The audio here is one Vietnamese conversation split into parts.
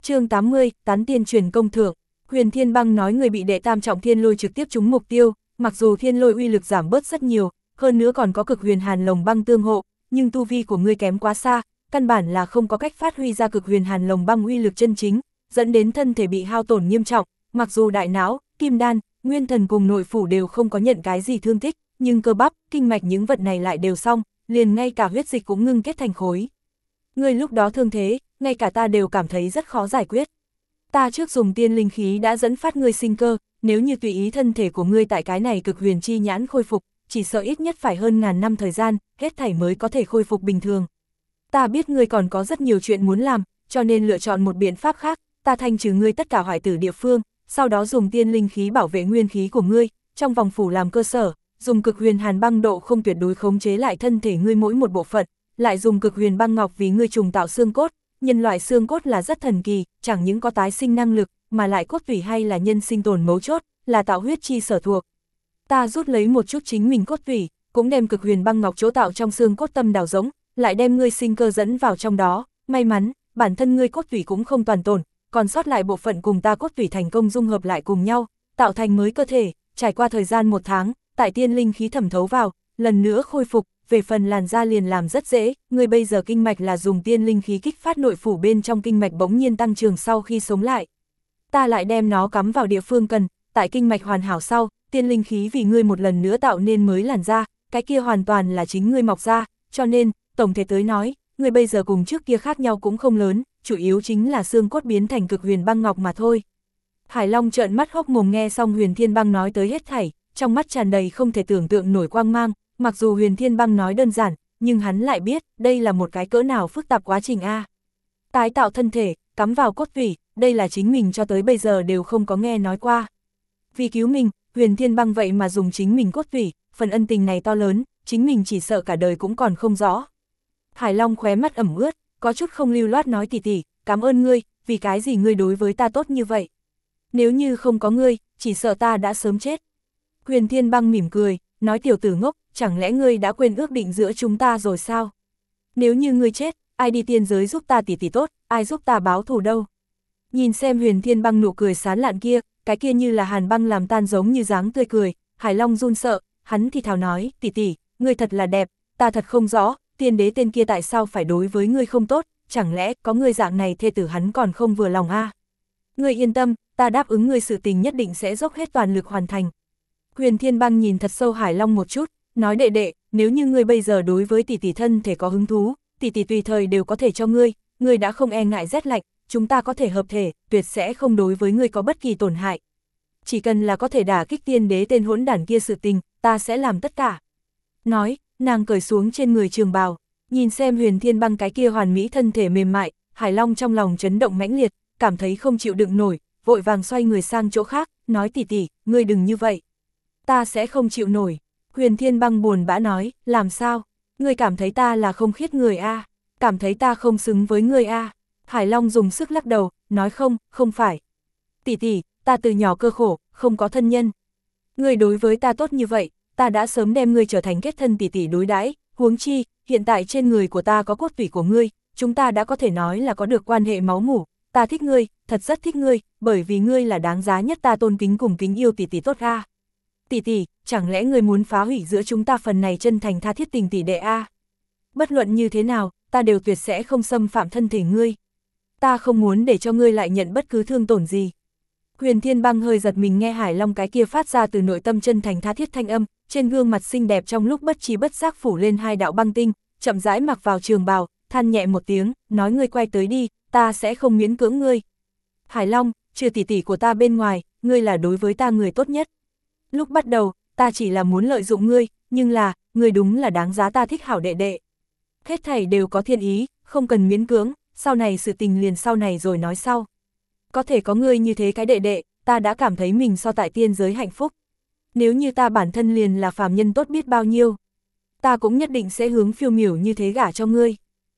Chương 80, tán tiên truyền công thưởng. Huyền Thiên Băng nói người bị đệ tam trọng thiên lôi trực tiếp trúng mục tiêu, mặc dù thiên lôi uy lực giảm bớt rất nhiều, hơn nữa còn có cực huyền hàn lồng băng tương hộ, nhưng tu vi của ngươi kém quá xa, căn bản là không có cách phát huy ra cực huyền hàn lồng băng uy lực chân chính, dẫn đến thân thể bị hao tổn nghiêm trọng, mặc dù đại não, kim đan, nguyên thần cùng nội phủ đều không có nhận cái gì thương tích, nhưng cơ bắp, kinh mạch những vật này lại đều xong, liền ngay cả huyết dịch cũng ngưng kết thành khối. Ngươi lúc đó thương thế, ngay cả ta đều cảm thấy rất khó giải quyết. Ta trước dùng tiên linh khí đã dẫn phát ngươi sinh cơ, nếu như tùy ý thân thể của ngươi tại cái này cực huyền chi nhãn khôi phục, chỉ sợ ít nhất phải hơn ngàn năm thời gian, hết thảy mới có thể khôi phục bình thường. Ta biết ngươi còn có rất nhiều chuyện muốn làm, cho nên lựa chọn một biện pháp khác, ta thanh trừ ngươi tất cả hoại tử địa phương, sau đó dùng tiên linh khí bảo vệ nguyên khí của ngươi, trong vòng phủ làm cơ sở, dùng cực huyền hàn băng độ không tuyệt đối khống chế lại thân thể ngươi mỗi một bộ phận, lại dùng cực huyền băng ngọc vì ngươi trùng tạo xương cốt. Nhân loại xương cốt là rất thần kỳ, chẳng những có tái sinh năng lực, mà lại cốt tủy hay là nhân sinh tồn mấu chốt, là tạo huyết chi sở thuộc. Ta rút lấy một chút chính mình cốt tủy, cũng đem cực huyền băng ngọc chỗ tạo trong xương cốt tâm đào rỗng, lại đem ngươi sinh cơ dẫn vào trong đó, may mắn, bản thân ngươi cốt tủy cũng không toàn tổn, còn sót lại bộ phận cùng ta cốt tủy thành công dung hợp lại cùng nhau, tạo thành mới cơ thể, trải qua thời gian 1 tháng, tại tiên linh khí thẩm thấu vào, lần nữa khôi phục. Về phần làn da liền làm rất dễ, người bây giờ kinh mạch là dùng tiên linh khí kích phát nội phủ bên trong kinh mạch bỗng nhiên tăng trưởng sau khi sống lại. Ta lại đem nó cắm vào địa phương cần, tại kinh mạch hoàn hảo sau, tiên linh khí vì ngươi một lần nữa tạo nên mới làn da, cái kia hoàn toàn là chính ngươi mọc ra, cho nên, tổng thể tới nói, ngươi bây giờ cùng trước kia khác nhau cũng không lớn, chủ yếu chính là xương cốt biến thành cực huyền băng ngọc mà thôi. Hải Long trợn mắt hốc mồm nghe xong Huyền Thiên Băng nói tới hết thảy, trong mắt tràn đầy không thể tưởng tượng nổi quang mang. Mặc dù Huyền Thiên Băng nói đơn giản, nhưng hắn lại biết, đây là một cái cỡ nào phức tạp quá trình a. Tái tạo thân thể, cắm vào cốt tủy, đây là chính mình cho tới bây giờ đều không có nghe nói qua. Vì cứu mình, Huyền Thiên Băng vậy mà dùng chính mình cốt tủy, phần ân tình này to lớn, chính mình chỉ sợ cả đời cũng còn không rõ. Hải Long khóe mắt ẩm ướt, có chút không lưu loát nói tỷ, cảm ơn ngươi, vì cái gì ngươi đối với ta tốt như vậy. Nếu như không có ngươi, chỉ sợ ta đã sớm chết. Huyền Thiên Băng mỉm cười, nói tiểu tử ngốc, chẳng lẽ ngươi đã quên ước định giữa chúng ta rồi sao? Nếu như ngươi chết, ai đi tiên giới giúp ta tỷ tốt, ai giúp ta báo thù đâu? Nhìn xem Huyền Thiên Băng nụ cười sán lạn kia, cái kia như là hàn băng làm tan giống như dáng tươi cười, Hải Long run sợ, hắn thì thào nói, tỷ, ngươi thật là đẹp, ta thật không rõ, tiên đế tên kia tại sao phải đối với ngươi không tốt, chẳng lẽ có ngươi dạng này thê tử hắn còn không vừa lòng a? Ngươi yên tâm, ta đáp ứng ngươi sự tình nhất định sẽ dốc hết toàn lực hoàn thành. Huyền Thiên Băng nhìn thật sâu Hải Long một chút, nói đệ, nếu như ngươi bây giờ đối với tỷ thân thể có hứng thú, tỷ tùy thời đều có thể cho ngươi đã không e ngại rét lạnh, chúng ta có thể hợp thể, tuyệt sẽ không đối với ngươi có bất kỳ tổn hại. Chỉ cần là có thể đả kích tiên đế tên hỗn đản kia sự tình, ta sẽ làm tất cả. Nói, nàng cởi xuống trên người trường bào, nhìn xem Huyền Thiên Băng cái kia hoàn mỹ thân thể mềm mại, Hải Long trong lòng chấn động mãnh liệt, cảm thấy không chịu đựng nổi, vội vàng xoay người sang chỗ khác, nói tỷ, ngươi đừng như vậy. Ta sẽ không chịu nổi. Huyền Thiên Băng buồn bã nói, làm sao? Ngươi cảm thấy ta là không khiết người a? Cảm thấy ta không xứng với ngươi a? Hải Long dùng sức lắc đầu, nói không phải. Tỷ, ta từ nhỏ cơ khổ, không có thân nhân. Ngươi đối với ta tốt như vậy, ta đã sớm đem ngươi trở thành kết thân tỷ đối đãi, huống chi, hiện tại trên người của ta có cốt tủy của ngươi, chúng ta đã có thể nói là có được quan hệ máu mủ, ta thích ngươi, thật rất thích ngươi, bởi vì ngươi là đáng giá nhất ta tôn kính cùng kính yêu tỷ tốt a. Tỷ, chẳng lẽ ngươi muốn phá hủy giữa chúng ta phần này chân thành tha thiết tình tỷ đệ a? Bất luận như thế nào, ta đều tuyệt sẽ không xâm phạm thân thể ngươi. Ta không muốn để cho ngươi lại nhận bất cứ thương tổn gì. Huyền Thiên Băng hơi giật mình nghe Hải Long cái kia phát ra từ nội tâm chân thành tha thiết thanh âm, trên gương mặt xinh đẹp trong lúc bất trí bất giác phủ lên 2 đạo băng tinh, chậm rãi mặc vào trường bào, than nhẹ một tiếng, nói ngươi quay tới đi, ta sẽ không miễn cưỡng ngươi. Hải Long, trừ tỷ của ta bên ngoài, ngươi là đối với ta người tốt nhất. Lúc bắt đầu, ta chỉ là muốn lợi dụng ngươi, nhưng là, ngươi đúng là đáng giá ta thích hảo đệ. Hết thảy đều có thiên ý, không cần miễn cưỡng, sau này sự tình liền sau này rồi nói sau. Có thể có ngươi như thế cái đệ, ta đã cảm thấy mình so tại tiên giới hạnh phúc. Nếu như ta bản thân liền là phàm nhân tốt biết bao nhiêu, ta cũng nhất định sẽ hướng phiêu miểu như thế gả cho ngươi.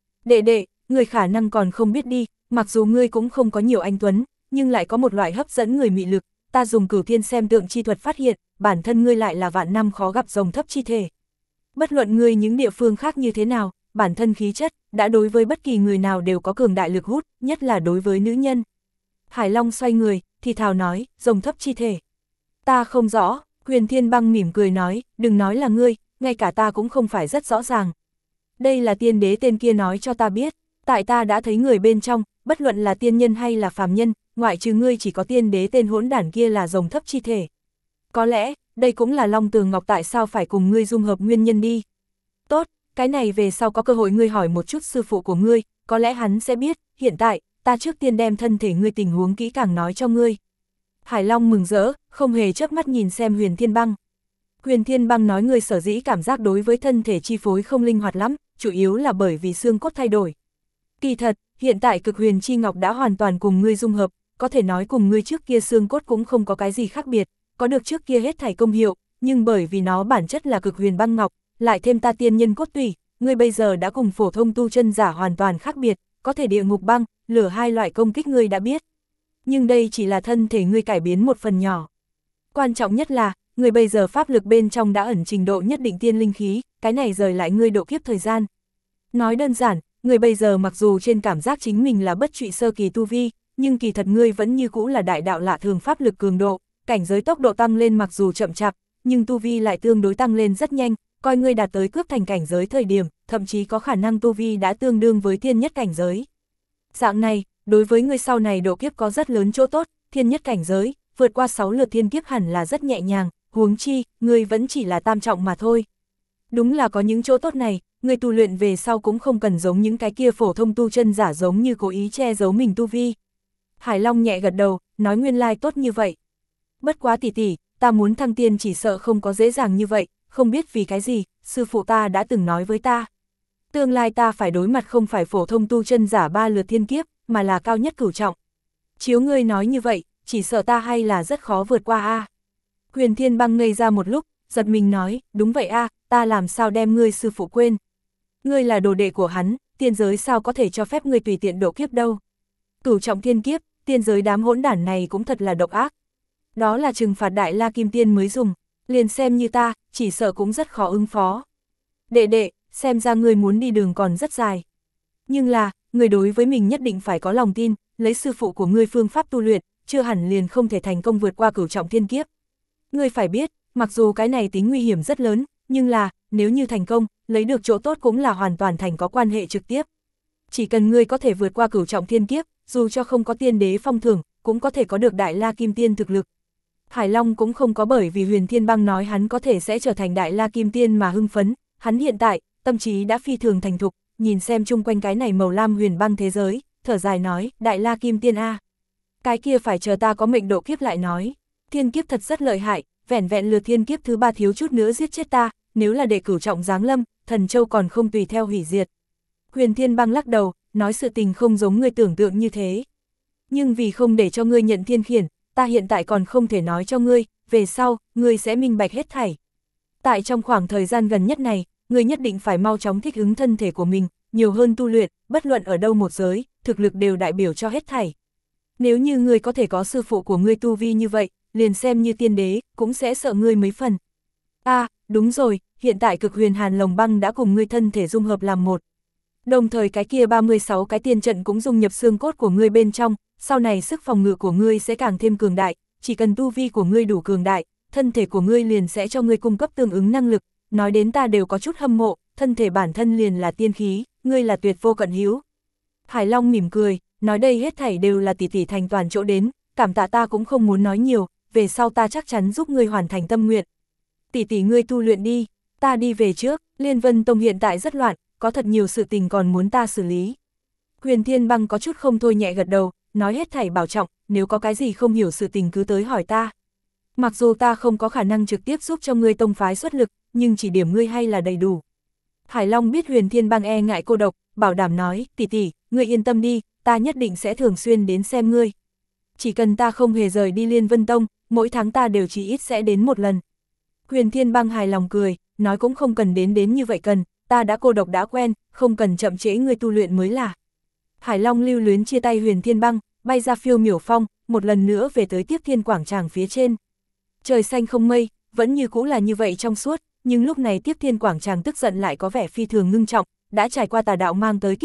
Đệ, ngươi khả năng còn không biết đi, mặc dù ngươi cũng không có nhiều anh tuấn, nhưng lại có một loại hấp dẫn người mị lực, ta dùng Cửu Thiên xem tượng chi thuật phát hiện, bản thân ngươi lại là vạn năm khó gặp rồng thấp chi thể. Bất luận ngươi những địa phương khác như thế nào, bản thân khí chất, đã đối với bất kỳ người nào đều có cường đại lực hút, nhất là đối với nữ nhân. Hải Long xoay người, thì thào nói, rồng thấp chi thể. Ta không rõ, Huyền Thiên Băng mỉm cười nói, đừng nói là ngươi, ngay cả ta cũng không phải rất rõ ràng. Đây là tiên đế tên kia nói cho ta biết, tại ta đã thấy người bên trong, bất luận là tiên nhân hay là phàm nhân, ngoại trừ ngươi chỉ có tiên đế tên hỗn đản kia là rồng thấp chi thể. Có lẽ, đây cũng là Long Tường Ngọc tại sao phải cùng ngươi dung hợp nguyên nhân đi. Tốt, cái này về sau có cơ hội ngươi hỏi một chút sư phụ của ngươi, có lẽ hắn sẽ biết, hiện tại, ta trước tiên đem thân thể ngươi tình huống kỹ càng nói cho ngươi. Hải Long mừng rỡ, không hề chớp mắt nhìn xem Huyền Thiên Băng. Huyền Thiên Băng nói ngươi sở dĩ cảm giác đối với thân thể chi phối không linh hoạt lắm, chủ yếu là bởi vì xương cốt thay đổi. Kỳ thật, hiện tại cực huyền chi ngọc đã hoàn toàn cùng ngươi dung hợp, có thể nói cùng ngươi trước kia xương cốt cũng không có cái gì khác biệt, có được trước kia hết thảy công hiệu, nhưng bởi vì nó bản chất là cực huyền băng ngọc, lại thêm ta tiên nhân cốt tủy, ngươi bây giờ đã cùng phổ thông tu chân giả hoàn toàn khác biệt, có thể địa ngục băng, lửa hai loại công kích ngươi đã biết. Nhưng đây chỉ là thân thể ngươi cải biến một phần nhỏ. Quan trọng nhất là, ngươi bây giờ pháp lực bên trong đã ẩn trình độ nhất định tiên linh khí, cái này rời lại ngươi độ kiếp thời gian. Nói đơn giản, ngươi bây giờ mặc dù trên cảm giác chính mình là bất trụy sơ kỳ tu vi, nhưng kỳ thật ngươi vẫn như cũ là đại đạo lạ thường pháp lực cường độ, cảnh giới tốc độ tăng lên mặc dù chậm chạp, nhưng tu vi lại tương đối tăng lên rất nhanh, coi ngươi đạt tới cướp thành cảnh giới thời điểm, thậm chí có khả năng tu vi đã tương đương với thiên nhất cảnh giới. Dạng này, đối với ngươi sau này độ kiếp có rất lớn chỗ tốt, thiên nhất cảnh giới, vượt qua 6 lượt thiên kiếp hẳn là rất nhẹ nhàng, huống chi, ngươi vẫn chỉ là tam trọng mà thôi. Đúng là có những chỗ tốt này, ngươi tu luyện về sau cũng không cần giống những cái kia phổ thông tu chân giả giống như cố ý che giấu mình tu vi. Hải Long nhẹ gật đầu, nói nguyên lai tốt như vậy. Bất quá tỷ tỷ, ta muốn thăng tiên chỉ sợ không có dễ dàng như vậy, không biết vì cái gì, sư phụ ta đã từng nói với ta. Tương lai ta phải đối mặt không phải phổ thông tu chân giả 3 lượt thiên kiếp, mà là cao nhất cửu trọng. Chiếu ngươi nói như vậy, chỉ sợ ta hay là rất khó vượt qua a. Huyền Thiên Băng ngây ra một lúc, giật mình nói, đúng vậy a, ta làm sao đem ngươi sư phụ quên. Ngươi là đồ đệ của hắn, tiên giới sao có thể cho phép ngươi tùy tiện độ kiếp đâu. Cửu trọng thiên kiếp, tiên giới đám hỗn đản này cũng thật là độc ác. Đó là trừng phạt Đại La Kim Tiên mới dùng, liền xem như ta, chỉ sợ cũng rất khó ứng phó. Đệ đệ, xem ra ngươi muốn đi đường còn rất dài. Nhưng là, ngươi đối với mình nhất định phải có lòng tin, lấy sư phụ của ngươi phương pháp tu luyện, chưa hẳn liền không thể thành công vượt qua cửu trọng thiên kiếp. Ngươi phải biết, mặc dù cái này tính nguy hiểm rất lớn, nhưng là, nếu như thành công, lấy được chỗ tốt cũng là hoàn toàn thành có quan hệ trực tiếp. Chỉ cần ngươi có thể vượt qua cửu trọng thiên kiếp, dù cho không có tiên đế phong thưởng, cũng có thể có được Đại La Kim Tiên thực lực. Hải Long cũng không có bởi vì Huyền Thiên Băng nói hắn có thể sẽ trở thành Đại La Kim Tiên mà hưng phấn, hắn hiện tại, tâm trí đã phi thường thành thục, nhìn xem chung quanh cái này màu lam huyền băng thế giới, thở dài nói, Đại La Kim Tiên a, cái kia phải chờ ta có mệnh độ kiếp lại nói, thiên kiếp thật rất lợi hại, vẻn vẹn lượt thiên kiếp thứ 3 thiếu chút nữa giết chết ta, nếu là đệ cửu trọng giáng lâm, thần châu còn không tùy theo hủy diệt. Huyền Thiên Băng lắc đầu, nói sự tình không giống ngươi tưởng tượng như thế. Nhưng vì không để cho ngươi nhận thiên khiển, ta hiện tại còn không thể nói cho ngươi, về sau, ngươi sẽ minh bạch hết thảy. Tại trong khoảng thời gian gần nhất này, ngươi nhất định phải mau chóng thích ứng thân thể của mình, nhiều hơn tu luyện, bất luận ở đâu một giới, thực lực đều đại biểu cho hết thảy. Nếu như ngươi có thể có sư phụ của ngươi tu vi như vậy, liền xem như tiên đế, cũng sẽ sợ ngươi mấy phần. Đúng rồi, hiện tại cực huyền hàn lồng băng đã cùng ngươi thân thể dung hợp làm một. Đồng thời cái kia 36 cái tiên trận cũng dung nhập xương cốt của ngươi bên trong, sau này sức phòng ngự của ngươi sẽ càng thêm cường đại, chỉ cần tu vi của ngươi đủ cường đại, thân thể của ngươi liền sẽ cho ngươi cung cấp tương ứng năng lực, nói đến ta đều có chút hâm mộ, thân thể bản thân liền là tiên khí, ngươi là tuyệt vô cận hữu. Hải Long mỉm cười, nói đây hết thảy đều là tỷ tỷ thành toàn chỗ đến, cảm tạ ta cũng không muốn nói nhiều, về sau ta chắc chắn giúp ngươi hoàn thành tâm nguyện. Tỷ tỷ ngươi tu luyện đi, ta đi về trước, Liên Vân Tông hiện tại rất loạn, có thật nhiều sự tình còn muốn ta xử lý. Huyền Thiên Băng có chút không thôi nhẹ gật đầu, nói hết thảy bảo trọng, nếu có cái gì không hiểu sự tình cứ tới hỏi ta. Mặc dù ta không có khả năng trực tiếp giúp cho ngươi tông phái xuất lực, nhưng chỉ điểm ngươi hay là đầy đủ. Hải Long biết Huyền Thiên Băng e ngại cô độc, bảo đảm nói, tỷ tỷ, ngươi yên tâm đi, ta nhất định sẽ thường xuyên đến xem ngươi. Chỉ cần ta không hề rời đi Liên Vân Tông, mỗi tháng ta đều chỉ ít sẽ đến một lần. Huyền Thiên Băng hài lòng cười, nói cũng không cần đến như vậy cần, ta đã cô độc đã quen, không cần chậm trễ ngươi tu luyện mới là. Hải Long lưu luyến chia tay Huyền Thiên Băng, bay ra phiêu miểu phong, một lần nữa về tới Tiếp Thiên quảng tràng phía trên. Trời xanh không mây, vẫn như cũ là như vậy trong suốt, nhưng lúc này Tiếp Thiên quảng tràng tức giận lại có vẻ phi thường ngưng trọng, đã trải qua tà đạo mang tới kiếp nạn,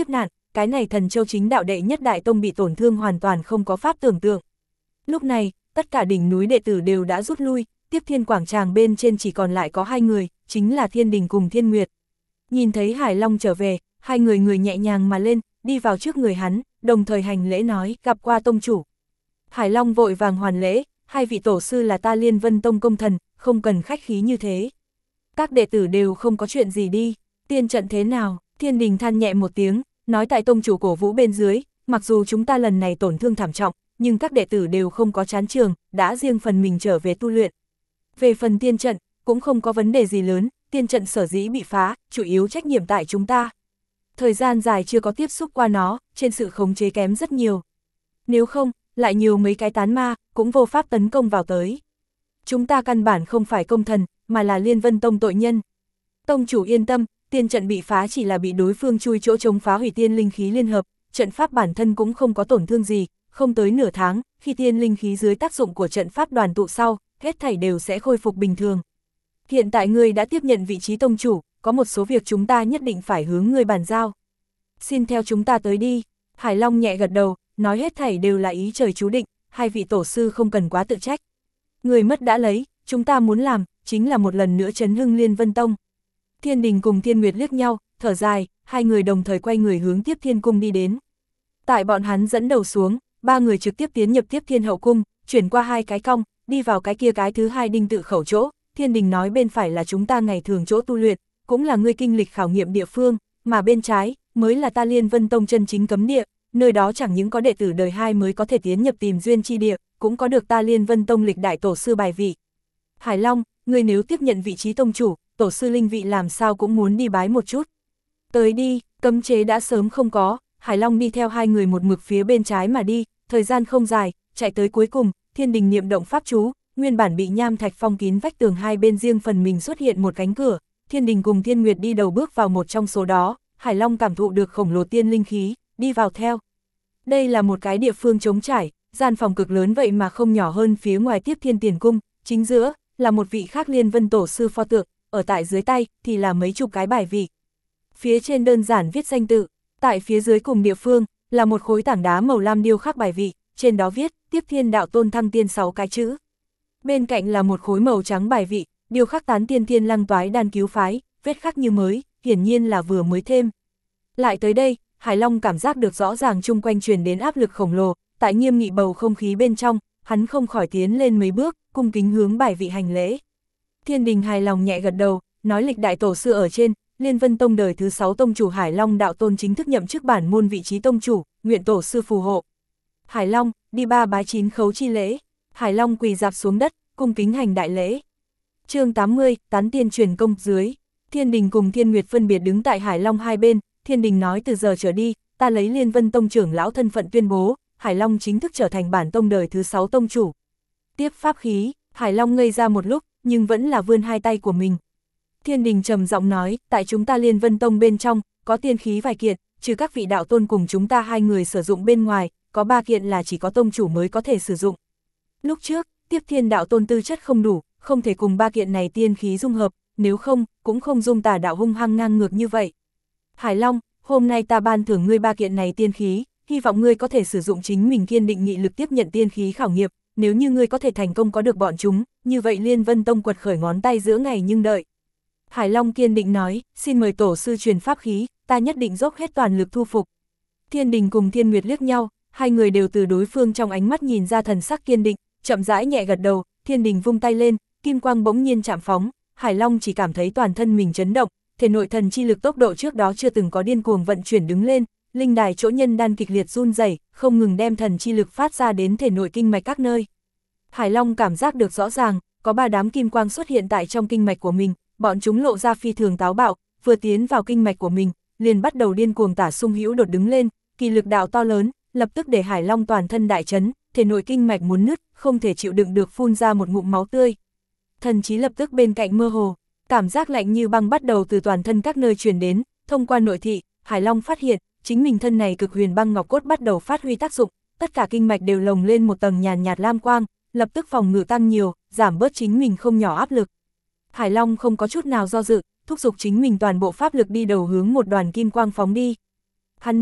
cái này Thần Châu chính đạo đệ nhất đại tông bị tổn thương hoàn toàn không có pháp tưởng tượng. Lúc này, tất cả đỉnh núi đệ tử đều đã rút lui, Tiếp Thiên quảng tràng bên trên chỉ còn lại có hai người, chính là Thiên Đình cùng Thiên Nguyệt. Nhìn thấy Hải Long trở về, hai người nhẹ nhàng mà lên, đi vào trước người hắn, đồng thời hành lễ nói, gặp qua tông chủ. Hải Long vội vàng hoàn lễ, hai vị tổ sư là ta Liên Vân Tông công thần, không cần khách khí như thế. Các đệ tử đều không có chuyện gì đi, tiên trận thế nào? Thiên Đình than nhẹ một tiếng, nói tại tông chủ cổ vũ bên dưới, mặc dù chúng ta lần này tổn thương thảm trọng, nhưng các đệ tử đều không có chán trường, đã riêng phần mình trở về tu luyện. Về phần tiên trận, cũng không có vấn đề gì lớn, tiên trận sở dĩ bị phá, chủ yếu trách nhiệm tại chúng ta. Thời gian dài chưa có tiếp xúc qua nó, trên sự khống chế kém rất nhiều. Nếu không, lại nhiều mấy cái tán ma, cũng vô pháp tấn công vào tới. Chúng ta căn bản không phải công thần, mà là Liên Vân Tông tội nhân. Tông chủ yên tâm, tiên trận bị phá chỉ là bị đối phương chui chỗ chống phá hủy tiên linh khí liên hợp, trận pháp bản thân cũng không có tổn thương gì, không tới nửa tháng, khi tiên linh khí dưới tác dụng của trận pháp đoàn tụ sau, hết thảy đều sẽ khôi phục bình thường. Hiện tại ngươi đã tiếp nhận vị trí tông chủ, có một số việc chúng ta nhất định phải hướng ngươi bàn giao. Xin theo chúng ta tới đi. Hải Long nhẹ gật đầu, nói hết thảy đều là ý trời chú định, hai vị tổ sư không cần quá tự trách. Người mất đã lấy, chúng ta muốn làm, chính là một lần nữa chấn hưng Liên Vân Tông. Thiên Đình cùng Thiên Nguyệt liếc nhau, thở dài, hai người đồng thời quay người hướng Tiếp Thiên cung đi đến. Tại bọn hắn dẫn đầu xuống, ba người trực tiếp tiến nhập Tiếp Thiên hậu cung, chuyển qua hai cái cong, đi vào cái kia cái thứ hai đinh tự khẩu chỗ. Thiên Đình nói bên phải là chúng ta ngày thường chỗ tu luyện, cũng là ngươi kinh lịch khảo nghiệm địa phương, mà bên trái mới là ta Liên Vân Tông chân chính cấm địa, nơi đó chẳng những có đệ tử đời hai mới có thể tiến nhập tìm duyên chi địa, cũng có được ta Liên Vân Tông lịch đại tổ sư bài vị. Hải Long, ngươi nếu tiếp nhận vị trí tông chủ, tổ sư linh vị làm sao cũng muốn đi bái một chút. Tới đi, cấm chế đã sớm không có, Hải Long đi theo hai người một mực phía bên trái mà đi, thời gian không dài, chạy tới cuối cùng, Thiên Đình niệm động pháp chú, nguyên bản bị nham thạch phong kín vách tường hai bên riêng phần mình xuất hiện một cánh cửa, Thiên Đình cùng Thiên Nguyệt đi đầu bước vào một trong số đó, Hải Long cảm thụ được khổng lồ tiên linh khí, đi vào theo. Đây là một cái địa phương trống trải, gian phòng cực lớn vậy mà không nhỏ hơn phía ngoài Tiếp Thiên Tiền cung, chính giữa là một vị khác Liên Vân tổ sư pho tượng, ở tại dưới tay thì là mấy chục cái bài vị. Phía trên đơn giản viết danh tự, tại phía dưới cùng địa phương là một khối tảng đá màu lam điêu khắc bài vị, trên đó viết Tiếp Thiên đạo tôn thăng tiên 6 cái chữ. Bên cạnh là một khối màu trắng bài vị, điêu khắc tán tiên thiên lăng toái đan cứu phái, vết khắc như mới, hiển nhiên là vừa mới thêm. Lại tới đây, Hải Long cảm giác được rõ ràng chung quanh truyền đến áp lực khổng lồ, tại nghiêm nghị bầu không khí bên trong, hắn không khỏi tiến lên mấy bước, cung kính hướng bài vị hành lễ. Thiên Đình hài lòng nhẹ gật đầu, nói lịch đại tổ sư ở trên, Liên Vân Tông đời thứ 6 tông chủ Hải Long đạo tôn chính thức nhậm chức bản môn vị trí tông chủ, nguyện tổ sư phù hộ. Hải Long, đi ba bái 9 khấu chi lễ. Hải Long quỳ dạp xuống đất, cung kính hành đại lễ. Chương 80, tán tiên truyền công dưới. Thiên Đình cùng Thiên Nguyệt phân biệt đứng tại Hải Long hai bên, Thiên Đình nói từ giờ trở đi, ta lấy Liên Vân Tông trưởng lão thân phận tuyên bố, Hải Long chính thức trở thành bản tông đời thứ 6 tông chủ. Tiếp pháp khí, Hải Long ngây ra một lúc, nhưng vẫn là vươn hai tay của mình. Thiên Đình trầm giọng nói, tại chúng ta Liên Vân Tông bên trong, có tiên khí vài kiện, trừ các vị đạo tôn cùng chúng ta hai người sử dụng bên ngoài, có 3 kiện là chỉ có tông chủ mới có thể sử dụng. Lúc trước, Tiếp Thiên đạo tôn tư chất không đủ, không thể cùng 3 kiện này tiên khí dung hợp, nếu không, cũng không dung Tà đạo hung hăng ngang ngược như vậy. Hải Long, hôm nay ta ban thưởng ngươi 3 kiện này tiên khí, hy vọng ngươi có thể sử dụng chính mình kiên định nghị lực tiếp nhận tiên khí khảo nghiệm, nếu như ngươi có thể thành công có được bọn chúng, như vậy Liên Vân Tông quật khởi ngón tay giữa ngày nhưng đợi. Hải Long kiên định nói, xin mời tổ sư truyền pháp khí, ta nhất định dốc hết toàn lực thu phục. Thiên Đình cùng Thiên Nguyệt liếc nhau, hai người đều từ đối phương trong ánh mắt nhìn ra thần sắc kiên định, chậm rãi nhẹ gật đầu, Thiên Đình vung tay lên, kim quang bỗng nhiên chạm phóng, Hải Long chỉ cảm thấy toàn thân mình chấn động, thể nội thần chi lực tốc độ trước đó chưa từng có điên cuồng vận chuyển đứng lên, linh đài chỗ nhân đan kịch liệt run rẩy, không ngừng đem thần chi lực phát ra đến thể nội kinh mạch các nơi. Hải Long cảm giác được rõ ràng, có 3 đám kim quang xuất hiện tại trong kinh mạch của mình, bọn chúng lộ ra phi thường táo bạo, vừa tiến vào kinh mạch của mình, liền bắt đầu điên cuồng tả xung hữu đột đứng lên, kỳ lực đạo to lớn, lập tức để Hải Long toàn thân đại chấn, thể nội kinh mạch muốn nứt, không thể chịu đựng được phun ra một ngụm máu tươi. Thần trí lập tức bên cạnh mơ hồ, cảm giác lạnh như băng bắt đầu từ toàn thân các nơi truyền đến, thông qua nội thị, Hải Long phát hiện, chính mình thân này cực huyền băng ngọc cốt bắt đầu phát huy tác dụng, tất cả kinh mạch đều lồng lên một tầng nhàn nhạt lam quang, lập tức phòng ngự tăng nhiều, giảm bớt chính mình không nhỏ áp lực. Hải Long không có chút nào do dự, thúc giục chính mình toàn bộ pháp lực đi đầu hướng một đoàn kim quang phóng đi. Hắn biết,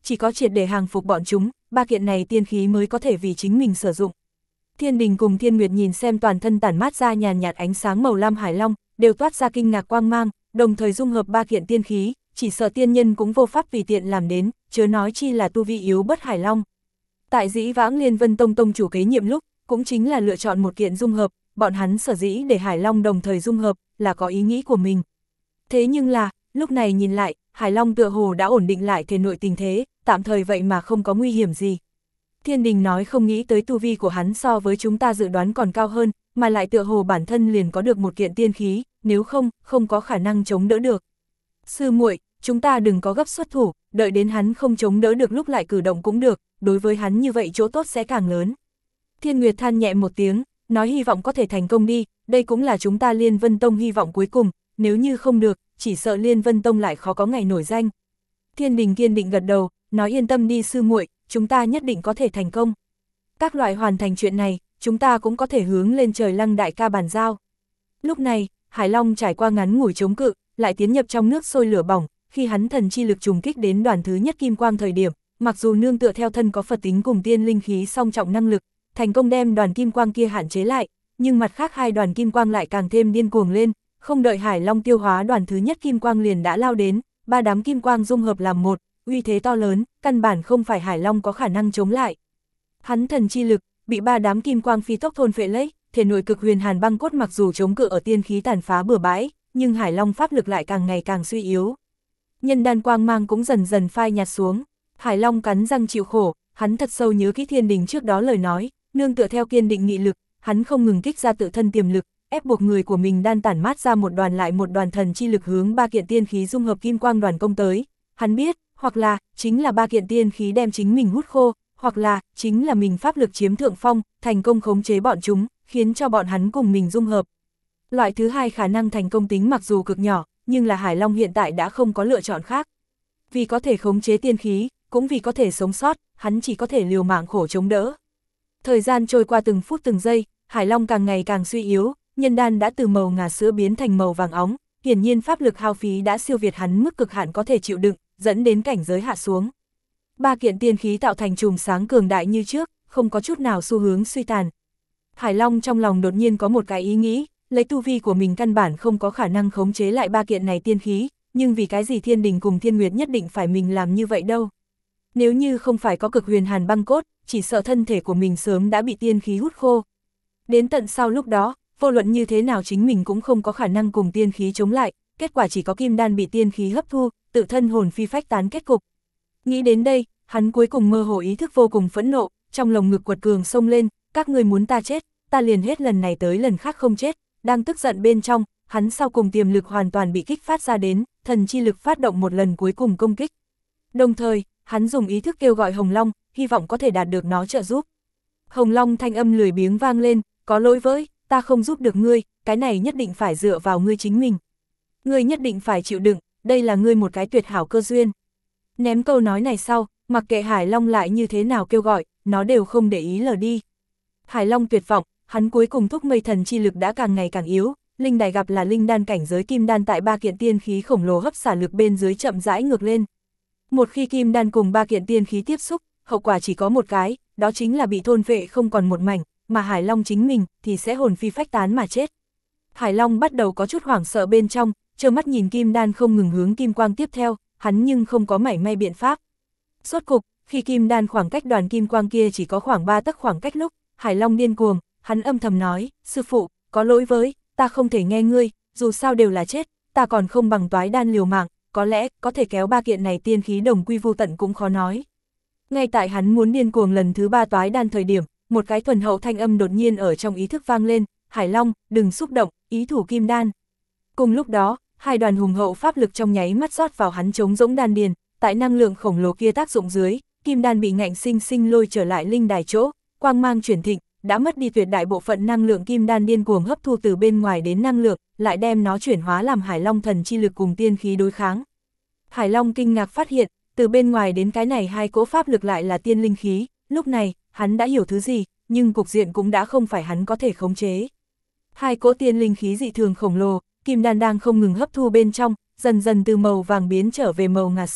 chỉ có triệt để hàng phục bọn chúng, ba kiện này tiên khí mới có thể vì chính mình sử dụng. Thiên Đình cùng Thiên Nguyệt nhìn xem toàn thân tản mát ra nhàn nhạt ánh sáng màu lam Hải Long, đều toát ra kinh ngạc quang mang, đồng thời dung hợp ba kiện tiên khí, chỉ sợ tiên nhân cũng vô pháp tùy tiện làm đến, chớ nói chi là tu vi yếu bất Hải Long. Tại dĩ vãng Liên Vân Tông tông chủ kế nhiệm lúc, cũng chính là lựa chọn một kiện dung hợp, bọn hắn sở dĩ để Hải Long đồng thời dung hợp, là có ý nghĩ của mình. Thế nhưng là, lúc này nhìn lại, Hải Long tựa hồ đã ổn định lại thể nội tình thế, tạm thời vậy mà không có nguy hiểm gì. Thiên Đình nói không nghĩ tới tu vi của hắn so với chúng ta dự đoán còn cao hơn, mà lại tựa hồ bản thân liền có được một kiện tiên khí, nếu không, không có khả năng chống đỡ được. Sư muội, chúng ta đừng có gấp xuất thủ, đợi đến hắn không chống đỡ được lúc lại cử động cũng được, đối với hắn như vậy chỗ tốt sẽ càng lớn. Thiên Nguyệt than nhẹ một tiếng, nói hy vọng có thể thành công đi, đây cũng là chúng ta Liên Vân Tông hy vọng cuối cùng, nếu như không được, chỉ sợ Liên Vân Tông lại khó có ngày nổi danh. Thiên Đình kiên định gật đầu, nói yên tâm đi sư muội, chúng ta nhất định có thể thành công. Các loại hoàn thành chuyện này, chúng ta cũng có thể hướng lên trời Lăng đại ca bàn giao. Lúc này, Hải Long trải qua ngắn ngủi chống cự, lại tiến nhập trong nước sôi lửa bỏng, khi hắn thần chi lực trùng kích đến đoàn thứ nhất kim quang thời điểm, mặc dù nương tựa theo thân có Phật tính cùng tiên linh khí song trọng năng lực, thành công đem đoàn kim quang kia hạn chế lại, nhưng mặt khác hai đoàn kim quang lại càng thêm điên cuồng lên, không đợi Hải Long tiêu hóa đoàn thứ nhất kim quang liền đã lao đến, ba đám kim quang dung hợp làm một, uy thế to lớn, căn bản không phải Hải Long có khả năng chống lại. Hắn thần chi lực bị ba đám kim quang phi tốc thôn phệ lấy, thể nội cực huyền hàn băng cốt mặc dù chống cự ở tiên khí tàn phá bừa bãi, nhưng Hải Long pháp lực lại càng ngày càng suy yếu. Nhân đan quang mang cũng dần dần phai nhạt xuống. Hải Long cắn răng chịu khổ, hắn thật sâu nhớ kỹ Thiên Đình trước đó lời nói, nương tựa theo kiên định nghị lực, hắn không ngừng kích ra tự thân tiềm lực, ép buộc người của mình đan tản mát ra một đoàn lại một đoàn thần chi lực hướng ba kiện tiên khí dung hợp kim quang đoàn công tới. Hắn biết, hoặc là chính là ba kiện tiên khí đem chính mình hút khô, hoặc là chính là mình pháp lực chiếm thượng phong, thành công khống chế bọn chúng, khiến cho bọn hắn cùng mình dung hợp. Loại thứ hai khả năng thành công tính mặc dù cực nhỏ, nhưng là Hải Long hiện tại đã không có lựa chọn khác. Vì có thể khống chế tiên khí, cũng vì có thể sống sót, hắn chỉ có thể liều mạng khổ chống đỡ. Thời gian trôi qua từng phút từng giây, Hải Long càng ngày càng suy yếu, nhân đan đã từ màu ngà sữa biến thành màu vàng óng, hiển nhiên pháp lực hao phí đã siêu việt hắn mức cực hạn có thể chịu đựng, dẫn đến cảnh giới hạ xuống. Ba kiện tiên khí tạo thành chùm sáng cường đại như trước, không có chút nào xu hướng suy tàn. Hải Long trong lòng đột nhiên có một cái ý nghĩ, lấy tu vi của mình căn bản không có khả năng khống chế lại ba kiện này tiên khí, nhưng vì cái gì Thiên Đình cùng Thiên Nguyệt nhất định phải mình làm như vậy đâu. Nếu như không phải có cực huyền hàn băng cốt, chỉ sợ thân thể của mình sớm đã bị tiên khí hút khô. Đến tận sau lúc đó, vô luận như thế nào chính mình cũng không có khả năng cùng tiên khí chống lại, kết quả chỉ có kim đan bị tiên khí hấp thu, tự thân hồn phi phách tán kết cục. Nghĩ đến đây, hắn cuối cùng mơ hồ ý thức vô cùng phẫn nộ, trong lồng ngực quật cường xông lên, các ngươi muốn ta chết, ta liền hết lần này tới lần khác không chết. Đang tức giận bên trong, hắn sau cùng tiềm lực hoàn toàn bị kích phát ra đến, thần chi lực phát động một lần cuối cùng công kích. Đồng thời, hắn dùng ý thức kêu gọi Hồng Long, hy vọng có thể đạt được nó trợ giúp. Hồng Long thanh âm lười biếng vang lên, có lỗi với, ta không giúp được ngươi, cái này nhất định phải dựa vào ngươi chính mình. Ngươi nhất định phải chịu đựng, đây là ngươi một cái tuyệt hảo cơ duyên. Ném câu nói này sau, mặc kệ Hải Long lại như thế nào kêu gọi, nó đều không để ý lờ đi. Hải Long tuyệt vọng, hắn cuối cùng thúc mây thần chi lực đã càng ngày càng yếu, linh đài gặp là linh đan cảnh giới kim đan tại ba kiện tiên khí khổng lồ hấp xả lực bên dưới chậm rãi ngược lên. Một khi kim đan cùng ba kiện tiên khí tiếp xúc, hậu quả chỉ có một cái, đó chính là bị thôn vệ không còn một mảnh, mà Hải Long chính mình thì sẽ hồn phi phách tán mà chết. Hải Long bắt đầu có chút hoảng sợ bên trong, trơ mắt nhìn kim đan không ngừng hướng kim quang tiếp theo, hắn nhưng không có mảy may biện pháp. Rốt cục, khi kim đan khoảng cách đoàn kim quang kia chỉ có khoảng 3 tấc khoảng cách lúc, Hải Long điên cuồng, hắn âm thầm nói, sư phụ, có lỗi với, ta không thể nghe ngươi, dù sao đều là chết, ta còn không bằng toái đan liều mạng, có lẽ có thể kéo ba kiện này tiên khí đồng quy vu tận cũng khó nói. Ngay tại hắn muốn điên cuồng lần thứ 3 toái đan thời điểm, một cái thuần hậu thanh âm đột nhiên ở trong ý thức vang lên, Hải Long, đừng xúc động, ý thủ kim đan. Cùng lúc đó, hai đoàn hùng hậu pháp lực trong nháy mắt rót vào hắn trống rỗng đan điền, tại năng lượng khổng lồ kia tác dụng dưới, kim đan bị ngạnh sinh sinh lôi trở lại linh đài chỗ, quang mang chuyển thịnh, đã mất đi tuyệt đại bộ phận năng lượng kim đan điên cuồng hấp thu từ bên ngoài đến năng lượng, lại đem nó chuyển hóa làm Hải Long thần chi lực cùng tiên khí đối kháng. Hải Long kinh ngạc phát hiện, từ bên ngoài đến cái này hai cỗ pháp lực lại là tiên linh khí, lúc này, hắn đã hiểu thứ gì, nhưng cục diện cũng đã không phải hắn có thể khống chế. Hai cỗ tiên linh khí dị thường khổng lồ, kim đan đang không ngừng hấp thu bên trong, dần dần từ màu vàng biến trở về màu ngà sữa,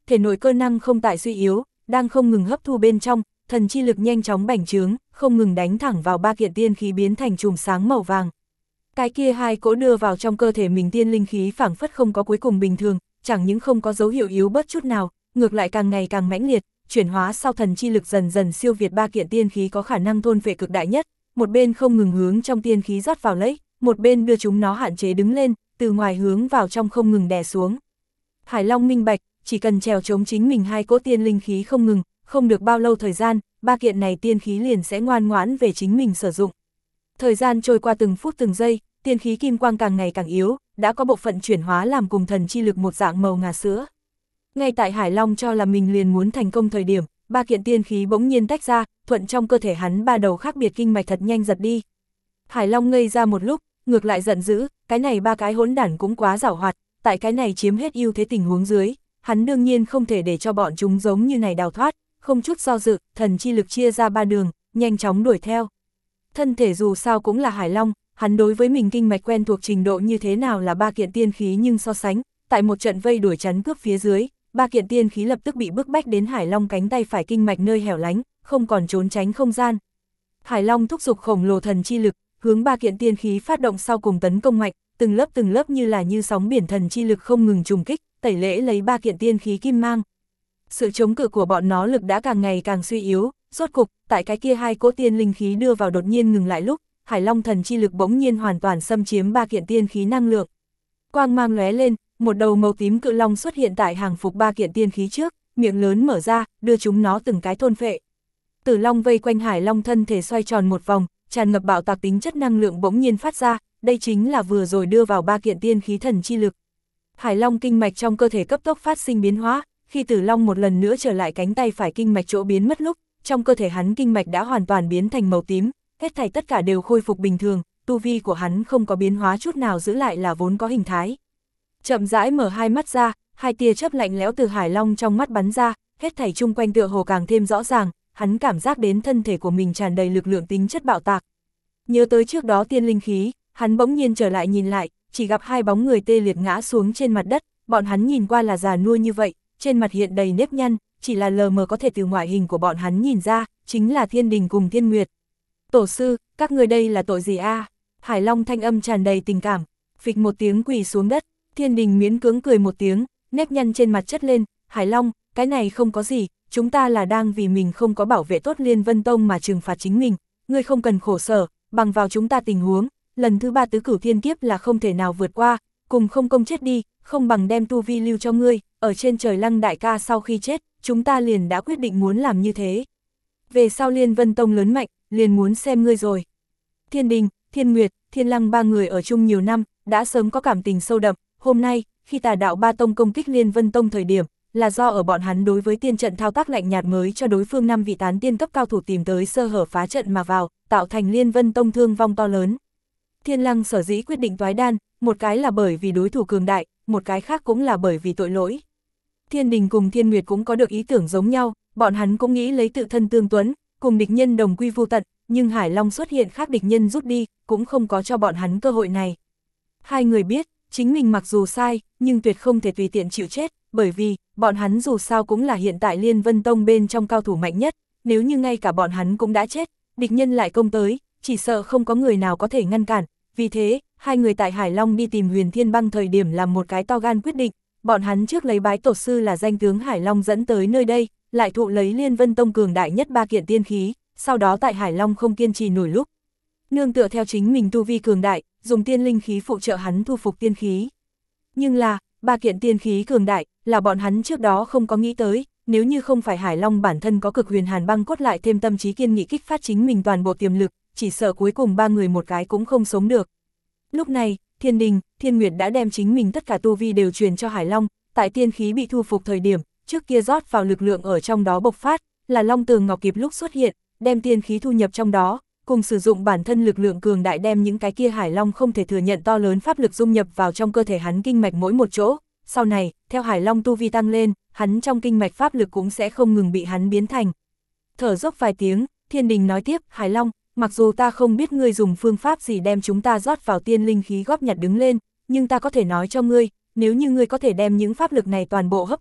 thể nội cơ năng không tại suy yếu, đang không ngừng hấp thu bên trong, thần chi lực nhanh chóng bành trướng, không ngừng đánh thẳng vào ba kiện tiên khí biến thành chùm sáng màu vàng. Cái kia hai cỗ đưa vào trong cơ thể mình tiên linh khí phảng phất không có cuối cùng bình thường, chẳng những không có dấu hiệu yếu bớt chút nào, ngược lại càng ngày càng mãnh liệt, chuyển hóa sau thần chi lực dần dần siêu việt ba kiện tiên khí có khả năng thôn phệ cực đại nhất, một bên không ngừng hướng trong tiên khí rót vào lấy, một bên đưa chúng nó hạn chế đứng lên, từ ngoài hướng vào trong không ngừng đè xuống. Hải Long minh bạch, chỉ cần trèo chống chính mình hai cỗ tiên linh khí không ngừng, không được bao lâu thời gian, ba kiện này tiên khí liền sẽ ngoan ngoãn về chính mình sử dụng. Thời gian trôi qua từng phút từng giây, tiên khí kim quang càng ngày càng yếu, đã có bộ phận chuyển hóa làm cùng thần chi lực một dạng màu ngà sữa. Ngay tại Hải Long cho là mình liền muốn thành công thời điểm, ba kiện tiên khí bỗng nhiên tách ra, thuận trong cơ thể hắn ba đầu khác biệt kinh mạch thật nhanh giật đi. Hải Long ngây ra một lúc, ngược lại giận dữ, cái này ba cái hỗn đản cũng quá giảo hoạt, tại cái này chiếm hết ưu thế tình huống dưới, hắn đương nhiên không thể để cho bọn chúng giống như này đào thoát, không chút do dự, thần chi lực chia ra ba đường, nhanh chóng đuổi theo. Thân thể dù sao cũng là Hải Long, hắn đối với mình kinh mạch quen thuộc trình độ như thế nào là ba kiện tiên khí nhưng so sánh, tại một trận vây đuổi chắn cướp phía dưới, ba kiện tiên khí lập tức bị bức bách đến Hải Long cánh tay phải kinh mạch nơi hẻo lánh, không còn trốn tránh không gian. Hải Long thúc giục khổng lồ thần chi lực, hướng ba kiện tiên khí phát động sau cùng tấn công mạnh, từng lớp như là như sóng biển thần chi lực không ngừng trùng kích, tẩy lễ lấy ba kiện tiên khí kim mang. Sự chống cự của bọn nó lực đã càng ngày càng suy yếu, rốt cục, tại cái kia hai cỗ tiên linh khí đưa vào đột nhiên ngừng lại lúc, Hải Long thần chi lực bỗng nhiên hoàn toàn xâm chiếm ba kiện tiên khí năng lượng. Quang mang lóe lên, một đầu màu tím cự long xuất hiện tại hàng phục ba kiện tiên khí trước, miệng lớn mở ra, đưa chúng nó từng cái thôn phệ. Tử long vây quanh Hải Long thân thể xoay tròn một vòng, tràn ngập bạo tạc tính chất năng lượng bỗng nhiên phát ra, đây chính là vừa rồi đưa vào ba kiện tiên khí thần chi lực. Hải Long kinh mạch trong cơ thể cấp tốc phát sinh biến hóa, khi Tử Long một lần nữa trở lại cánh tay phải kinh mạch chỗ biến mất lúc, trong cơ thể hắn kinh mạch đã hoàn toàn biến thành màu tím, hết thảy tất cả đều khôi phục bình thường, tu vi của hắn không có biến hóa chút nào giữ lại là vốn có hình thái. Chậm rãi mở hai mắt ra, hai tia chớp lạnh lẽo từ Hải Long trong mắt bắn ra, hết thảy chung quanh tựa hồ càng thêm rõ ràng, hắn cảm giác đến thân thể của mình tràn đầy lực lượng tính chất bạo tạc. Nhớ tới trước đó tiên linh khí, hắn bỗng nhiên trở lại nhìn lại, chỉ gặp hai bóng người tê liệt ngã xuống trên mặt đất, bọn hắn nhìn qua là già nua như vậy, trên mặt hiện đầy nếp nhăn, chỉ là lờ mờ có thể từ ngoại hình của bọn hắn nhìn ra, chính là Thiên Đình cùng Thiên Nguyệt. Tổ sư, các người đây là tội gì a? Hải Long thanh âm tràn đầy tình cảm, phịch một tiếng quỳ xuống đất, Thiên Đình miễn cưỡng cười một tiếng, nếp nhăn trên mặt chất lên, Hải Long, cái này không có gì, chúng ta là đang vì mình không có bảo vệ tốt Liên Vân Tông mà trừng phạt chính mình, ngươi không cần khổ sở, bằng vào chúng ta tình huống, lần thứ 3 tứ cửu thiên kiếp là không thể nào vượt qua, cùng không công chết đi, không bằng đem tu vi lưu cho ngươi, ở trên trời Lăng đại ca sau khi chết, chúng ta liền đã quyết định muốn làm như thế. Về sau Liên Vân Tông lớn mạnh, liền muốn xem ngươi rồi. Thiên Đình, Thiên Nguyệt, Thiên Lăng ba người ở chung nhiều năm, đã sớm có cảm tình sâu đậm, hôm nay, khi Tà Đạo Ba Tông công kích Liên Vân Tông thời điểm, là do ở bọn hắn đối với tiên trận thao tác lạnh nhạt mới cho đối phương 5 vị tán tiên cấp cao thủ tìm tới sơ hở phá trận mà vào, tạo thành Liên Vân Tông thương vong to lớn. Thiên Lăng sở dĩ quyết định toái đan, một cái là bởi vì đối thủ cường đại, một cái khác cũng là bởi vì tội lỗi. Thiên Đình cùng Thiên Nguyệt cũng có được ý tưởng giống nhau, bọn hắn cũng nghĩ lấy tự thân tương tuấn, cùng địch nhân đồng quy vu tận, nhưng Hải Long xuất hiện khác địch nhân rút đi, cũng không có cho bọn hắn cơ hội này. Hai người biết, chính mình mặc dù sai, nhưng tuyệt không thể tùy tiện chịu chết, bởi vì, bọn hắn dù sao cũng là hiện tại Liên Vân Tông bên trong cao thủ mạnh nhất, nếu như ngay cả bọn hắn cũng đã chết, địch nhân lại công tới, chỉ sợ không có người nào có thể ngăn cản, vì thế, hai người tại Hải Long đi tìm Huyền Thiên Băng thời điểm làm một cái to gan quyết định, bọn hắn trước lấy bái tổ sư là danh tướng Hải Long dẫn tới nơi đây, lại thụ lấy Liên Vân Tông cường đại nhất 3 kiện tiên khí, sau đó tại Hải Long không kiên trì nổi lúc. Nương tựa theo chính mình tu vi cường đại, dùng tiên linh khí phụ trợ hắn thu phục tiên khí. Nhưng là, 3 kiện tiên khí cường đại, là bọn hắn trước đó không có nghĩ tới, nếu như không phải Hải Long bản thân có cực huyền hàn băng cốt lại thêm tâm trí kiên nghị kích phát chính mình toàn bộ tiềm lực, chỉ sợ cuối cùng 3 người một cái cũng không sống được. Lúc này, Thiên Đình, Thiên Nguyệt đã đem chính mình tất cả tu vi đều truyền cho Hải Long, tại tiên khí bị thu phục thời điểm, trước kia rót vào lực lượng ở trong đó bộc phát, là Long Tường Ngọc kịp lúc xuất hiện, đem tiên khí thu nhập trong đó, cùng sử dụng bản thân lực lượng cường đại đem những cái kia Hải Long không thể thừa nhận to lớn pháp lực dung nhập vào trong cơ thể hắn kinh mạch mỗi một chỗ. Sau này, theo Hải Long tu vi tăng lên, hắn trong kinh mạch pháp lực cũng sẽ không ngừng bị hắn biến thành. Thở dốc vài tiếng, Thiên Đình nói tiếp, Hải Long, mặc dù ta không biết ngươi dùng phương pháp gì đem chúng ta rót vào tiên linh khí góp nhặt đứng lên, nhưng ta có thể nói cho ngươi, nếu như ngươi có thể đem những pháp lực này toàn bộ hấp thu,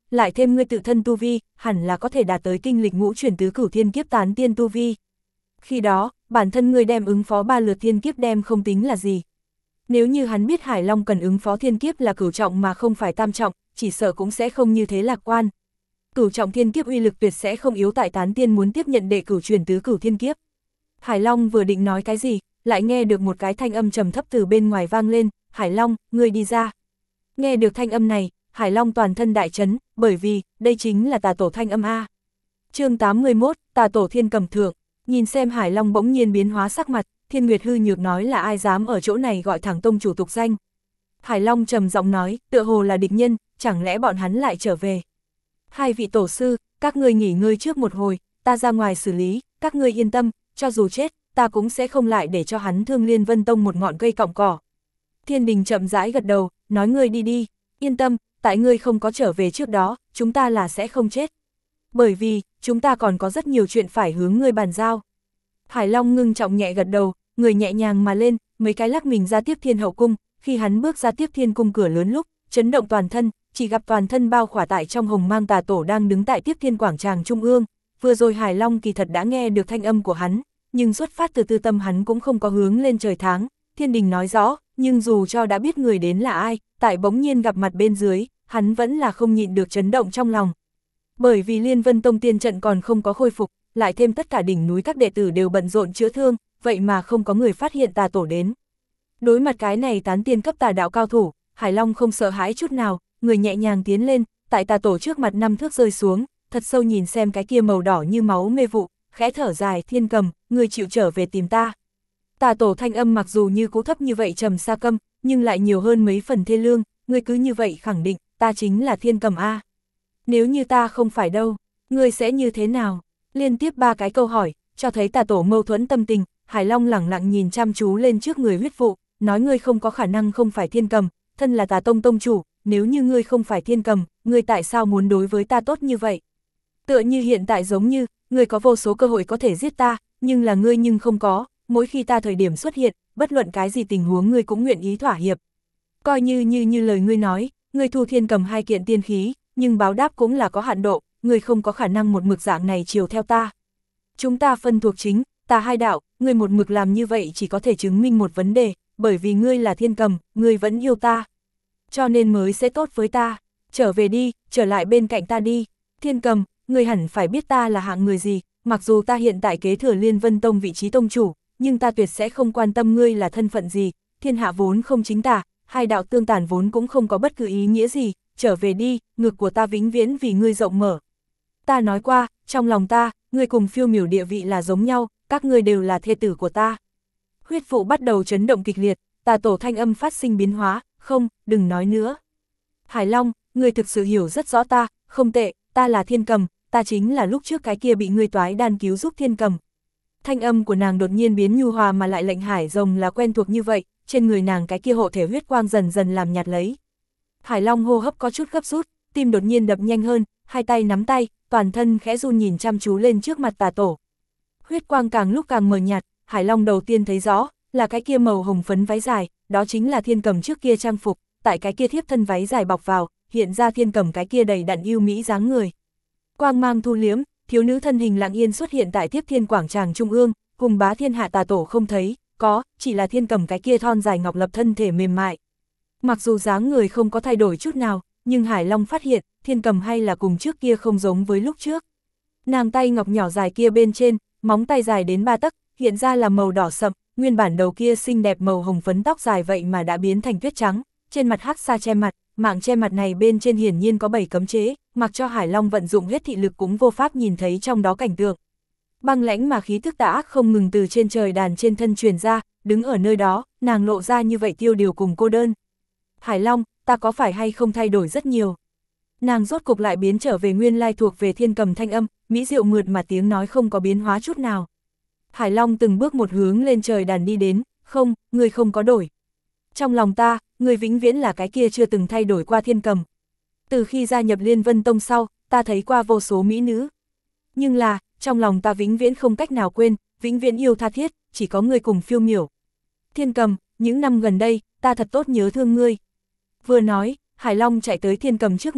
lại thêm ngươi tự thân tu vi, hẳn là có thể đạt tới kinh lịch ngũ chuyển tứ cửu thiên kiếp tán tiên tu vi. Khi đó, bản thân ngươi đem ứng phó 3 lượt thiên kiếp đem không tính là gì. Nếu như hắn biết Hải Long cần ứng phó thiên kiếp là cửu trọng mà không phải tam trọng, chỉ sợ cũng sẽ không như thế lạc quan. Cửu trọng thiên kiếp uy lực tuyệt sẽ không yếu tại tán tiên muốn tiếp nhận đệ cửu chuyển tứ cửu thiên kiếp. Hải Long vừa định nói cái gì, lại nghe được một cái thanh âm trầm thấp từ bên ngoài vang lên, Hải Long, ngươi đi ra. Nghe được thanh âm này, Hải Long toàn thân đại chấn, bởi vì, đây chính là tà tổ thanh âm A. Chương 81, tà tổ thiên cầm thượng, nhìn xem Hải Long bỗng nhiên biến hóa sắc mặt, Thiên Nguyệt hư nhược nói là ai dám ở chỗ này gọi thẳng tông chủ tục danh. Hải Long trầm giọng nói, tựa hồ là địch nhân, chẳng lẽ bọn hắn lại trở về. Hai vị tổ sư, các ngươi nghỉ ngơi trước một hồi, ta ra ngoài xử lý, các ngươi yên tâm, cho dù chết, ta cũng sẽ không lại để cho hắn thương Liên Vân Tông một ngọn cây cọng cỏ. Thiên Đình chậm rãi gật đầu, nói ngươi đi đi, yên tâm, tại ngươi không có trở về trước đó, chúng ta là sẽ không chết. Bởi vì, chúng ta còn có rất nhiều chuyện phải hướng ngươi bàn giao. Hải Long ngưng trọng nhẹ gật đầu, người nhẹ nhàng mà lên, mấy cái lắc mình ra tiếp Thiên Hậu Cung, khi hắn bước ra tiếp Thiên Cung cửa lớn lúc, chấn động toàn thân, chỉ gặp toàn thân bao khỏa tại trong hồng mang tà tổ đang đứng tại tiếp Thiên quảng tràng trung ương. Vừa rồi Hải Long kỳ thật đã nghe được thanh âm của hắn, nhưng xuất phát từ tư tâm hắn cũng không có hướng lên trời tháng. Thiên Đình nói rõ, nhưng dù cho đã biết người đến là ai, tại bỗng nhiên gặp mặt bên dưới, hắn vẫn là không nhịn được chấn động trong lòng. Bởi vì Liên Vân Tông tiên trận còn không có khôi phục, lại thêm tất cả đỉnh núi các đệ tử đều bận rộn chữa thương, vậy mà không có người phát hiện tà tổ đến. Đối mặt cái này tán tiên cấp tà đạo cao thủ, Hải Long không sợ hãi chút nào, người nhẹ nhàng tiến lên, tại tà tổ trước mặt 5 thước rơi xuống, thật sâu nhìn xem cái kia màu đỏ như máu mê vụ, khẽ thở dài, Thiên Cầm, người chịu trở về tìm ta. Tà tổ thanh âm mặc dù như cú thấp như vậy trầm xa câm, nhưng lại nhiều hơn mấy phần thê lương, ngươi cứ như vậy khẳng định, ta chính là Thiên Cầm A. Nếu như ta không phải đâu, ngươi sẽ như thế nào? Liên tiếp 3 cái câu hỏi, cho thấy tà tổ mâu thuẫn tâm tình, Hải Long lẳng lặng nhìn chăm chú lên trước người huyết vụ, nói ngươi không có khả năng không phải Thiên Cầm, thân là Tà Tông tông chủ, nếu như ngươi không phải Thiên Cầm, ngươi tại sao muốn đối với ta tốt như vậy? Tựa như hiện tại giống như, ngươi có vô số cơ hội có thể giết ta, nhưng là ngươi nhưng không có, mỗi khi ta thời điểm xuất hiện, bất luận cái gì tình huống ngươi cũng nguyện ý thỏa hiệp. Coi như lời ngươi nói, ngươi thu Thiên Cầm 2 kiện tiên khí, nhưng báo đáp cũng là có hạn độ, ngươi không có khả năng một mực dạng này chiều theo ta. Chúng ta phân thuộc chính, ta hai đạo, ngươi một mực làm như vậy chỉ có thể chứng minh một vấn đề, bởi vì ngươi là Thiên Cầm, ngươi vẫn yêu ta. Cho nên mới sẽ tốt với ta, trở về đi, trở lại bên cạnh ta đi. Thiên Cầm, ngươi hẳn phải biết ta là hạng người gì, mặc dù ta hiện tại kế thừa Liên Vân Tông vị trí tông chủ, nhưng ta tuyệt sẽ không quan tâm ngươi là thân phận gì, thiên hạ vốn không chính tà, hai đạo tương tàn vốn cũng không có bất cứ ý nghĩa gì, trở về đi, ngực của ta vĩnh viễn vì ngươi rộng mở. Ta nói qua, trong lòng ta, ngươi cùng Phiêu Miểu địa vị là giống nhau, các ngươi đều là thê tử của ta. Huyết vụ bắt đầu chấn động kịch liệt, tà tổ thanh âm phát sinh biến hóa, không, đừng nói nữa. Hải Long, ngươi thực sự hiểu rất rõ ta, không tệ, ta là Thiên Cầm, ta chính là lúc trước cái kia bị ngươi toái đan cứu giúp Thiên Cầm. Thanh âm của nàng đột nhiên biến nhu hòa mà lại lệnh Hải Rồng là quen thuộc như vậy, trên người nàng cái kia hộ thể huyết quang dần dần làm nhạt lấy. Hải Long hô hấp có chút gấp rút, tim đột nhiên đập nhanh hơn, hai tay nắm tay, toàn thân khẽ run nhìn chăm chú lên trước mặt tà tổ. Huyết quang càng lúc càng mờ nhạt, Hải Long đầu tiên thấy rõ, là cái kia màu hồng phấn váy dài, đó chính là Thiên Cầm trước kia trang phục, tại cái kia thiếp thân váy dài bọc vào, hiện ra Thiên Cầm cái kia đầy đặn yêu mỹ dáng người. Quang mang thu liếm, thiếu nữ thân hình lặng yên xuất hiện tại tiếp Thiên quảng tràng trung ương, cùng bá thiên hạ tà tổ không thấy, có, chỉ là Thiên Cầm cái kia thon dài ngọc lập thân thể mềm mại. Mặc dù dáng người không có thay đổi chút nào, nhưng Hải Long phát hiện, Thiên Cầm hay là cùng trước kia không giống với lúc trước. Nàng tay ngọc nhỏ dài kia bên trên, móng tay dài đến 3 tấc, hiện ra là màu đỏ sậm, nguyên bản đầu kia xinh đẹp màu hồng phấn tóc dài vậy mà đã biến thành tuyết trắng, trên mặt hắc sa che mặt, mảng che mặt này bên trên hiển nhiên có 7 cấm chế, mặc cho Hải Long vận dụng hết thị lực cũng vô pháp nhìn thấy trong đó cảnh tượng. Băng lãnh mà khí tức tà ác không ngừng từ trên trời đàn trên thân truyền ra, đứng ở nơi đó, nàng lộ ra như vậy tiêu điều cùng cô đơn. Hải Long, ta có phải hay không thay đổi rất nhiều? Nàng rốt cục lại biến trở về nguyên lai thuộc về Thiên Cầm thanh âm, mỹ diệu mượt mà tiếng nói không có biến hóa chút nào. Hải Long từng bước một hướng lên trời đàn đi đến, không, ngươi không có đổi. Trong lòng ta, ngươi vĩnh viễn là cái kia chưa từng thay đổi qua Thiên Cầm. Từ khi gia nhập Liên Vân Tông sau, ta thấy qua vô số mỹ nữ. Nhưng là, trong lòng ta vĩnh viễn không cách nào quên, vĩnh viễn yêu tha thiết, chỉ có ngươi cùng Phiêu Miểu. Thiên Cầm, những năm gần đây, ta thật tốt nhớ thương ngươi. Vừa nói, Hải Long chạy tới Thiên Cầm trước người,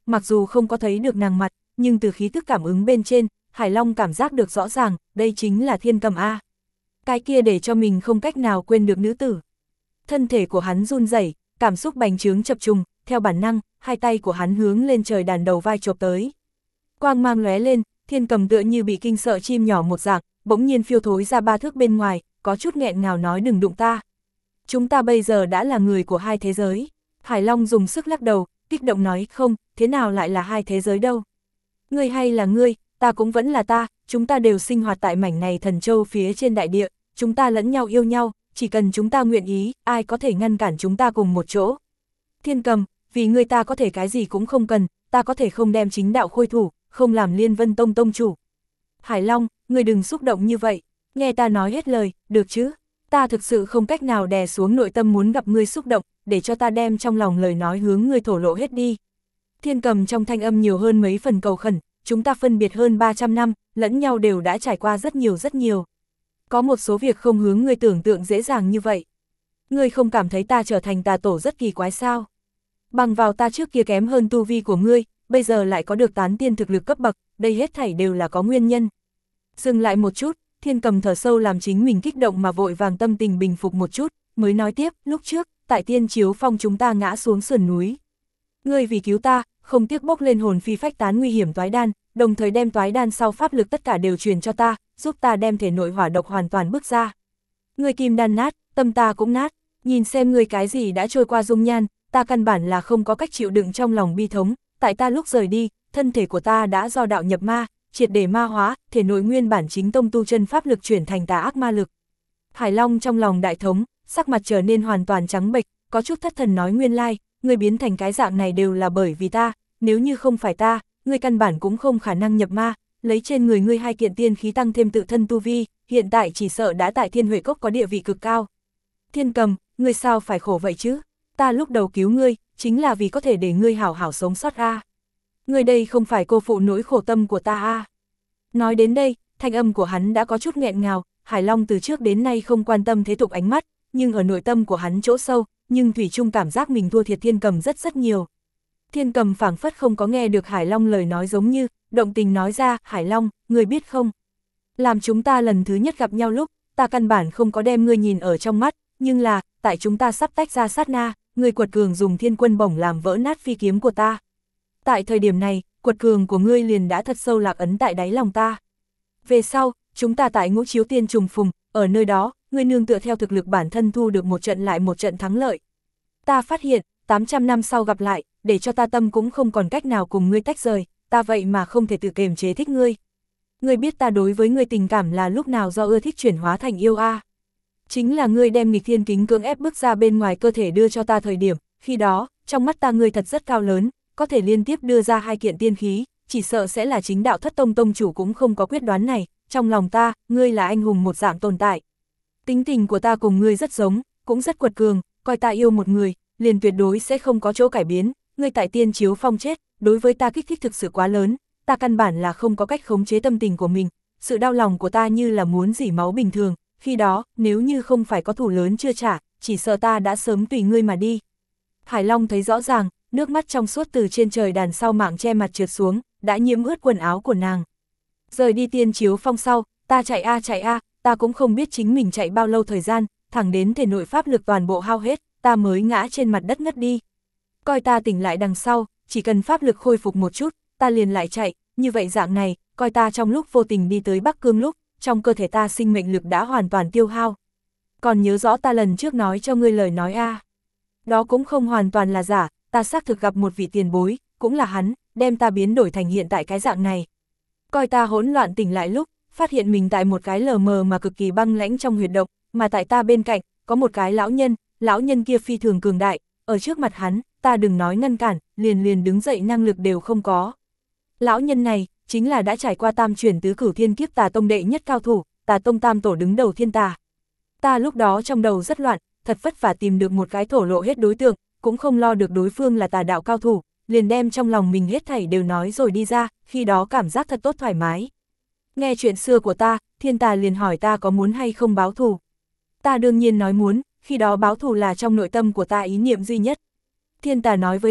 mặc dù không có thấy được nàng mặt, nhưng từ khí tức cảm ứng bên trên, Hải Long cảm giác được rõ ràng, đây chính là Thiên Cầm A. Cái kia để cho mình không cách nào quên được nữ tử. Thân thể của hắn run rẩy, cảm xúc bành trướng chập trùng, theo bản năng, hai tay của hắn hướng lên trời đàn đầu vai chộp tới. Quang mang lóe lên, Thiên Cầm tựa như bị kinh sợ chim nhỏ một dạng, bỗng nhiên phiêu thối ra 3 thước bên ngoài, có chút nghẹn ngào nói đừng đụng ta. Chúng ta bây giờ đã là người của hai thế giới. Hải Long dùng sức lắc đầu, kích động nói không, thế nào lại là hai thế giới đâu. Ngươi hay là ngươi, ta cũng vẫn là ta, chúng ta đều sinh hoạt tại mảnh này thần châu phía trên đại địa, chúng ta lẫn nhau yêu nhau, chỉ cần chúng ta nguyện ý, ai có thể ngăn cản chúng ta cùng một chỗ. Thiên Cầm, vì ngươi ta có thể cái gì cũng không cần, ta có thể không đem chính đạo khôi thủ, không làm Liên Vân Tông tông chủ. Hải Long, ngươi đừng xúc động như vậy, nghe ta nói hết lời, được chứ? Ta thực sự không cách nào đè xuống nội tâm muốn gặp ngươi xúc động, để cho ta đem trong lòng lời nói hướng ngươi thổ lộ hết đi. Thiên Cầm trong thanh âm nhiều hơn mấy phần cầu khẩn, chúng ta phân biệt hơn 300 năm, lẫn nhau đều đã trải qua rất nhiều. Có một số việc không hướng ngươi tưởng tượng dễ dàng như vậy. Ngươi không cảm thấy ta trở thành tà tổ rất kỳ quái sao? Bằng vào ta trước kia kém hơn tu vi của ngươi, bây giờ lại có được tán tiên thực lực cấp bậc, đây hết thảy đều là có nguyên nhân. Dừng lại một chút, Thiên Cầm thở sâu làm chính mình kích động mà vội vàng tâm tình bình phục một chút, mới nói tiếp, lúc trước, tại Tiên Chiếu Phong chúng ta ngã xuống sườn núi. Ngươi vì cứu ta, không tiếc bốc lên hồn phi phách tán nguy hiểm toái đan, đồng thời đem toái đan sau pháp lực tất cả đều truyền cho ta, giúp ta đem thể nội hỏa độc hoàn toàn bước ra. Ngươi kim đan nát, tâm ta cũng nát, nhìn xem ngươi cái gì đã trôi qua dung nhan, ta căn bản là không có cách chịu đựng trong lòng bi thống, tại ta lúc rời đi, thân thể của ta đã do đạo nhập ma, triệt để ma hóa, thể nội nguyên bản chính tông tu chân pháp lực chuyển thành tà ác ma lực. Hải Long trong lòng đại thống, sắc mặt trở nên hoàn toàn trắng bệch, có chút thất thần nói nguyên lai, ngươi biến thành cái dạng này đều là bởi vì ta, nếu như không phải ta, ngươi căn bản cũng không khả năng nhập ma, lấy trên người ngươi 2 kiện tiên khí tăng thêm tự thân tu vi, hiện tại chỉ sợ đã tại Thiên Huệ Cốc có địa vị cực cao. Thiên Cầm, ngươi sao phải khổ vậy chứ? Ta lúc đầu cứu ngươi, chính là vì có thể để ngươi hảo hảo sống sót a. Ngươi đây không phải cô phụ nỗi khổ tâm của ta a. Nói đến đây, thanh âm của hắn đã có chút nghẹn ngào, Hải Long từ trước đến nay không quan tâm thế tục ánh mắt, nhưng ở nội tâm của hắn chỗ sâu, nhưng thủy chung cảm giác mình thua thiệt Thiên Cầm rất nhiều. Thiên Cầm phảng phất không có nghe được Hải Long lời nói giống như, động tình nói ra, Hải Long, ngươi biết không? Làm chúng ta lần thứ nhất gặp nhau lúc, ta căn bản không có đem ngươi nhìn ở trong mắt, nhưng là, tại chúng ta sắp tách ra sát na, ngươi quật cường dùng thiên quân bổng làm vỡ nát phi kiếm của ta. Tại thời điểm này, quật cường của ngươi liền đã thật sâu lạc ấn tại đáy lòng ta. Về sau, chúng ta tại Ngũ Chiếu Tiên trùng phùng, ở nơi đó, ngươi nương tựa theo thực lực bản thân thu được một trận lại một trận thắng lợi. Ta phát hiện, 800 năm sau gặp lại, để cho ta tâm cũng không còn cách nào cùng ngươi tách rời, ta vậy mà không thể tự kiềm chế thích ngươi. Ngươi biết ta đối với ngươi tình cảm là lúc nào do ưa thích chuyển hóa thành yêu a. Chính là ngươi đem nghịch thiên kính cưỡng ép bước ra bên ngoài cơ thể đưa cho ta thời điểm, khi đó, trong mắt ta ngươi thật rất cao lớn, có thể liên tiếp đưa ra 2 kiện tiên khí, chỉ sợ sẽ là chính đạo Thất Tông tông chủ cũng không có quyết đoán này, trong lòng ta, ngươi là anh hùng một dạng tồn tại. Tính tình của ta cùng ngươi rất giống, cũng rất quật cường, coi ta yêu một người, liền tuyệt đối sẽ không có chỗ cải biến, ngươi tại Tiên Chiếu Phong chết, đối với ta kích thích thực sự quá lớn, ta căn bản là không có cách khống chế tâm tình của mình, sự đau lòng của ta như là muốn rỉ máu bình thường, khi đó, nếu như không phải có thù lớn chưa trả, chỉ sợ ta đã sớm tùy ngươi mà đi. Hải Long thấy rõ ràng, nước mắt trong suốt từ trên trời đàn sau mạng che mặt trượt xuống, đã nhiễm ướt quần áo của nàng. Rời đi Tiên Chiếu Phong sau, ta chạy a, ta cũng không biết chính mình chạy bao lâu thời gian, thẳng đến thể nội pháp lực toàn bộ hao hết, ta mới ngã trên mặt đất ngất đi. Coi ta tỉnh lại đằng sau, chỉ cần pháp lực khôi phục một chút, ta liền lại chạy, như vậy dạng này, coi ta trong lúc vô tình đi tới Bắc Cương lúc, trong cơ thể ta sinh mệnh lực đã hoàn toàn tiêu hao. Còn nhớ rõ ta lần trước nói cho ngươi lời nói a. Đó cũng không hoàn toàn là giả, ta xác thực gặp một vị tiền bối, cũng là hắn, đem ta biến đổi thành hiện tại cái dạng này. Coi ta hỗn loạn tỉnh lại lúc, phát hiện mình tại một cái lờ mờ mà cực kỳ băng lãnh trong huyệt động, mà tại ta bên cạnh, có một cái lão nhân kia phi thường cường đại, ở trước mặt hắn, ta đừng nói ngăn cản, liền đứng dậy năng lực đều không có. Lão nhân này, chính là đã trải qua tam chuyển tứ cửu thiên kiếp Tà Tông đệ nhất cao thủ, Tà Tông tam tổ đứng đầu thiên tà. Ta lúc đó trong đầu rất loạn, thật vất vả tìm được một cái thổ lộ hết đối tượng, cũng không lo được đối phương là tà đạo cao thủ, liền đem trong lòng mình hết thảy đều nói rồi đi ra, khi đó cảm giác thật tốt thoải mái. Nghe chuyện xưa của ta, thiên tà liền hỏi ta có muốn hay không báo thù. Ta đương nhiên nói muốn, khi đó báo thù là trong nội tâm của ta ý niệm duy nhất. Thiên tà nói với ta,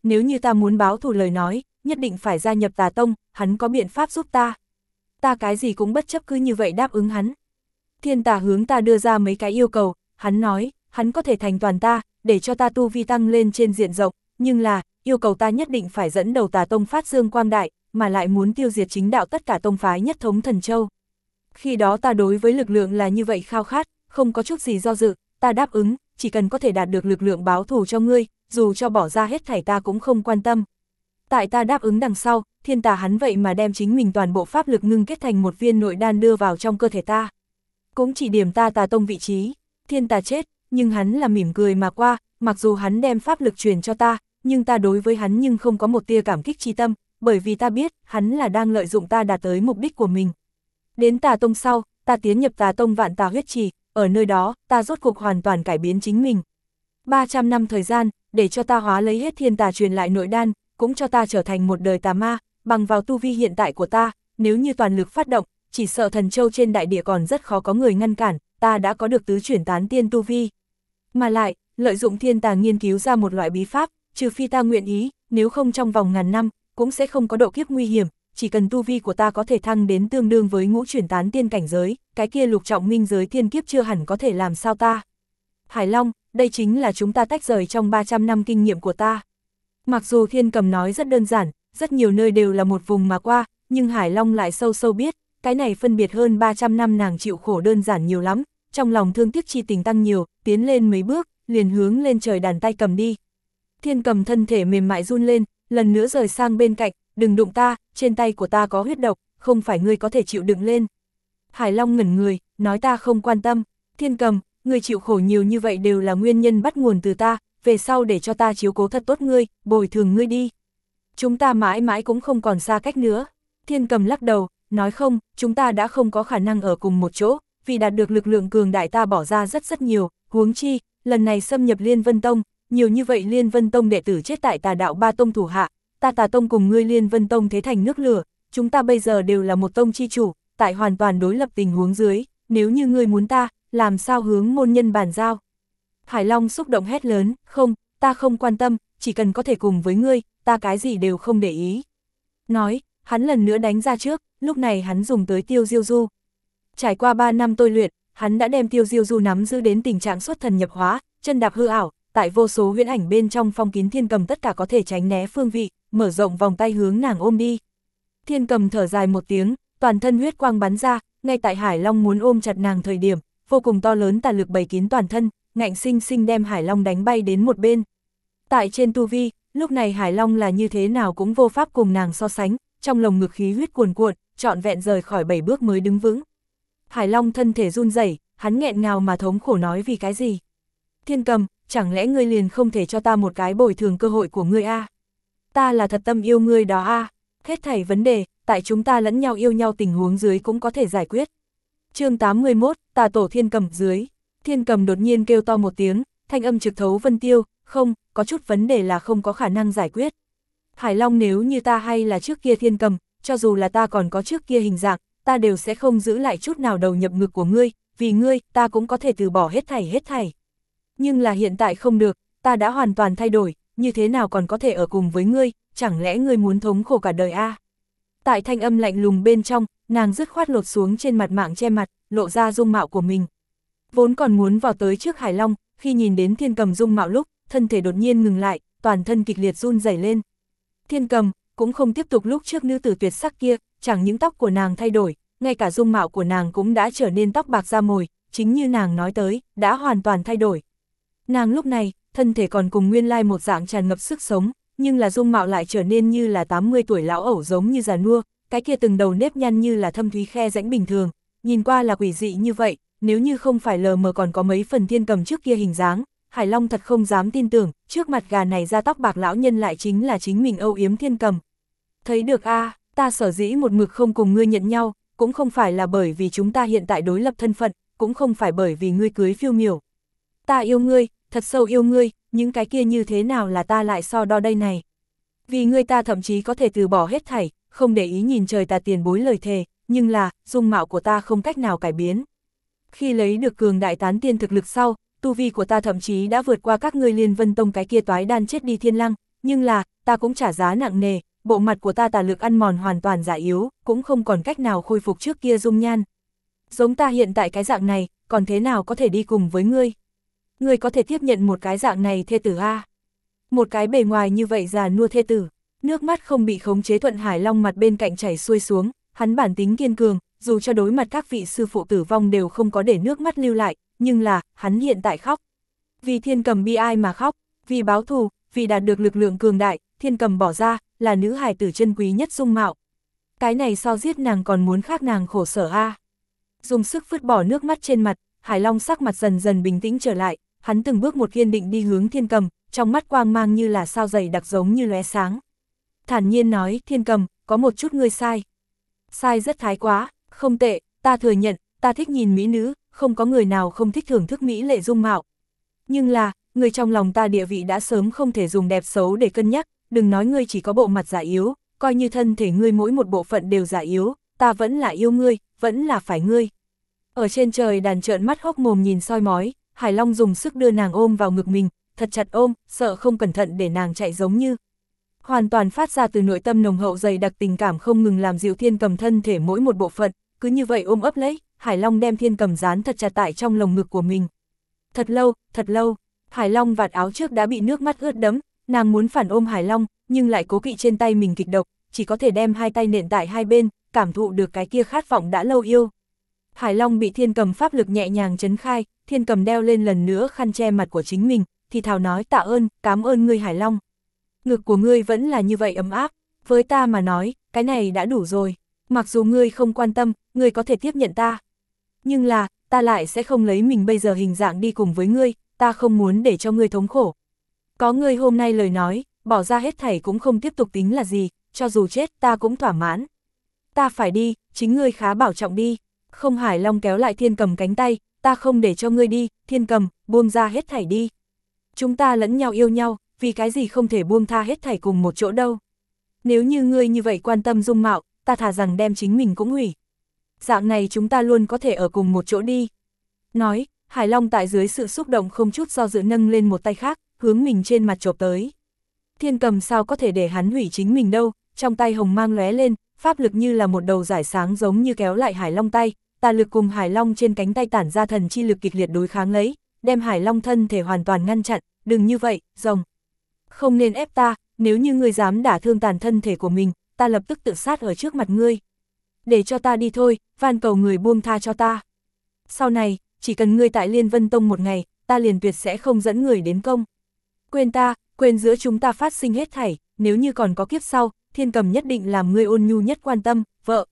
nếu như ta muốn báo thù lời nói, nhất định phải gia nhập Tà Tông, hắn có biện pháp giúp ta. Ta cái gì cũng bất chấp cứ như vậy đáp ứng hắn. Thiên Tà hướng ta đưa ra mấy cái yêu cầu, hắn nói, hắn có thể thành toàn ta, để cho ta tu vi tăng lên trên diện rộng, nhưng là, yêu cầu ta nhất định phải dẫn đầu Tà Tông phát dương quang đại, mà lại muốn tiêu diệt chính đạo tất cả tông phái nhất thống Thần Châu. Khi đó ta đối với lực lượng là như vậy khao khát, không có chút gì do dự, ta đáp ứng, chỉ cần có thể đạt được lực lượng báo thù cho ngươi, dù cho bỏ ra hết thảy ta cũng không quan tâm. Tại ta đáp ứng đằng sau, Thiên Tà hắn vậy mà đem chính mình toàn bộ pháp lực ngưng kết thành một viên nội đan đưa vào trong cơ thể ta. Cũng chỉ điểm ta Tà Tông vị trí. Thiên Tà chết, nhưng hắn là mỉm cười mà qua, mặc dù hắn đem pháp lực truyền cho ta, nhưng ta đối với hắn nhưng không có một tia cảm kích chi tâm, bởi vì ta biết, hắn là đang lợi dụng ta đạt tới mục đích của mình. Đến Tà Tông sau, ta tiến nhập Tà Tông Vạn Tà huyết trì, ở nơi đó, ta rốt cuộc hoàn toàn cải biến chính mình. 300 năm thời gian, để cho ta hóa lấy hết Thiên Tà truyền lại nội đan, cũng cho ta trở thành một đời tà ma, bằng vào tu vi hiện tại của ta, nếu như toàn lực phát động, chỉ sợ Thần Châu trên đại địa còn rất khó có người ngăn cản, ta đã có được tứ chuyển tán tiên tu vi. Mà lại, lợi dụng Thiên Tà nghiên cứu ra một loại bí pháp, trừ phi ta nguyện ý, nếu không trong vòng ngàn năm, cũng sẽ không có độ kiếp nguy hiểm, chỉ cần tu vi của ta có thể thăng đến tương đương với ngũ chuyển tán tiên cảnh giới, cái kia lục trọng minh giới thiên kiếp chưa hẳn có thể làm sao ta. Hải Long, đây chính là chúng ta tách rời trong 300 năm kinh nghiệm của ta. Mặc dù Thiên Cầm nói rất đơn giản, rất nhiều nơi đều là một vùng mà qua, nhưng Hải Long lại sâu sâu biết, cái này phân biệt hơn 300 năm nàng chịu khổ đơn giản nhiều lắm, trong lòng thương tiếc chi tình tăng nhiều, tiến lên mấy bước, liền hướng lên trời đàn tay cầm đi. Thiên Cầm thân thể mềm mại run lên, lần nữa rời sang bên cạnh, đừng đụng ta, trên tay của ta có huyết độc, không phải ngươi có thể chịu đựng lên. Hải Long ngẩn người, nói ta không quan tâm, Thiên Cầm, ngươi chịu khổ nhiều như vậy đều là nguyên nhân bắt nguồn từ ta, về sau để cho ta chiếu cố thật tốt ngươi, bồi thường ngươi đi. Chúng ta mãi mãi cũng không còn xa cách nữa. Thiên Cầm lắc đầu, nói không, chúng ta đã không có khả năng ở cùng một chỗ, vì đạt được lực lượng cường đại ta bỏ ra rất nhiều, huống chi, lần này xâm nhập Liên Vân Tông, nhiều như vậy Liên Vân Tông đệ tử chết tại Tà Đạo ba tông thủ hạ, ta Tà Tông cùng ngươi Liên Vân Tông thế thành nước lửa, chúng ta bây giờ đều là một tông chi chủ, tại hoàn toàn đối lập tình huống dưới, nếu như ngươi muốn ta, làm sao hướng môn nhân bàn giao. Hải Long xúc động hét lớn, không, ta không quan tâm, chỉ cần có thể cùng với ngươi, ta cái gì đều không để ý. Nói, hắn lần nữa đánh ra trước, lúc này hắn dùng tới Tiêu Diêu Du. Trải qua 3 năm tôi luyện, hắn đã đem Tiêu Diêu Du nắm giữ đến tình trạng xuất thần nhập hóa, chân đạp hư ảo, tại vô số huyễn ảnh bên trong phong kín Thiên Cầm tất cả có thể tránh né phương vị, mở rộng vòng tay hướng nàng ôm đi. Thiên Cầm thở dài một tiếng, toàn thân huyết quang bắn ra, ngay tại Hải Long muốn ôm chặt nàng thời điểm, vô cùng to lớn tà lực bày kín toàn thân, ngạnh sinh sinh đem Hải Long đánh bay đến một bên. Tại trên tu vi, lúc này Hải Long là như thế nào cũng vô pháp cùng nàng so sánh, trong lồng ngực khí huyết cuồn cuộn, trọn vẹn rời khỏi 7 bước mới đứng vững. Hải Long thân thể run rẩy, hắn nghẹn ngào mà thống khổ nói vì cái gì? Thiên Cầm, chẳng lẽ ngươi liền không thể cho ta một cái bồi thường cơ hội của ngươi a? Ta là thật tâm yêu ngươi đó a. Hết thảy vấn đề, tại chúng ta lẫn nhau yêu nhau tình huống dưới cũng có thể giải quyết. Chương 81, Tà Tổ Thiên Cầm dưới. Thiên Cầm đột nhiên kêu to một tiếng, thanh âm trực thấu vân tiêu, không, có chút vấn đề là không có khả năng giải quyết. Hải Long, nếu như ta hay là trước kia Thiên Cầm, cho dù là ta còn có trước kia hình dạng, ta đều sẽ không giữ lại chút nào đầu nhập ngực của ngươi, vì ngươi, ta cũng có thể từ bỏ hết thảy. Nhưng là hiện tại không được, ta đã hoàn toàn thay đổi, như thế nào còn có thể ở cùng với ngươi, chẳng lẽ ngươi muốn thống khổ cả đời a? Tại thanh âm lạnh lùng bên trong, nàng dứt khoát lột xuống trên mặt mạng che mặt, lộ ra dung mạo của mình. Vốn còn muốn vào tới trước Hải Long, khi nhìn đến Thiên Cầm dung mạo lúc, thân thể đột nhiên ngừng lại, toàn thân kịch liệt run rẩy lên. Thiên Cầm cũng không tiếp tục lúc trước nữ tử tuyệt sắc kia, chẳng những tóc của nàng thay đổi, ngay cả dung mạo của nàng cũng đã trở nên tóc bạc da mồi, chính như nàng nói tới, đã hoàn toàn thay đổi. Nàng lúc này, thân thể còn cùng nguyên lai một dạng tràn ngập sức sống, nhưng là dung mạo lại trở nên như là 80 tuổi lão ẩu giống như già nua, cái kia từng đầu nếp nhăn như là thâm thúy khe rãnh bình thường, nhìn qua là quỷ dị như vậy, nếu như không phải lờ mờ còn có mấy phần Thiên Cầm trước kia hình dáng, Hải Long thật không dám tin tưởng, trước mặt gà này da tóc bạc lão nhân lại chính là chính mình âu yếm Thiên Cầm. Thấy được a, ta sở dĩ một mực không cùng ngươi nhận nhau, cũng không phải là bởi vì chúng ta hiện tại đối lập thân phận, cũng không phải bởi vì ngươi cưới Phiêu Miểu. Ta yêu ngươi, thật sâu yêu ngươi, những cái kia như thế nào là ta lại so đo đây này. Vì ngươi ta thậm chí có thể từ bỏ hết thảy, không để ý nhìn trời ta tiền bối lời thề, nhưng là, dung mạo của ta không cách nào cải biến. Khi lấy được cường đại tán tiên thực lực sau, tu vi của ta thậm chí đã vượt qua các ngươi Liên Vân Tông cái kia toái đan chết đi Thiên Lăng, Nhưng là, ta cũng trả giá nặng nề, bộ mặt của ta tà lực ăn mòn hoàn toàn già yếu, cũng không còn cách nào khôi phục trước kia dung nhan. Giống ta hiện tại cái dạng này, còn thế nào có thể đi cùng với ngươi? Ngươi có thể tiếp nhận một cái dạng này thê tử a? Một cái bề ngoài như vậy già nua thê tử. Nước mắt không bị khống chế Thuận Hải Long mặt bên cạnh chảy xuôi xuống, hắn bản tính kiên cường, dù cho đối mặt các vị sư phụ tử vong đều không có để nước mắt lưu lại, nhưng là, hắn hiện tại khóc. Vì Thiên Cầm bi ai mà khóc, vì báo thù, vì đạt được lực lượng cường đại, Thiên Cầm bỏ ra, là nữ hài tử chân quý nhất dung mạo. Cái này so giết nàng còn muốn khác nàng khổ sở a. Dùng sức vứt bỏ nước mắt trên mặt, Hải Long sắc mặt dần dần bình tĩnh trở lại, hắn từng bước một kiên định đi hướng Thiên Cầm, trong mắt quang mang như là sao dày đặc giống như lóe sáng. Thản nhiên nói, Thiên Cầm, có một chút ngươi sai. Sai rất thái quá, không tệ, ta thừa nhận, ta thích nhìn mỹ nữ, không có người nào không thích thưởng thức mỹ lệ dung mạo. Nhưng là, người trong lòng ta địa vị đã sớm không thể dùng đẹp xấu để cân nhắc, đừng nói ngươi chỉ có bộ mặt giả yếu, coi như thân thể ngươi mỗi một bộ phận đều giả yếu, ta vẫn là yêu ngươi, vẫn là phải ngươi. Ở trên trời đàn trợn mắt hốc mồm nhìn soi mói, Hải Long dùng sức đưa nàng ôm vào ngực mình, thật chặt ôm, sợ không cẩn thận để nàng chạy giống như. Hoàn toàn phát ra từ nội tâm nồng hậu dày đặc tình cảm không ngừng làm dịu Thiên Cầm thân thể mỗi một bộ phận, cứ như vậy ôm ấp lấy, Hải Long đem Thiên Cầm dán thật chặt tại trong lồng ngực của mình. Thật lâu, Hải Long vạt áo trước đã bị nước mắt ướt đẫm, nàng muốn phản ôm Hải Long, nhưng lại cố kỵ trên tay mình kịch độc, chỉ có thể đem hai tay nện tại hai bên, cảm thụ được cái kia khát vọng đã lâu yêu. Hải Long bị Thiên Cầm pháp lực nhẹ nhàng trấn khai, Thiên Cầm đeo lên lần nữa khăn che mặt của chính mình, thì thào nói tạ ơn, cảm ơn ngươi Hải Long. Ngực của ngươi vẫn là như vậy ấm áp, với ta mà nói, cái này đã đủ rồi. Mặc dù ngươi không quan tâm, ngươi có thể tiếp nhận ta. Nhưng là, ta lại sẽ không lấy mình bây giờ hình dạng đi cùng với ngươi, ta không muốn để cho ngươi thống khổ. Có ngươi hôm nay lời nói, bỏ ra hết thảy cũng không tiếp tục tính là gì, cho dù chết ta cũng thỏa mãn. Ta phải đi, chính ngươi khá bảo trọng đi. Không, Hải Long kéo lại Thiên Cầm cánh tay, ta không để cho ngươi đi, Thiên Cầm, buông ra hết thảy đi. Chúng ta lẫn nhau yêu nhau, vì cái gì không thể buông tha hết thảy cùng một chỗ đâu. Nếu như ngươi như vậy quan tâm dung mạo, ta thà rằng đem chính mình cũng hủy. Dạng này chúng ta luôn có thể ở cùng một chỗ đi. Nói, Hải Long tại dưới sự xúc động không chút do dự nâng lên một tay khác, hướng mình trên mặt chộp tới. Thiên Cầm sao có thể để hắn hủy chính mình đâu, trong tay hồng mang lóe lên, pháp lực như là một đầu rải sáng giống như kéo lại Hải Long tay, tà lực cùng Hải Long trên cánh tay tản ra thần chi lực kịch liệt đối kháng lấy, đem Hải Long thân thể hoàn toàn ngăn chặn, đừng như vậy, rồng. Không nên ép ta, nếu như ngươi dám đả thương tàn thân thể của mình, ta lập tức tự sát ở trước mặt ngươi. Để cho ta đi thôi, van cầu người buông tha cho ta. Sau này, chỉ cần ngươi tại Liên Vân Tông một ngày, ta liền tuyệt sẽ không dẫn người đến công. Quên ta, quên giữa chúng ta phát sinh hết thảy, nếu như còn có kiếp sau, Thiên Cầm nhất định làm ngươi ôn nhu nhất quan tâm, vợ.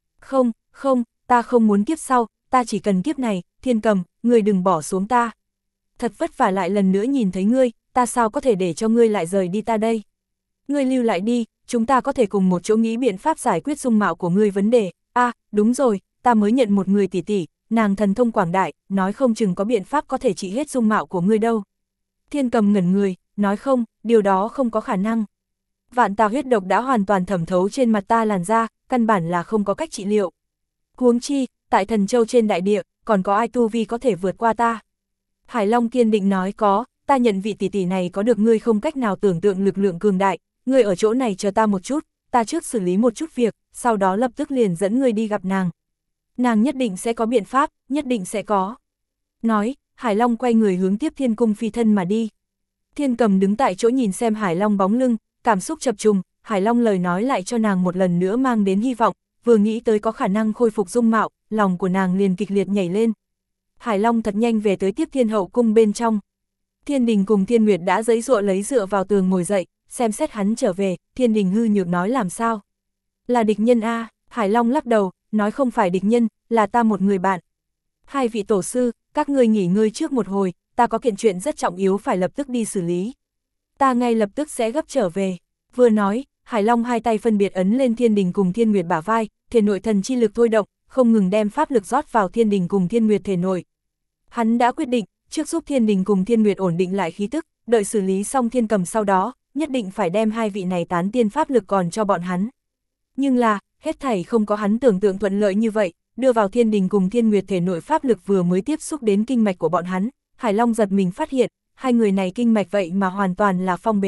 Không, ta không muốn kiếp sau, ta chỉ cần kiếp này, Thiên Cầm, ngươi đừng bỏ xuống ta. Thật vất vả lại lần nữa nhìn thấy ngươi, ta sao có thể để cho ngươi lại rời đi ta đây. Ngươi lưu lại đi, chúng ta có thể cùng một chỗ nghĩ biện pháp giải quyết dung mạo của ngươi vấn đề. Đúng rồi, ta mới nhận một người tỷ tỷ, nàng thần thông quảng đại, nói không chừng có biện pháp có thể trị hết dung mạo của ngươi đâu. Thiên Cầm ngẩn người, nói không, điều đó không có khả năng. Vạn tà huyết độc đã hoàn toàn thẩm thấu trên mặt ta làn da, căn bản là không có cách trị liệu. Huống chi, tại Thần Châu trên đại địa, còn có ai tu vi có thể vượt qua ta? Hải Long kiên định nói có, ta nhận vị tỷ tỷ này có được ngươi không cách nào tưởng tượng lực lượng cường đại, ngươi ở chỗ này chờ ta một chút, ta trước xử lý một chút việc, sau đó lập tức liền dẫn ngươi đi gặp nàng. Nàng nhất định sẽ có biện pháp, nhất định sẽ có. Nói, Hải Long quay người hướng tiếp Thiên Cung phi thân mà đi. Thiên Cầm đứng tại chỗ nhìn xem Hải Long bóng lưng, cảm xúc chập trùng, Hải Long lời nói lại cho nàng một lần nữa mang đến hy vọng, vừa nghĩ tới có khả năng khôi phục dung mạo, lòng của nàng liền kịch liệt nhảy lên. Hải Long thật nhanh về tới tiếp Thiên Hậu Cung bên trong. Thiên Đình cùng Thiên Nguyệt đã giãy giụa lấy dựa vào tường ngồi dậy, xem xét hắn trở về, Thiên Đình hư nhược nói làm sao? Là địch nhân a, Hải Long lắc đầu, nói không phải địch nhân, là ta một người bạn. Hai vị tổ sư, các ngươi nghỉ ngơi trước một hồi, ta có kiện chuyện rất trọng yếu phải lập tức đi xử lý. Ta ngay lập tức sẽ gấp trở về. Vừa nói, Hải Long hai tay phân biệt ấn lên Thiên Đình cùng Thiên Nguyệt bả vai, thể nội thần chi lực thôi động, không ngừng đem pháp lực rót vào Thiên Đình cùng Thiên Nguyệt thể nội. Hắn đã quyết định, trước giúp Thiên Đình cùng Thiên Nguyệt ổn định lại khí tức, đợi xử lý xong Thiên Cầm sau đó, nhất định phải đem hai vị này tán tiên pháp lực còn cho bọn hắn. Nhưng là, hết thảy không có hắn tưởng tượng thuận lợi như vậy, đưa vào Thiên Đình cùng Thiên Nguyệt thể nội pháp lực vừa mới tiếp xúc đến kinh mạch của bọn hắn, Hải Long giật mình phát hiện, hai người này kinh mạch vậy mà hoàn toàn là phong bế,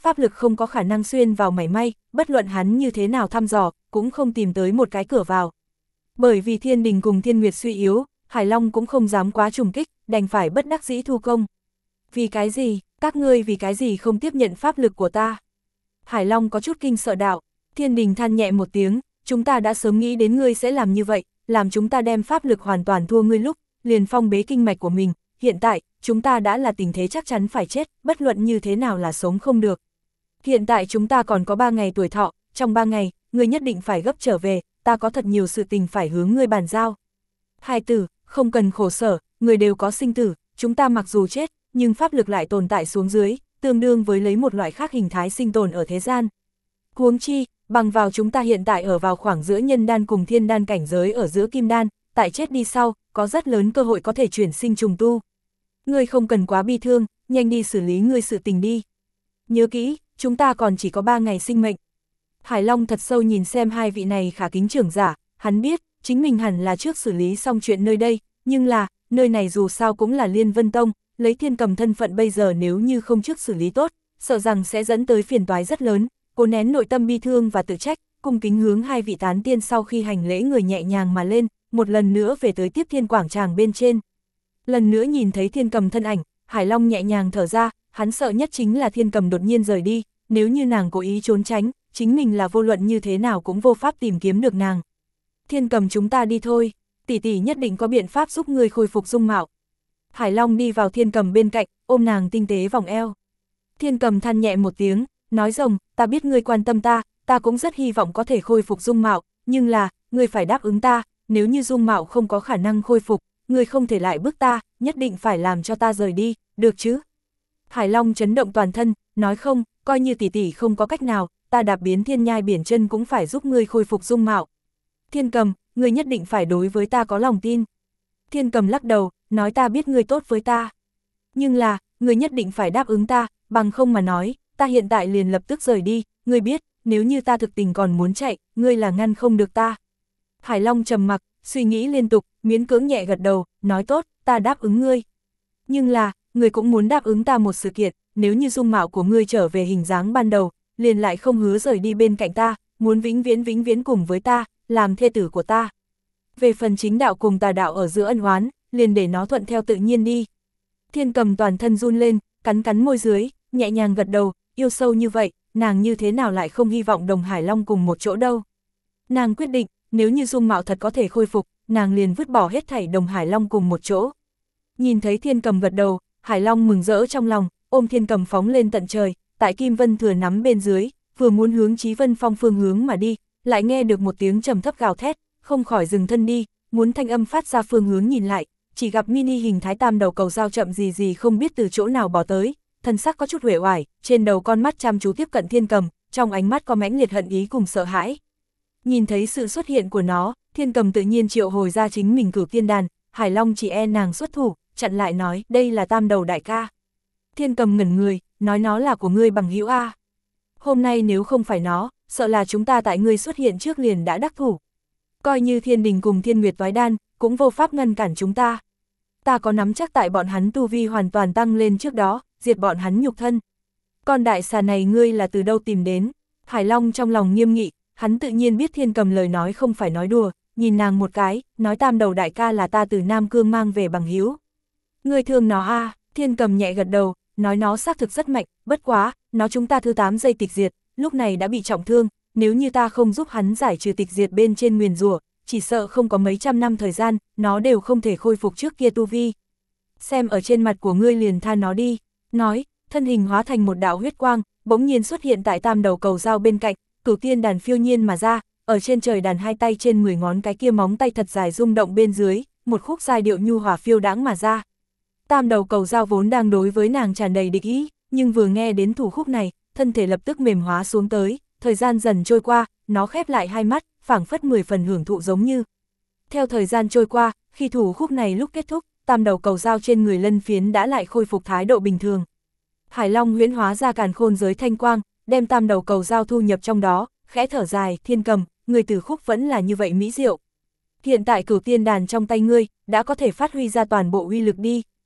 pháp lực không có khả năng xuyên vào mảy may, bất luận hắn như thế nào thăm dò, cũng không tìm tới một cái cửa vào. Bởi vì thiên đình cùng thiên nguyệt suy yếu, Hải Long cũng không dám quá trùng kích, đành phải bất đắc dĩ thu công. Vì cái gì, các ngươi vì cái gì không tiếp nhận pháp lực của ta? Hải Long có chút kinh sợ đạo, thiên đình than nhẹ một tiếng, chúng ta đã sớm nghĩ đến ngươi sẽ làm như vậy, làm chúng ta đem pháp lực hoàn toàn thua ngươi lúc, liền phong bế kinh mạch của mình, hiện tại, chúng ta đã là tình thế chắc chắn phải chết, bất luận như thế nào là sống không được. Hiện tại chúng ta còn có 3 ngày tuổi thọ, trong 3 ngày, ngươi nhất định phải gấp trở về, ta có thật nhiều sự tình phải hướng ngươi bàn giao. Hai tử, không cần khổ sở, người đều có sinh tử, chúng ta mặc dù chết, nhưng pháp lực lại tồn tại xuống dưới, tương đương với lấy một loại khác hình thái sinh tồn ở thế gian. Huống chi, bằng vào chúng ta hiện tại ở vào khoảng giữa nhân đan cùng thiên đan cảnh giới ở giữa kim đan, tại chết đi sau, có rất lớn cơ hội có thể chuyển sinh trùng tu. Ngươi không cần quá bi thương, nhanh đi xử lý ngươi sự tình đi. Nhớ kỹ, chúng ta còn chỉ có 3 ngày sinh mệnh. Hải Long thật sâu nhìn xem hai vị này khả kính trưởng giả, hắn biết, chính mình hẳn là trước xử lý xong chuyện nơi đây, nhưng là, nơi này dù sao cũng là Liên Vân Tông, lấy Thiên Cầm thân phận bây giờ nếu như không trước xử lý tốt, sợ rằng sẽ dẫn tới phiền toái rất lớn, cố nén nội tâm bi thương và tự trách, cung kính hướng hai vị tán tiên sau khi hành lễ người nhẹ nhàng mà lên, một lần nữa về tới tiếp thiên quảng tràng bên trên. Lần nữa nhìn thấy Thiên Cầm thân ảnh, Hải Long nhẹ nhàng thở ra, hắn sợ nhất chính là Thiên Cầm đột nhiên rời đi, nếu như nàng cố ý trốn tránh, chính mình là vô luận như thế nào cũng vô pháp tìm kiếm được nàng. Thiên Cầm chúng ta đi thôi, tỷ tỷ nhất định có biện pháp giúp ngươi khôi phục dung mạo. Hải Long đi vào Thiên Cầm bên cạnh, ôm nàng tinh tế vòng eo. Thiên Cầm than nhẹ một tiếng, nói rồng, ta biết ngươi quan tâm ta, ta cũng rất hy vọng có thể khôi phục dung mạo, nhưng là, ngươi phải đáp ứng ta, nếu như dung mạo không có khả năng khôi phục, ngươi không thể lại bức ta, nhất định phải làm cho ta rời đi, được chứ? Hải Long chấn động toàn thân, nói không, coi như tỷ tỷ không có cách nào, ta đạp biến thiên nhai biển chân cũng phải giúp ngươi khôi phục dung mạo. Thiên Cầm, ngươi nhất định phải đối với ta có lòng tin. Thiên Cầm lắc đầu, nói ta biết ngươi tốt với ta. Nhưng là, ngươi nhất định phải đáp ứng ta, bằng không mà nói, ta hiện tại liền lập tức rời đi, ngươi biết, nếu như ta thực tình còn muốn chạy, ngươi là ngăn không được ta. Hải Long trầm mặc, suy nghĩ liên tục, miễn cưỡng nhẹ gật đầu, nói tốt, ta đáp ứng ngươi. Nhưng là, ngươi cũng muốn đáp ứng ta một sự kiện, nếu như dung mạo của ngươi trở về hình dáng ban đầu, liền lại không hứa rời đi bên cạnh ta, muốn vĩnh viễn cùng với ta, làm thê tử của ta. Về phần chính đạo cùng tà đạo ở giữa ân oán, liền để nó thuận theo tự nhiên đi. Thiên Cầm toàn thân run lên, cắn môi dưới, nhẹ nhàng gật đầu, yêu sâu như vậy, nàng như thế nào lại không hy vọng đồng Hải Long cùng một chỗ đâu. Nàng quyết định, nếu như dung mạo thật có thể khôi phục, nàng liền vứt bỏ hết thảy đồng Hải Long cùng một chỗ. Nhìn thấy Thiên Cầm gật đầu, Hải Long mừng rỡ trong lòng, ôm Thiên Cầm phóng lên tận trời, tại Kim Vân Thừa nắm bên dưới, vừa muốn hướng Chí Vân Phong phương hướng mà đi, lại nghe được một tiếng trầm thấp gào thét, không khỏi dừng thân đi, muốn thanh âm phát ra phương hướng nhìn lại, chỉ gặp mini hình thái tam đầu cầu dao chậm gì không biết từ chỗ nào bỏ tới, thân sắc có chút uể oải, trên đầu con mắt chăm chú tiếp cận Thiên Cầm, trong ánh mắt có mãnh liệt hận ý cùng sợ hãi. Nhìn thấy sự xuất hiện của nó, Thiên Cầm tự nhiên triệu hồi ra chính mình Cửu Tiên Đàn, Hải Long chỉ e nàng xuất thủ, chặn lại nói, đây là tam đầu đại ca. Thiên Cầm ngẩn người, nói nó là của ngươi bằng hữu a. Hôm nay nếu không phải nó, sợ là chúng ta tại ngươi xuất hiện trước liền đã đắc thủ. Coi như Thiên Đình cùng Thiên Nguyệt toái đan, cũng vô pháp ngăn cản chúng ta. Ta có nắm chắc tại bọn hắn tu vi hoàn toàn tăng lên trước đó, diệt bọn hắn nhục thân. Con đại xà này ngươi là từ đâu tìm đến? Hải Long trong lòng nghiêm nghị, hắn tự nhiên biết Thiên Cầm lời nói không phải nói đùa, nhìn nàng một cái, nói tam đầu đại ca là ta từ Nam Cương mang về bằng hữu. Ngươi thương nó a? Thiên Cầm nhẹ gật đầu, nói nó xác thực rất mạnh, bất quá, nó chúng ta thứ 8 giây tịch diệt, lúc này đã bị trọng thương, nếu như ta không giúp hắn giải trừ tịch diệt bên trên nguyền rủa, chỉ sợ không có mấy trăm năm thời gian, nó đều không thể khôi phục trước kia tu vi. Xem ở trên mặt của ngươi liền tha nó đi, nói, thân hình hóa thành một đạo huyết quang, bỗng nhiên xuất hiện tại tam đầu cầu dao bên cạnh, Cửu Tiên Đàn phiêu nhiên mà ra, ở trên trời đàn hai tay trên 10 ngón cái kia móng tay thật dài rung động bên dưới, một khúc giai điệu nhu hòa phiêu đãng mà ra. Tam đầu cầu dao vốn đang đối với nàng tràn đầy địch ý, nhưng vừa nghe đến thủ khúc này, thân thể lập tức mềm hóa xuống tới, thời gian dần trôi qua, nó khép lại hai mắt, phảng phất 10 phần hưởng thụ giống như. Theo thời gian trôi qua, khi thủ khúc này lúc kết thúc, tam đầu cầu dao trên người lân phiến đã lại khôi phục thái độ bình thường. Hải Long huyễn hóa ra càn khôn giới thanh quang, đem tam đầu cầu dao thu nhập trong đó, khẽ thở dài, Thiên Cầm, người từ khúc vẫn là như vậy mỹ diệu. Hiện tại Cửu Tiên Đàn trong tay ngươi, đã có thể phát huy ra toàn bộ uy lực đi.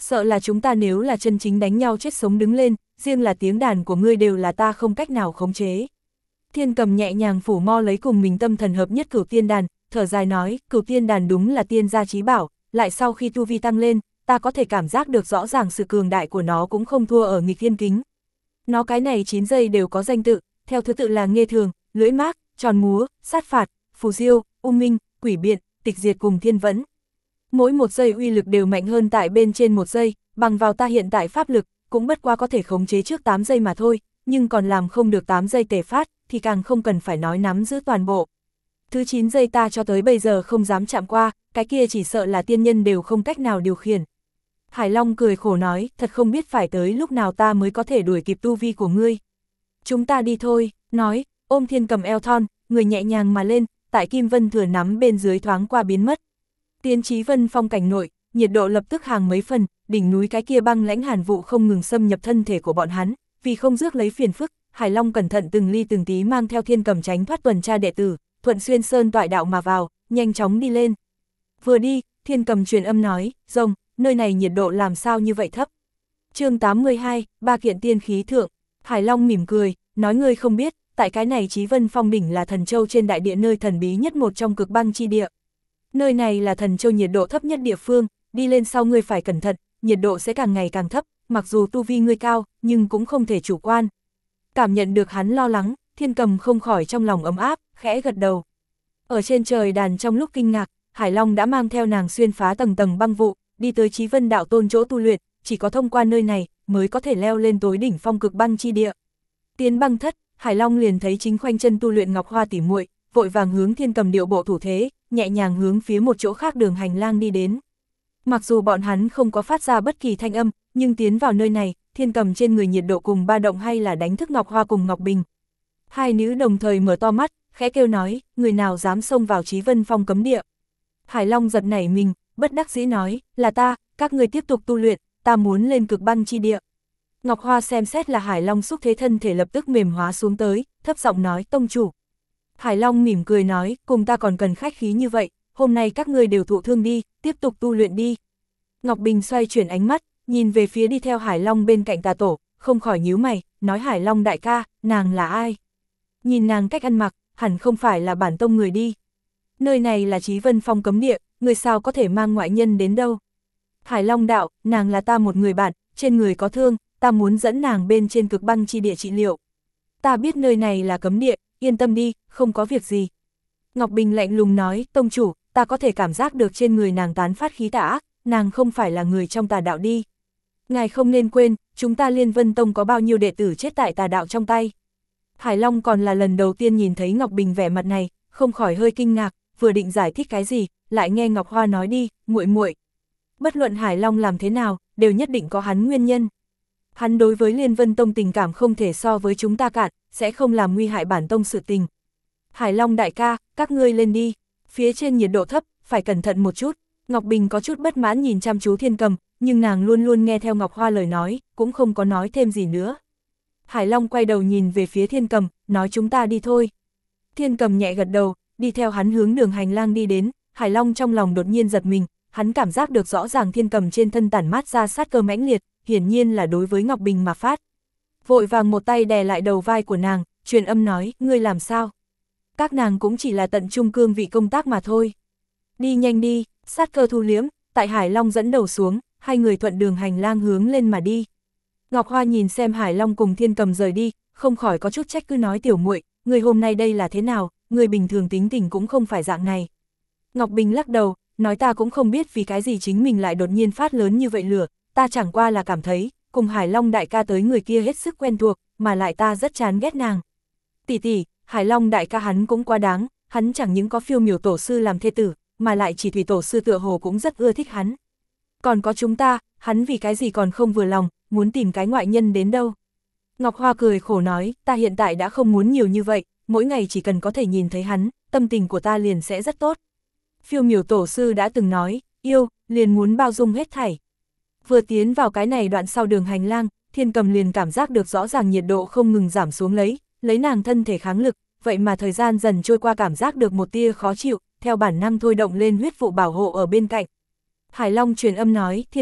Sợ là chúng ta nếu là chân chính đánh nhau chết sống đứng lên, riêng là tiếng đàn của ngươi đều là ta không cách nào khống chế. Thiên Cầm nhẹ nhàng phủ mo lấy cùng mình tâm thần hợp nhất Cửu Tiên đàn, thở dài nói, Cửu Tiên đàn đúng là tiên gia chí bảo, lại sau khi tu vi tăng lên, ta có thể cảm giác được rõ ràng sự cường đại của nó cũng không thua ở nghịch thiên kính. Nó cái này 9 giây đều có danh tự, theo thứ tự là nghê thường, lưỡi mác, tròn múa, sát phạt, phù diêu, u minh, quỷ biện, tịch diệt cùng thiên vẫn. Mỗi một giây uy lực đều mạnh hơn tại bên trên một giây, bằng vào ta hiện tại pháp lực, cũng bất qua có thể khống chế trước 8 giây mà thôi, nhưng còn làm không được 8 giây tề phát, thì càng không cần phải nói nắm giữ toàn bộ. Thứ 9 giây ta cho tới bây giờ không dám chạm qua, cái kia chỉ sợ là tiên nhân đều không cách nào điều khiển. Hải Long cười khổ nói, thật không biết phải tới lúc nào ta mới có thể đuổi kịp tu vi của ngươi. Chúng ta đi thôi, nói, ôm Thiên Cầm eo thon, người nhẹ nhàng mà lên, tại Kim Vân Thừa nắm bên dưới thoáng qua biến mất. Tiến Chí Vân phong cảnh nội, nhiệt độ lập tức hàng mấy phần, đỉnh núi cái kia băng lãnh hàn vụ không ngừng xâm nhập thân thể của bọn hắn, vì không rước lấy phiền phức, Hải Long cẩn thận từng ly từng tí mang theo Thiên Cầm tránh thoát tuần tra đệ tử, thuận xuyên sơn toại đạo mà vào, nhanh chóng đi lên. Vừa đi, Thiên Cầm truyền âm nói, rồng, nơi này nhiệt độ làm sao như vậy thấp. Chương 82, ba kiện tiên khí thượng. Hải Long mỉm cười, nói ngươi không biết, tại cái này Chí Vân Phong đỉnh là Thần Châu trên đại địa nơi thần bí nhất một trong cực băng chi địa. Nơi này là Thần Châu nhiệt độ thấp nhất địa phương, đi lên sau ngươi phải cẩn thận, nhiệt độ sẽ càng ngày càng thấp, mặc dù tu vi ngươi cao, nhưng cũng không thể chủ quan. Cảm nhận được hắn lo lắng, Thiên Cầm không khỏi trong lòng ấm áp, khẽ gật đầu. Ở trên trời đàn trong lúc kinh ngạc, Hải Long đã mang theo nàng xuyên phá tầng tầng băng vụ, đi tới Chí Vân đạo tôn chỗ tu luyện, chỉ có thông qua nơi này mới có thể leo lên tối đỉnh phong cực băng chi địa. Tiến băng thất, Hải Long liền thấy chính khoanh chân tu luyện Ngọc Hoa tỉ muội, vội vàng hướng Thiên Cầm điệu bộ thủ thế, nhẹ nhàng hướng phía một chỗ khác đường hành lang đi đến. Mặc dù bọn hắn không có phát ra bất kỳ thanh âm, nhưng tiến vào nơi này, Thiên Cầm trên người nhiệt độ cùng ba động hay là đánh thức Ngọc Hoa cùng Ngọc Bình. Hai nữ đồng thời mở to mắt, khẽ kêu nói, người nào dám xông vào Chí Vân Phong cấm địa. Hải Long giật nảy mình, bất đắc dĩ nói, là ta, các người tiếp tục tu luyện, ta muốn lên cực băng chi địa. Ngọc Hoa xem xét là Hải Long xúc thế thân thể lập tức mềm hóa xuống tới, thấp giọng nói, tông chủ. Hải Long mỉm cười nói, cùng ta còn cần khách khí như vậy, hôm nay các ngươi đều thụ thương đi, tiếp tục tu luyện đi. Ngọc Bình xoay chuyển ánh mắt, nhìn về phía đi theo Hải Long bên cạnh tà tổ, không khỏi nhíu mày, nói Hải Long đại ca, nàng là ai? Nhìn nàng cách ăn mặc, hẳn không phải là bản tông người đi. Nơi này là Chí Vân Phong cấm địa, người sao có thể mang ngoại nhân đến đâu? Hải Long đạo, nàng là ta một người bạn, trên người có thương, ta muốn dẫn nàng bên trên cực băng chi địa trị liệu. Ta biết nơi này là cấm địa, yên tâm đi, không có việc gì. Ngọc Bình lạnh lùng nói, tông chủ, ta có thể cảm giác được trên người nàng tán phát khí tà ác, nàng không phải là người trong tà đạo đi. Ngài không nên quên, chúng ta Liên Vân Tông có bao nhiêu đệ tử chết tại tà đạo trong tay. Hải Long còn là lần đầu tiên nhìn thấy Ngọc Bình vẻ mặt này, không khỏi hơi kinh ngạc, vừa định giải thích cái gì, lại nghe Ngọc Hoa nói đi, muội muội. Bất luận Hải Long làm thế nào, đều nhất định có hắn nguyên nhân. Hắn đối với Liên Vân Tông tình cảm không thể so với chúng ta cạn, sẽ không làm nguy hại bản tông sự tình. Hải Long đại ca, các ngươi lên đi, phía trên nhiệt độ thấp, phải cẩn thận một chút. Ngọc Bình có chút bất mãn nhìn chăm chú Thiên Cầm, nhưng nàng luôn luôn nghe theo Ngọc Hoa lời nói, cũng không có nói thêm gì nữa. Hải Long quay đầu nhìn về phía Thiên Cầm, nói chúng ta đi thôi. Thiên Cầm nhẹ gật đầu, đi theo hắn hướng đường hành lang đi đến, Hải Long trong lòng đột nhiên giật mình, hắn cảm giác được rõ ràng Thiên Cầm trên thân tản mát ra sát cơ mãnh liệt, hiển nhiên là đối với Ngọc Bình mà phát. Vội vàng một tay đè lại đầu vai của nàng, truyền âm nói, ngươi làm sao? Các nàng cũng chỉ là tận trung cương vị công tác mà thôi. Đi nhanh đi, sát cơ thu liếm, tại Hải Long dẫn đầu xuống, hai người thuận đường hành lang hướng lên mà đi. Ngọc Hoa nhìn xem Hải Long cùng Thiên Cầm rời đi, không khỏi có chút trách cứ nói tiểu muội, người hôm nay đây là thế nào, người bình thường tính tình cũng không phải dạng này. Ngọc Bình lắc đầu, nói ta cũng không biết vì cái gì chính mình lại đột nhiên phát lớn như vậy lửa, ta chẳng qua là cảm thấy, cùng Hải Long đại ca tới người kia hết sức quen thuộc, mà lại ta rất chán ghét nàng. Tỷ tỷ, Hải Long đại ca hắn cũng quá đáng, hắn chẳng những có Phiêu Miểu tổ sư làm thê tử, mà lại chỉ Thủy tổ sư tựa hồ cũng rất ưa thích hắn. Còn có chúng ta, hắn vì cái gì còn không vừa lòng, muốn tìm cái ngoại nhân đến đâu. Ngọc Hoa cười khổ nói, ta hiện tại đã không muốn nhiều như vậy, mỗi ngày chỉ cần có thể nhìn thấy hắn, tâm tình của ta liền sẽ rất tốt. Phiêu Miểu tổ sư đã từng nói, yêu, liền muốn bao dung hết thảy. Vừa tiến vào cái này đoạn sau đường hành lang, Thiên Cầm liền cảm giác được rõ ràng nhiệt độ không ngừng giảm xuống lấy nàng thân thể kháng lực, vậy mà thời gian dần trôi qua cảm giác được một tia khó chịu, theo bản năng thôi động lên huyết vụ bảo hộ ở bên cạnh. Hải Long truyền âm nói, Thiên Cầm,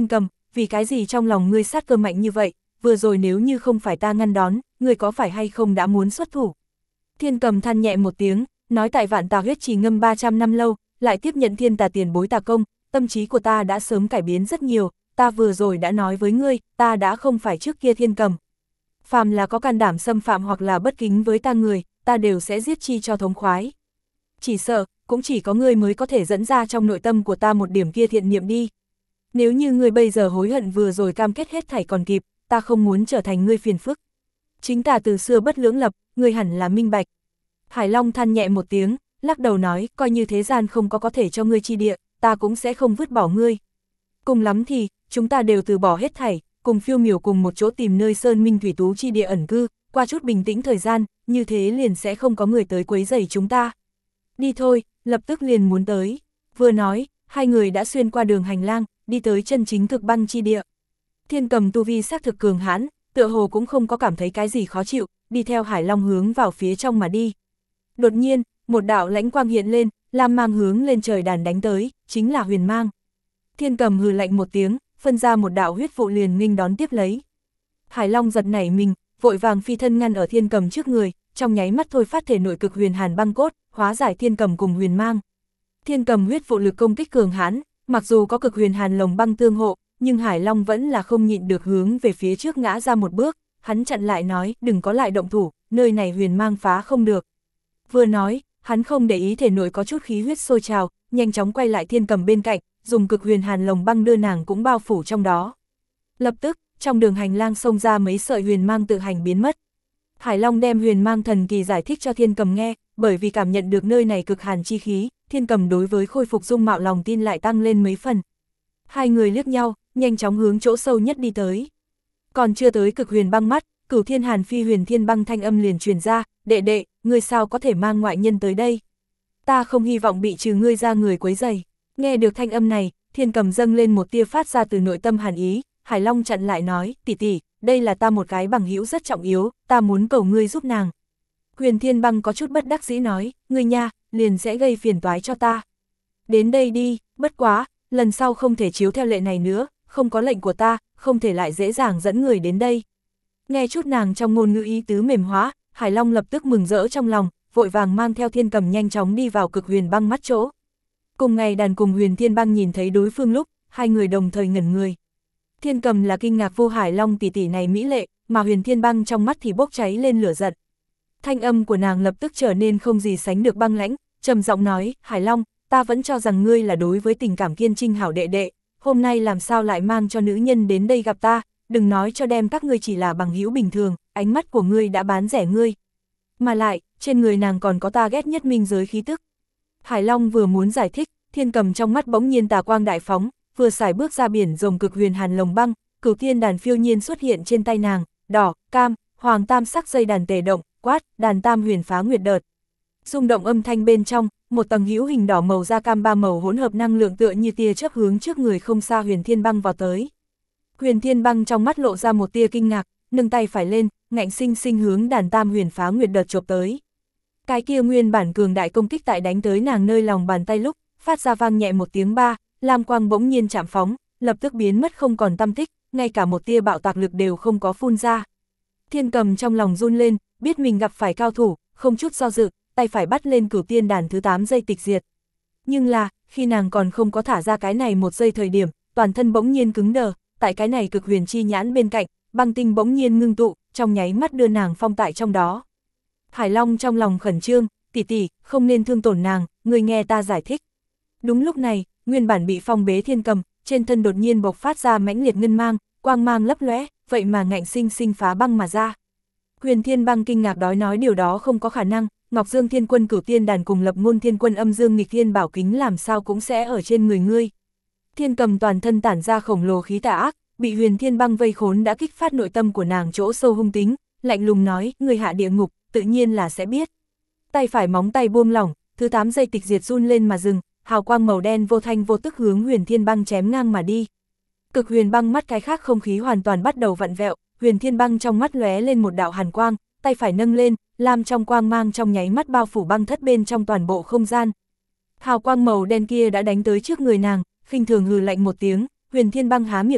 vì cái gì trong lòng ngươi sát cơ mạnh như vậy, vừa rồi nếu như không phải ta ngăn đón, ngươi có phải hay không đã muốn xuất thủ. Thiên Cầm than nhẹ một tiếng, nói tại Vạn Tà huyết trì ngâm 300 năm lâu, lại tiếp nhận thiên tà tiền bối tà công, tâm trí của ta đã sớm cải biến rất nhiều, ta vừa rồi đã nói với ngươi, ta đã không phải trước kia Thiên Cầm. Phàm là có can đảm xâm phạm hoặc là bất kính với ta người, ta đều sẽ giết chi cho thống khoái. Chỉ sợ, cũng chỉ có ngươi mới có thể dẫn ra trong nội tâm của ta một điểm kia thiện niệm đi. Nếu như ngươi bây giờ hối hận vừa rồi cam kết hết thảy còn kịp, ta không muốn trở thành ngươi phiền phức. Chính ta từ xưa bất lưỡng lập, ngươi hẳn là minh bạch. Hải Long than nhẹ một tiếng, lắc đầu nói, coi như thế gian không có thể cho ngươi chi địa, ta cũng sẽ không vứt bỏ ngươi. Cùng lắm thì, chúng ta đều từ bỏ hết thảy, cùng phiêu miểu cùng một chỗ tìm nơi sơn minh thủy tú chi địa ẩn cư, qua chút bình tĩnh thời gian, như thế liền sẽ không có người tới quấy rầy chúng ta. Đi thôi, lập tức liền muốn tới. Vừa nói, hai người đã xuyên qua đường hành lang, đi tới chân chính Cực Băng chi địa. Thiên Cầm tu vi xác thực cường hãn, tựa hồ cũng không có cảm thấy cái gì khó chịu, đi theo Hải Long hướng vào phía trong mà đi. Đột nhiên, một đạo lãnh quang hiện lên, lam mang hướng lên trời đàn đánh tới, chính là huyền mang. Thiên Cầm hừ lạnh một tiếng, phân ra một đạo huyết vụ liền nghênh đón tiếp lấy. Hải Long giật nảy mình, vội vàng phi thân ngăn ở Thiên Cầm trước người, trong nháy mắt thôi phát thể nội cực huyền hàn băng cốt, hóa giải Thiên Cầm cùng huyền mang. Thiên Cầm huyết vụ lực công kích cường hãn, mặc dù có cực huyền hàn lồng băng tương hộ, nhưng Hải Long vẫn là không nhịn được hướng về phía trước ngã ra một bước, hắn chặn lại nói, đừng có lại động thủ, nơi này huyền mang phá không được. Vừa nói, hắn không để ý thể nội có chút khí huyết sôi trào, nhanh chóng quay lại Thiên Cầm bên cạnh, dùng cực huyền hàn lồng băng đưa nàng cũng bao phủ trong đó. Lập tức, trong đường hành lang xông ra mấy sợi huyền mang tự hành biến mất. Hải Long đem huyền mang thần kỳ giải thích cho Thiên Cầm nghe, bởi vì cảm nhận được nơi này cực hàn chi khí, Thiên Cầm đối với khôi phục dung mạo lòng tin lại tăng lên mấy phần. Hai người liếc nhau, nhanh chóng hướng chỗ sâu nhất đi tới. Còn chưa tới cực huyền băng mắt, Cửu Thiên Hàn Phi Huyền Thiên Băng thanh âm liền truyền ra, đệ đệ, ngươi sao có thể mang ngoại nhân tới đây? Ta không hy vọng bị trừ ngươi ra người quấy rầy. Nghe được thanh âm này, Thiên Cầm dâng lên một tia phát ra từ nội tâm hàn ý, Hải Long chặn lại nói, tỷ tỷ, đây là ta một cái bằng hữu rất trọng yếu, ta muốn cầu ngươi giúp nàng. Huyền Thiên Băng có chút bất đắc dĩ nói, ngươi nha, liền sẽ gây phiền toái cho ta. Đến đây đi, bất quá, lần sau không thể chiếu theo lệ này nữa, không có lệnh của ta, không thể lại dễ dàng dẫn người đến đây. Nghe chút nàng trong ngôn ngữ ý tứ mềm hóa, Hải Long lập tức mừng rỡ trong lòng, vội vàng mang theo Thiên Cầm nhanh chóng đi vào cực huyền băng mắt chỗ. Cùng ngày đàn cùng Huyền Thiên Băng nhìn thấy đối phương lúc, hai người đồng thời ngẩn người. Thiên Cầm là kinh ngạc vô Hải Long tỷ tỷ này mỹ lệ, mà Huyền Thiên Băng trong mắt thì bốc cháy lên lửa giận. Thanh âm của nàng lập tức trở nên không gì sánh được băng lãnh, trầm giọng nói, Hải Long, ta vẫn cho rằng ngươi là đối với tình cảm kiên trinh hảo đệ đệ, hôm nay làm sao lại mang cho nữ nhân đến đây gặp ta, đừng nói cho đem các ngươi chỉ là bằng hữu bình thường, ánh mắt của ngươi đã bán rẻ ngươi. Mà lại, trên người nàng còn có ta ghét nhất minh giới khí tức. Hải Long vừa muốn giải thích, Thiên Cầm trong mắt bỗng nhiên tà quang đại phóng, vừa xài bước ra biển rồng cực huyền hàn lồng băng, Cửu Thiên đàn phiêu nhiên xuất hiện trên tay nàng, đỏ, cam, hoàng tam sắc dây đàn tề động, quát, đàn tam huyền phá nguyệt đợt. Rung động âm thanh bên trong, một tầng hữu hình đỏ màu da cam ba màu hỗn hợp năng lượng tựa như tia chớp hướng trước người không xa Huyền Thiên Băng vào tới. Huyền Thiên Băng trong mắt lộ ra một tia kinh ngạc, nâng tay phải lên, ngạnh sinh sinh hướng đàn tam huyền phá nguyệt đợt chộp tới. Cái kia nguyên bản cường đại công kích tại đánh tới nàng nơi lòng bàn tay lúc, phát ra vang nhẹ một tiếng ba, lam quang bỗng nhiên chạm phóng, lập tức biến mất không còn tăm tích, ngay cả một tia bạo tạc lực đều không có phun ra. Thiên Cầm trong lòng run lên, biết mình gặp phải cao thủ, không chút do dự, tay phải bắt lên Cửu Tiên đàn thứ 8 giây tịch diệt. Nhưng là, khi nàng còn không có thả ra cái này một giây thời điểm, toàn thân bỗng nhiên cứng đờ, tại cái này cực huyền chi nhãn bên cạnh, băng tinh bỗng nhiên ngưng tụ, trong nháy mắt đưa nàng phong tại trong đó. Hải Long trong lòng khẩn trương, tỷ tỷ, không nên thương tổn nàng, người nghe ta giải thích. Đúng lúc này, nguyên bản bị phong bế Thiên Cầm, trên thân đột nhiên bộc phát ra mãnh liệt ngân mang, quang mang lấp lóe, vậy mà ngạnh sinh sinh phá băng mà ra. Huyền Thiên Băng kinh ngạc đói nói điều đó không có khả năng, Ngọc Dương Thiên Quân Cửu Tiên đàn cùng Lập Ngôn Thiên Quân Âm Dương Nghịch Thiên Bảo Kính làm sao cũng sẽ ở trên người ngươi. Thiên Cầm toàn thân tản ra khổng lồ khí tà ác, bị Huyền Thiên Băng vây khốn đã kích phát nội tâm của nàng chỗ sâu hung tính, lạnh lùng nói, người hạ địa ngục, tự nhiên là sẽ biết. Tay phải móng tay buông lỏng, thứ 8 giây tịch diệt run lên mà dừng, hào quang màu đen vô thanh vô tức hướng Huyền Thiên Băng chém ngang mà đi. Cực huyền băng mắt cái khác không khí hoàn toàn bắt đầu vặn vẹo, Huyền Thiên Băng trong mắt lóe lên một đạo hàn quang, tay phải nâng lên, lam trong quang mang trong nháy mắt bao phủ băng thất bên trong toàn bộ không gian. Hào quang màu đen kia đã đánh tới trước người nàng, khinh thường hừ lạnh một tiếng, Huyền Thiên Băng há miệng thổi,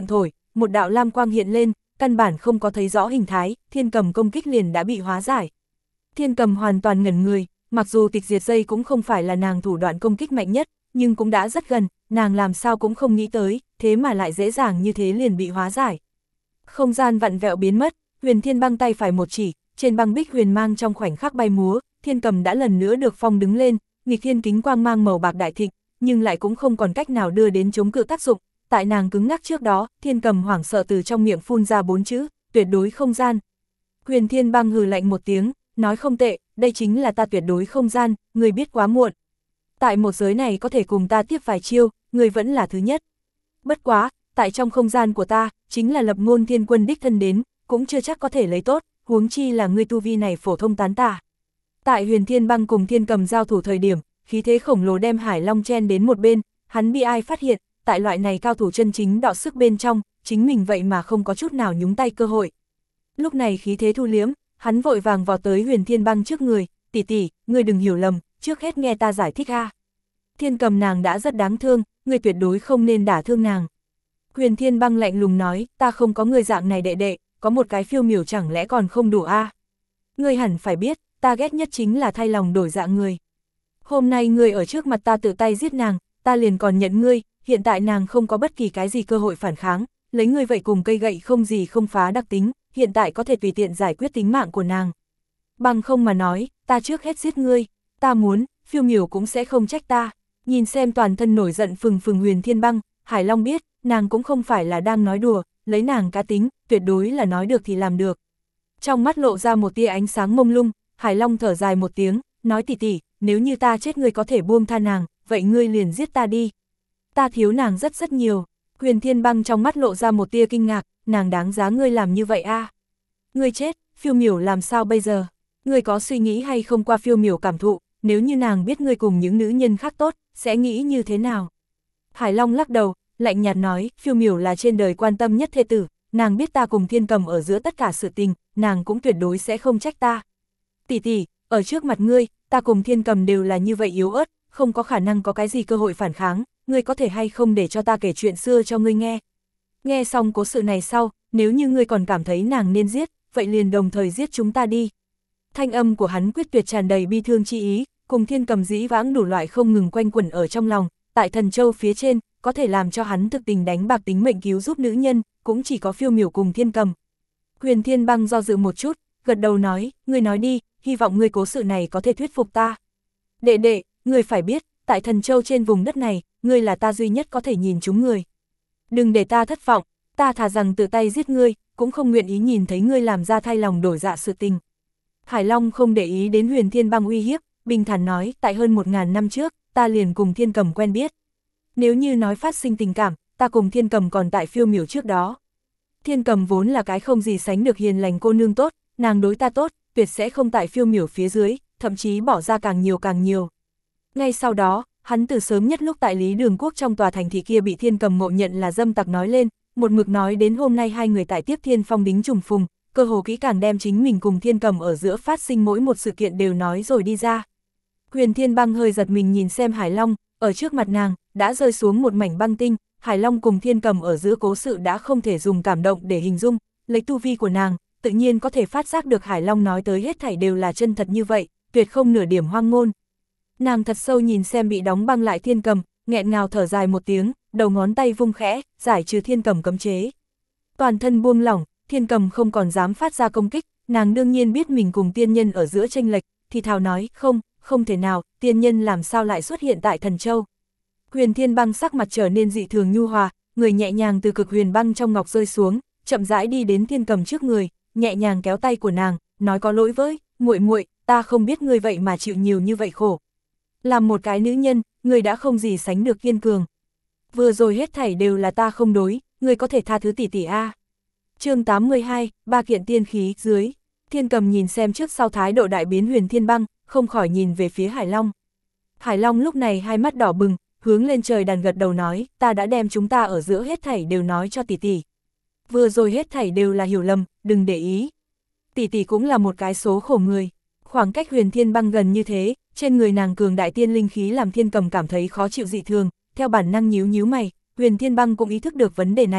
một đạo lam quang hiện lên, căn bản không có thấy rõ hình thái, Thiên Cầm công kích liền đã bị hóa giải. Thiên Cầm hoàn toàn ngẩn người, mặc dù tịch diệt dây cũng không phải là nàng thủ đoạn công kích mạnh nhất, nhưng cũng đã rất gần, nàng làm sao cũng không nghĩ tới, thế mà lại dễ dàng như thế liền bị hóa giải. Không gian vặn vẹo biến mất, Huyền Thiên Băng tay phải một chỉ, trên băng bích huyền mang trong khoảnh khắc bay múa, Thiên Cầm đã lần nữa được phong đứng lên, nghịch thiên kính quang mang màu bạc đại thịnh, nhưng lại cũng không còn cách nào đưa đến chống cự tác dụng. Tại nàng cứng ngắc trước đó, Thiên Cầm hoảng sợ từ trong miệng phun ra 4 chữ, tuyệt đối không gian. Huyền Thiên Băng hừ lạnh một tiếng, nói không tệ, đây chính là ta tuyệt đối không gian, người biết quá muộn. Tại một giới này có thể cùng ta tiếp vài chiêu, người vẫn là thứ nhất. Bất quá, tại trong không gian của ta, chính là Lập Ngôn Thiên Quân đích thân đến, cũng chưa chắc có thể lấy tốt, huống chi là ngươi tu vi này phổ thông tán tả. Tại Huyền Thiên Băng cùng Thiên Cầm giao thủ thời điểm, khí thế khổng lồ đem Hải Long chen đến một bên, hắn bị ai phát hiện, tại loại này cao thủ chân chính đọ sức bên trong, chính mình vậy mà không có chút nào nhúng tay cơ hội. Lúc này khí thế thu liếm, hắn vội vàng vào tới Huyền Thiên Băng trước người, tỷ tỷ, ngươi đừng hiểu lầm, trước hết nghe ta giải thích ha. Thiên Cầm nàng đã rất đáng thương, ngươi tuyệt đối không nên đả thương nàng. Huyền Thiên Băng lạnh lùng nói, ta không có người dạng này đệ đệ, có một cái phiêu miểu chẳng lẽ còn không đủ a? Ngươi hẳn phải biết, ta ghét nhất chính là thay lòng đổi dạ người. Hôm nay ngươi ở trước mặt ta tự tay giết nàng, ta liền còn nhận ngươi, hiện tại nàng không có bất kỳ cái gì cơ hội phản kháng, lấy ngươi vậy cùng cây gậy không gì không phá đặc tính, hiện tại có thể tùy tiện giải quyết tính mạng của nàng. Bằng không mà nói, ta trước hết giết ngươi, ta muốn, phiêu miểu cũng sẽ không trách ta. Nhìn xem toàn thân nổi giận phừng phừng Huyền Thiên Băng, Hải Long biết, nàng cũng không phải là đang nói đùa, lấy nàng cá tính, tuyệt đối là nói được thì làm được. Trong mắt lộ ra một tia ánh sáng mông lung, Hải Long thở dài một tiếng, nói tỷ tỷ, nếu như ta chết ngươi có thể buông tha nàng, vậy ngươi liền giết ta đi. Ta thiếu nàng rất rất nhiều. Huyền Thiên Băng trong mắt lộ ra một tia kinh ngạc, nàng đáng giá ngươi làm như vậy a? Ngươi chết, phiêu miểu làm sao bây giờ? Ngươi có suy nghĩ hay không qua phiêu miểu cảm thụ, nếu như nàng biết ngươi cùng những nữ nhân khác tốt, sẽ nghĩ như thế nào? Hải Long lắc đầu, lạnh nhạt nói, phiêu miểu là trên đời quan tâm nhất thê tử, nàng biết ta cùng Thiên Cầm ở giữa tất cả sự tình, nàng cũng tuyệt đối sẽ không trách ta. Tỷ tỷ, ở trước mặt ngươi, ta cùng Thiên Cầm đều là như vậy yếu ớt, không có khả năng có cái gì cơ hội phản kháng, ngươi có thể hay không để cho ta kể chuyện xưa cho ngươi nghe. Nghe xong cố sự này sau, nếu như ngươi còn cảm thấy nàng nên giết, vậy liền đồng thời giết chúng ta đi. Thanh âm của hắn quyết tuyệt tràn đầy bi thương chi ý, cùng Thiên Cầm dĩ vãng đủ loại không ngừng quanh quẩn ở trong lòng, tại Thần Châu phía trên, có thể làm cho hắn thực tình đánh bạc tính mệnh cứu giúp nữ nhân, cũng chỉ có phiêu miểu cùng Thiên Cầm. Huyền Thiên Băng do dự một chút, gật đầu nói, ngươi nói đi, hy vọng ngươi cố sự này có thể thuyết phục ta. Đệ đệ, ngươi phải biết, tại Thần Châu trên vùng đất này, ngươi là ta duy nhất có thể nhìn chúng người. Đừng để ta thất vọng, ta thà rằng tự tay giết ngươi, cũng không nguyện ý nhìn thấy ngươi làm ra thay lòng đổi dạ sự tình. Hải Long không để ý đến Huyền Thiên Băng uy hiếp, bình thản nói, tại hơn 1000 năm trước, ta liền cùng Thiên Cầm quen biết. Nếu như nói phát sinh tình cảm, ta cùng Thiên Cầm còn tại phiêu miểu trước đó. Thiên Cầm vốn là cái không gì sánh được hiền lành cô nương tốt, nàng đối ta tốt, tuyệt sẽ không tại phiêu miểu phía dưới, thậm chí bỏ ra càng nhiều càng nhiều. Ngay sau đó, hắn từ sớm nhất lúc tại Lý Đường Quốc trong tòa thành thị kia bị Thiên Cầm ngộ nhận là dâm tặc nói lên, một mực nói đến hôm nay hai người tại Tiếp Thiên Phong đính trùng phùng, cơ hồ kỹ càng đem chính mình cùng Thiên Cầm ở giữa phát sinh mỗi một sự kiện đều nói rồi đi ra. Huyền Thiên Băng hơi giật mình nhìn xem Hải Long, ở trước mặt nàng, đã rơi xuống một mảnh băng tinh, Hải Long cùng Thiên Cầm ở giữa cố sự đã không thể dùng cảm động để hình dung, lấy tu vi của nàng, tự nhiên có thể phát giác được Hải Long nói tới hết thảy đều là chân thật như vậy, tuyệt không nửa điểm hoang ngôn. Nàng thật sâu nhìn xem bị đóng băng lại Thiên Cầm, nghẹn ngào thở dài một tiếng, đầu ngón tay vung khẽ, giải trừ Thiên Cầm cấm chế. Toàn thân buông lỏng, Thiên Cầm không còn dám phát ra công kích, nàng đương nhiên biết mình cùng tiên nhân ở giữa chênh lệch, thì thào nói, không thể nào, tiên nhân làm sao lại xuất hiện tại Thần Châu. Huyền Thiên Băng sắc mặt trở nên dị thường nhu hòa, người nhẹ nhàng từ cực huyền băng trong ngọc rơi xuống, chậm rãi đi đến Thiên Cầm trước người, nhẹ nhàng kéo tay của nàng, nói có lỗi với, muội muội, ta không biết ngươi vậy mà chịu nhiều như vậy khổ. Làm một cái nữ nhân, ngươi đã không gì sánh được kiên cường. Vừa rồi hết thảy đều là ta không đối, ngươi có thể tha thứ tỷ tỷ a. Chương 82, ba kiện tiên khí dưới. Thiên Cầm nhìn xem trước sau thái độ đại biến Huyền Thiên Băng, không khỏi nhìn về phía Hải Long. Hải Long lúc này hai mắt đỏ bừng, hướng lên trời đàn gật đầu nói, ta đã đem chúng ta ở giữa hết thảy đều nói cho tỷ tỷ. Vừa rồi hết thảy đều là hiểu lầm, đừng để ý. Tỷ tỷ cũng là một cái số khổ người. Khoảng cách Huyền Thiên Băng gần như thế, trên người nàng cường đại tiên linh khí làm Thiên Cầm cảm thấy khó chịu dị thường, theo bản năng nhíu nhíu mày, Huyền Thiên Băng cũng ý thức được vấn đề này,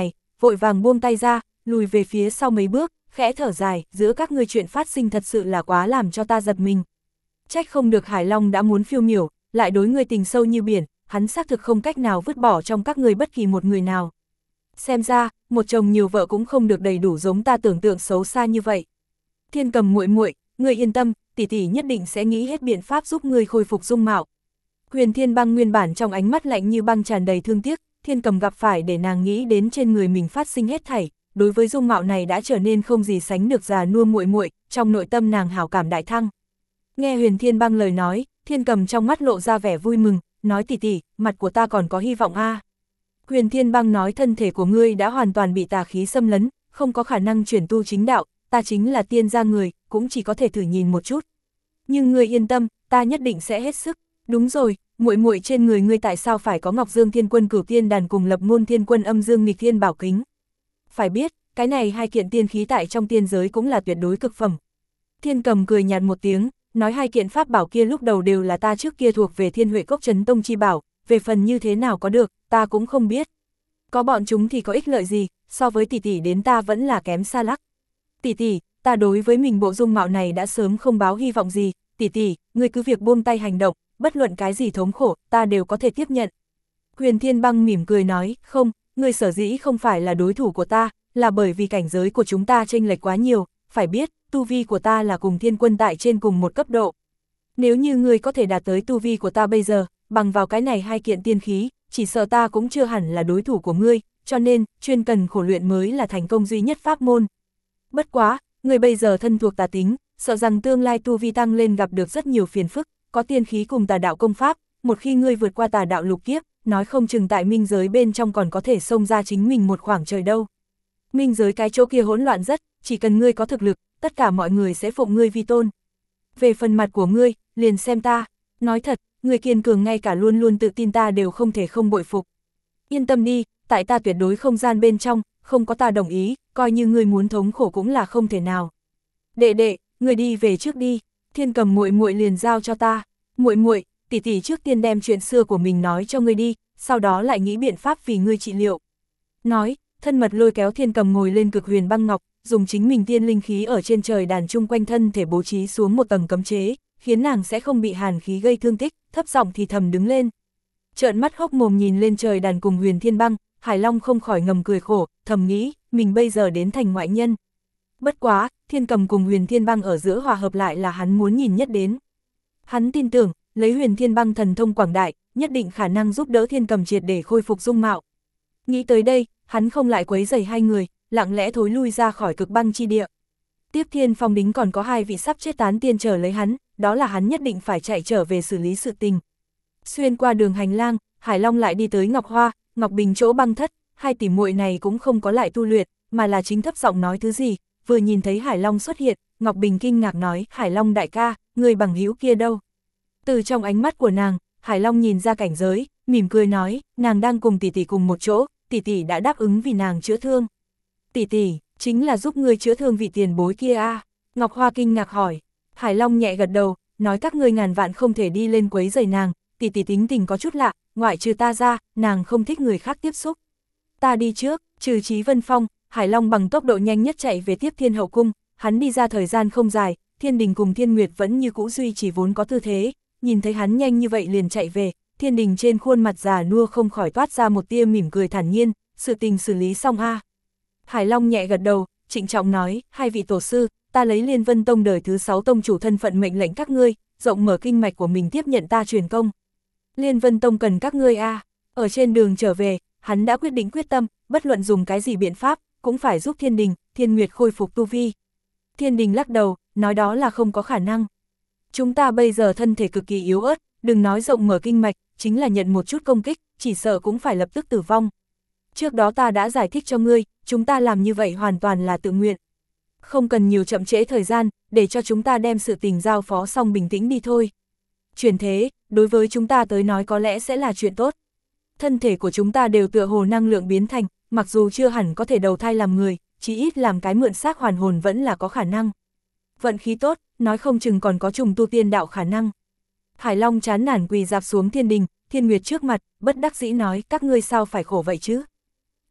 vội vàng buông tay ra, lùi về phía sau mấy bước, khẽ thở dài, giữa các ngươi chuyện phát sinh thật sự là quá làm cho ta giật mình. Trách không được Hải Long đã muốn phiêu miểu, lại đối ngươi tình sâu như biển, hắn xác thực không cách nào vứt bỏ trong các ngươi bất kỳ một người nào. Xem ra, một chồng nhiều vợ cũng không được đầy đủ giống ta tưởng tượng xấu xa như vậy. Thiên Cầm muội muội, ngươi yên tâm, tỷ tỷ nhất định sẽ nghĩ hết biện pháp giúp ngươi khôi phục dung mạo. Huyền Thiên Băng nguyên bản trong ánh mắt lạnh như băng tràn đầy thương tiếc, Thiên Cầm gặp phải để nàng nghĩ đến trên người mình phát sinh hết thảy, đối với dung mạo này đã trở nên không gì sánh được già nua muội muội, trong nội tâm nàng hảo cảm đại thăng. Nghe Huyền Thiên Băng lời nói, Thiên Cầm trong mắt lộ ra vẻ vui mừng, nói tỷ tỷ, mặt của ta còn có hy vọng a. Huyền Thiên Băng nói thân thể của ngươi đã hoàn toàn bị tà khí xâm lấn, không có khả năng chuyển tu chính đạo, ta chính là tiên gia người, cũng chỉ có thể thử nhìn một chút. Nhưng ngươi yên tâm, ta nhất định sẽ hết sức. Đúng rồi, muội muội trên người ngươi tại sao phải có Ngọc Dương Thiên Quân Cửu Tiên Đàn cùng Lập Môn Thiên Quân Âm Dương Nghịch Thiên Bảo Kính? Phải biết, cái này hai kiện tiên khí tại trong tiên giới cũng là tuyệt đối cực phẩm. Thiên Cầm cười nhạt một tiếng, nói hai kiện pháp bảo kia lúc đầu đều là ta trước kia thuộc về Thiên Huệ Cốc Trấn Tông chi bảo, về phần như thế nào có được, ta cũng không biết. Có bọn chúng thì có ích lợi gì, so với tỷ tỷ đến ta vẫn là kém xa lắc. Tỷ tỷ, ta đối với mình bộ dung mạo này đã sớm không báo hy vọng gì, tỷ tỷ, ngươi cứ việc buông tay hành động, bất luận cái gì thống khổ, ta đều có thể tiếp nhận. Huyền Thiên Băng mỉm cười nói, không, ngươi sở dĩ không phải là đối thủ của ta, là bởi vì cảnh giới của chúng ta chênh lệch quá nhiều, phải biết, tu vi của ta là cùng Thiên Quân tại trên cùng một cấp độ. Nếu như ngươi có thể đạt tới tu vi của ta bây giờ, bằng vào cái này hai kiện tiên khí, chỉ sợ ta cũng chưa hẳn là đối thủ của ngươi, cho nên, chuyên cần khổ luyện mới là thành công duy nhất pháp môn. Bất quá, ngươi bây giờ thân thuộc tà tính, sợ rằng tương lai tu vi tăng lên gặp được rất nhiều phiền phức, có tiên khí cùng tà đạo công pháp, một khi ngươi vượt qua tà đạo lục kiếp, nói không chừng tại minh giới bên trong còn có thể xông ra chính mình một khoảng trời đâu. Minh giới cái chỗ kia hỗn loạn rất, chỉ cần ngươi có thực lực, tất cả mọi người sẽ phụng ngươi vi tôn. Về phần mặt của ngươi, liền xem ta, nói thật, ngươi kiên cường ngay cả luôn luôn tự tin ta đều không thể không bội phục. Yên tâm đi, tại ta tuyệt đối không gian bên trong, không có ta đồng ý, coi như ngươi muốn thống khổ cũng là không thể nào. Đệ đệ, ngươi đi về trước đi, Thiên Cầm muội muội liền giao cho ta. Muội muội, tỷ tỷ trước tiên đem chuyện xưa của mình nói cho ngươi đi, sau đó lại nghĩ biện pháp vì ngươi trị liệu. Nói, thân mật lôi kéo Thiên Cầm ngồi lên Cực Huyền Băng Ngọc, dùng chính mình tiên linh khí ở trên trời đàn chung quanh thân thể bố trí xuống một tầng cấm chế, khiến nàng sẽ không bị hàn khí gây thương tích, thấp giọng thì thầm đứng lên. Trợn mắt hốc mồm nhìn lên trời đàn cùng Huyền Thiên Băng, Hải Long không khỏi ngầm cười khổ, thầm nghĩ, mình bây giờ đến thành ngoại nhân. Bất quá, Thiên Cầm cùng Huyền Thiên Băng ở giữa hòa hợp lại là hắn muốn nhìn nhất đến. Hắn tin tưởng, lấy Huyền Thiên Băng thần thông quảng đại, nhất định khả năng giúp đỡ Thiên Cầm triệt để khôi phục dung mạo. Nghĩ tới đây, hắn không lại quấy rầy hai người, lặng lẽ thối lui ra khỏi Cực Băng chi địa. Tiếp Thiên Phong Đính còn có hai vị sắp chết tán tiên chờ lấy hắn, đó là hắn nhất định phải chạy trở về xử lý sự tình. Xuyên qua đường hành lang, Hải Long lại đi tới Ngọc Hoa, Ngọc Bình chỗ băng thất, hai tỷ muội này cũng không có lại tu luyện, mà là chính thấp giọng nói thứ gì, vừa nhìn thấy Hải Long xuất hiện, Ngọc Bình kinh ngạc nói, Hải Long đại ca, người bằng hữu kia đâu? Từ trong ánh mắt của nàng, Hải Long nhìn ra cảnh giới, mỉm cười nói, nàng đang cùng tỷ tỷ cùng một chỗ, tỷ tỷ đã đáp ứng vì nàng chữa thương. Tỷ tỷ, chính là giúp ngươi chữa thương vị tiền bối kia à? Ngọc Hoa kinh ngạc hỏi. Hải Long nhẹ gật đầu, nói các ngươi ngàn vạn không thể đi lên quấy rầy nàng, tỷ tỷ tính tình có chút lạ, ngoại trừ ta ra, nàng không thích người khác tiếp xúc. Ta đi trước, trừ Chí Vân Phong, Hải Long bằng tốc độ nhanh nhất chạy về tiếp Thiên Hậu Cung, hắn đi ra thời gian không dài, Thiên Đình cùng Thiên Nguyệt vẫn như cũ duy trì vốn có tư thế, nhìn thấy hắn nhanh như vậy liền chạy về, Thiên Đình trên khuôn mặt già nua không khỏi toát ra một tia mỉm cười thản nhiên, sự tình xử lý xong a. Hải Long nhẹ gật đầu, trịnh trọng nói, hai vị tổ sư, ta lấy Liên Vân Tông đời thứ 6 tông chủ thân phận mệnh lệnh các ngươi, rộng mở kinh mạch của mình tiếp nhận ta truyền công. Liên Vân Tông cần các ngươi a. Ở trên đường trở về, hắn đã quyết định quyết tâm, bất luận dùng cái gì biện pháp, cũng phải giúp Thiên Đình, Thiên Nguyệt khôi phục tu vi. Thiên Đình lắc đầu, nói đó là không có khả năng. Chúng ta bây giờ thân thể cực kỳ yếu ớt, đừng nói rộng mở kinh mạch, chính là nhận một chút công kích, chỉ sợ cũng phải lập tức tử vong. Trước đó ta đã giải thích cho ngươi, chúng ta làm như vậy hoàn toàn là tự nguyện. Không cần nhiều chậm trễ thời gian, để cho chúng ta đem sự tình giao phó xong bình tĩnh đi thôi. Chuyển thế, đối với chúng ta tới nói có lẽ sẽ là chuyện tốt. Thân thể của chúng ta đều tựa hồ năng lượng biến thành, mặc dù chưa hẳn có thể đầu thai làm người, chỉ ít làm cái mượn xác hoàn hồn vẫn là có khả năng. Vận khí tốt, nói không chừng còn có trùng tu tiên đạo khả năng. Hải Long chán nản quỳ dạp xuống Thiên Đình, Thiên Nguyệt trước mặt, bất đắc dĩ nói, các ngươi sao phải khổ vậy chứ?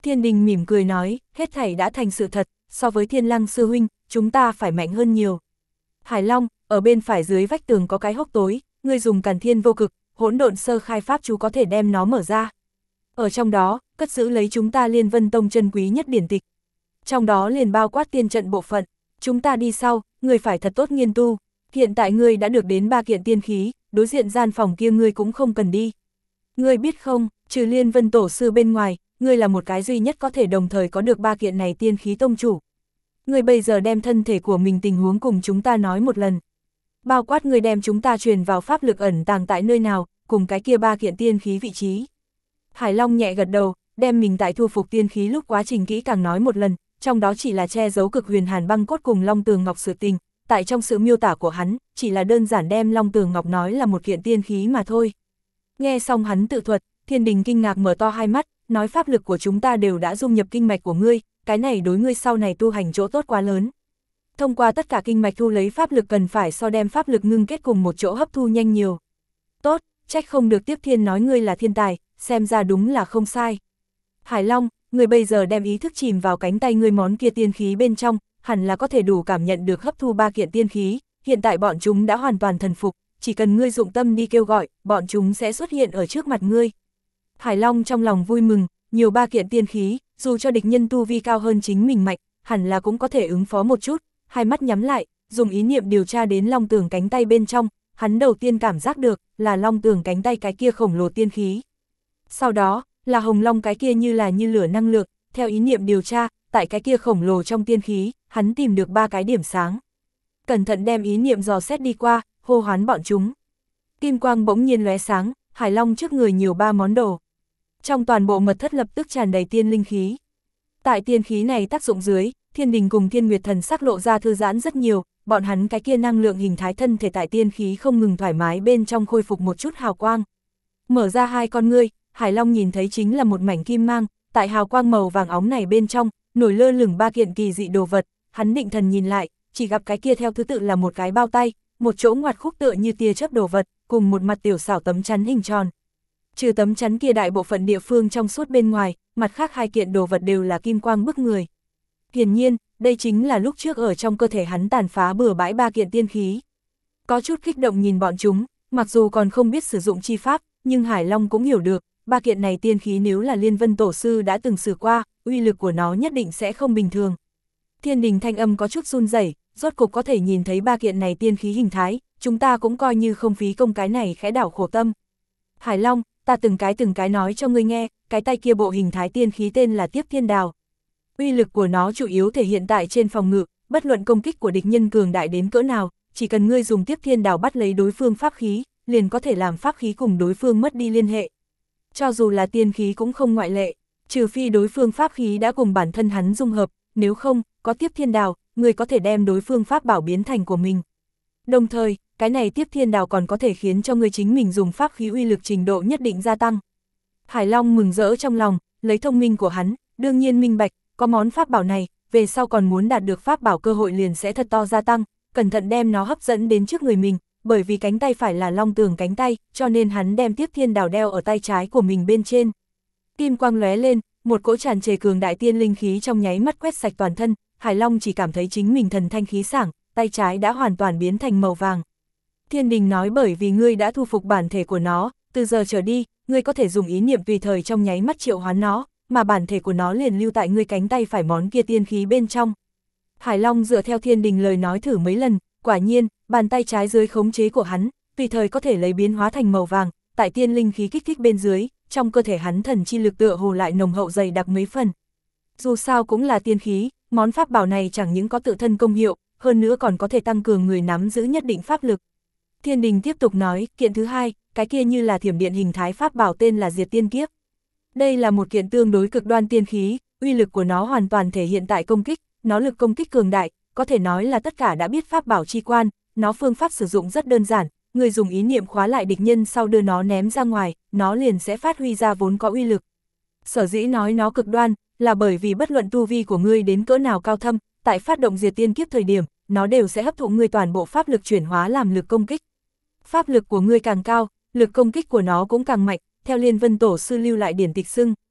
Thiên Đình mỉm cười nói, hết thảy đã thành sự thật, so với Thiên Lăng sư huynh, chúng ta phải mạnh hơn nhiều. Hải Long, ở bên phải dưới vách tường có cái hốc tối, ngươi dùng Càn Thiên Vô Cực, Hỗn Độn Sơ Khai pháp chú có thể đem nó mở ra. Ở trong đó, cất giữ lấy chúng ta Liên Vân Tông chân quý nhất điển tịch. Trong đó liền bao quát tiên trận bộ phận, chúng ta đi sau, ngươi phải thật tốt nghiên tu. Hiện tại ngươi đã được đến 3 kiện tiên khí, đối diện gian phòng kia ngươi cũng không cần đi. Ngươi biết không, trừ Liên Vân Tổ sư bên ngoài, ngươi là một cái duy nhất có thể đồng thời có được 3 kiện này tiên khí tông chủ. Ngươi bây giờ đem thân thể của mình tình huống cùng chúng ta nói một lần. Bao quát ngươi đem chúng ta truyền vào pháp lực ẩn tàng tại nơi nào, cùng cái kia 3 kiện tiên khí vị trí. Hải Long nhẹ gật đầu, đem mình tại thu phục tiên khí lúc quá trình kỹ càng nói một lần, trong đó chỉ là che giấu cực huyền hàn băng cốt cùng Long Tường Ngọc sự tình, tại trong sự miêu tả của hắn, chỉ là đơn giản đem Long Tường Ngọc nói là một kiện tiên khí mà thôi. Nghe xong hắn tự thuật, Thiên Đình kinh ngạc mở to hai mắt, nói pháp lực của chúng ta đều đã dung nhập kinh mạch của ngươi, cái này đối ngươi sau này tu hành chỗ tốt quá lớn. Thông qua tất cả kinh mạch thu lấy pháp lực cần phải so đem pháp lực ngưng kết cùng một chỗ hấp thu nhanh nhiều. Tốt, trách không được Tiếp Thiên nói ngươi là thiên tài, xem ra đúng là không sai. Hải Long, ngươi bây giờ đem ý thức chìm vào cánh tay ngươi món kia tiên khí bên trong, hẳn là có thể đủ cảm nhận được hấp thu 3 kiện tiên khí, hiện tại bọn chúng đã hoàn toàn thần phục, chỉ cần ngươi dụng tâm đi kêu gọi, bọn chúng sẽ xuất hiện ở trước mặt ngươi. Hải Long trong lòng vui mừng, nhiều 3 kiện tiên khí, dù cho địch nhân tu vi cao hơn chính mình mạnh, hẳn là cũng có thể ứng phó một chút, hai mắt nhắm lại, dùng ý niệm điều tra đến Long Tường cánh tay bên trong, hắn đầu tiên cảm giác được là Long Tường cánh tay cái kia khổng lồ tiên khí. Sau đó, là Hồng Long cái kia như là như lửa năng lượng, theo ý niệm điều tra, tại cái kia khổng lồ trong tiên khí, hắn tìm được 3 cái điểm sáng. Cẩn thận đem ý niệm dò xét đi qua, hô hoán bọn chúng. Kim quang bỗng nhiên lóe sáng, Hải Long trước người nhiều 3 món đồ. Trong toàn bộ mật thất lập tức tràn đầy tiên linh khí. Tại tiên khí này tác dụng dưới, Thiên Đình cùng Thiên Nguyệt Thần sắc lộ ra thư giãn rất nhiều, bọn hắn cái kia năng lượng hình thái thân thể tại tiên khí không ngừng thoải mái bên trong khôi phục một chút hào quang. Mở ra 2 con ngươi, Hải Long nhìn thấy chính là một mảnh kim mang, tại hào quang màu vàng óng này bên trong, nổi lơ lửng 3 kiện kỳ dị đồ vật, hắn định thần nhìn lại, chỉ gặp cái kia theo thứ tự là một cái bao tay, một chỗ ngoặt khúc tựa như tia chớp đồ vật, cùng một mặt tiểu xảo tấm chắn hình tròn. Trừ tấm chắn kia đại bộ phận địa phương trong suốt bên ngoài, mặt khác 2 kiện đồ vật đều là kim quang bức người. Hiển nhiên, đây chính là lúc trước ở trong cơ thể hắn tàn phá bừa bãi 3 kiện tiên khí. Có chút kích động nhìn bọn chúng, mặc dù còn không biết sử dụng chi pháp, nhưng Hải Long cũng hiểu được, 3 kiện này tiên khí nếu là Liên Vân Tổ sư đã từng sử qua, uy lực của nó nhất định sẽ không bình thường. Thiên Đình thanh âm có chút run rẩy, rốt cục có thể nhìn thấy 3 kiện này tiên khí hình thái, chúng ta cũng coi như không phí công cái này khẽ đảo khổ tâm. Hải Long, ta từng cái nói cho ngươi nghe, cái tay kia bộ hình thái tiên khí tên là Tiếp Thiên Đào. Uy lực của nó chủ yếu thể hiện tại trên phòng ngự, bất luận công kích của địch nhân cường đại đến cỡ nào, chỉ cần ngươi dùng Tiếp Thiên Đào bắt lấy đối phương pháp khí, liền có thể làm pháp khí cùng đối phương mất đi liên hệ. Cho dù là tiên khí cũng không ngoại lệ, trừ phi đối phương pháp khí đã cùng bản thân hắn dung hợp, nếu không, có Tiếp Thiên Đào, ngươi có thể đem đối phương pháp bảo biến thành của mình. Đồng thời, cái này Tiếp Thiên Đào còn có thể khiến cho ngươi chính mình dùng pháp khí uy lực trình độ nhất định gia tăng. Hải Long mừng rỡ trong lòng, lấy thông minh của hắn, đương nhiên minh bạch, có món pháp bảo này, về sau còn muốn đạt được pháp bảo cơ hội liền sẽ thật to gia tăng, cẩn thận đem nó hấp dẫn đến trước người mình, bởi vì cánh tay phải là Long Tường cánh tay, cho nên hắn đem Tiếp Thiên Đào đeo ở tay trái của mình bên trên. Kim quang lóe lên, một cỗ tràn trề cường đại tiên linh khí trong nháy mắt quét sạch toàn thân, Hải Long chỉ cảm thấy chính mình thần thanh khí sảng, tay trái đã hoàn toàn biến thành màu vàng. Thiên Đình nói bởi vì ngươi đã thu phục bản thể của nó, từ giờ trở đi, ngươi có thể dùng ý niệm tùy thời trong nháy mắt triệu hoán nó, mà bản thể của nó liền lưu tại ngươi cánh tay phải món kia tiên khí bên trong. Hải Long dựa theo Thiên Đình lời nói thử mấy lần, quả nhiên, bàn tay trái dưới khống chế của hắn, tùy thời có thể lấy biến hóa thành màu vàng, tại tiên linh khí kích thích bên dưới, trong cơ thể hắn thần chi lực tựa hồ lại nồng hậu dày đặc mấy phần. Dù sao cũng là tiên khí, món pháp bảo này chẳng những có tự thân công hiệu, hơn nữa còn có thể tăng cường người nắm giữ nhất định pháp lực. Thiên Đình tiếp tục nói, kiện thứ hai, cái kia như là thiểm điện hình thái pháp bảo tên là Diệt Tiên Kiếp. Đây là một kiện tương đối cực đoan tiên khí, uy lực của nó hoàn toàn thể hiện tại công kích, nó lực công kích cường đại, có thể nói là tất cả đã biết pháp bảo chi quan, nó phương pháp sử dụng rất đơn giản, người dùng ý niệm khóa lại địch nhân sau đưa nó ném ra ngoài, nó liền sẽ phát huy ra vốn có uy lực. Sở dĩ nói nó cực đoan, là bởi vì bất luận tu vi của ngươi đến cỡ nào cao thâm, tại phát động Diệt Tiên Kiếp thời điểm, nó đều sẽ hấp thụ ngươi toàn bộ pháp lực chuyển hóa làm lực công kích. Pháp lực của ngươi càng cao, lực công kích của nó cũng càng mạnh, theo Liên Vân Tổ sư lưu lại điển tịch xưng,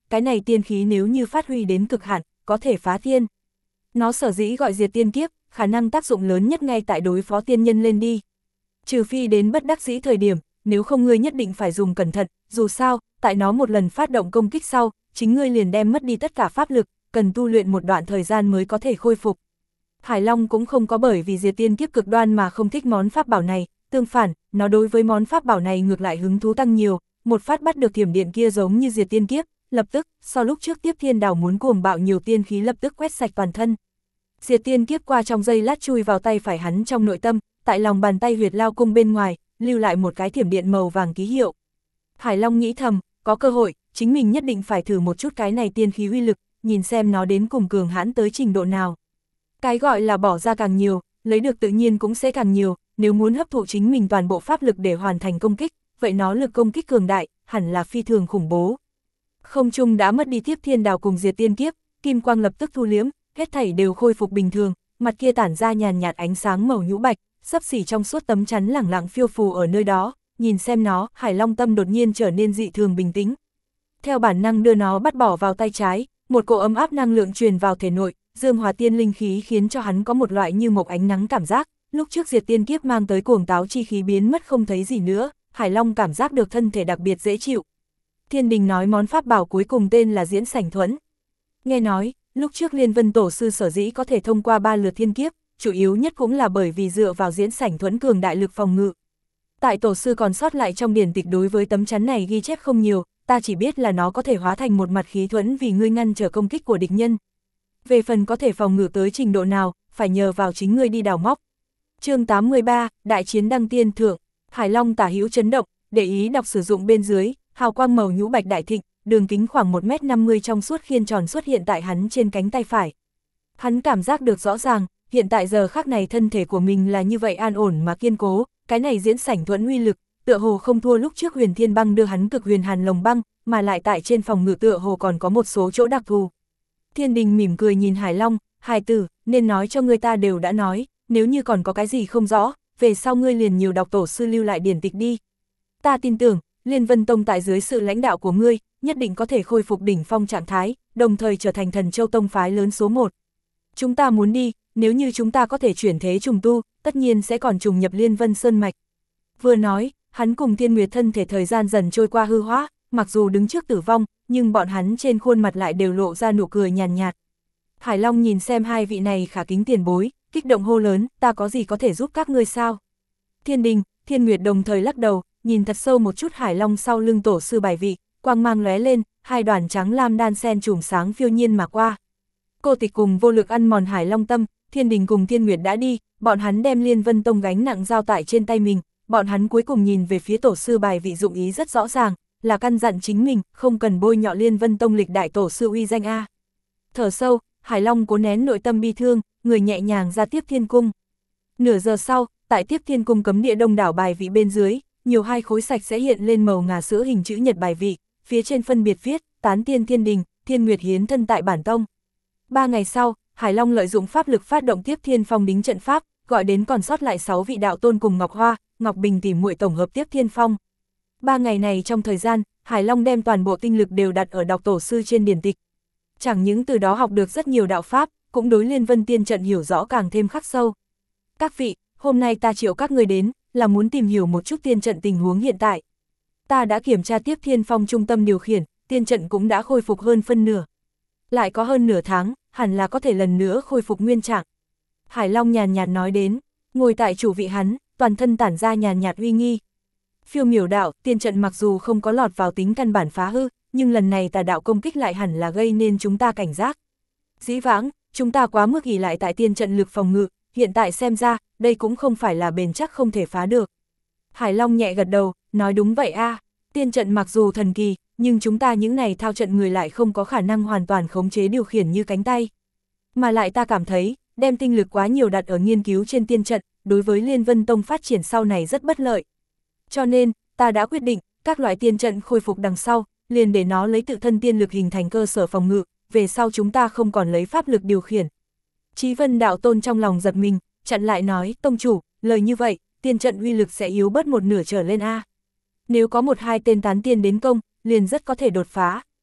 cái này tiên khí nếu như phát huy đến cực hạn, có thể phá thiên. Nó sở dĩ gọi diệt tiên kiếp, khả năng tác dụng lớn nhất ngay tại đối phó tiên nhân lên đi. Trừ phi đến bất đắc dĩ thời điểm, nếu không ngươi nhất định phải dùng cẩn thận, dù sao, tại nó một lần phát động công kích sau, chính ngươi liền đem mất đi tất cả pháp lực, cần tu luyện một đoạn thời gian mới có thể khôi phục. Hải Long cũng không có bởi vì diệt tiên kiếp cực đoan mà không thích món pháp bảo này, tương phản, nó đối với món pháp bảo này ngược lại hứng thú tăng nhiều, một phát bắt được thiểm điện kia giống như diệt tiên kiếp, lập tức, so lúc trước Tiếp Thiên Đào muốn cuồng bạo nhiều tiên khí lập tức quét sạch toàn thân. Diệt tiên kiếp qua trong giây lát chui vào tay phải hắn trong nội tâm, tại lòng bàn tay huyệt lao cung bên ngoài, lưu lại một cái thiểm điện màu vàng ký hiệu. Hải Long nghĩ thầm, có cơ hội, chính mình nhất định phải thử một chút cái này tiên khí uy lực, nhìn xem nó đến cùng cường hãn tới trình độ nào. Cái gọi là bỏ ra càng nhiều, lấy được tự nhiên cũng sẽ càng nhiều, nếu muốn hấp thụ chính mình toàn bộ pháp lực để hoàn thành công kích, vậy nó lực công kích cường đại, hẳn là phi thường khủng bố. Không trung đã mất đi Tiếp Thiên Đào cùng diệt tiên kiếp, kim quang lập tức thu liếm, hết thảy đều khôi phục bình thường, mặt kia tản ra nhàn nhạt ánh sáng màu nhũ bạch, xấp xỉ trong suốt tấm chắn lẳng lặng phiêu phù ở nơi đó, nhìn xem nó, Hải Long tâm đột nhiên trở nên dị thường bình tĩnh. Theo bản năng đưa nó bắt bỏ vào tay trái, một cỗ ấm áp năng lượng truyền vào thể nội, dương hòa tiên linh khí khiến cho hắn có một loại như một ánh nắng cảm giác, lúc trước diệt tiên kiếp mang tới cuồng táo chi khí biến mất không thấy gì nữa, Hải Long cảm giác được thân thể đặc biệt dễ chịu. Thiên Đình nói món pháp bảo cuối cùng tên là Diễn Sảnh Thuẫn. Nghe nói, lúc trước Liên Vân Tổ sư sở dĩ có thể thông qua 3 lượt thiên kiếp, chủ yếu nhất cũng là bởi vì dựa vào Diễn Sảnh Thuẫn cường đại lực phòng ngự. Tại tổ sư còn sót lại trong điển tịch đối với tấm chắn này ghi chép không nhiều, ta chỉ biết là nó có thể hóa thành một mặt khí thuẫn vì ngươi ngăn trở công kích của địch nhân. Về phần có thể phòng ngự tới trình độ nào, phải nhờ vào chính ngươi đi đào móc. Chương 83, Đại chiến đăng tiên thượng, Hải Long tả hữu chấn động, để ý đọc sử dụng bên dưới, hào quang màu nhũ bạch đại thịnh, đường kính khoảng 1m50 trong suốt khiên tròn xuất hiện tại hắn trên cánh tay phải. Hắn cảm giác được rõ ràng, hiện tại giờ khắc này thân thể của mình là như vậy an ổn mà kiên cố, cái này Diễn Sảnh Thuẫn uy lực, tựa hồ không thua lúc trước Huyền Thiên Băng đưa hắn cực huyền hàn lồng băng, mà lại tại trên phòng ngự tựa hồ còn có một số chỗ đặc thù. Thiên Đình mỉm cười nhìn Hải Long, hài tử, nên nói cho người ta đều đã nói, nếu như còn có cái gì không rõ, về sau ngươi liền nhiều đọc tổ sư lưu lại điển tịch đi. Ta tin tưởng, Liên Vân Tông tại dưới sự lãnh đạo của ngươi, nhất định có thể khôi phục đỉnh phong trạng thái, đồng thời trở thành Thần Châu Tông phái lớn số 1. Chúng ta muốn đi, nếu như chúng ta có thể chuyển thế trùng tu, tất nhiên sẽ còn trùng nhập Liên Vân Sơn Mạch. Vừa nói, hắn cùng Thiên Nguyệt thân thể thời gian dần trôi qua hư hóa, mặc dù đứng trước tử vong, nhưng bọn hắn trên khuôn mặt lại đều lộ ra nụ cười nhàn nhạt. Hải Long nhìn xem hai vị này khả kính tiền bối, kích động hô lớn, ta có gì có thể giúp các ngươi sao? Thiên Đình, Thiên Nguyệt đồng thời lắc đầu, nhìn thật sâu một chút Hải Long sau lưng tổ sư bài vị, quang mang lóe lên, hai đoàn trắng lam đan sen chùm sáng phiêu nhiên mà qua. Cô Tịch cùng vô lực ăn mòn Hải Long tâm, Thiên Đình cùng Thiên Nguyệt đã đi, bọn hắn đem Liên Vân Tông gánh nặng giao tải trên tay mình, bọn hắn cuối cùng nhìn về phía tổ sư bài vị dụng ý rất rõ ràng, là căn dặn chính mình, không cần bôi nhọ Liên Vân Tông lịch đại tổ sư uy danh a. Thở sâu, Hải Long cố nén nội tâm bi thương, người nhẹ nhàng ra Tiếp Thiên Cung. Nửa giờ sau, tại Tiếp Thiên Cung cấm địa đông đảo bài vị bên dưới, nhiều hai khối sạch sẽ hiện lên màu ngà sữa hình chữ nhật bài vị, phía trên phân biệt viết, Tán Tiên Thiên Đình, Thiên Nguyệt hiến thân tại bản tông. 3 ngày sau, Hải Long lợi dụng pháp lực phát động Tiếp Thiên Phong đính trận pháp, gọi đến còn sót lại 6 vị đạo tôn cùng Ngọc Hoa, Ngọc Bình tỉ muội tổng hợp Tiếp Thiên Phong. 3 ngày này trong thời gian, Hải Long đem toàn bộ tinh lực đều đặt ở đọc tổ sư trên điển tịch. Chẳng những từ đó học được rất nhiều đạo pháp, cũng đối Liên Vân Tiên trận hiểu rõ càng thêm khắc sâu. Các vị, hôm nay ta triệu các người đến, là muốn tìm hiểu một chút tiên trận tình huống hiện tại. Ta đã kiểm tra Tiếp Thiên Phong trung tâm điều khiển, tiên trận cũng đã khôi phục hơn phân nửa. Lại có hơn nửa tháng, hẳn là có thể lần nữa khôi phục nguyên trạng. Hải Long nhàn nhạt nói đến, ngồi tại chủ vị hắn, toàn thân tản ra nhàn nhạt uy nghi. Phiêu miểu đạo, tiên trận mặc dù không có lọt vào tính căn bản phá hư, nhưng lần này tà đạo công kích lại hẳn là gây nên chúng ta cảnh giác. Dĩ vãng, chúng ta quá mức ỷ lại tại tiên trận lực phòng ngự, hiện tại xem ra, đây cũng không phải là bền chắc không thể phá được. Hải Long nhẹ gật đầu, nói đúng vậy a, tiên trận mặc dù thần kỳ, nhưng chúng ta những này thao trận người lại không có khả năng hoàn toàn khống chế điều khiển như cánh tay. Mà lại ta cảm thấy, đem tinh lực quá nhiều đặt ở nghiên cứu trên tiên trận, đối với Liên Vân Tông phát triển sau này rất bất lợi. Cho nên, ta đã quyết định, các loại tiên trận khôi phục đằng sau, liền để nó lấy tự thân tiên lực hình thành cơ sở phòng ngự, về sau chúng ta không còn lấy pháp lực điều khiển. Chí Vân đạo tôn trong lòng giật mình, chặn lại nói, tông chủ, lời như vậy, tiên trận uy lực sẽ yếu bớt một nửa trở lên a. Nếu có 1-2 tên tán tiên đến công, liền rất có thể đột phá.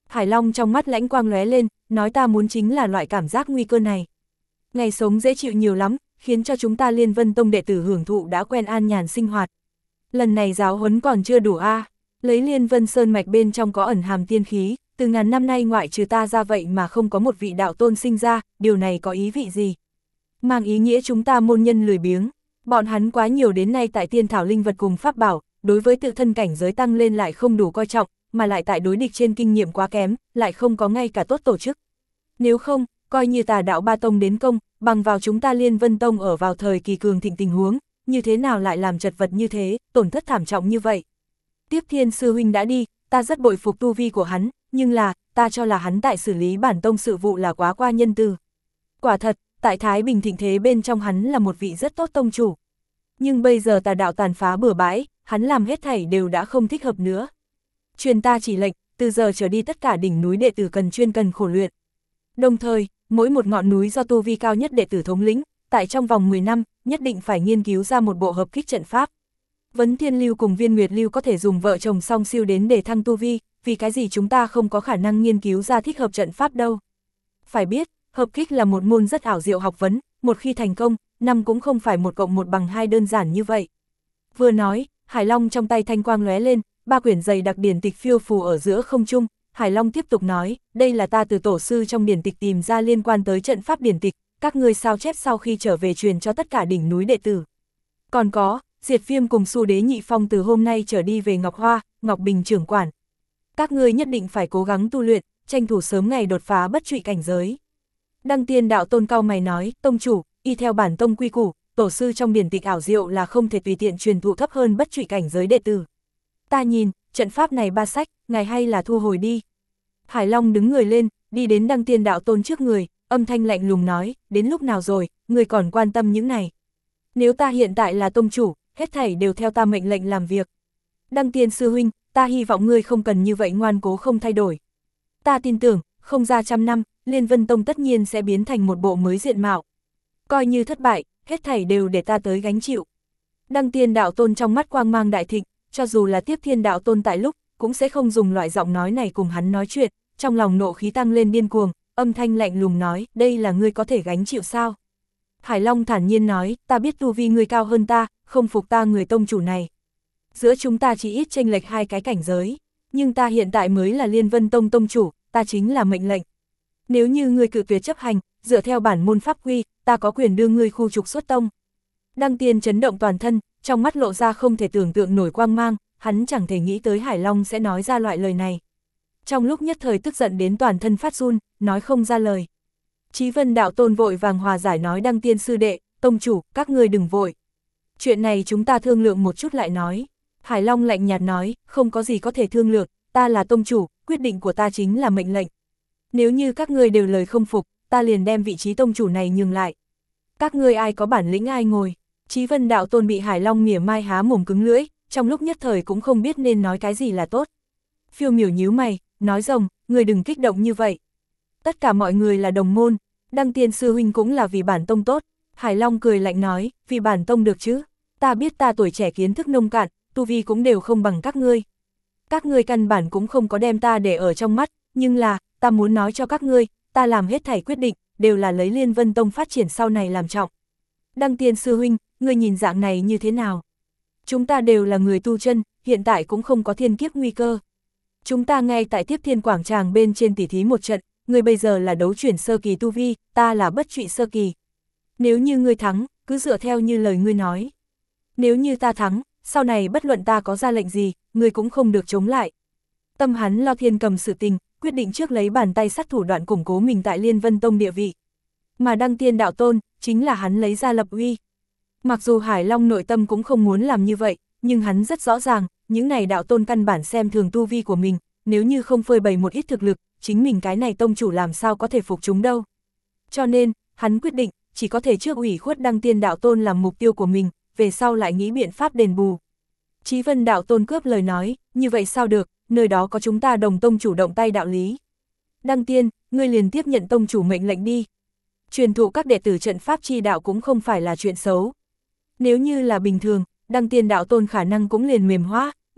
Hải Long trong mắt lãnh quang lóe lên, nói ta muốn chính là loại cảm giác nguy cơ này. Ngày sống dễ chịu nhiều lắm, khiến cho chúng ta Liên Vân Tông đệ tử hưởng thụ đã quen an nhàn sinh hoạt. Lần này giáo huấn còn chưa đủ a. Lấy Liên Vân Sơn mạch bên trong có ẩn hàm tiên khí, từ ngàn năm nay ngoại trừ ta ra vậy mà không có một vị đạo tôn sinh ra, điều này có ý vị gì? Mang ý nghĩa chúng ta môn nhân lười biếng, bọn hắn quá nhiều đến nay tại tiên thảo linh vật cùng pháp bảo, đối với tự thân cảnh giới tăng lên lại không đủ coi trọng, mà lại tại đối địch trên kinh nghiệm quá kém, lại không có ngay cả tốt tổ chức. Nếu không, coi như Tà đạo ba tông đến công, bằng vào chúng ta Liên Vân Tông ở vào thời kỳ cường thịnh tình huống, như thế nào lại làm chật vật như thế, tổn thất thảm trọng như vậy. Tiếp Thiên sư huynh đã đi, ta rất bội phục tu vi của hắn, nhưng là, ta cho là hắn tại xử lý bản tông sự vụ là quá qua nhân từ. Quả thật, tại Thái Bình thịnh thế bên trong hắn là một vị rất tốt tông chủ. Nhưng bây giờ tà đạo tàn phá bừa bãi, hắn làm hết thảy đều đã không thích hợp nữa. Truyền ta chỉ lệnh, từ giờ trở đi tất cả đỉnh núi đệ tử cần khổ luyện. Đồng thời, mỗi một ngọn núi do tu vi cao nhất đệ tử thống lĩnh, tại trong vòng 10 năm, nhất định phải nghiên cứu ra một bộ hợp kích trận pháp. Vấn Thiên Lưu cùng Viên Nguyệt Lưu có thể dùng vợ chồng song siêu đến để thăng tu vi, vì cái gì chúng ta không có khả năng nghiên cứu ra thích hợp trận pháp đâu. Phải biết, hợp kích là một môn rất ảo diệu học vấn, một khi thành công, năm cũng không phải 1 + 1 = 2 đơn giản như vậy. Vừa nói, Hải Long trong tay thanh quang lóe lên, 3 quyển dày đặc điển tịch phiêu phù ở giữa không trung. Hải Long tiếp tục nói, đây là ta từ tổ sư trong điển tịch tìm ra liên quan tới trận pháp điển tịch, các ngươi sao chép sau khi trở về truyền cho tất cả đỉnh núi đệ tử. Còn có, Diệt Viêm cùng Xu Đế Nhị Phong từ hôm nay trở đi về Ngọc Hoa, Ngọc Bình trưởng quản. Các ngươi nhất định phải cố gắng tu luyện, tranh thủ sớm ngày đột phá bất trụy cảnh giới. Đăng Tiên đạo tôn cao mày nói, tông chủ, y theo bản tông quy củ, tổ sư trong điển tịch ảo diệu là không thể tùy tiện truyền thụ thấp hơn bất trụy cảnh giới đệ tử. Ta nhìn, trận pháp này 3 sách, ngài hay là thu hồi đi. Hải Long đứng người lên, đi đến Đăng Tiên đạo tôn trước người, âm thanh lạnh lùng nói, đến lúc nào rồi, người còn quan tâm những này. Nếu ta hiện tại là tông chủ, hết thảy đều theo ta mệnh lệnh làm việc. Đăng Tiên sư huynh, ta hy vọng ngươi không cần như vậy ngoan cố không thay đổi. Ta tin tưởng, không ra 100 năm, Liên Vân Tông tất nhiên sẽ biến thành một bộ mới diện mạo. Coi như thất bại, hết thảy đều để ta tới gánh chịu. Đăng Tiên đạo tôn trong mắt quang mang đại thịnh, cho dù là Tiếp Thiên đạo tôn tại lúc, cũng sẽ không dùng loại giọng nói này cùng hắn nói chuyện, trong lòng nộ khí tăng lên điên cuồng, âm thanh lạnh lùng nói, đây là ngươi có thể gánh chịu sao? Hải Long thản nhiên nói, ta biết tu vi ngươi cao hơn ta, không phục ta người tông chủ này. Giữa chúng ta chỉ ít chênh lệch 2 cái cảnh giới, nhưng ta hiện tại mới là Liên Vân Tông tông chủ, ta chính là mệnh lệnh. Nếu như ngươi cự tuyệt chấp hành, dựa theo bản môn pháp quy, ta có quyền đưa ngươi khu trục xuất tông. Đăng Tiên chấn động toàn thân, trong mắt lộ ra không thể tưởng tượng nổi quang mang, hắn chẳng thể nghĩ tới Hải Long sẽ nói ra loại lời này. Trong lúc nhất thời tức giận đến toàn thân phát run, nói không ra lời. Chí Vân đạo tôn vội vàng hòa giải nói, Đăng Tiên sư đệ, tông chủ, các ngươi đừng vội. Chuyện này chúng ta thương lượng một chút lại nói. Hải Long lạnh nhạt nói, không có gì có thể thương lượng, ta là tông chủ, quyết định của ta chính là mệnh lệnh. Nếu như các ngươi đều lời không phục, ta liền đem vị trí tông chủ này nhường lại. Các ngươi ai có bản lĩnh ai ngồi. Chí Vân đạo tôn bị Hải Long mỉa mai há mồm cứng lưỡi, trong lúc nhất thời cũng không biết nên nói cái gì là tốt. Phiêu Miểu nhíu mày, nói rồng, người đừng kích động như vậy. Tất cả mọi người là đồng môn, Đăng Tiên sư huynh cũng là vì bản tông tốt. Hải Long cười lạnh nói, vì bản tông được chứ. Ta biết ta tuổi trẻ kiến thức nông cạn, tu vi cũng đều không bằng các ngươi. Các ngươi căn bản cũng không có đem ta để ở trong mắt, nhưng là, ta muốn nói cho các ngươi, ta làm hết thảy quyết định, đều là lấy Liên Vân Tông phát triển sau này làm trọng. Đăng Tiên sư huynh, ngươi nhìn dạng này như thế nào? Chúng ta đều là người tu chân, hiện tại cũng không có thiên kiếp nguy cơ. Chúng ta ngay tại Tiếp Thiên quảng tràng bên trên tỉ thí một trận, ngươi bây giờ là đấu chuyển sơ kỳ tu vi, ta là bất trụy sơ kỳ. Nếu như ngươi thắng, cứ dựa theo như lời ngươi nói. Nếu như ta thắng, sau này bất luận ta có ra lệnh gì, ngươi cũng không được chống lại. Tâm hắn lo Thiên Cầm sự tình, quyết định trước lấy bàn tay sắt thủ đoạn củng cố mình tại Liên Vân Tông địa vị. Mà Đăng Tiên đạo tôn, chính là hắn lấy ra lập uy. Mặc dù Hải Long nội tâm cũng không muốn làm như vậy, nhưng hắn rất rõ ràng, những này đạo tôn căn bản xem thường tu vi của mình, nếu như không phơi bày một ít thực lực, chính mình cái này tông chủ làm sao có thể phục chúng đâu. Cho nên, hắn quyết định, chỉ có thể trước ủy khuất Đăng Tiên đạo tôn làm mục tiêu của mình, về sau lại nghĩ biện pháp đền bù. Chí Vân đạo tôn cướp lời nói, như vậy sao được, nơi đó có chúng ta đồng tông chủ động tay đạo lý. Đăng Tiên, ngươi liền tiếp nhận tông chủ mệnh lệnh đi. Truyền thụ các đệ tử trận pháp chi đạo cũng không phải là chuyện xấu. Nếu như là bình thường, Đăng Tiên đạo tôn khả năng cũng liền mềm hóa,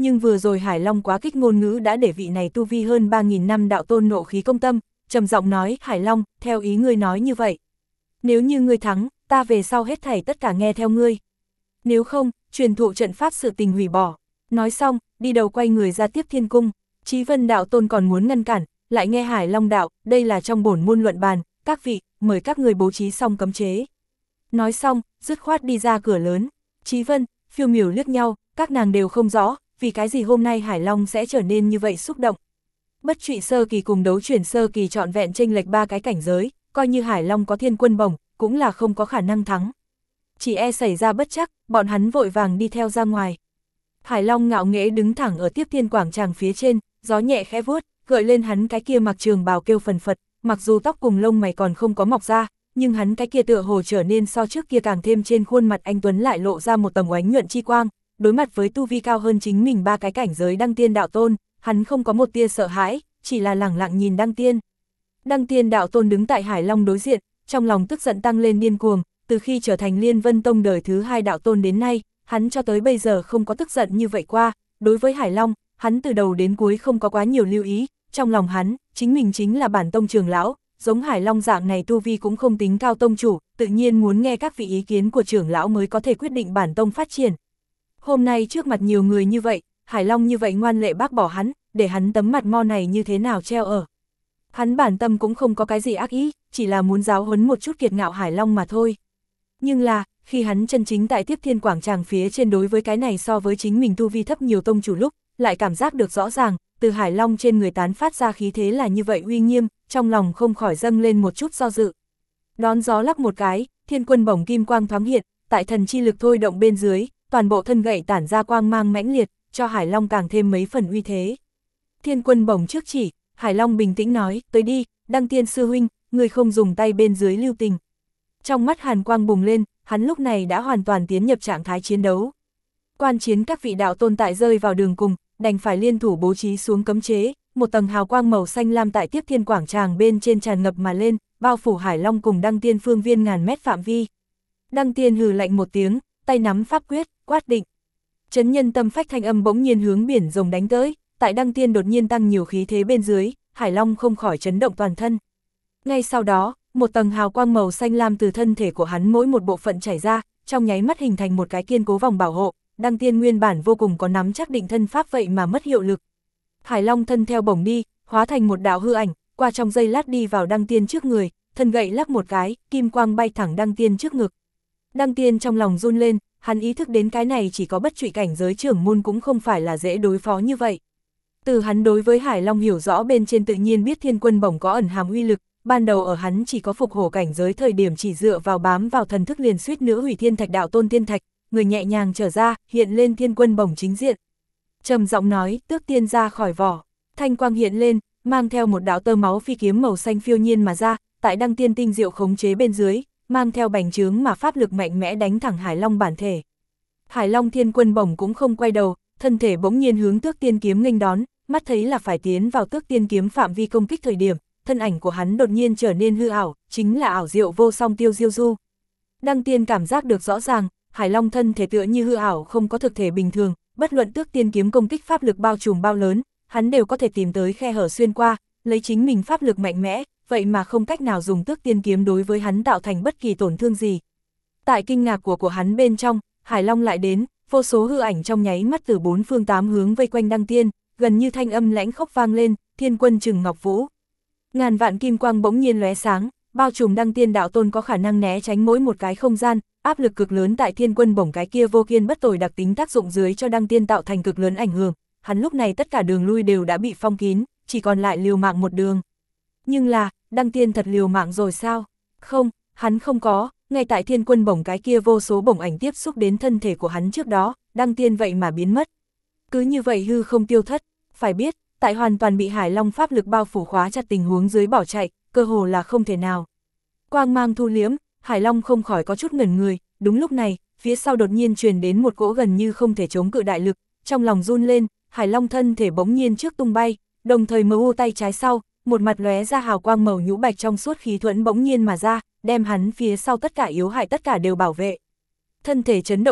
Nhưng vừa rồi Hải Long quá kích ngôn ngữ đã để vị này tu vi hơn 3.000 năm đạo tôn nộ khí công tâm, trầm giọng nói, Hải Long, theo ý ngươi nói như vậy. Nếu như ngươi thắng, ta về sau hết thảy tất cả nghe theo ngươi. Nếu không, truyền thụ trận pháp sự tình hủy bỏ. Nói xong, đi đầu quay người ra tiếp thiên cung. Chí Vân đạo tôn còn muốn ngăn cản, lại nghe Hải Long đạo, đây là trong bổn môn luận bàn, các vị, mời các người bố trí xong cấm chế. Nói xong, dứt khoát đi ra cửa lớn. Chí Vân, Phiêu Miểu liếc nhau, các nàng đều không rõ, vì cái gì hôm nay Hải Long sẽ trở nên như vậy xúc động. Bất trụy sơ kỳ cùng đấu chuyển sơ kỳ trọn vẹn chênh lệch 3 cái cảnh giới, coi như Hải Long có thiên quân bổng, cũng là không có khả năng thắng. Chỉ e xảy ra bất chắc, bọn hắn vội vàng đi theo ra ngoài. Hải Long ngạo nghễ đứng thẳng ở tiếp thiên quảng tràng phía trên, gió nhẹ khẽ vuốt, gợi lên hắn cái kia mặc trường bào kêu phần phật, mặc dù tóc cùng lông mày còn không có mọc ra, nhưng hắn cái kia tựa hồ trở nên so trước kia càng thêm trên khuôn mặt anh tuấn lại lộ ra một tầng oánh nhuận chi quang, đối mặt với tu vi cao hơn chính mình 3 cái cảnh giới đăng tiên đạo tôn, hắn không có một tia sợ hãi, chỉ là lẳng lặng nhìn đăng tiên. Đăng tiên đạo tôn đứng tại Hải Long đối diện, trong lòng tức giận tăng lên điên cuồng, từ khi trở thành Liên Vân Tông đời thứ 2 đạo tôn đến nay, hắn cho tới bây giờ không có tức giận như vậy qua, đối với Hải Long, hắn từ đầu đến cuối không có quá nhiều lưu ý, trong lòng hắn, chính mình chính là bản tông trưởng lão, giống Hải Long dạng này tu vi cũng không tính cao tông chủ, tự nhiên muốn nghe các vị ý kiến của trưởng lão mới có thể quyết định bản tông phát triển. Hôm nay trước mặt nhiều người như vậy, Hải Long như vậy ngoan lệ bác bỏ hắn, để hắn tấm mặt mo này như thế nào treo ở. Hắn bản tâm cũng không có cái gì ác ý, chỉ là muốn giáo huấn một chút kiệt ngạo Hải Long mà thôi. Nhưng là, khi hắn chân chính tại tiếp thiên quảng tràng phía trên đối với cái này so với chính mình tu vi thấp nhiều tông chủ lúc, lại cảm giác được rõ ràng, từ Hải Long trên người tán phát ra khí thế là như vậy uy nghiêm, trong lòng không khỏi dâng lên một chút do dự. Đón gió lắc một cái, thiên quân bổng kim quang thoáng hiện, tại thần chi lực thôi động bên dưới, toàn bộ thân gậy tản ra quang mang mãnh liệt, cho Hải Long càng thêm mấy phần uy thế. Thiên quân bổng trước chỉ, Hải Long bình tĩnh nói, tới đi, Đăng Tiên sư huynh, người không dùng tay bên dưới lưu tình. Trong mắt hàn quang bùng lên, hắn lúc này đã hoàn toàn tiến nhập trạng thái chiến đấu. Quan chiến các vị đạo tôn tại rơi vào đường cùng, đành phải liên thủ bố trí xuống cấm chế, một tầng hào quang màu xanh lam tại tiếp thiên quảng tràng bên trên tràn ngập mà lên, bao phủ Hải Long cùng Đăng Tiên phương viên ngàn mét phạm vi. Đăng Tiên hừ lạnh một tiếng, tay nắm pháp quyết, quát định. Chấn nhân tâm phách thanh âm bỗng nhiên hướng biển rồng đánh tới, tại Đăng Tiên đột nhiên tăng nhiều khí thế bên dưới, Hải Long không khỏi chấn động toàn thân. Ngay sau đó, một tầng hào quang màu xanh lam từ thân thể của hắn mỗi một bộ phận chảy ra, trong nháy mắt hình thành một cái kiên cố vòng bảo hộ, Đăng Tiên nguyên bản vô cùng có nắm chắc định thân pháp vậy mà mất hiệu lực. Hải Long thân theo bổng đi, hóa thành một đạo hư ảnh, qua trong giây lát đi vào Đăng Tiên trước người, thân gậy lắc một cái, kim quang bay thẳng Đăng Tiên trước ngực. Đăng Tiên trong lòng run lên, hắn ý thức đến cái này chỉ có bất trụy cảnh giới trưởng môn cũng không phải là dễ đối phó như vậy. Từ hắn đối với Hải Long hiểu rõ bên trên tự nhiên biết thiên quân bổng có ẩn hàm uy lực, ban đầu ở hắn chỉ có phục hổ cảnh giới thời điểm chỉ dựa vào bám vào thần thức liền suýt nữa hủy thiên thạch đạo tôn tiên thạch, người nhẹ nhàng trở ra, hiện lên thiên quân bổng chính diện. Trầm giọng nói, tước tiên ra khỏi vỏ, thanh quang hiện lên, mang theo một đạo tơ máu phi kiếm màu xanh phiêu nhiên mà ra, tại Đăng Tiên tinh diệu khống chế bên dưới, mang theo bành trướng mà pháp lực mạnh mẽ đánh thẳng Hải Long bản thể. Hải Long thiên quân bổng cũng không quay đầu, thân thể bỗng nhiên hướng tước tiên kiếm nghênh đón, mắt thấy là phải tiến vào tước tiên kiếm phạm vi công kích thời điểm, thân ảnh của hắn đột nhiên trở nên hư ảo, chính là ảo diệu vô song Tiêu Diêu Du. Đăng Tiên cảm giác được rõ ràng, Hải Long thân thể tựa như hư ảo không có thực thể bình thường, bất luận tước tiên kiếm công kích pháp lực bao trùm bao lớn, hắn đều có thể tìm tới khe hở xuyên qua, lấy chính mình pháp lực mạnh mẽ, vậy mà không cách nào dùng tước tiên kiếm đối với hắn tạo thành bất kỳ tổn thương gì. Tại kinh ngạc của hắn bên trong, Hải Long lại đến, vô số hư ảnh trong nháy mắt từ bốn phương tám hướng vây quanh Đăng Tiên, gần như thanh âm lãnh khốc vang lên, thiên quân Trừng Ngọc Vũ. Ngàn vạn kim quang bỗng nhiên lóe sáng, bao trùm Đăng Tiên đạo tôn có khả năng né tránh mỗi một cái không gian, áp lực cực lớn tại thiên quân bổng cái kia vô kiên bất tồi đặc tính tác dụng dưới cho Đăng Tiên tạo thành cực lớn ảnh hưởng, hắn lúc này tất cả đường lui đều đã bị phong kín, chỉ còn lại liều mạng một đường. Nhưng là, Đăng Tiên thật liều mạng rồi sao? Không, hắn không có, ngay tại thiên quân bổng cái kia vô số bổng ảnh tiếp xúc đến thân thể của hắn trước đó, Đăng Tiên vậy mà biến mất. Cứ như vậy hư không tiêu thất, phải biết, tại hoàn toàn bị Hải Long pháp lực bao phủ khóa chặt tình huống dưới bỏ chạy, cơ hồ là không thể nào. Quang mang thu liếm, Hải Long không khỏi có chút ngẩn người, đúng lúc này, phía sau đột nhiên truyền đến một cỗ gần như không thể chống cự đại lực, trong lòng run lên, Hải Long thân thể bỗng nhiên trước tung bay, đồng thời mưu tay trái sau, một mặt lóe ra hào quang màu nhũ bạch trong suốt khí thuẫn bỗng nhiên mà ra, đem hắn phía sau tất cả yếu hại tất cả đều bảo vệ. Thân thể chấn động mạnh,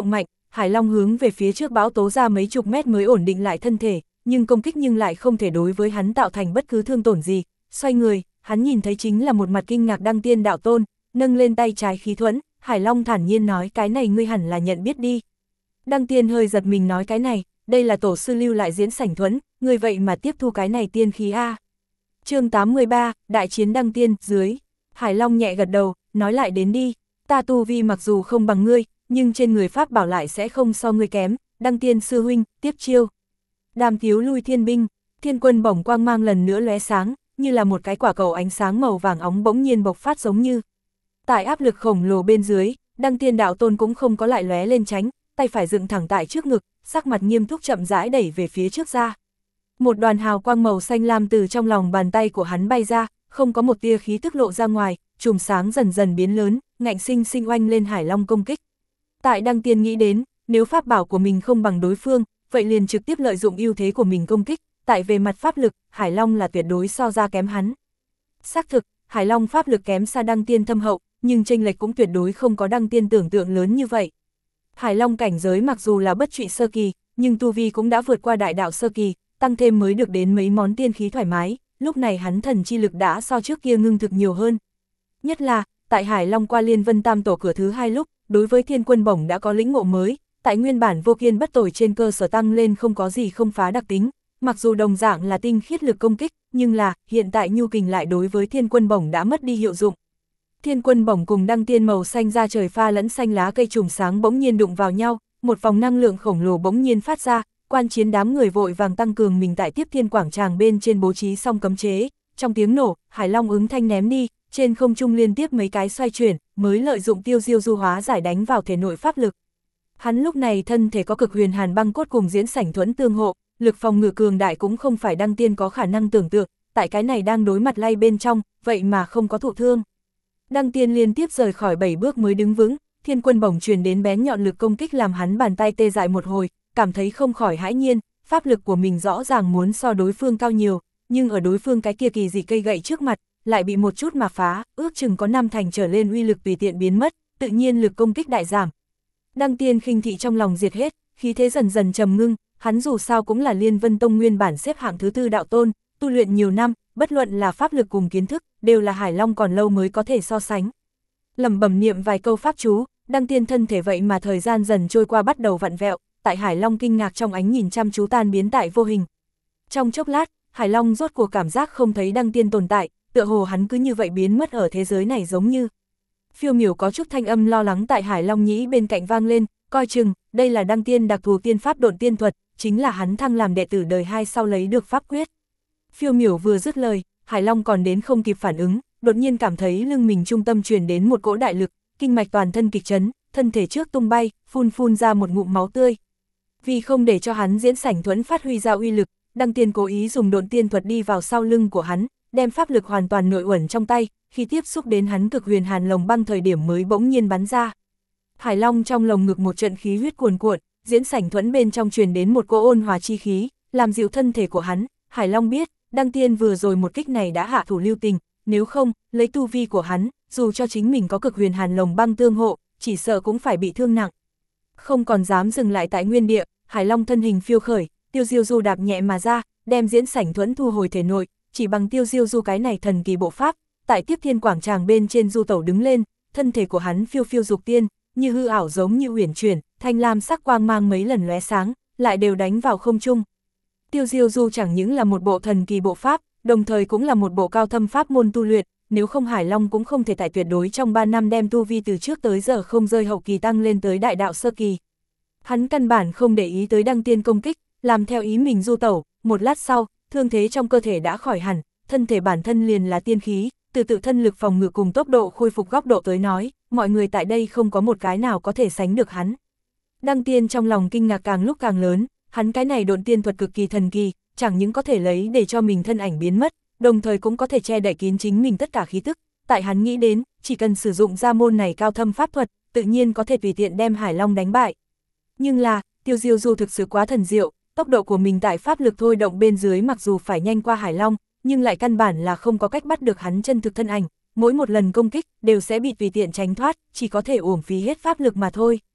Hải Long hướng về phía trước bão tố ra mấy chục mét mới ổn định lại thân thể, nhưng công kích nhưng lại không thể đối với hắn tạo thành bất cứ thương tổn gì. Xoay người, hắn nhìn thấy chính là một mặt kinh ngạc Đăng Tiên đạo tôn, nâng lên tay trái khí thuẫn, Hải Long thản nhiên nói cái này ngươi hẳn là nhận biết đi. Đăng Tiên hơi giật mình nói cái này, đây là tổ sư lưu lại diễn sảnh thuẫn, ngươi vậy mà tiếp thu cái này tiên khí a. Chương 83, Đại chiến Đăng Tiên, dưới. Hải Long nhẹ gật đầu, nói lại đến đi, ta tu vi mặc dù không bằng ngươi, nhưng trên người pháp bảo lại sẽ không so ngươi kém, Đăng Tiên sư huynh, tiếp chiêu. Đàm Tiếu lui thiên binh, thiên quân bổng quang mang lần nữa lóe sáng, như là một cái quả cầu ánh sáng màu vàng óng bỗng nhiên bộc phát giống như. Tại áp lực khổng lồ bên dưới, Đăng Tiên đạo tôn cũng không có lại lóe lên tránh, tay phải dựng thẳng tại trước ngực, sắc mặt nghiêm túc chậm rãi đẩy về phía trước ra. Một đoàn hào quang màu xanh lam từ trong lòng bàn tay của hắn bay ra, không có một tia khí tức lộ ra ngoài, chùm sáng dần dần biến lớn, ngạnh sinh sinh oanh lên Hải Long công kích. Tại Đăng Tiên nghĩ đến, nếu pháp bảo của mình không bằng đối phương, vậy liền trực tiếp lợi dụng ưu thế của mình công kích, tại về mặt pháp lực, Hải Long là tuyệt đối so ra kém hắn. Xác thực, Hải Long pháp lực kém xa Đăng Tiên thâm hậu, nhưng chênh lệch cũng tuyệt đối không có Đăng Tiên tưởng tượng lớn như vậy. Hải Long cảnh giới mặc dù là bất trụy sơ kỳ, nhưng tu vi cũng đã vượt qua đại đạo sơ kỳ, tăng thêm mới được đến mấy món tiên khí thoải mái, lúc này hắn thần chi lực đã so trước kia ngưng thực nhiều hơn. Nhất là, tại Hải Long qua Liên Vân Tam tổ cửa thứ 2 lúc, đối với thiên quân bổng đã có lĩnh ngộ mới, tại nguyên bản vô kiên bất tồi trên cơ sở tăng lên không có gì không phá đặc tính, mặc dù đồng dạng là tinh khiết lực công kích, nhưng là, hiện tại nhu kình lại đối với thiên quân bổng đã mất đi hiệu dụng. Thiên quân bổng cùng Đăng Tiên màu xanh ra trời pha lẫn xanh lá cây trùm sáng bỗng nhiên đụng vào nhau, một vòng năng lượng khổng lồ bỗng nhiên phát ra, quan chiến đám người vội vàng tăng cường mình tại tiếp thiên quảng tràng bên trên bố trí xong cấm chế, trong tiếng nổ, Hải Long ứng thanh ném đi, trên không trung liên tiếp mấy cái xoay chuyển, mới lợi dụng tiêu diêu du hóa giải đánh vào thể nội pháp lực. Hắn lúc này thân thể có cực huyền hàn băng cốt cùng diễn sảnh thuẫn tương hộ, lực phòng ngự cường đại cũng không phải Đăng Tiên có khả năng tưởng tượng, tại cái này đang đối mặt lay bên trong, vậy mà không có thụ thương. Đăng Tiên liên tiếp rời khỏi 7 bước mới đứng vững, thiên quân bổng truyền đến bén nhọn lực công kích làm hắn bàn tay tê dại một hồi, cảm thấy không khỏi hãi nhiên, pháp lực của mình rõ ràng muốn so đối phương cao nhiều, nhưng ở đối phương cái kia kỳ dị cây gậy trước mặt, lại bị một chút mà phá, ước chừng có 5 thành trở lên uy lực tùy tiện biến mất, tự nhiên lực công kích đại giảm. Đăng Tiên khinh thị trong lòng diệt hết, khí thế dần dần trầm ngưng, hắn dù sao cũng là Liên Vân Tông nguyên bản xếp hạng thứ 4 đạo tôn, tu luyện nhiều năm, bất luận là pháp lực cùng kiến thức, đều là Hải Long còn lâu mới có thể so sánh. Lẩm bẩm niệm vài câu pháp chú, Đăng Tiên thân thể vậy mà thời gian dần trôi qua bắt đầu vặn vẹo, tại Hải Long kinh ngạc trong ánh nhìn chăm chú tan biến tại vô hình. Trong chốc lát, Hải Long rốt cuộc cảm giác không thấy Đăng Tiên tồn tại, tựa hồ hắn cứ như vậy biến mất ở thế giới này giống như. Phiêu miểu có chút thanh âm lo lắng tại Hải Long nhĩ bên cạnh vang lên, coi chừng, đây là Đăng Tiên đặc thù tiên pháp độn tiên thuật, chính là hắn thăng làm đệ tử đời 2 sau lấy được pháp quyết. Phiêu miểu vừa dứt lời, Hải Long còn đến không kịp phản ứng, đột nhiên cảm thấy lưng mình trung tâm truyền đến một cỗ đại lực, kinh mạch toàn thân kịch chấn, thân thể trước tung bay, phun ra một ngụm máu tươi. Vì không để cho hắn diễn sảnh thuẫn phát huy ra uy lực, Đăng Tiên cố ý dùng độn tiên thuật đi vào sau lưng của hắn, đem pháp lực hoàn toàn nội uẩn trong tay, khi tiếp xúc đến hắn cực huyền hàn lồng băng thời điểm mới bỗng nhiên bắn ra. Hải Long trong lồng ngực một trận khí huyết cuồn cuộn, diễn sảnh thuẫn bên trong truyền đến một cỗ ôn hòa chi khí, làm dịu thân thể của hắn. Hải Long biết, Đăng Tiên vừa rồi một kích này đã hạ thủ lưu tình, nếu không, lấy tu vi của hắn, dù cho chính mình có cực huyền hàn lồng băng tương hộ, chỉ sợ cũng phải bị thương nặng. Không còn dám dừng lại tại nguyên địa, Hải Long thân hình phiêu khởi, tiêu diêu du đạp nhẹ mà ra, đem diễn sảnh thuẫn thu hồi thể nội, chỉ bằng tiêu diêu du cái này thần kỳ bộ pháp, tại tiếp thiên quảng tràng bên trên du tẩu đứng lên, thân thể của hắn phiêu phiêu dục tiên, như hư ảo giống như uyển chuyển, thanh lam sắc quang mang mấy lần lóe sáng, lại đều đánh vào không trung. Tiêu diêu du chẳng những là một bộ thần kỳ bộ pháp, đồng thời cũng là một bộ cao thâm pháp môn tu luyện, nếu không Hải Long cũng không thể tại tuyệt đối trong 3 năm đem tu vi từ trước tới giờ không rơi hậu kỳ tăng lên tới đại đạo sơ kỳ. Hắn căn bản không để ý tới Đăng Tiên công kích, làm theo ý mình du tẩu, một lát sau, thương thế trong cơ thể đã khỏi hẳn, thân thể bản thân liền là tiên khí, từ tự thân lực phòng ngự cùng tốc độ khôi phục góc độ tới nói, mọi người tại đây không có một cái nào có thể sánh được hắn. Đăng Tiên trong lòng kinh ngạc càng lúc càng lớn, hắn cái này độn tiên thuật cực kỳ thần kỳ, chẳng những có thể lấy để cho mình thân ảnh biến mất, đồng thời cũng có thể che đậy kín chính mình tất cả khí tức. Tại hắn nghĩ đến, chỉ cần sử dụng ra môn này cao thâm pháp thuật, tự nhiên có thể tùy tiện đem Hải Long đánh bại. Nhưng là, tiêu diêu du thực sự quá thần diệu, tốc độ của mình tại pháp lực thôi động bên dưới mặc dù phải nhanh qua Hải Long, nhưng lại căn bản là không có cách bắt được hắn chân thực thân ảnh, mỗi một lần công kích đều sẽ bị tùy tiện tránh thoát, chỉ có thể uổng phí hết pháp lực mà thôi.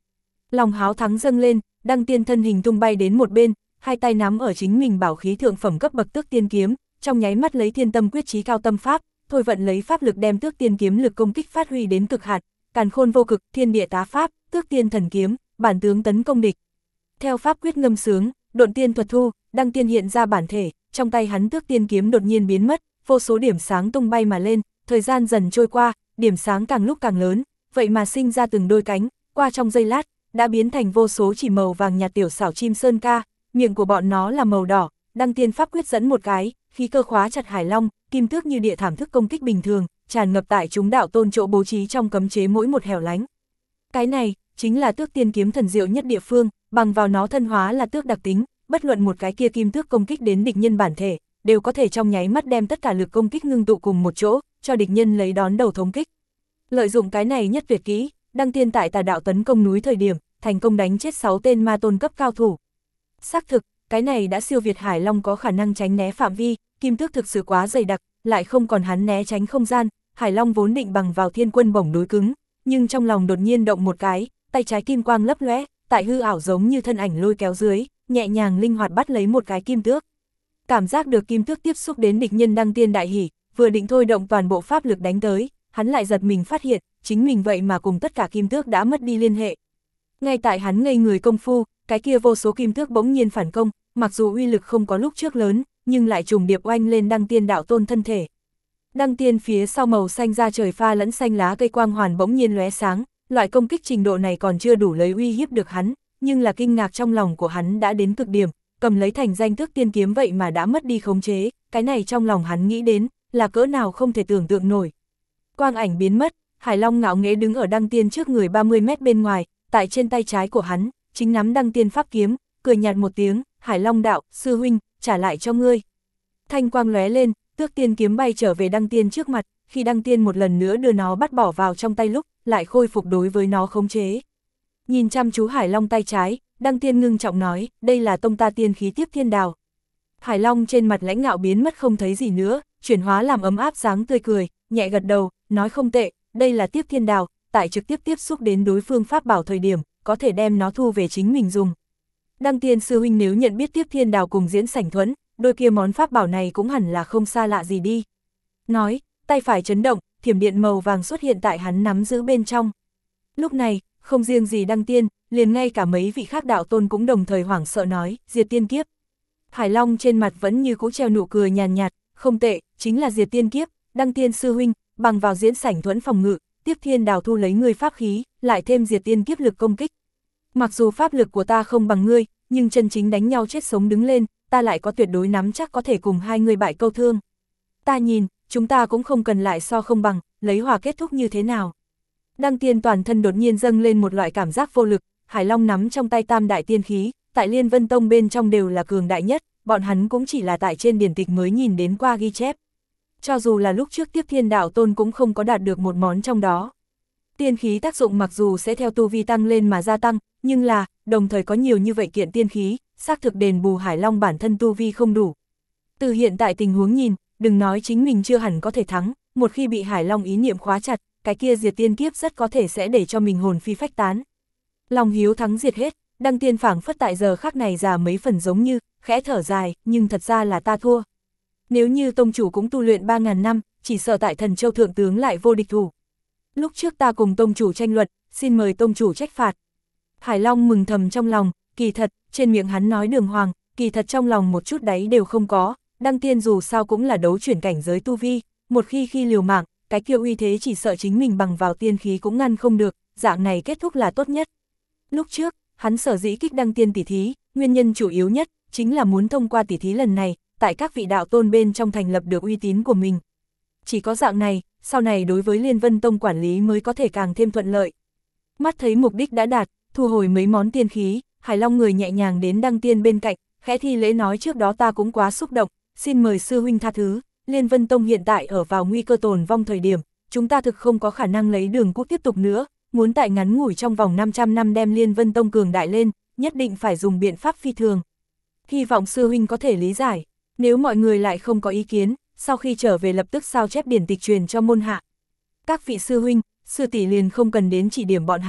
Lòng háo thắng dâng lên, Đăng Tiên thân hình tung bay đến một bên, hai tay nắm ở chính mình bảo khí thượng phẩm cấp bậc Tước Tiên kiếm, trong nháy mắt lấy Thiên Tâm quyết chí cao tâm pháp, thôi vận lấy pháp lực đem Tước Tiên kiếm lực công kích phát huy đến cực hạn, càn khôn vô cực, thiên địa tá pháp, Tước Tiên thần kiếm, bản tướng tấn công địch. Theo pháp quyết ngâm sướng, độn tiên thuật thu, Đăng Tiên hiện ra bản thể, trong tay hắn Tước Tiên kiếm đột nhiên biến mất, vô số điểm sáng tung bay mà lên, thời gian dần trôi qua, điểm sáng càng lúc càng lớn, vậy mà sinh ra từng đôi cánh, qua trong giây lát, đã biến thành vô số chỉ màu vàng nhạt tiểu xảo chim sơn ca, miệng của bọn nó là màu đỏ, Đăng Tiên pháp quyết dẫn một cái, khí cơ khóa chặt Hải Long, kim tước như địa thảm thức công kích bình thường, tràn ngập tại chúng đạo tôn chỗ bố trí trong cấm chế mỗi một hẻo lánh. Cái này chính là Tước Tiên kiếm thần diệu nhất địa phương, bằng vào nó thân hóa là tước đặc tính, bất luận một cái kia kim tước công kích đến địch nhân bản thể, đều có thể trong nháy mắt đem tất cả lực công kích ngưng tụ cùng một chỗ, cho địch nhân lấy đón đầu thống kích. Lợi dụng cái này nhất tuyệt kỹ, Đăng Tiên tại Tà đạo tấn công núi thời điểm, thành công đánh chết 6 tên ma tôn cấp cao thủ. Xác thực, cái này đã siêu việt Hải Long có khả năng tránh né phạm vi, kim tước thực sự quá dày đặc, lại không còn hắn né tránh không gian, Hải Long vốn định bằng vào thiên quân bổng đối cứng, nhưng trong lòng đột nhiên động một cái, tay trái kim quang lấp lóe, tại hư ảo giống như thân ảnh lôi kéo dưới, nhẹ nhàng linh hoạt bắt lấy một cái kim tước. Cảm giác được kim tước tiếp xúc đến địch nhân, Đăng Tiên đại hỉ, vừa định thôi động toàn bộ pháp lực đánh tới, hắn lại giật mình phát hiện, chính mình vậy mà cùng tất cả kim tước đã mất đi liên hệ. Ngay tại hắn ngây người công phu, cái kia vô số kim tước bỗng nhiên phản công, mặc dù uy lực không có lúc trước lớn, nhưng lại trùng điệp oanh lên Đăng Tiên đạo tôn thân thể. Đăng Tiên phía sau màu xanh da trời pha lẫn xanh lá cây quang hoàn bỗng nhiên lóe sáng, loại công kích trình độ này còn chưa đủ lấy uy hiếp được hắn, nhưng là kinh ngạc trong lòng của hắn đã đến cực điểm, cầm lấy thành danh Tước Tiên kiếm vậy mà đã mất đi khống chế, cái này trong lòng hắn nghĩ đến, là cỡ nào không thể tưởng tượng nổi. Quang ảnh biến mất, Hải Long ngạo nghễ đứng ở Đăng Tiên trước người 30 mét bên ngoài, tại trên tay trái của hắn, chính nắm Đăng Tiên pháp kiếm, cười nhạt một tiếng, Hải Long đạo, sư huynh, trả lại cho ngươi. Thanh quang lóe lên, Tước Tiên kiếm bay trở về Đăng Tiên trước mặt, khi Đăng Tiên một lần nữa đưa nó bắt bỏ vào trong tay lúc, lại khôi phục đối với nó khống chế. Nhìn chăm chú Hải Long tay trái, Đăng Tiên ngưng trọng nói, đây là tông ta tiên khí Tiếp Thiên Đào. Hải Long trên mặt lãnh ngạo biến mất không thấy gì nữa, chuyển hóa làm ấm áp dáng tươi cười, nhẹ gật đầu, nói không tệ, đây là Tiếp Thiên Đào, tại trực tiếp tiếp xúc đến đối phương pháp bảo thời điểm, có thể đem nó thu về chính mình dùng. Đăng Tiên sư huynh nếu nhận biết Tiếp Thiên Đào cùng Diễn Sảnh Thuẫn, đôi kia món pháp bảo này cũng hẳn là không xa lạ gì đi. Nói, tay phải chấn động, thiểm điện màu vàng xuất hiện tại hắn nắm giữ bên trong. Lúc này, không riêng gì Đăng Tiên, liền ngay cả mấy vị khác đạo tôn cũng đồng thời hoảng sợ nói, diệt tiên kiếp. Hải Long trên mặt vẫn như cũ treo nụ cười nhàn nhạt, không tệ, chính là diệt tiên kiếp, Đăng Tiên sư huynh, bằng vào Diễn Sảnh Thuẫn phòng ngự, Tiếp Thiên Đào thu lấy ngươi pháp khí, lại thêm diệt tiên kiếp lực công kích. Mặc dù pháp lực của ta không bằng ngươi, nhưng chân chính đánh nhau chết sống đứng lên, ta lại có tuyệt đối nắm chắc có thể cùng hai người bại câu thương. Ta nhìn, chúng ta cũng không cần lại so không bằng, lấy hòa kết thúc như thế nào. Đăng Tiên toàn thân đột nhiên dâng lên một loại cảm giác vô lực, Hải Long nắm trong tay tam đại tiên khí, tại Liên Vân Tông bên trong đều là cường đại nhất, bọn hắn cũng chỉ là tại trên điển tịch mới nhìn đến qua ghi chép. Cho dù là lúc trước Tiếp Thiên đạo tôn cũng không có đạt được một món trong đó. Tiên khí tác dụng mặc dù sẽ theo tu vi tăng lên mà gia tăng, nhưng là, đồng thời có nhiều như vậy kiện tiên khí, xác thực đền bù Hải Long bản thân tu vi không đủ. Từ hiện tại tình huống nhìn, đừng nói chính mình chưa hẳn có thể thắng, một khi bị Hải Long ý niệm khóa chặt, cái kia diệt tiên kiếp rất có thể sẽ để cho mình hồn phi phách tán. Lòng hiếu thắng diệt hết, Đăng Tiên phảng phất tại giờ khắc này già mấy phần giống như, khẽ thở dài, nhưng thật ra là ta thua. Nếu như tông chủ cũng tu luyện 3.000 năm, chỉ sợ tại Thần Châu thượng tướng lại vô địch thủ. Lúc trước ta cùng tông chủ tranh luận, xin mời tông chủ trách phạt. Hải Long mừng thầm trong lòng, kỳ thật, trên miệng hắn nói đường hoàng, kỳ thật trong lòng một chút đáy đều không có, Đăng Tiên dù sao cũng là đấu chuyển cảnh giới tu vi, một khi liều mạng, cái kiêu uy thế chỉ sợ chính mình bằng vào tiên khí cũng ngăn không được, dạng này kết thúc là tốt nhất. Lúc trước, hắn sở dĩ kích Đăng Tiên tỷ thí, nguyên nhân chủ yếu nhất, chính là muốn thông qua tỷ thí lần này, tại các vị đạo tôn bên trong thành lập được uy tín của mình. Chỉ có dạng này, sau này đối với Liên Vân Tông quản lý mới có thể càng thêm thuận lợi. Mắt thấy mục đích đã đạt, thu hồi mấy món tiên khí, Hải Long người nhẹ nhàng đến Đăng Tiên bên cạnh, khẽ thi lễ nói trước đó ta cũng quá xúc động, xin mời sư huynh tha thứ, Liên Vân Tông hiện tại ở vào nguy cơ tồn vong thời điểm, chúng ta thực không có khả năng lấy đường cũ tiếp tục nữa, muốn tại ngắn ngủi trong vòng 500 năm đem Liên Vân Tông cường đại lên, nhất định phải dùng biện pháp phi thường. Hy vọng sư huynh có thể lý giải, nếu mọi người lại không có ý kiến, sau khi trở về lập tức sao chép điển tịch truyền cho môn hạ. Các vị sư huynh, sư tỷ liền không cần đến chỉ điểm bọn hắn,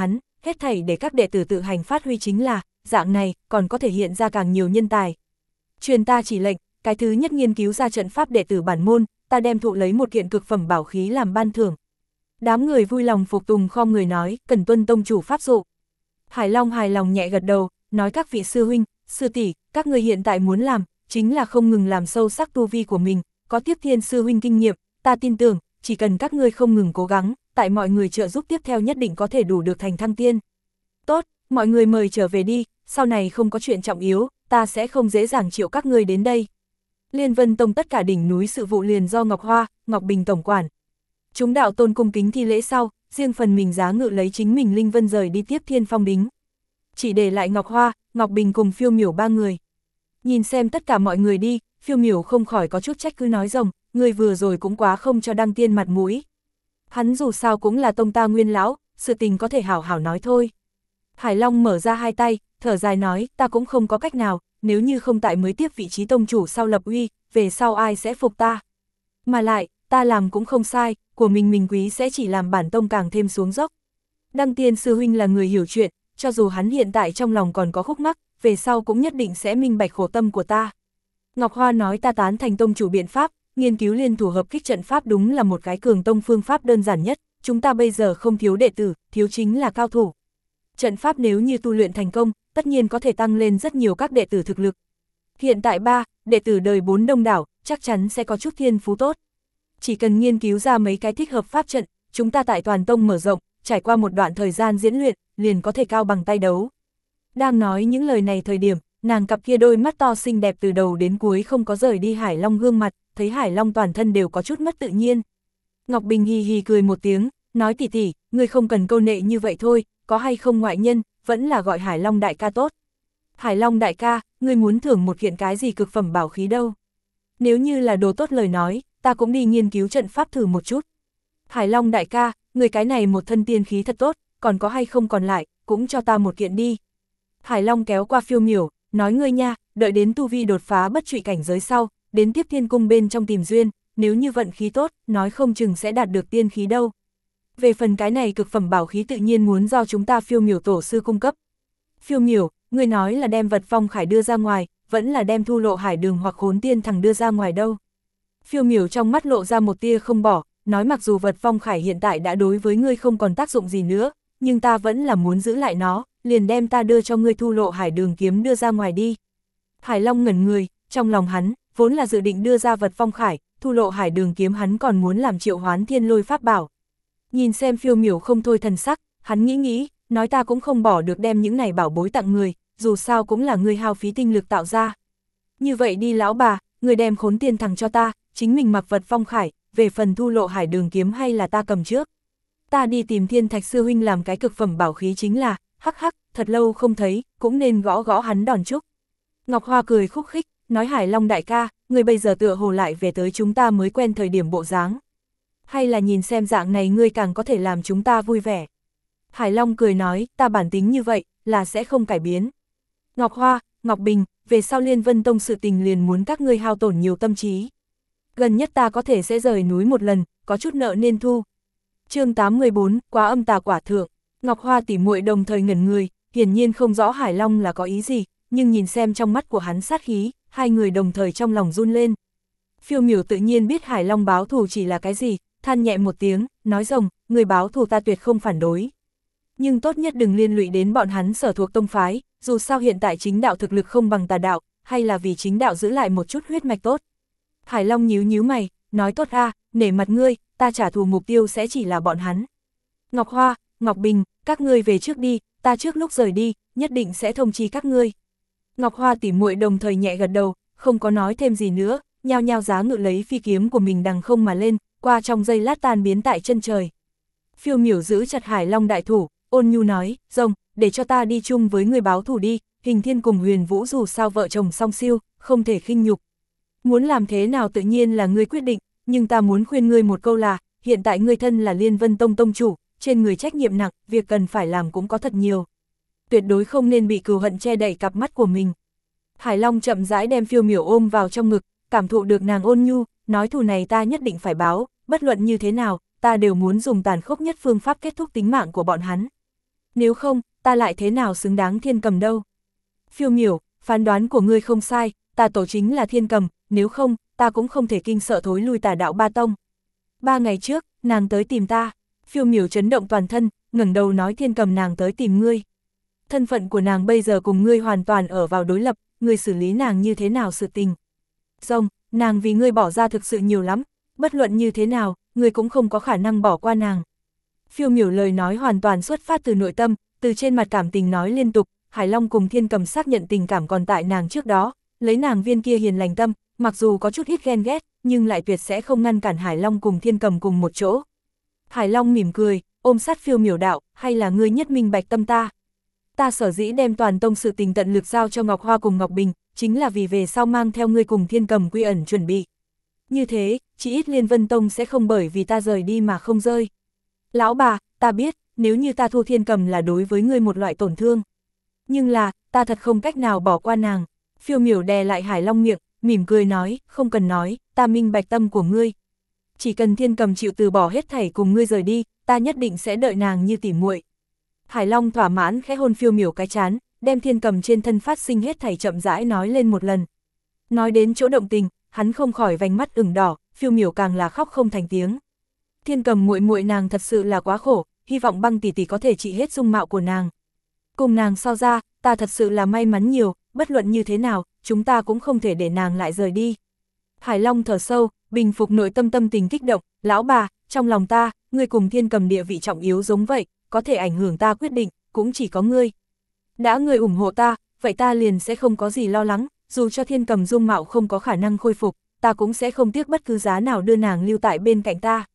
hết thảy để các đệ tử tự hành phát huy chính là, dạng này, còn có thể hiện ra càng nhiều nhân tài. Truyền ta chỉ lệnh, cái thứ nhất nghiên cứu ra trận pháp đệ tử bản môn, ta đem thụ lấy một kiện cực phẩm bảo khí làm ban thưởng. Đám người vui lòng phục tùng khom người nói, cần tuân tông chủ pháp dụ. Hải Long hài lòng nhẹ gật đầu, nói các vị sư huynh, sư tỷ, các người hiện tại muốn làm, chính là không ngừng làm sâu sắc tu vi của mình, có tiếp thiên sư huynh kinh nghiệm, ta tin tưởng, chỉ cần các ngươi không ngừng cố gắng, tại mọi người trợ giúp tiếp theo nhất định có thể đủ được thành thăng tiên. Tốt, mọi người mời trở về đi, sau này không có chuyện trọng yếu, ta sẽ không dễ dàng chịu các ngươi đến đây. Liên Vân Tông tất cả đỉnh núi sự vụ liền do Ngọc Hoa, Ngọc Bình tổng quản. Chúng đạo tôn cung kính thi lễ sau, riêng phần mình giá ngự lấy chính mình linh vân rời đi tiếp thiên phong đính. Chỉ để lại Ngọc Hoa, Ngọc Bình cùng Phiêu Miểu ba người. Nhìn xem tất cả mọi người đi, Phiêu Miểu không khỏi có chút trách cứ nói rồng, người vừa rồi cũng quá không cho đăng tiên mặt mũi. Hắn dù sao cũng là tông ta nguyên lão, sự tình có thể hảo hảo nói thôi. Hải Long mở ra hai tay, thở dài nói, ta cũng không có cách nào, nếu như không tại mới tiếp vị trí tông chủ sau lập uy, về sau ai sẽ phục ta. Mà lại, ta làm cũng không sai, của mình quý sẽ chỉ làm bản tông càng thêm xuống dốc. Đăng tiên sư huynh là người hiểu chuyện, cho dù hắn hiện tại trong lòng còn có khúc mắc, về sau cũng nhất định sẽ minh bạch khổ tâm của ta. Ngọc Hoa nói ta tán thành tông chủ biện pháp, nghiên cứu liên thủ hợp kích trận pháp đúng là một cái cường tông phương pháp đơn giản nhất, chúng ta bây giờ không thiếu đệ tử, thiếu chính là cao thủ. Trận pháp nếu như tu luyện thành công, tất nhiên có thể tăng lên rất nhiều các đệ tử thực lực. Hiện tại đệ tử đời 4 đông đảo, chắc chắn sẽ có chút thiên phú tốt. Chỉ cần nghiên cứu ra mấy cái thích hợp pháp trận, chúng ta tại toàn tông mở rộng, trải qua một đoạn thời gian diễn luyện, liền có thể cao bằng tay đấu. Đang nói những lời này thời điểm, nàng cặp kia đôi mắt to xinh đẹp từ đầu đến cuối không có rời đi Hải Long gương mặt, thấy Hải Long toàn thân đều có chút mất tự nhiên. Ngọc Bình hì hì cười một tiếng, nói tỷ tỷ, ngươi không cần câu nệ như vậy thôi, có hay không ngoại nhân, vẫn là gọi Hải Long đại ca tốt. Hải Long đại ca, ngươi muốn thưởng một kiện cái gì cực phẩm bảo khí đâu? Nếu như là đồ tốt lời nói, ta cũng đi nghiên cứu trận pháp thử một chút. Hải Long đại ca, người cái này một thân tiên khí thật tốt, còn có hay không còn lại, cũng cho ta một kiện đi. Hải Long kéo qua Phiêu Miểu, nói ngươi nha, đợi đến tu vi đột phá bất trụy cảnh giới sau, đến tiếp thiên cung bên trong tìm duyên, nếu như vận khí tốt, nói không chừng sẽ đạt được tiên khí đâu. Về phần cái này cực phẩm bảo khí tự nhiên muốn do chúng ta Phiêu Miểu tổ sư cung cấp. Phiêu Miểu, ngươi nói là đem vật phong khải đưa ra ngoài, vẫn là đem thu lộ hải đường hoặc khốn tiên thằng đưa ra ngoài đâu. Phiêu Miểu trong mắt lộ ra một tia không bỏ, nói mặc dù vật phong khải hiện tại đã đối với ngươi không còn tác dụng gì nữa, nhưng ta vẫn là muốn giữ lại nó, liền đem ta đưa cho ngươi thu lộ hải đường kiếm đưa ra ngoài đi. Hải Long ngẩn người, trong lòng hắn, vốn là dự định đưa ra vật phong khải, thu lộ hải đường kiếm hắn còn muốn làm triệu hoán thiên lôi pháp bảo. Nhìn xem Phiêu Miểu không thôi thần sắc, hắn nghĩ, nói ta cũng không bỏ được đem những này bảo bối tặng người, dù sao cũng là người hao phí tinh lực tạo ra. Như vậy đi lão bà, người đem khốn tiên thằng cho ta, chính mình mặc vật phong khải, về phần thu lộ hải đường kiếm hay là ta cầm trước. Ta đi tìm Thiên Thạch sư huynh làm cái cực phẩm bảo khí chính là, hắc hắc, thật lâu không thấy, cũng nên gõ gõ hắn đòn chúc. Ngọc Hoa cười khúc khích, nói Hải Long đại ca, người bây giờ tựa hồ lại về tới chúng ta mới quen thời điểm bộ dáng. Hay là nhìn xem dạng này ngươi càng có thể làm chúng ta vui vẻ. Hải Long cười nói, ta bản tính như vậy, là sẽ không cải biến. Ngọc Hoa, Ngọc Bình, về sau Liên Vân Tông sự tình liền muốn các ngươi hao tổn nhiều tâm trí. Gần nhất ta có thể sẽ rời núi một lần, có chút nợ nên thu. Chương 814, quá âm tà quả thượng. Ngọc Hoa tỉ muội đồng thời ngẩn người, hiển nhiên không rõ Hải Long là có ý gì, nhưng nhìn xem trong mắt của hắn sát khí, hai người đồng thời trong lòng run lên. Phiêu Miểu tự nhiên biết Hải Long báo thù chỉ là cái gì, than nhẹ một tiếng, nói rồng, người báo thù ta tuyệt không phản đối. Nhưng tốt nhất đừng liên lụy đến bọn hắn sở thuộc tông phái, dù sao hiện tại chính đạo thực lực không bằng tà đạo, hay là vì chính đạo giữ lại một chút huyết mạch tốt. Hải Long nhíu mày, nói tốt nể mặt ngươi, ta trả thù mục tiêu sẽ chỉ là bọn hắn. Ngọc Hoa, Ngọc Bình, các ngươi về trước đi, ta trước lúc rời đi, nhất định sẽ thông chi các ngươi. Ngọc Hoa tỉ muội đồng thời nhẹ gật đầu, không có nói thêm gì nữa, nhao nhao giá ngự lấy phi kiếm của mình đằng không mà lên, qua trong giây lát tan biến tại chân trời. Phiêu Miểu giữ chặt Hải Long đại thủ, ôn nhu nói, rồng, để cho ta đi chung với người báo thù đi, Hình Thiên cùng Huyền Vũ dù sao vợ chồng song siêu, không thể khinh nhục. Muốn làm thế nào tự nhiên là ngươi quyết định, nhưng ta muốn khuyên ngươi một câu là, hiện tại ngươi thân là Liên Vân Tông tông chủ, trên người trách nhiệm nặng, việc cần phải làm cũng có thật nhiều. Tuyệt đối không nên bị cừu hận che đậy cặp mắt của mình. Hải Long chậm rãi đem Phiêu Miểu ôm vào trong ngực, cảm thụ được nàng ôn nhu, nói thù này ta nhất định phải báo, bất luận như thế nào, ta đều muốn dùng tàn khốc nhất phương pháp kết thúc tính mạng của bọn hắn. Nếu không, ta lại thế nào xứng đáng thiên cầm đâu. Phiêu miểu, phán đoán của ngươi không sai, ta tổ chính là thiên cầm, nếu không, ta cũng không thể kinh sợ thối lui Tà đạo ba tông. 3 ngày trước, nàng tới tìm ta. Phiêu miểu chấn động toàn thân, ngẩng đầu nói thiên cầm nàng tới tìm ngươi. Thân phận của nàng bây giờ cùng ngươi hoàn toàn ở vào đối lập, ngươi xử lý nàng như thế nào sự tình. Rồng, nàng vì ngươi bỏ ra thực sự nhiều lắm, bất luận như thế nào, ngươi cũng không có khả năng bỏ qua nàng. Phiêu miểu lời nói hoàn toàn xuất phát từ nội tâm, từ trên mặt cảm tình nói liên tục, Hải Long cùng thiên cầm xác nhận tình cảm còn tại nàng trước đó, lấy nàng viên kia hiền lành tâm, mặc dù có chút ít ghen ghét, nhưng lại tuyệt sẽ không ngăn cản Hải Long cùng thiên cầm cùng một chỗ. Hải Long mỉm cười, ôm sát phiêu miểu đạo, hay là ngươi nhất minh bạch tâm ta. Ta sở dĩ đem toàn tông sự tình tận lực giao cho Ngọc Hoa cùng Ngọc Bình, chính là vì về sau mang theo ngươi cùng thiên cầm quy ẩn chuẩn bị. Như thế, chỉ ít Liên Vân Tông sẽ không bởi vì ta rời đi mà không rơi. Lão bà, ta biết, nếu như ta thu thiên cầm là đối với ngươi một loại tổn thương. Nhưng là, ta thật không cách nào bỏ qua nàng. Phiêu miểu đè lại Hải Long miệng, mỉm cười nói, không cần nói, ta minh bạch tâm của ngươi. Chỉ cần thiên cầm chịu từ bỏ hết thảy cùng ngươi rời đi, ta nhất định sẽ đợi nàng như tỉ muội. Hải Long thỏa mãn khẽ hôn phiêu miểu cái trán, đem thiên cầm trên thân phát sinh hết thảy chậm rãi nói lên một lần. Nói đến chỗ động tình, hắn không khỏi vành mắt ửng đỏ, phiêu miểu càng là khóc không thành tiếng. Thiên cầm muội muội nàng thật sự là quá khổ, hy vọng Băng tỷ tỷ có thể trị hết dung mạo của nàng. Cùng nàng so ra, ta thật sự là may mắn nhiều, bất luận như thế nào, chúng ta cũng không thể để nàng lại rời đi. Hải Long thở sâu, bình phục nội tâm tâm tình kích động, lão bà, trong lòng ta, ngươi cùng thiên cầm địa vị trọng yếu giống vậy, có thể ảnh hưởng ta quyết định, cũng chỉ có ngươi. Đã ngươi ủng hộ ta, vậy ta liền sẽ không có gì lo lắng, dù cho thiên cầm dung mạo không có khả năng khôi phục, ta cũng sẽ không tiếc bất cứ giá nào đưa nàng lưu tại bên cạnh ta.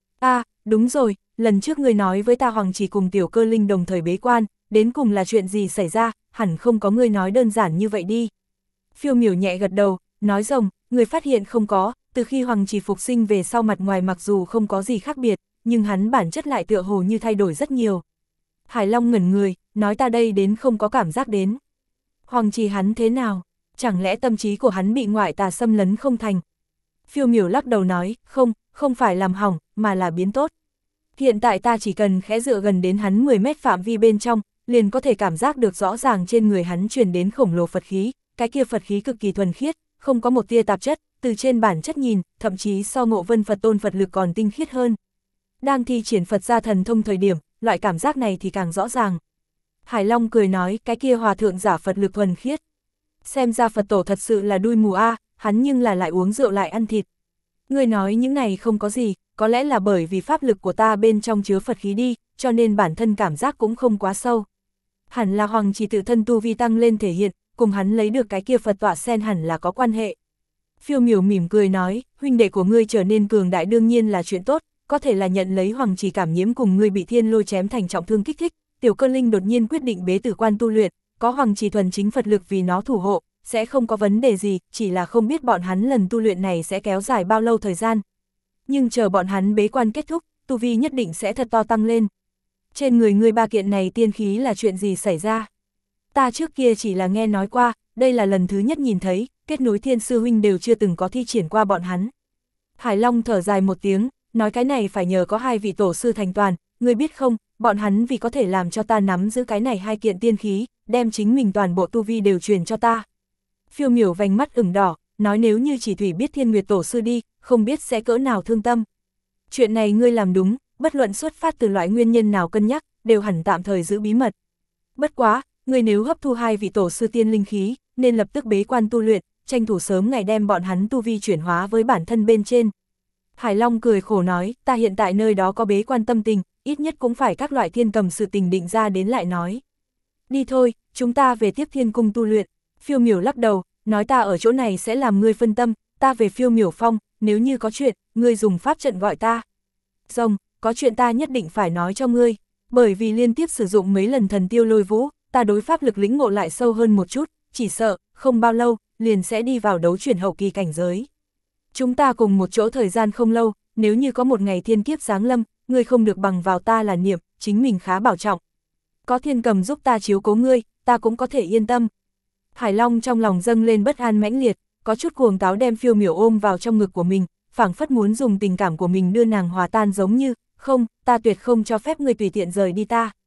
Đúng rồi, lần trước ngươi nói với ta Hoàng chỉ cùng Tiểu Cơ Linh đồng thời bế quan, đến cùng là chuyện gì xảy ra, hẳn không có ngươi nói đơn giản như vậy đi. Phiêu miểu nhẹ gật đầu, nói rồng, người phát hiện không có, từ khi Hoàng chỉ phục sinh về sau mặt ngoài mặc dù không có gì khác biệt, nhưng hắn bản chất lại tựa hồ như thay đổi rất nhiều. Hải Long ngẩn người, nói ta đây đến không có cảm giác đến. Hoàng chỉ hắn thế nào? Chẳng lẽ tâm trí của hắn bị ngoại tà xâm lấn không thành? Phiêu miểu lắc đầu nói, không phải làm hỏng, mà là biến tốt. Hiện tại ta chỉ cần khẽ dựa gần đến hắn 10 mét phạm vi bên trong, liền có thể cảm giác được rõ ràng trên người hắn truyền đến khổng lồ Phật khí, cái kia Phật khí cực kỳ thuần khiết, không có một tia tạp chất, từ trên bản chất nhìn, thậm chí so Ngộ Vân Phật Tôn Phật lực còn tinh khiết hơn. Đang thi triển Phật gia thần thông thời điểm, loại cảm giác này thì càng rõ ràng. Hải Long cười nói, cái kia hòa thượng giả Phật lực thuần khiết. Xem ra Phật tổ thật sự là đuôi mù a, hắn nhưng là lại uống rượu lại ăn thịt. Ngươi nói những này không có gì, có lẽ là bởi vì pháp lực của ta bên trong chứa Phật khí đi, cho nên bản thân cảm giác cũng không quá sâu. Hẳn là Hoàng chỉ tự thân tu vi tăng lên thể hiện, cùng hắn lấy được cái kia Phật tọa sen hẳn là có quan hệ. Phiêu miểu mỉm cười nói, huynh đệ của ngươi trở nên cường đại đương nhiên là chuyện tốt, có thể là nhận lấy Hoàng chỉ cảm nhiễm cùng ngươi bị thiên lôi chém thành trọng thương kích thích, Tiểu Cơ Linh đột nhiên quyết định bế tử quan tu luyện, có Hoàng chỉ thuần chính Phật lực vì nó thủ hộ, sẽ không có vấn đề gì, chỉ là không biết bọn hắn lần tu luyện này sẽ kéo dài bao lâu thời gian. Nhưng chờ bọn hắn bế quan kết thúc, tu vi nhất định sẽ thật to tăng lên. Trên người ngươi ba kiện này tiên khí là chuyện gì xảy ra? Ta trước kia chỉ là nghe nói qua, đây là lần thứ nhất nhìn thấy, kết nối thiên sư huynh đều chưa từng có thi triển qua bọn hắn. Hải Long thở dài một tiếng, nói cái này phải nhờ có 2 vị tổ sư thành toàn, ngươi biết không, bọn hắn vì có thể làm cho ta nắm giữ cái này 2 kiện tiên khí, đem chính mình toàn bộ tu vi đều truyền cho ta. Phiêu miểu vành mắt ửng đỏ, nói nếu như chỉ thủy biết Thiên Nguyệt tổ sư đi, không biết sẽ cỡ nào thương tâm. Chuyện này ngươi làm đúng, bất luận xuất phát từ loại nguyên nhân nào cân nhắc, đều hẳn tạm thời giữ bí mật. Bất quá, ngươi nếu hấp thu 2 vị tổ sư tiên linh khí, nên lập tức bế quan tu luyện, tranh thủ sớm ngày đem bọn hắn tu vi chuyển hóa với bản thân bên trên. Hải Long cười khổ nói, ta hiện tại nơi đó có bế quan tâm tình, ít nhất cũng phải các loại thiên cầm sự tình định ra đến lại nói. Đi thôi, chúng ta về tiếp thiên cung tu luyện. Phiêu miểu lắc đầu, nói ta ở chỗ này sẽ làm ngươi phân tâm, ta về Phiêu miểu phong, nếu như có chuyện, ngươi dùng pháp trận gọi ta. Rồng, có chuyện ta nhất định phải nói cho ngươi, bởi vì liên tiếp sử dụng mấy lần thần tiêu lôi vũ, ta đối pháp lực lĩnh ngộ lại sâu hơn một chút, chỉ sợ, không bao lâu, liền sẽ đi vào đấu chuyển hậu kỳ cảnh giới. Chúng ta cùng một chỗ thời gian không lâu, nếu như có một ngày thiên kiếp giáng lâm, ngươi không được bằng vào ta là niệm, chính mình khá bảo trọng. Có thiên cầm giúp ta chiếu cố ngươi, ta cũng có thể yên tâm. Hải Long trong lòng dâng lên bất an mãnh liệt, có chút cuồng táo đem Phiêu miểu ôm vào trong ngực của mình, phảng phất muốn dùng tình cảm của mình đưa nàng hòa tan giống như, không, ta tuyệt không cho phép ngươi tùy tiện rời đi ta.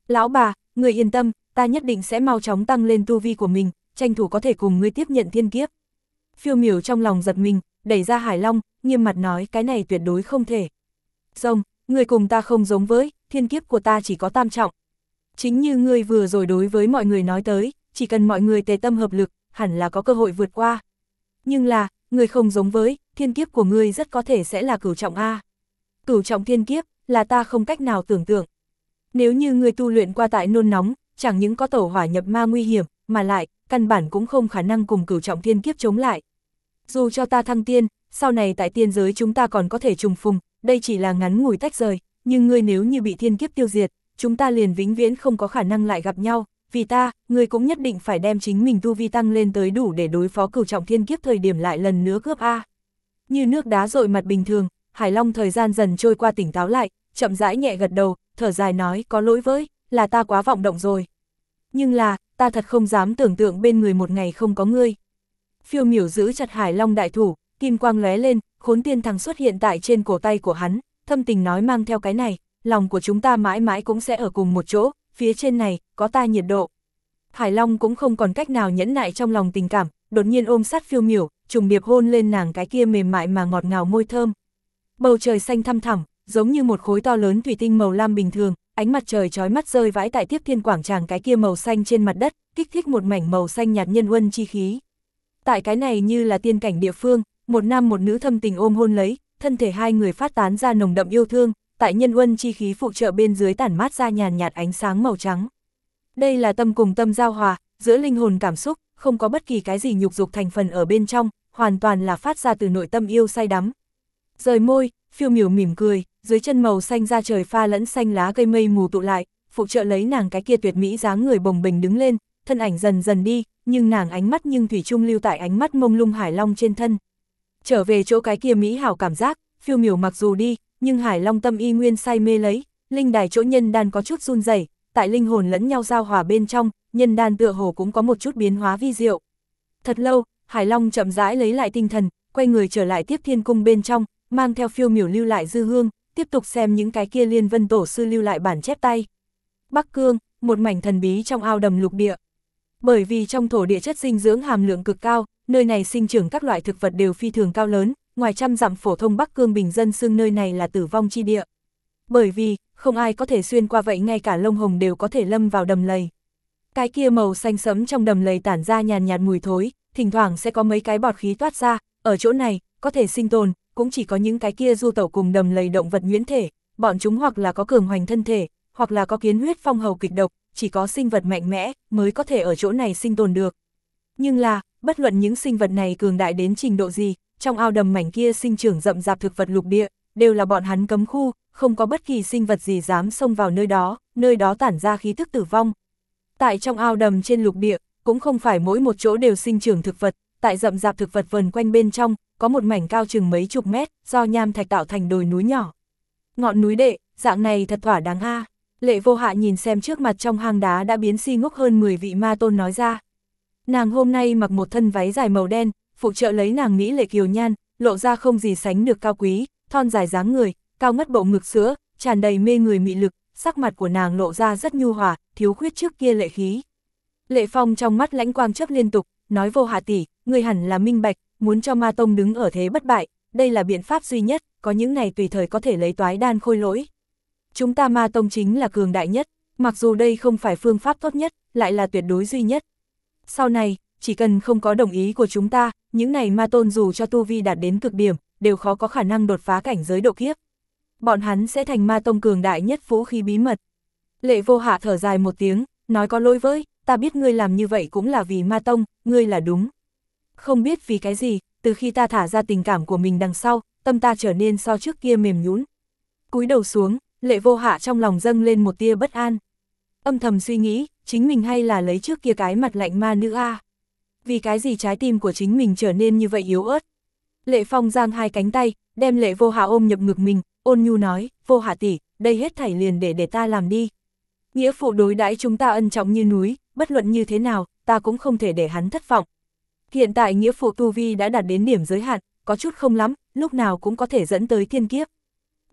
Lão bà, người yên tâm, ta nhất định sẽ mau chóng tăng lên tu vi của mình, tranh thủ có thể cùng ngươi tiếp nhận thiên kiếp. Phiêu miểu trong lòng giật mình, đẩy ra Hải Long, nghiêm mặt nói cái này tuyệt đối không thể. Rồng, người cùng ta không giống với, thiên kiếp của ta chỉ có tam trọng. Chính như ngươi vừa rồi đối với mọi người nói tới, chỉ cần mọi người tề tâm hợp lực, hẳn là có cơ hội vượt qua. Nhưng là, người không giống với, thiên kiếp của ngươi rất có thể sẽ là cửu trọng A. Cửu trọng thiên kiếp, là ta không cách nào tưởng tượng. Nếu như người tu luyện qua tại nôn nóng, chẳng những có tẩu hỏa nhập ma nguy hiểm, mà lại, căn bản cũng không khả năng cùng cửu trọng thiên kiếp chống lại. Dù cho ta thăng tiên, sau này tại tiên giới chúng ta còn có thể trùng phùng, đây chỉ là ngắn ngủi tách rời, nhưng ngươi nếu như bị thiên kiếp tiêu diệt, chúng ta liền vĩnh viễn không có khả năng lại gặp nhau, vì ta, ngươi cũng nhất định phải đem chính mình tu vi tăng lên tới đủ để đối phó cửu trọng thiên kiếp thời điểm lại lần nữa cướp A. Như nước đá dội mặt bình thường, Hải Long thời gian dần trôi qua tỉnh táo lại, chậm rãi nhẹ gật đầu, thở dài nói có lỗi với, là ta quá vọng động rồi. Nhưng là, ta thật không dám tưởng tượng bên người một ngày không có ngươi. Phiêu miểu giữ chặt Hải Long đại thủ, kim quang lóe lên, khốn tiên thằng xuất hiện tại trên cổ tay của hắn, thâm tình nói mang theo cái này, lòng của chúng ta mãi mãi cũng sẽ ở cùng một chỗ, phía trên này, có ta nhiệt độ. Hải Long cũng không còn cách nào nhẫn nại trong lòng tình cảm, đột nhiên ôm sát phiêu miểu, trùng điệp hôn lên nàng cái kia mềm mại mà ngọt ngào môi thơm. Bầu trời xanh thăm thẳm, giống như một khối to lớn thủy tinh màu lam bình thường, ánh mặt trời chói mắt rơi vãi tại tiếp thiên quảng tràng cái kia màu xanh trên mặt đất, kích thích một mảnh màu xanh nhạt nhân huân chi khí. Tại cái này như là tiên cảnh địa phương, một nam một nữ thâm tình ôm hôn lấy, thân thể hai người phát tán ra nồng đậm yêu thương, tại nhân huân chi khí phụ trợ bên dưới tản mát ra nhàn nhạt ánh sáng màu trắng. Đây là tâm cùng tâm giao hòa, giữa linh hồn cảm xúc, không có bất kỳ cái gì nhục dục thành phần ở bên trong, hoàn toàn là phát ra từ nội tâm yêu say đắm. Rời môi, phiêu miểu mỉm cười, dưới chân màu xanh da trời pha lẫn xanh lá cây mây mù tụ lại, phụ trợ lấy nàng cái kia tuyệt mỹ dáng người bồng bềnh đứng lên, thân ảnh dần dần đi, nhưng nàng ánh mắt nhưng thủy chung lưu tại ánh mắt mông lung Hải Long trên thân. Trở về chỗ cái kia mỹ hảo cảm giác, phiêu miểu mặc dù đi, nhưng Hải Long tâm y nguyên say mê lấy, linh đài chỗ nhân đan có chút run rẩy, tại linh hồn lẫn nhau giao hòa bên trong, nhân đan tựa hồ cũng có một chút biến hóa vi diệu. Thật lâu, Hải Long chậm rãi lấy lại tinh thần, quay người trở lại tiếp thiên cung bên trong, mang theo phiêu miểu lưu lại dư hương, tiếp tục xem những cái kia Liên Vân tổ sư lưu lại bản chép tay. Bắc Cương, một mảnh thần bí trong ao đầm lục địa. Bởi vì trong thổ địa chất dinh dưỡng hàm lượng cực cao, nơi này sinh trưởng các loại thực vật đều phi thường cao lớn, ngoài trăm dặm phổ thông Bắc Cương bình dân xưng nơi này là tử vong chi địa. Bởi vì, không ai có thể xuyên qua vậy ngay cả lông hồng đều có thể lâm vào đầm lầy. Cái kia màu xanh sẫm trong đầm lầy tản ra nhàn nhạt mùi thối, thỉnh thoảng sẽ có mấy cái bọt khí toát ra, ở chỗ này, có thể sinh tồn, cũng chỉ có những cái kia du tẩu cùng đầm lầy động vật nhuyễn thể, bọn chúng hoặc là có cường hoành thân thể, hoặc là có kiến huyết phong hầu kịch độc, chỉ có sinh vật mạnh mẽ mới có thể ở chỗ này sinh tồn được. Nhưng là, bất luận những sinh vật này cường đại đến trình độ gì, trong ao đầm mảnh kia sinh trưởng rậm rạp thực vật lục địa, đều là bọn hắn cấm khu, không có bất kỳ sinh vật gì dám xông vào nơi đó tản ra khí thức tử vong. Tại trong ao đầm trên lục địa, cũng không phải mỗi một chỗ đều sinh trưởng thực vật, tại rậm rạp thực vật vần quanh bên trong, có một mảnh cao chừng mấy chục mét, do nham thạch tạo thành đồi núi nhỏ. Ngọn núi đệ, dạng này thật thỏa đáng a. Lệ Vô Hạ nhìn xem trước mặt trong hang đá đã biến si ngốc hơn 10 vị ma tôn nói ra. Nàng hôm nay mặc một thân váy dài màu đen, phụ trợ lấy nàng mỹ lệ kiều nhan, lộ ra không gì sánh được cao quý, thon dài dáng người, cao ngất bộ ngực sữa, tràn đầy mê người mị lực, sắc mặt của nàng lộ ra rất nhu hòa, thiếu khuyết trước kia lệ khí. Lệ Phong trong mắt lãnh quang chớp liên tục, nói Vô Hạ tỷ, người hẳn là minh bạch, muốn cho ma tông đứng ở thế bất bại, đây là biện pháp duy nhất, có những này tùy thời có thể lấy toái đan khôi lỗi. Chúng ta ma tông chính là cường đại nhất, mặc dù đây không phải phương pháp tốt nhất, lại là tuyệt đối duy nhất. Sau này, chỉ cần không có đồng ý của chúng ta, những này ma tôn dù cho tu vi đạt đến cực điểm, đều khó có khả năng đột phá cảnh giới độ kiếp. Bọn hắn sẽ thành ma tông cường đại nhất vũ khí bí mật. Lệ Vô Hạ thở dài một tiếng, nói có lỗi với, ta biết ngươi làm như vậy cũng là vì ma tông, ngươi là đúng. Không biết vì cái gì, từ khi ta thả ra tình cảm của mình đằng sau, tâm ta trở nên so trước kia mềm nhũn. Cúi đầu xuống, Lệ Vô Hạ trong lòng dâng lên một tia bất an. Âm thầm suy nghĩ, chính mình hay là lấy trước kia cái mặt lạnh ma nữ a. Vì cái gì trái tim của chính mình trở nên như vậy yếu ớt. Lệ Phong giang hai cánh tay, đem Lệ Vô Hạ ôm nhập ngực mình, ôn nhu nói, Vô Hạ tỷ, đây hết thảy liền để ta làm đi. Nghĩa phụ đối đãi chúng ta ân trọng như núi, bất luận như thế nào, ta cũng không thể để hắn thất vọng. Hiện tại nghĩa phụ tu vi đã đạt đến điểm giới hạn, có chút không lắm, lúc nào cũng có thể dẫn tới thiên kiếp.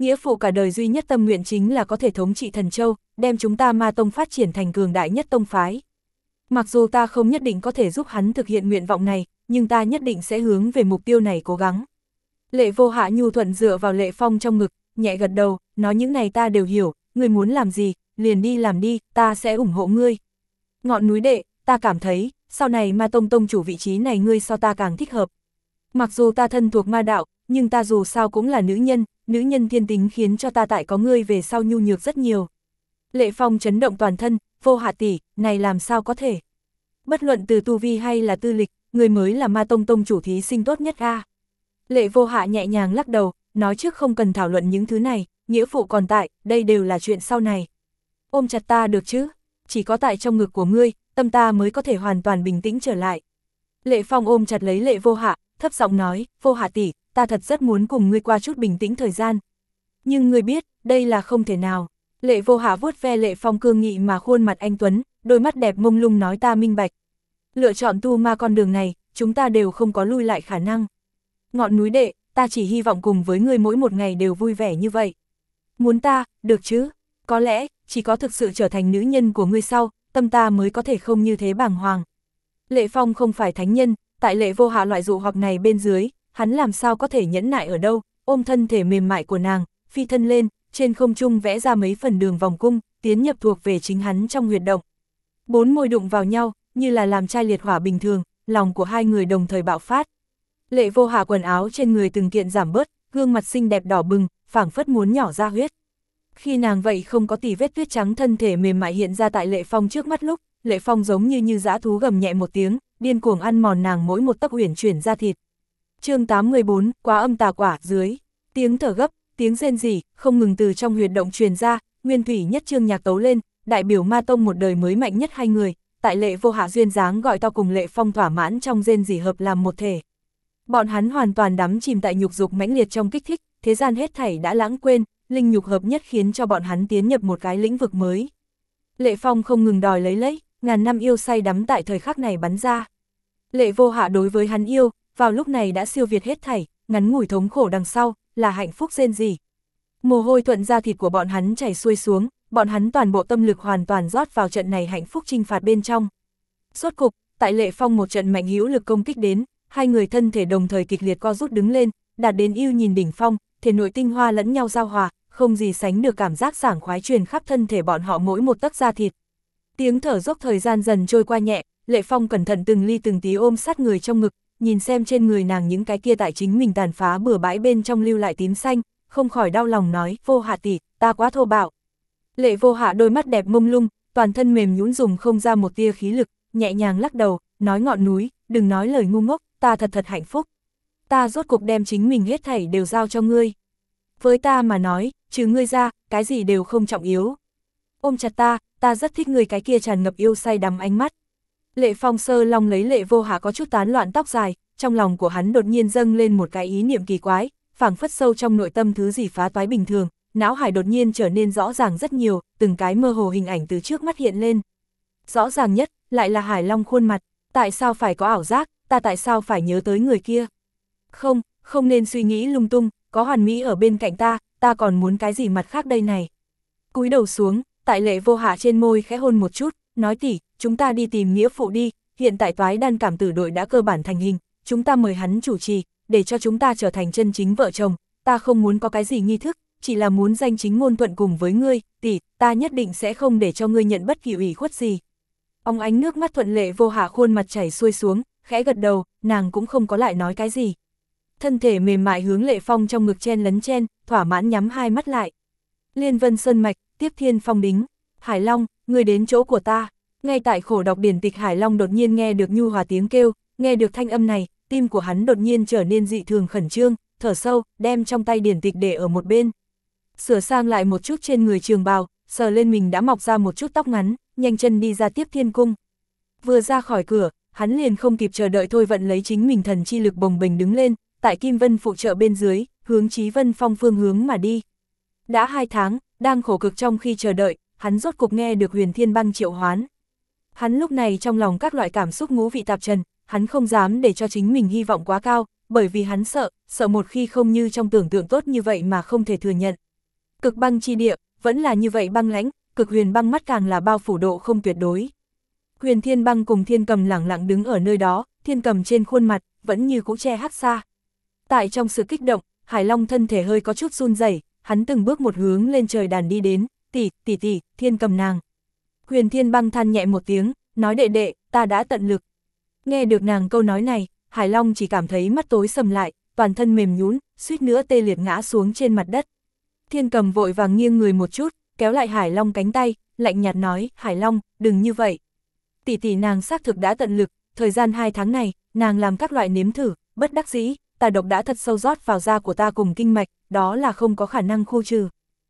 Nghĩa phụ cả đời duy nhất tâm nguyện chính là có thể thống trị Thần Châu, đem chúng ta Ma Tông phát triển thành cường đại nhất tông phái. Mặc dù ta không nhất định có thể giúp hắn thực hiện nguyện vọng này, nhưng ta nhất định sẽ hướng về mục tiêu này cố gắng. Lệ Vô Hạ nhu thuận dựa vào Lệ Phong trong ngực, nhẹ gật đầu, nói những này ta đều hiểu, ngươi muốn làm gì, liền đi làm đi, ta sẽ ủng hộ ngươi. Ngọn núi đệ, ta cảm thấy, sau này Ma Tông tông chủ vị trí này ngươi so ta càng thích hợp. Mặc dù ta thân thuộc ma đạo, nhưng ta dù sao cũng là nữ nhân thiên tính khiến cho ta tại có ngươi về sau nhu nhược rất nhiều. Lệ Phong chấn động toàn thân, Vô Hạ tỷ, này làm sao có thể. Bất luận từ tu vi hay là tư lịch, người mới là Ma Tông tông chủ thí sinh tốt nhất a. Lệ Vô Hạ nhẹ nhàng lắc đầu, nói trước không cần thảo luận những thứ này, nghĩa phụ còn tại, đây đều là chuyện sau này. Ôm chặt ta được chứ, chỉ có tại trong ngực của ngươi, tâm ta mới có thể hoàn toàn bình tĩnh trở lại. Lệ Phong ôm chặt lấy Lệ Vô Hạ, thấp giọng nói, Vô Hạ tỷ, ta thật rất muốn cùng ngươi qua chút bình tĩnh thời gian. Nhưng ngươi biết, đây là không thể nào. Lệ Vô Hạ vuốt ve Lệ Phong cương nghị mà khuôn mặt anh tuấn, đôi mắt đẹp mông lung nói ta minh bạch. Lựa chọn tu ma con đường này, chúng ta đều không có lui lại khả năng. Ngọn núi đệ, ta chỉ hy vọng cùng với ngươi mỗi một ngày đều vui vẻ như vậy. Muốn ta, được chứ? Có lẽ, chỉ có thực sự trở thành nữ nhân của ngươi sau, tâm ta mới có thể không như thế bàng hoàng. Lệ Phong không phải thánh nhân, tại Lệ Vô Hạ loại dụ hoặc này bên dưới, hắn làm sao có thể nhẫn nại ở đâu, ôm thân thể mềm mại của nàng, phi thân lên, trên không trung vẽ ra mấy phần đường vòng cung, tiến nhập thuộc về chính hắn trong huyệt động. Bốn môi đụng vào nhau, như là làm chai liệt hỏa bình thường, lòng của hai người đồng thời bạo phát. Lệ Vô Hạ quần áo trên người từng kiện giảm bớt, gương mặt xinh đẹp đỏ bừng, phảng phất muốn nhỏ ra huyết. Khi nàng vậy không có tì vết tuyết trắng thân thể mềm mại hiện ra tại Lệ Phong trước mắt lúc, Lệ Phong giống như dã thú gầm nhẹ một tiếng, điên cuồng ăn mòn nàng mỗi một tấc uyển chuyển ra thịt. Chương 84, quá âm tà quả dưới, tiếng thở gấp, tiếng rên rỉ, không ngừng từ trong huyệt động truyền ra, nguyên thủy nhất chương nhạc tấu lên, đại biểu Ma Tông một đời mới mạnh nhất hai người, tại Lệ Vô Hạ duyên dáng gọi to cùng Lệ Phong thỏa mãn trong rên rỉ hợp làm một thể. Bọn hắn hoàn toàn đắm chìm tại nhục dục mãnh liệt trong kích thích, thế gian hết thảy đã lãng quên, linh nhục hợp nhất khiến cho bọn hắn tiến nhập một cái lĩnh vực mới. Lệ Phong không ngừng đòi lấy, ngàn năm yêu say đắm tại thời khắc này bắn ra. Lệ Vô Hạ đối với hắn yêu, vào lúc này đã siêu việt hết thảy, ngắn ngủi thống khổ đằng sau, là hạnh phúc rên rỉ. Mồ hôi thuận da thịt của bọn hắn chảy xuôi xuống, bọn hắn toàn bộ tâm lực hoàn toàn rót vào trận này hạnh phúc chinh phạt bên trong. Rốt cục, tại Lệ Phong một trận mạnh hữu lực công kích đến, hai người thân thể đồng thời kịch liệt co rút đứng lên, đạt đến yêu nhìn đỉnh phong, thể nội tinh hoa lẫn nhau giao hòa, không gì sánh được cảm giác sảng khoái truyền khắp thân thể bọn họ mỗi một tấc da thịt. Tiếng thở dốc thời gian dần trôi qua nhẹ, Lệ Phong cẩn thận từng ly từng tí ôm sát người trong ngực, nhìn xem trên người nàng những cái kia tại chính mình tàn phá bừa bãi bên trong lưu lại tím xanh, không khỏi đau lòng nói, Vô Hạ tỷ, ta quá thô bạo. Lệ Vô Hạ đôi mắt đẹp mông lung, toàn thân mềm nhũn dùng không ra một tia khí lực, nhẹ nhàng lắc đầu, nói ngọn núi, đừng nói lời ngu ngốc, ta thật hạnh phúc. Ta rốt cuộc đem chính mình hết thảy đều giao cho ngươi. Với ta mà nói, trừ ngươi ra, cái gì đều không trọng yếu. Ôm chặt ta rất thích ngươi cái kia tràn ngập yêu say đắm ánh mắt. Lệ Phong sơ long lấy Lệ Vô Hạ có chút tán loạn tóc dài, trong lòng của hắn đột nhiên dâng lên một cái ý niệm kỳ quái, phảng phất sâu trong nội tâm thứ gì phá toái bình thường, não hải đột nhiên trở nên rõ ràng rất nhiều, từng cái mơ hồ hình ảnh từ trước mắt hiện lên. Rõ ràng nhất, lại là Hải Long khuôn mặt, tại sao phải có ảo giác, ta tại sao phải nhớ tới người kia? Không nên suy nghĩ lung tung, có Hoàn Mỹ ở bên cạnh ta còn muốn cái gì mặt khác đây này. Cúi đầu xuống, tại Lệ Vô Hạ trên môi khẽ hôn một chút, nói tỷ, chúng ta đi tìm nghĩa phụ đi, hiện tại toái đan cảm tử đội đã cơ bản thành hình, chúng ta mời hắn chủ trì, để cho chúng ta trở thành chân chính vợ chồng, ta không muốn có cái gì nghi thức, chỉ là muốn danh chính ngôn thuận cùng với ngươi, tỷ, ta nhất định sẽ không để cho ngươi nhận bất kỳ ủy khuất gì. Óng ánh nước mắt thuận Lệ Vô Hạ khuôn mặt chảy xuôi xuống, khẽ gật đầu, nàng cũng không có lại nói cái gì. Thân thể mềm mại hướng Lệ Phong trong ngực chen lấn chen, thỏa mãn nhắm hai mắt lại. Liên Vân Sơn Mạch, Tiếp Thiên Phong Đính, Hải Long, ngươi đến chỗ của ta. Ngay tại khổ đọc điển tịch Hải Long đột nhiên nghe được nhu hòa tiếng kêu, nghe được thanh âm này, tim của hắn đột nhiên trở nên dị thường khẩn trương, thở sâu, đem trong tay điển tịch để ở một bên. Sửa sang lại một chút trên người trường bào, sờ lên mình đã mọc ra một chút tóc ngắn, nhanh chân đi ra Tiếp Thiên Cung. Vừa ra khỏi cửa, hắn liền không kịp chờ đợi thôi vận lấy chính mình thần chi lực bồng bềnh đứng lên, tại Kim Vân phụ trợ bên dưới, hướng Chí Vân Phong phương hướng mà đi. Đã 2 tháng, đang khổ cực trong khi chờ đợi, hắn rốt cục nghe được Huyền Thiên Băng triệu hoán. Hắn lúc này trong lòng các loại cảm xúc ngũ vị tạp trần, hắn không dám để cho chính mình hy vọng quá cao, bởi vì hắn sợ một khi không như trong tưởng tượng tốt như vậy mà không thể thừa nhận. Cực băng chi địa, vẫn là như vậy băng lãnh, cực huyền băng mắt càng là bao phủ độ không tuyệt đối. Huyền Thiên Băng cùng Thiên Cầm lẳng lặng đứng ở nơi đó, Thiên Cầm trên khuôn mặt, vẫn như cũ che hắc xa. Tại trong sự kích động, Hải Long thân thể hơi có chút run rẩy, hắn từng bước một hướng lên trời đàn đi đến, tỷ, Thiên Cầm nàng. Huyền Thiên Băng than nhẹ một tiếng, nói đệ đệ, ta đã tận lực. Nghe được nàng câu nói này, Hải Long chỉ cảm thấy mắt tối sầm lại, toàn thân mềm nhũn, suýt nữa tê liệt ngã xuống trên mặt đất. Thiên Cầm vội vàng nghiêng người một chút, kéo lại Hải Long cánh tay, lạnh nhạt nói, Hải Long, đừng như vậy. Tỷ nàng xác thực đã tận lực, thời gian 2 tháng này, nàng làm các loại nếm thử, bất đắc dĩ, tà độc đã thật sâu rót vào da của ta cùng kinh mạch, đó là không có khả năng khu trừ.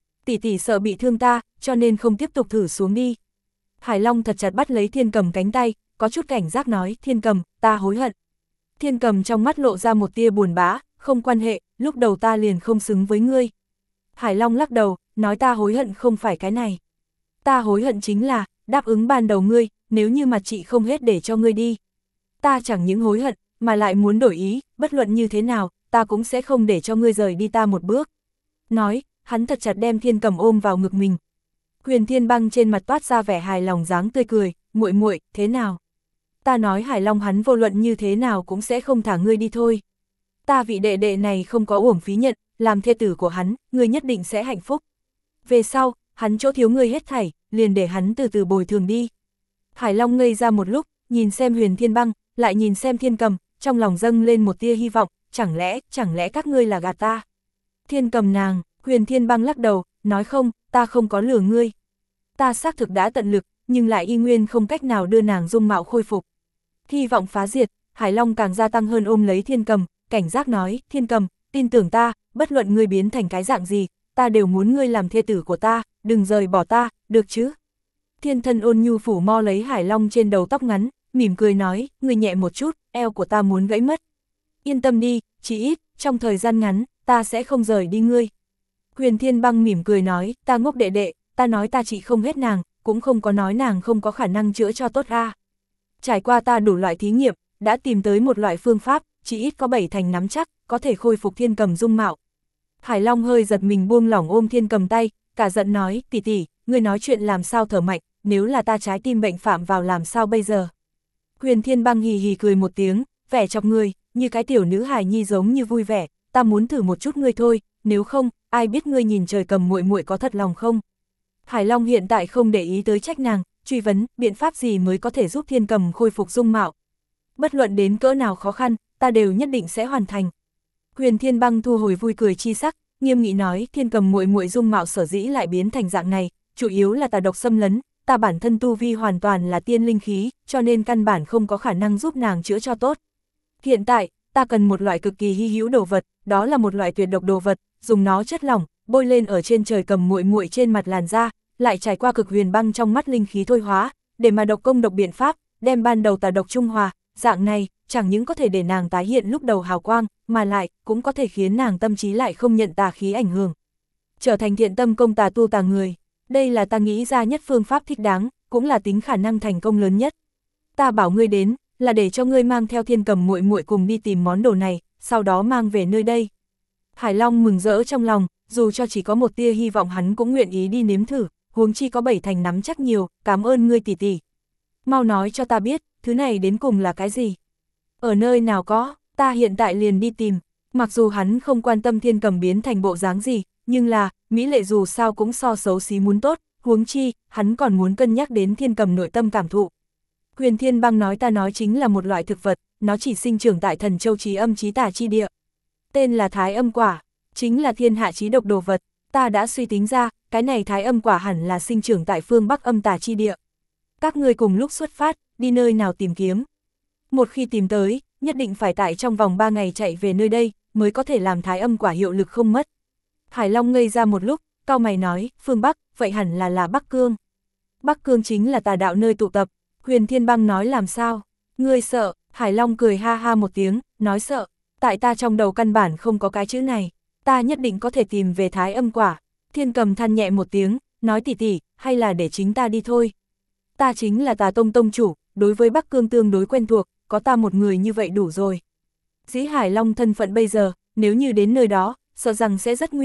Tỷ sợ bị thương ta, cho nên không tiếp tục thử xuống đi. Hải Long thật chặt bắt lấy Thiên Cầm cánh tay, có chút cảnh giác nói, Thiên Cầm, ta hối hận. Thiên Cầm trong mắt lộ ra một tia buồn bã, không quan hệ, lúc đầu ta liền không xứng với ngươi. Hải Long lắc đầu, nói ta hối hận không phải cái này. Ta hối hận chính là, đáp ứng ban đầu ngươi, nếu như mặt chị không hết để cho ngươi đi. Ta chẳng những hối hận, mà lại muốn đổi ý, bất luận như thế nào, ta cũng sẽ không để cho ngươi rời đi ta một bước. Nói, hắn thật chặt đem Thiên Cầm ôm vào ngực mình. Huyền Thiên Băng trên mặt toát ra vẻ hài lòng dáng tươi cười, muội, thế nào? Ta nói Hải Long hắn vô luận như thế nào cũng sẽ không thả ngươi đi thôi. Ta vị đệ đệ này không có uổng phí nhận, làm thê tử của hắn, ngươi nhất định sẽ hạnh phúc. Về sau, hắn chỗ thiếu ngươi hết thảy, liền để hắn từ từ bồi thường đi. Hải Long ngây ra một lúc, nhìn xem Huyền Thiên Băng, lại nhìn xem Thiên Cầm, trong lòng dâng lên một tia hy vọng, chẳng lẽ các ngươi là gạt ta? Thiên Cầm nàng, Huyền Thiên Băng lắc đầu, nói không, ta không có lừa ngươi. Ta xác thực đã tận lực, nhưng lại y nguyên không cách nào đưa nàng dung mạo khôi phục. Hy vọng phá diệt, Hải Long càng gia tăng hơn ôm lấy Thiên Cầm, cảnh giác nói, Thiên Cầm, tin tưởng ta, bất luận ngươi biến thành cái dạng gì, ta đều muốn ngươi làm thê tử của ta, đừng rời bỏ ta, được chứ? Thiên Thân ôn nhu phủ mo lấy Hải Long trên đầu tóc ngắn, mỉm cười nói, ngươi nhẹ một chút, eo của ta muốn gãy mất. Yên tâm đi, chỉ ít, trong thời gian ngắn, ta sẽ không rời đi ngươi. Huyền Thiên Băng mỉm cười nói, ta ngốc đệ đệ, ta nói ta trị không hết nàng, cũng không có nói nàng không có khả năng chữa cho tốt a. Trải qua ta đủ loại thí nghiệm, đã tìm tới một loại phương pháp, chỉ ít có 7 thành nắm chắc, có thể khôi phục Thiên Cầm dung mạo. Hải Long hơi giật mình buông lỏng ôm Thiên Cầm tay, cả giận nói, tỷ, ngươi nói chuyện làm sao thở mạnh, nếu là ta trái tim bệnh phạm vào làm sao bây giờ? Huyền Thiên Băng hì hì cười một tiếng, vẻ chọc người, như cái tiểu nữ hài nhi giống như vui vẻ, ta muốn thử một chút ngươi thôi, nếu không, ai biết ngươi nhìn trời cầm muội có thật lòng không? Hải Long hiện tại không để ý tới trách nàng, truy vấn, biện pháp gì mới có thể giúp Thiên Cầm khôi phục dung mạo. Bất luận đến cỡ nào khó khăn, ta đều nhất định sẽ hoàn thành. Huyền Thiên Băng thu hồi vui cười chi sắc, nghiêm nghị nói, Thiên Cầm muội dung mạo sở dĩ lại biến thành dạng này, chủ yếu là tà độc xâm lấn, ta bản thân tu vi hoàn toàn là tiên linh khí, cho nên căn bản không có khả năng giúp nàng chữa cho tốt. Hiện tại, ta cần một loại cực kỳ hy hữu đồ vật, đó là một loại tuyệt độc đồ vật, dùng nó chất lỏng, bôi lên ở trên trời cầm muội trên mặt làn da, lại trải qua cực huyền băng trong mắt linh khí thôi hóa, để mà độc công độc biện pháp, đem ban đầu tà độc trung hòa, dạng này, chẳng những có thể để nàng tái hiện lúc đầu hào quang, mà lại, cũng có thể khiến nàng tâm trí lại không nhận tà khí ảnh hưởng. Trở thành thiện tâm công tà tu tà người, đây là ta nghĩ ra nhất phương pháp thích đáng, cũng là tính khả năng thành công lớn nhất. Ta bảo ngươi đến, là để cho ngươi mang theo Thiên Cầm muội cùng đi tìm món đồ này, sau đó mang về nơi đây. Hải Long mừng rỡ trong lòng, dù cho chỉ có một tia hy vọng hắn cũng nguyện ý đi nếm thử, huống chi có 7 thành nắm chắc nhiều, cảm ơn ngươi tỷ. Mau nói cho ta biết, thứ này đến cùng là cái gì? Ở nơi nào có, ta hiện tại liền đi tìm. Mặc dù hắn không quan tâm Thiên Cầm biến thành bộ dáng gì, nhưng là, mỹ lệ dù sao cũng so xấu xí muốn tốt, huống chi, hắn còn muốn cân nhắc đến Thiên Cầm nội tâm cảm thụ. Huyền Thiên Băng nói ta nói chính là một loại thực vật, nó chỉ sinh trưởng tại Thần Châu Chí Âm Chí Tà chi địa. Tên là Thái Âm Quả, chính là thiên hạ chí độc đồ vật, ta đã suy tính ra, cái này Thái Âm Quả hẳn là sinh trưởng tại phương Bắc Âm Tà chi địa. Các ngươi cùng lúc xuất phát, đi nơi nào tìm kiếm. Một khi tìm tới, nhất định phải tại trong vòng 3 ngày chạy về nơi đây, mới có thể làm Thái Âm Quả hiệu lực không mất. Hải Long ngây ra một lúc, cau mày nói, phương Bắc, vậy hẳn là Bắc Cương. Bắc Cương chính là tà đạo nơi tụ tập. Huyền Thiên Băng nói làm sao? Ngươi sợ? Hải Long cười ha ha một tiếng, nói sợ. Tại ta trong đầu căn bản không có cái chữ này. Ta nhất định có thể tìm về Thái Âm Quả. Thiên Cầm than nhẹ một tiếng, nói tỷ, hay là để chính ta đi thôi. Ta chính là Tà Tông tông chủ, đối với Bắc Cương tương đối quen thuộc, có ta một người như vậy đủ rồi. Dĩ Hải Long thân phận bây giờ, nếu như đến nơi đó, sợ rằng sẽ rất nguy hiểm,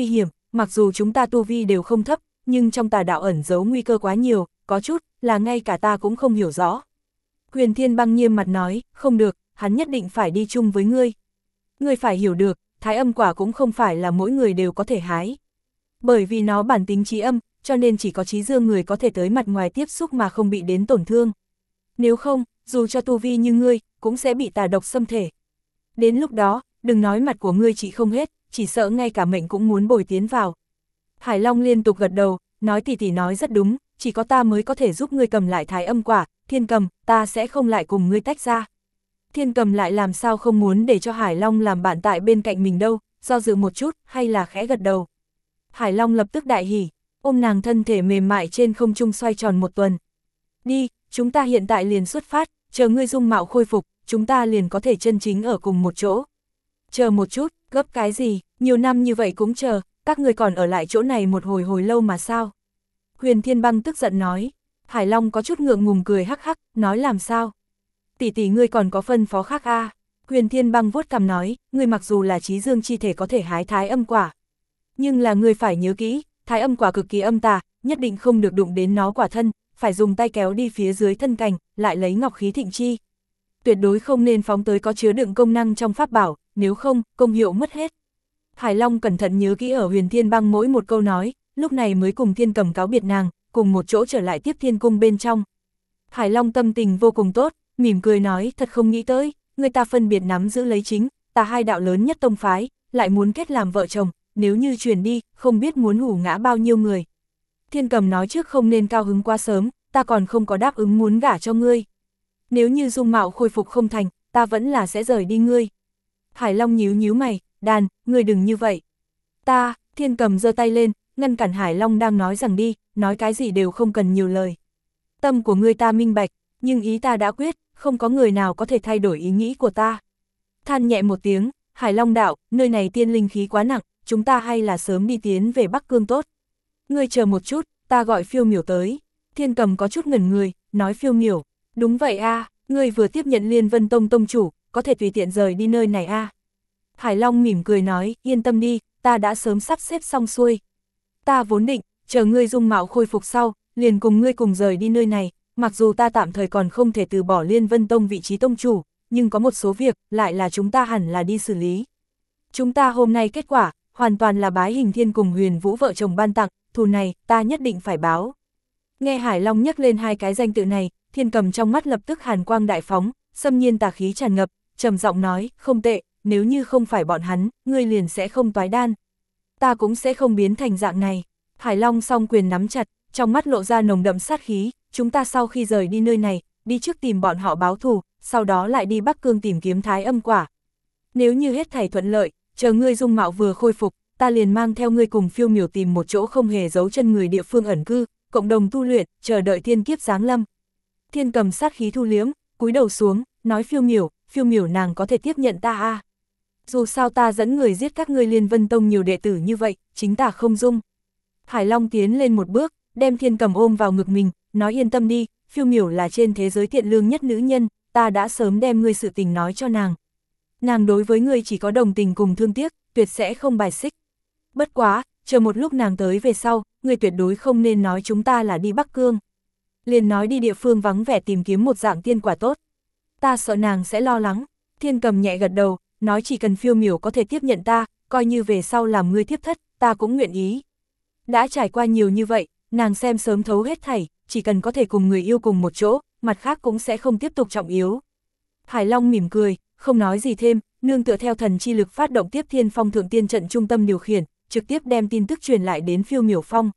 mặc dù chúng ta tu vi đều không thấp, nhưng trong tà đạo ẩn giấu nguy cơ quá nhiều, có chút là ngay cả ta cũng không hiểu rõ. Huyền Thiên Băng nghiêm mặt nói, không được, hắn nhất định phải đi chung với ngươi. Ngươi phải hiểu được, thái âm quả cũng không phải là mỗi người đều có thể hái. Bởi vì nó bản tính trí âm, cho nên chỉ có trí dương người có thể tới mặt ngoài tiếp xúc mà không bị đến tổn thương. Nếu không, dù cho tu vi như ngươi, cũng sẽ bị tà độc xâm thể. Đến lúc đó, đừng nói mặt của ngươi trị không hết, chỉ sợ ngay cả mệnh cũng muốn bồi tiến vào. Hải Long liên tục gật đầu, nói tỷ tỷ nói rất đúng, chỉ có ta mới có thể giúp ngươi cầm lại thái âm quả, Thiên Cầm, ta sẽ không lại cùng ngươi tách ra. Thiên Cầm lại làm sao không muốn để cho Hải Long làm bạn tại bên cạnh mình đâu, do dự một chút, hay là khẽ gật đầu. Hải Long lập tức đại hỉ, ôm nàng thân thể mềm mại trên không trung xoay tròn một tuần. Đi, chúng ta hiện tại liền xuất phát, chờ ngươi dung mạo khôi phục, chúng ta liền có thể chân chính ở cùng một chỗ. Chờ một chút, gấp cái gì, nhiều năm như vậy cũng chờ, các ngươi còn ở lại chỗ này một hồi lâu mà sao? Huyền Thiên Băng tức giận nói. Hải Long có chút ngượng ngùng cười hắc hắc, nói làm sao? Tỷ tỷ ngươi còn có phân phó khác à? Huyền Thiên Băng vuốt cằm nói, ngươi mặc dù là trí dương chi thể có thể hái thái âm quả. Nhưng là ngươi phải nhớ kỹ, thái âm quả cực kỳ âm tà, nhất định không được đụng đến nó quả thân, phải dùng tay kéo đi phía dưới thân cành, lại lấy ngọc khí thịnh chi. Tuyệt đối không nên phóng tới có chứa đựng công năng trong pháp bảo, nếu không, công hiệu mất hết. Hải Long cẩn thận nhớ kỹ ở Huyền Thiên Băng mỗi một câu nói, lúc này mới cùng Thiên Cầm cáo biệt nàng, cùng một chỗ trở lại tiếp thiên cung bên trong. Hải Long tâm tình vô cùng tốt, mỉm cười nói, thật không nghĩ tới, người ta phân biệt nắm giữ lấy chính, ta hai đạo lớn nhất tông phái, lại muốn kết làm vợ chồng, nếu như truyền đi, không biết muốn hủ ngã bao nhiêu người. Thiên Cầm nói trước không nên cao hứng quá sớm, ta còn không có đáp ứng muốn gả cho ngươi. Nếu như dung mạo khôi phục không thành, ta vẫn là sẽ rời đi ngươi. Hải Long nhíu mày, đàn, ngươi đừng như vậy. Ta, Thiên Cầm giơ tay lên, ngăn cản Hải Long đang nói rằng đi, nói cái gì đều không cần nhiều lời. Tâm của ngươi ta minh bạch, nhưng ý ta đã quyết, không có người nào có thể thay đổi ý nghĩ của ta. Than nhẹ một tiếng, Hải Long đạo, nơi này tiên linh khí quá nặng, chúng ta hay là sớm đi tiến về Bắc Cương tốt. Ngươi chờ một chút, ta gọi Phiêu Miểu tới. Thiên Cầm có chút ngẩn người, nói Phiêu Miểu, đúng vậy a, ngươi vừa tiếp nhận Liên Vân Tông tông chủ, có thể tùy tiện rời đi nơi này a. Hải Long mỉm cười nói, yên tâm đi, ta đã sớm sắp xếp xong xuôi. Ta vốn định, chờ ngươi dung mạo khôi phục sau, liền cùng ngươi cùng rời đi nơi này, mặc dù ta tạm thời còn không thể từ bỏ Liên Vân Tông vị trí tông chủ, nhưng có một số việc, lại là chúng ta hẳn là đi xử lý. Chúng ta hôm nay kết quả, hoàn toàn là Bái Hình Thiên cùng Huyền Vũ vợ chồng ban tặng, thù này, ta nhất định phải báo. Nghe Hải Long nhắc lên hai cái danh tự này, Thiên Cầm trong mắt lập tức hàn quang đại phóng, xâm nhiên tà khí tràn ngập, trầm giọng nói, không tệ, nếu như không phải bọn hắn, ngươi liền sẽ không toái đan. Ta cũng sẽ không biến thành dạng này. Hải Long song quyền nắm chặt, trong mắt lộ ra nồng đậm sát khí, chúng ta sau khi rời đi nơi này, đi trước tìm bọn họ báo thù, sau đó lại đi Bắc Cương tìm kiếm thái âm quả. Nếu như hết thảy thuận lợi, chờ ngươi dung mạo vừa khôi phục, ta liền mang theo ngươi cùng Phiêu Miểu tìm một chỗ không hề giấu chân người địa phương ẩn cư, cộng đồng tu luyện, chờ đợi thiên kiếp giáng lâm. Thiên Cầm sát khí thu liếm, cúi đầu xuống, nói Phiêu Miểu nàng có thể tiếp nhận ta à. Dù sao ta dẫn người giết các ngươi Liên Vân Tông nhiều đệ tử như vậy, chính ta không dung. Hải Long tiến lên một bước, đem Thiên Cầm ôm vào ngực mình, nói yên tâm đi, Phiêu Miểu là trên thế giới thiện lương nhất nữ nhân, ta đã sớm đem ngươi sự tình nói cho nàng. Nàng đối với ngươi chỉ có đồng tình cùng thương tiếc, tuyệt sẽ không bài xích. Bất quá, chờ một lúc nàng tới về sau, ngươi tuyệt đối không nên nói chúng ta là đi Bắc Cương. Liền nói đi địa phương vắng vẻ tìm kiếm một dạng tiên quả tốt. Ta sợ nàng sẽ lo lắng. Thiên Cầm nhẹ gật đầu, nói chỉ cần Phiêu Miểu có thể tiếp nhận ta, coi như về sau làm ngươi tiếp thất, ta cũng nguyện ý. Đã trải qua nhiều như vậy, nàng xem sớm thấu hết thảy, chỉ cần có thể cùng người yêu cùng một chỗ, mặt khác cũng sẽ không tiếp tục trọng yếu. Hải Long mỉm cười, không nói gì thêm, nương tựa theo thần chi lực phát động tiếp Thiên Phong Thượng Tiên trận trung tâm điều khiển, trực tiếp đem tin tức truyền lại đến Phiêu Miểu Phong.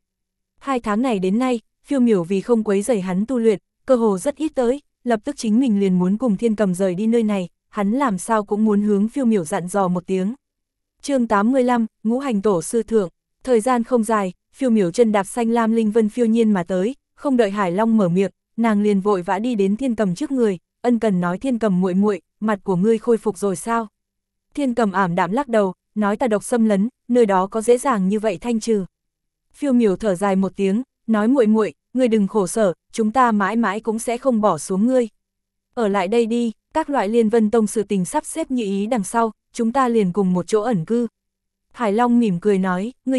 2 tháng này đến nay, Phiêu Miểu vì không quấy rầy hắn tu luyện, cơ hồ rất ít tới, lập tức chính mình liền muốn cùng Thiên Cầm rời đi nơi này, hắn làm sao cũng muốn hướng Phiêu Miểu dặn dò một tiếng. Chương 85, Ngũ Hành Tổ Sư Thượng. Thời gian không dài, Phiêu Miểu chân đạp xanh lam linh vân phiêu nhiên mà tới, không đợi Hải Long mở miệng, nàng liền vội vã đi đến Thiên Cầm trước người, ân cần nói Thiên Cầm muội muội, mặt của ngươi khôi phục rồi sao? Thiên Cầm ảm đạm lắc đầu, nói tà độc xâm lấn, nơi đó có dễ dàng như vậy thanh trừ. Phiêu Miểu thở dài một tiếng, nói muội muội, ngươi đừng khổ sở, chúng ta mãi mãi cũng sẽ không bỏ xuống ngươi. Ở lại đây đi, các loại Liên Vân Tông sự tình sắp xếp như ý đằng sau, chúng ta liền cùng một chỗ ẩn cư. Hải Long mỉm cười nói, ngươi nhìn,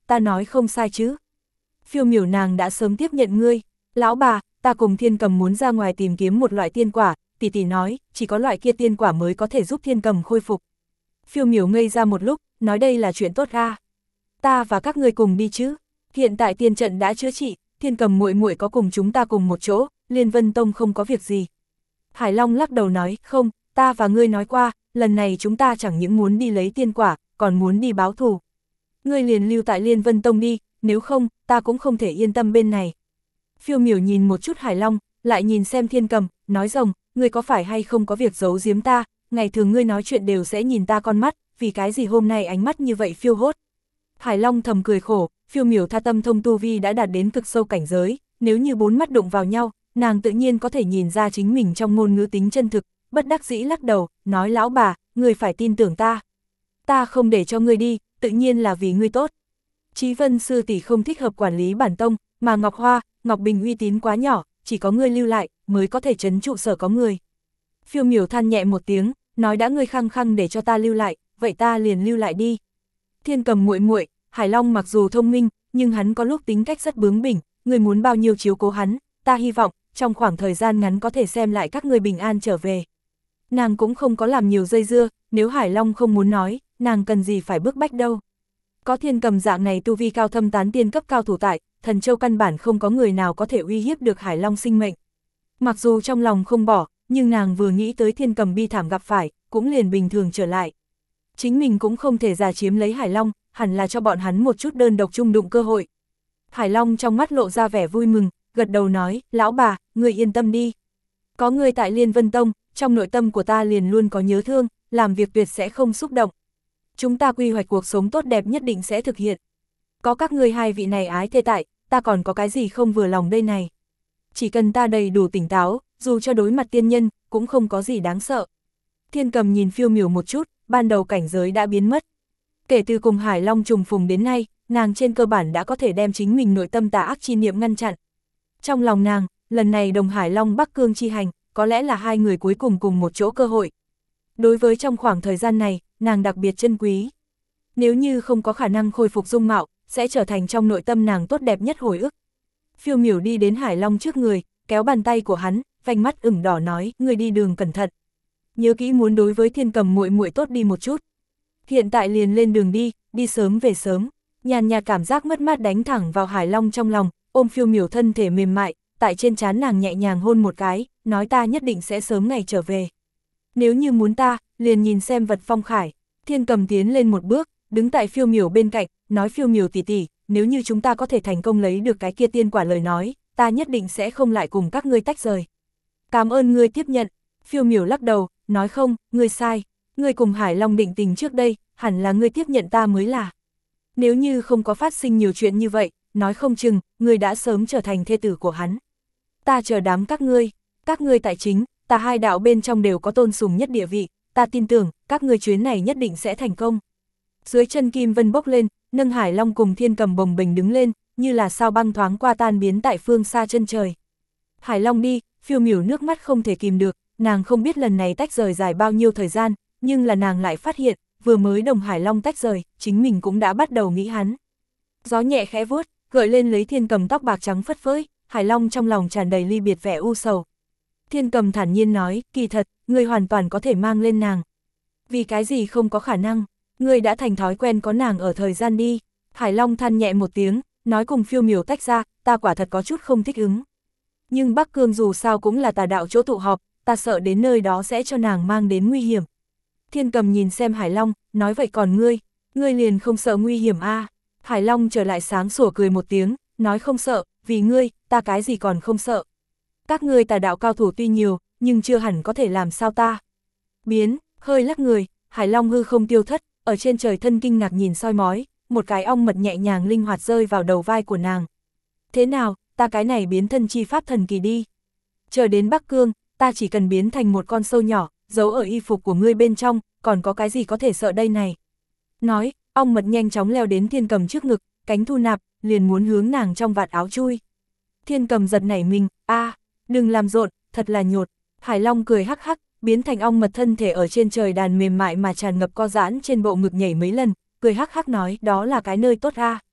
ta nói không sai chứ. Phiêu miểu nàng đã sớm tiếp nhận ngươi. Lão bà, ta cùng Thiên Cầm muốn ra ngoài tìm kiếm một loại tiên quả, tỷ tỷ nói, chỉ có loại kia tiên quả mới có thể giúp Thiên Cầm khôi phục. Phiêu miểu ngây ra một lúc, nói đây là chuyện tốt ra. Ta và các ngươi cùng đi chứ. Hiện tại tiên trận đã chữa trị, Thiên Cầm muội muội có cùng chúng ta cùng một chỗ, Liên Vân Tông không có việc gì. Hải Long lắc đầu nói, không, ta và ngươi nói qua, lần này chúng ta chẳng những muốn đi lấy tiên quả, còn muốn đi báo thù. Ngươi liền lưu tại Liên Vân Tông đi, nếu không, ta cũng không thể yên tâm bên này. Phiêu miểu nhìn một chút Hải Long, lại nhìn xem Thiên Cầm, nói rồng, ngươi có phải hay không có việc giấu giếm ta, ngày thường ngươi nói chuyện đều sẽ nhìn ta con mắt, vì cái gì hôm nay ánh mắt như vậy phiêu hốt. Hải Long thầm cười khổ, phiêu miểu tha tâm thông tu vi đã đạt đến cực sâu cảnh giới, nếu như bốn mắt đụng vào nhau, nàng tự nhiên có thể nhìn ra chính mình trong ngôn ngữ tính chân thực, bất đắc dĩ lắc đầu, nói lão bà, ngươi phải tin tưởng ta. Ta không để cho ngươi đi, tự nhiên là vì ngươi tốt. Chí Vân sư tỷ không thích hợp quản lý bản tông, mà Ngọc Hoa, Ngọc Bình uy tín quá nhỏ, chỉ có ngươi lưu lại, mới có thể trấn trụ sở có người. Phiêu miểu than nhẹ một tiếng, nói đã ngươi khăng khăng để cho ta lưu lại, vậy ta liền lưu lại đi. Thiên Cầm muội muội, Hải Long mặc dù thông minh, nhưng hắn có lúc tính cách rất bướng bỉnh, ngươi muốn bao nhiêu chiếu cố hắn, ta hy vọng, trong khoảng thời gian ngắn có thể xem lại các ngươi bình an trở về. Nàng cũng không có làm nhiều dây dưa, nếu Hải Long không muốn nói, nàng cần gì phải bức bách đâu. Có Thiên Cầm dạng này tu vi cao thâm tán tiên cấp cao thủ tại, Thần Châu căn bản không có người nào có thể uy hiếp được Hải Long sinh mệnh. Mặc dù trong lòng không bỏ, nhưng nàng vừa nghĩ tới Thiên Cầm bi thảm gặp phải, cũng liền bình thường trở lại. Chính mình cũng không thể già chiếm lấy Hải Long, hẳn là cho bọn hắn một chút đơn độc chung đụng cơ hội. Hải Long trong mắt lộ ra vẻ vui mừng, gật đầu nói, lão bà, người yên tâm đi. Có người tại Liên Vân Tông, trong nội tâm của ta liền luôn có nhớ thương, làm việc tuyệt sẽ không xúc động. Chúng ta quy hoạch cuộc sống tốt đẹp nhất định sẽ thực hiện. Có các ngươi hai vị này ái thê tại, ta còn có cái gì không vừa lòng đây này. Chỉ cần ta đầy đủ tỉnh táo, dù cho đối mặt tiên nhân, cũng không có gì đáng sợ. Thiên Cầm nhìn phiêu miểu một chút, ban đầu cảnh giới đã biến mất. Kể từ cùng Hải Long trùng phùng đến nay, nàng trên cơ bản đã có thể đem chính mình nội tâm tà ác chi niệm ngăn chặn. Trong lòng nàng, lần này đồng Hải Long Bắc Cương chi hành, có lẽ là hai người cuối cùng cùng một chỗ cơ hội. Đối với trong khoảng thời gian này, nàng đặc biệt trân quý. Nếu như không có khả năng khôi phục dung mạo, sẽ trở thành trong nội tâm nàng tốt đẹp nhất hồi ức. Phiêu miểu đi đến Hải Long trước người, kéo bàn tay của hắn, vành mắt ửng đỏ nói, người đi đường cẩn thận. Nhớ kỹ muốn đối với Thiên Cầm muội muội tốt đi một chút. Hiện tại liền lên đường đi, đi sớm về sớm. Nhàn nhạt cảm giác mất mát đánh thẳng vào Hải Long trong lòng, ôm phiêu miểu thân thể mềm mại, tại trên trán nàng nhẹ nhàng hôn một cái, nói ta nhất định sẽ sớm ngày trở về. Nếu như muốn ta, liền nhìn xem Vật Phong Khải. Thiên Cầm tiến lên một bước, đứng tại phiêu miểu bên cạnh, nói phiêu miểu tỷ tỷ, nếu như chúng ta có thể thành công lấy được cái kia tiên quả lời nói, ta nhất định sẽ không lại cùng các ngươi tách rời. Cảm ơn ngươi tiếp nhận. Phiêu miểu lắc đầu, nói không, ngươi sai. Ngươi cùng Hải Long định tình trước đây, hẳn là ngươi tiếp nhận ta mới là. Nếu như không có phát sinh nhiều chuyện như vậy, nói không chừng, ngươi đã sớm trở thành thê tử của hắn. Ta chờ đám các ngươi tại chính, ta hai đạo bên trong đều có tôn sùng nhất địa vị, ta tin tưởng, các ngươi chuyến này nhất định sẽ thành công. Dưới chân kim vân bốc lên, nâng Hải Long cùng Thiên Cầm bồng bềnh đứng lên, như là sao băng thoáng qua tan biến tại phương xa chân trời. Hải Long đi, phiêu miểu nước mắt không thể kìm được, nàng không biết lần này tách rời dài bao nhiêu thời gian, nhưng là nàng lại phát hiện, vừa mới đồng Hải Long tách rời, chính mình cũng đã bắt đầu nghĩ hắn. Gió nhẹ khẽ vuốt, gợi lên lấy Thiên Cầm tóc bạc trắng phất phới, Hải Long trong lòng tràn đầy ly biệt vẻ u sầu. Thiên Cầm thản nhiên nói, kỳ thật, ngươi hoàn toàn có thể mang lên nàng. Vì cái gì không có khả năng, ngươi đã thành thói quen có nàng ở thời gian đi. Hải Long than nhẹ một tiếng, nói cùng phiêu miểu tách ra, ta quả thật có chút không thích ứng. Nhưng Bắc Cương dù sao cũng là tà đạo chỗ tụ họp, ta sợ đến nơi đó sẽ cho nàng mang đến nguy hiểm. Thiên Cầm nhìn xem Hải Long, nói vậy còn ngươi liền không sợ nguy hiểm a? Hải Long trở lại sáng sủa cười một tiếng, nói không sợ, vì ngươi, ta cái gì còn không sợ. Các ngươi tà đạo cao thủ tuy nhiều, nhưng chưa hẳn có thể làm sao ta. Biến, hơi lắc người, Hải Long hư không tiêu thất, ở trên trời thân kinh ngạc nhìn soi mói, một cái ong mật nhẹ nhàng linh hoạt rơi vào đầu vai của nàng. Thế nào, ta cái này biến thân chi pháp thần kỳ đi. Chờ đến Bắc Cương, ta chỉ cần biến thành một con sâu nhỏ, giấu ở y phục của ngươi bên trong, còn có cái gì có thể sợ đây này. Nói, ong mật nhanh chóng leo đến Thiên Cầm trước ngực, cánh thu nạp, liền muốn hướng nàng trong vạt áo chui. Thiên Cầm giật nảy mình, đừng làm rộn, thật là nhột. Hải Long cười hắc hắc, biến thành ong mật thân thể ở trên trời đàn mềm mại mà tràn ngập co giãn trên bộ ngực nhảy mấy lần, cười hắc hắc nói, đó là cái nơi tốt a.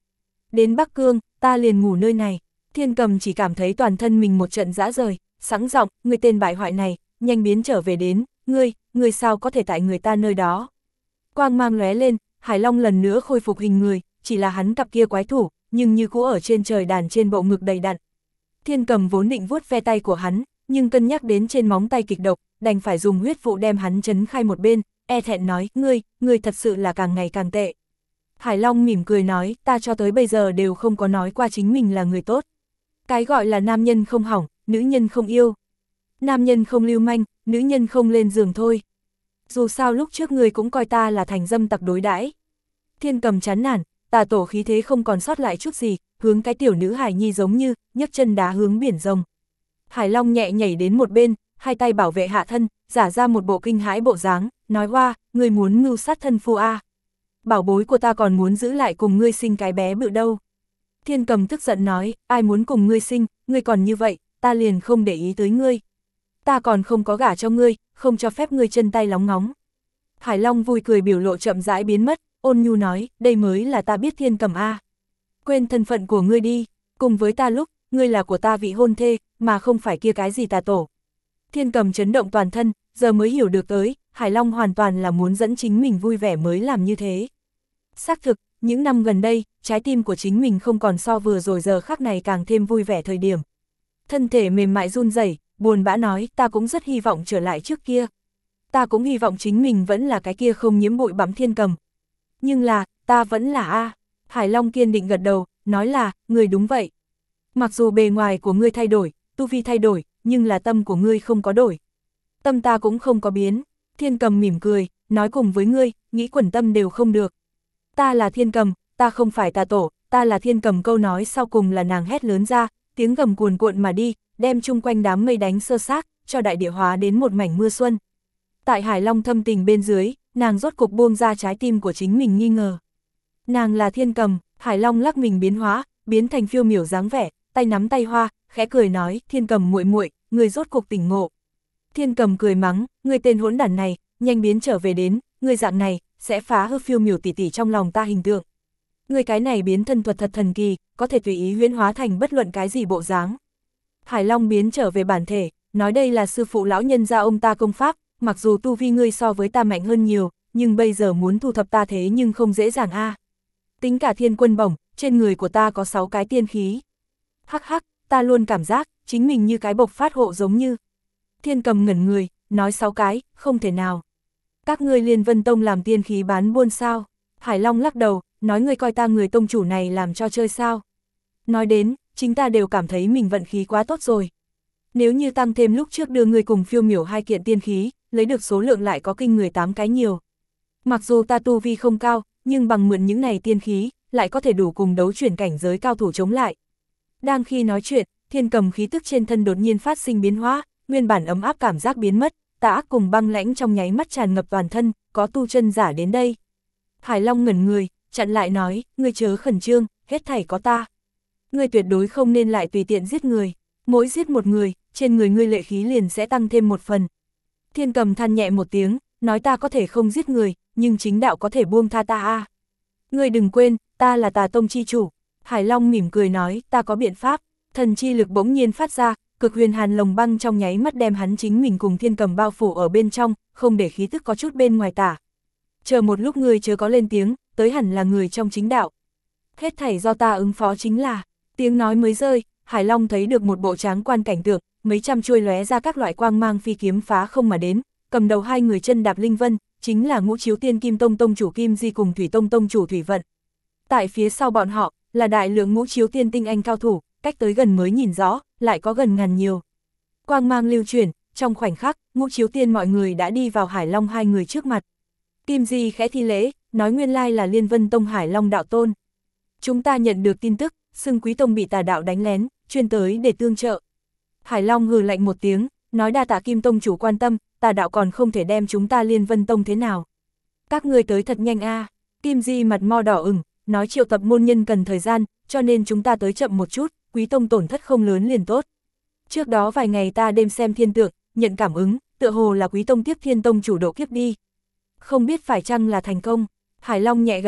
Đến Bắc Cương, ta liền ngủ nơi này. Thiên Cầm chỉ cảm thấy toàn thân mình một trận rã rời, sẵn giọng, ngươi tên bại hoại này, nhanh biến trở về đến, ngươi sao có thể tại người ta nơi đó. Quang mang lóe lên, Hải Long lần nữa khôi phục hình người, chỉ là hắn cặp kia quái thủ, nhưng như cũ ở trên trời đàn trên bộ ngực đầy đặn. Thiên Cầm vốn định vuốt ve tay của hắn, nhưng cân nhắc đến trên móng tay kịch độc, đành phải dùng huyết vụ đem hắn chấn khai một bên, e thẹn nói, ngươi thật sự là càng ngày càng tệ. Hải Long mỉm cười nói, ta cho tới bây giờ đều không có nói qua chính mình là người tốt. Cái gọi là nam nhân không hỏng, nữ nhân không yêu. Nam nhân không lưu manh, nữ nhân không lên giường thôi. Dù sao lúc trước ngươi cũng coi ta là thành dâm tặc đối đãi. Thiên Cầm chán nản, tà tổ khí thế không còn sót lại chút gì, hướng cái tiểu nữ Hải Nhi giống như, nhấc chân đá hướng biển rồng. Hải Long nhẹ nhảy đến một bên, hai tay bảo vệ hạ thân, giả ra một bộ kinh hãi bộ dáng, nói hoa, ngươi muốn mưu sát thân phu a. Bảo bối của ta còn muốn giữ lại cùng ngươi sinh cái bé bự đâu. Thiên Cầm tức giận nói, ai muốn cùng ngươi sinh, ngươi còn như vậy, ta liền không để ý tới ngươi. Ta còn không có gả cho ngươi, không cho phép ngươi chân tay lóng ngóng. Hải Long vui cười biểu lộ chậm rãi biến mất, ôn nhu nói, đây mới là ta biết Thiên Cầm a. Quên thân phận của ngươi đi, cùng với ta lúc, ngươi là của ta vị hôn thê, mà không phải kia cái gì tà tổ. Thiên Cầm chấn động toàn thân, giờ mới hiểu được tới, Hải Long hoàn toàn là muốn dẫn chính mình vui vẻ mới làm như thế. Xác thực, những năm gần đây, trái tim của chính mình không còn so vừa rồi giờ khắc này càng thêm vui vẻ thời điểm. Thân thể mềm mại run rẩy, buồn bã nói, ta cũng rất hy vọng trở lại trước kia. Ta cũng hy vọng chính mình vẫn là cái kia không nhiễm bụi bặm Thiên Cầm. Nhưng là, ta vẫn là A. Hải Long kiên định gật đầu, nói là, người đúng vậy. Mặc dù bề ngoài của ngươi thay đổi, tu vi thay đổi, nhưng là tâm của ngươi không có đổi. Tâm ta cũng không có biến. Thiên Cầm mỉm cười, nói cùng với ngươi, nghĩ quẩn tâm đều không được. Ta là Thiên Cầm, ta không phải tà tổ, ta là Thiên Cầm. Câu nói sau cùng là nàng hét lớn ra, tiếng gầm cuồn cuộn mà đi, đem chung quanh đám mây đánh sơ xác, cho đại địa hóa đến một mảnh mưa xuân. Tại Hải Long thâm tình bên dưới, nàng rốt cục buông ra trái tim của chính mình nghi ngờ. Nàng là Thiên Cầm. Hải Long lắc mình biến hóa, biến thành phiêu miểu dáng vẻ, tay nắm tay hoa, khẽ cười nói, Thiên Cầm muội muội, người rốt cục tỉnh ngộ. Thiên Cầm cười mắng, ngươi tên hỗn đản này, nhanh biến trở về đến, ngươi dạng này, sẽ phá hư phiêu miểu tỷ tỷ trong lòng ta hình tượng. Ngươi cái này biến thân thuật thật thần kỳ, có thể tùy ý huyễn hóa thành bất luận cái gì bộ dáng. Hải Long biến trở về bản thể, nói đây là sư phụ lão nhân gia ông ta công pháp, mặc dù tu vi ngươi so với ta mạnh hơn nhiều, nhưng bây giờ muốn thu thập ta thế nhưng không dễ dàng a. Tính cả thiên quân bổng, trên người của ta có 6 cái tiên khí. Hắc hắc, ta luôn cảm giác, chính mình như cái bộc phát hộ giống như. Thiên Cầm ngẩn người, nói 6 cái, không thể nào. Các ngươi Liên Vân Tông làm tiên khí bán buôn sao? Hải Long lắc đầu, nói ngươi coi ta người tông chủ này làm cho chơi sao? Nói đến, chính ta đều cảm thấy mình vận khí quá tốt rồi. Nếu như tăng thêm lúc trước đưa ngươi cùng phiêu miểu 2 kiện tiên khí, lấy được số lượng lại có kinh người 8 cái nhiều. Mặc dù ta tu vi không cao, nhưng bằng mượn những này tiên khí, lại có thể đủ cùng đấu chuyển cảnh giới cao thủ chống lại. Đang khi nói chuyện, Thiên Cầm khí tức trên thân đột nhiên phát sinh biến hóa, nguyên bản ấm áp cảm giác biến mất, tà ác cùng băng lãnh trong nháy mắt tràn ngập toàn thân, có tu chân giả đến đây. Hải Long ngẩn người, chặn lại nói, ngươi chớ khẩn trương, hết thảy có ta. Ngươi tuyệt đối không nên lại tùy tiện giết người, mỗi giết một người, trên người ngươi lệ khí liền sẽ tăng thêm một phần. Thiên Cầm than nhẹ một tiếng, nói ta có thể không giết người, nhưng chính đạo có thể buông tha ta a. Ngươi đừng quên, ta là Tà Tông chi chủ. Hải Long mỉm cười nói, ta có biện pháp. Thần chi lực bỗng nhiên phát ra, cực huyền hàn lồng băng trong nháy mắt đem hắn chính mình cùng Thiên Cầm bao phủ ở bên trong, không để khí tức có chút bên ngoài tả. Chờ một lúc ngươi chớ có lên tiếng, tới hẳn là người trong chính đạo. Hết thảy do ta ứng phó chính là. Tiếng nói mới rơi, Hải Long thấy được một bộ tráng quan cảnh tượng, mấy trăm chuôi lóe ra các loại quang mang phi kiếm phá không mà đến, cầm đầu 2 người chân đạp linh vân, chính là Ngũ Chiếu Tiên Kim Tông tông chủ Kim Di cùng Thủy Tông tông chủ Thủy Vận. Tại phía sau bọn họ, là đại lượng Ngũ Chiếu Tiên tinh anh cao thủ, cách tới gần mới nhìn rõ, lại có gần ngàn nhiều. Quang mang lưu chuyển, trong khoảnh khắc, Ngũ Chiếu Tiên mọi người đã đi vào Hải Long 2 người trước mặt. Kim Di khẽ thi lễ, nói nguyên lai là Liên Vân Tông Hải Long đạo tôn. Chúng ta nhận được tin tức, xưng Quý Tông bị tà đạo đánh lén, chuyên tới để tương trợ. Hải Long hừ lạnh một tiếng, nói đa tạ Kim Tông chủ quan tâm, tà đạo còn không thể đem chúng ta Liên Vân Tông thế nào. Các ngươi tới thật nhanh a. Kim Di mặt mo đỏ ửng, nói triệu tập môn nhân cần thời gian, cho nên chúng ta tới chậm một chút, Quý Tông tổn thất không lớn liền tốt. Trước đó vài ngày ta đêm xem thiên tượng, nhận cảm ứng, tựa hồ là Quý Tông tiếp Thiên Tông chủ độ kiếp đi. Không biết phải chăng là thành công. Hải Long nhẹ gật đầu,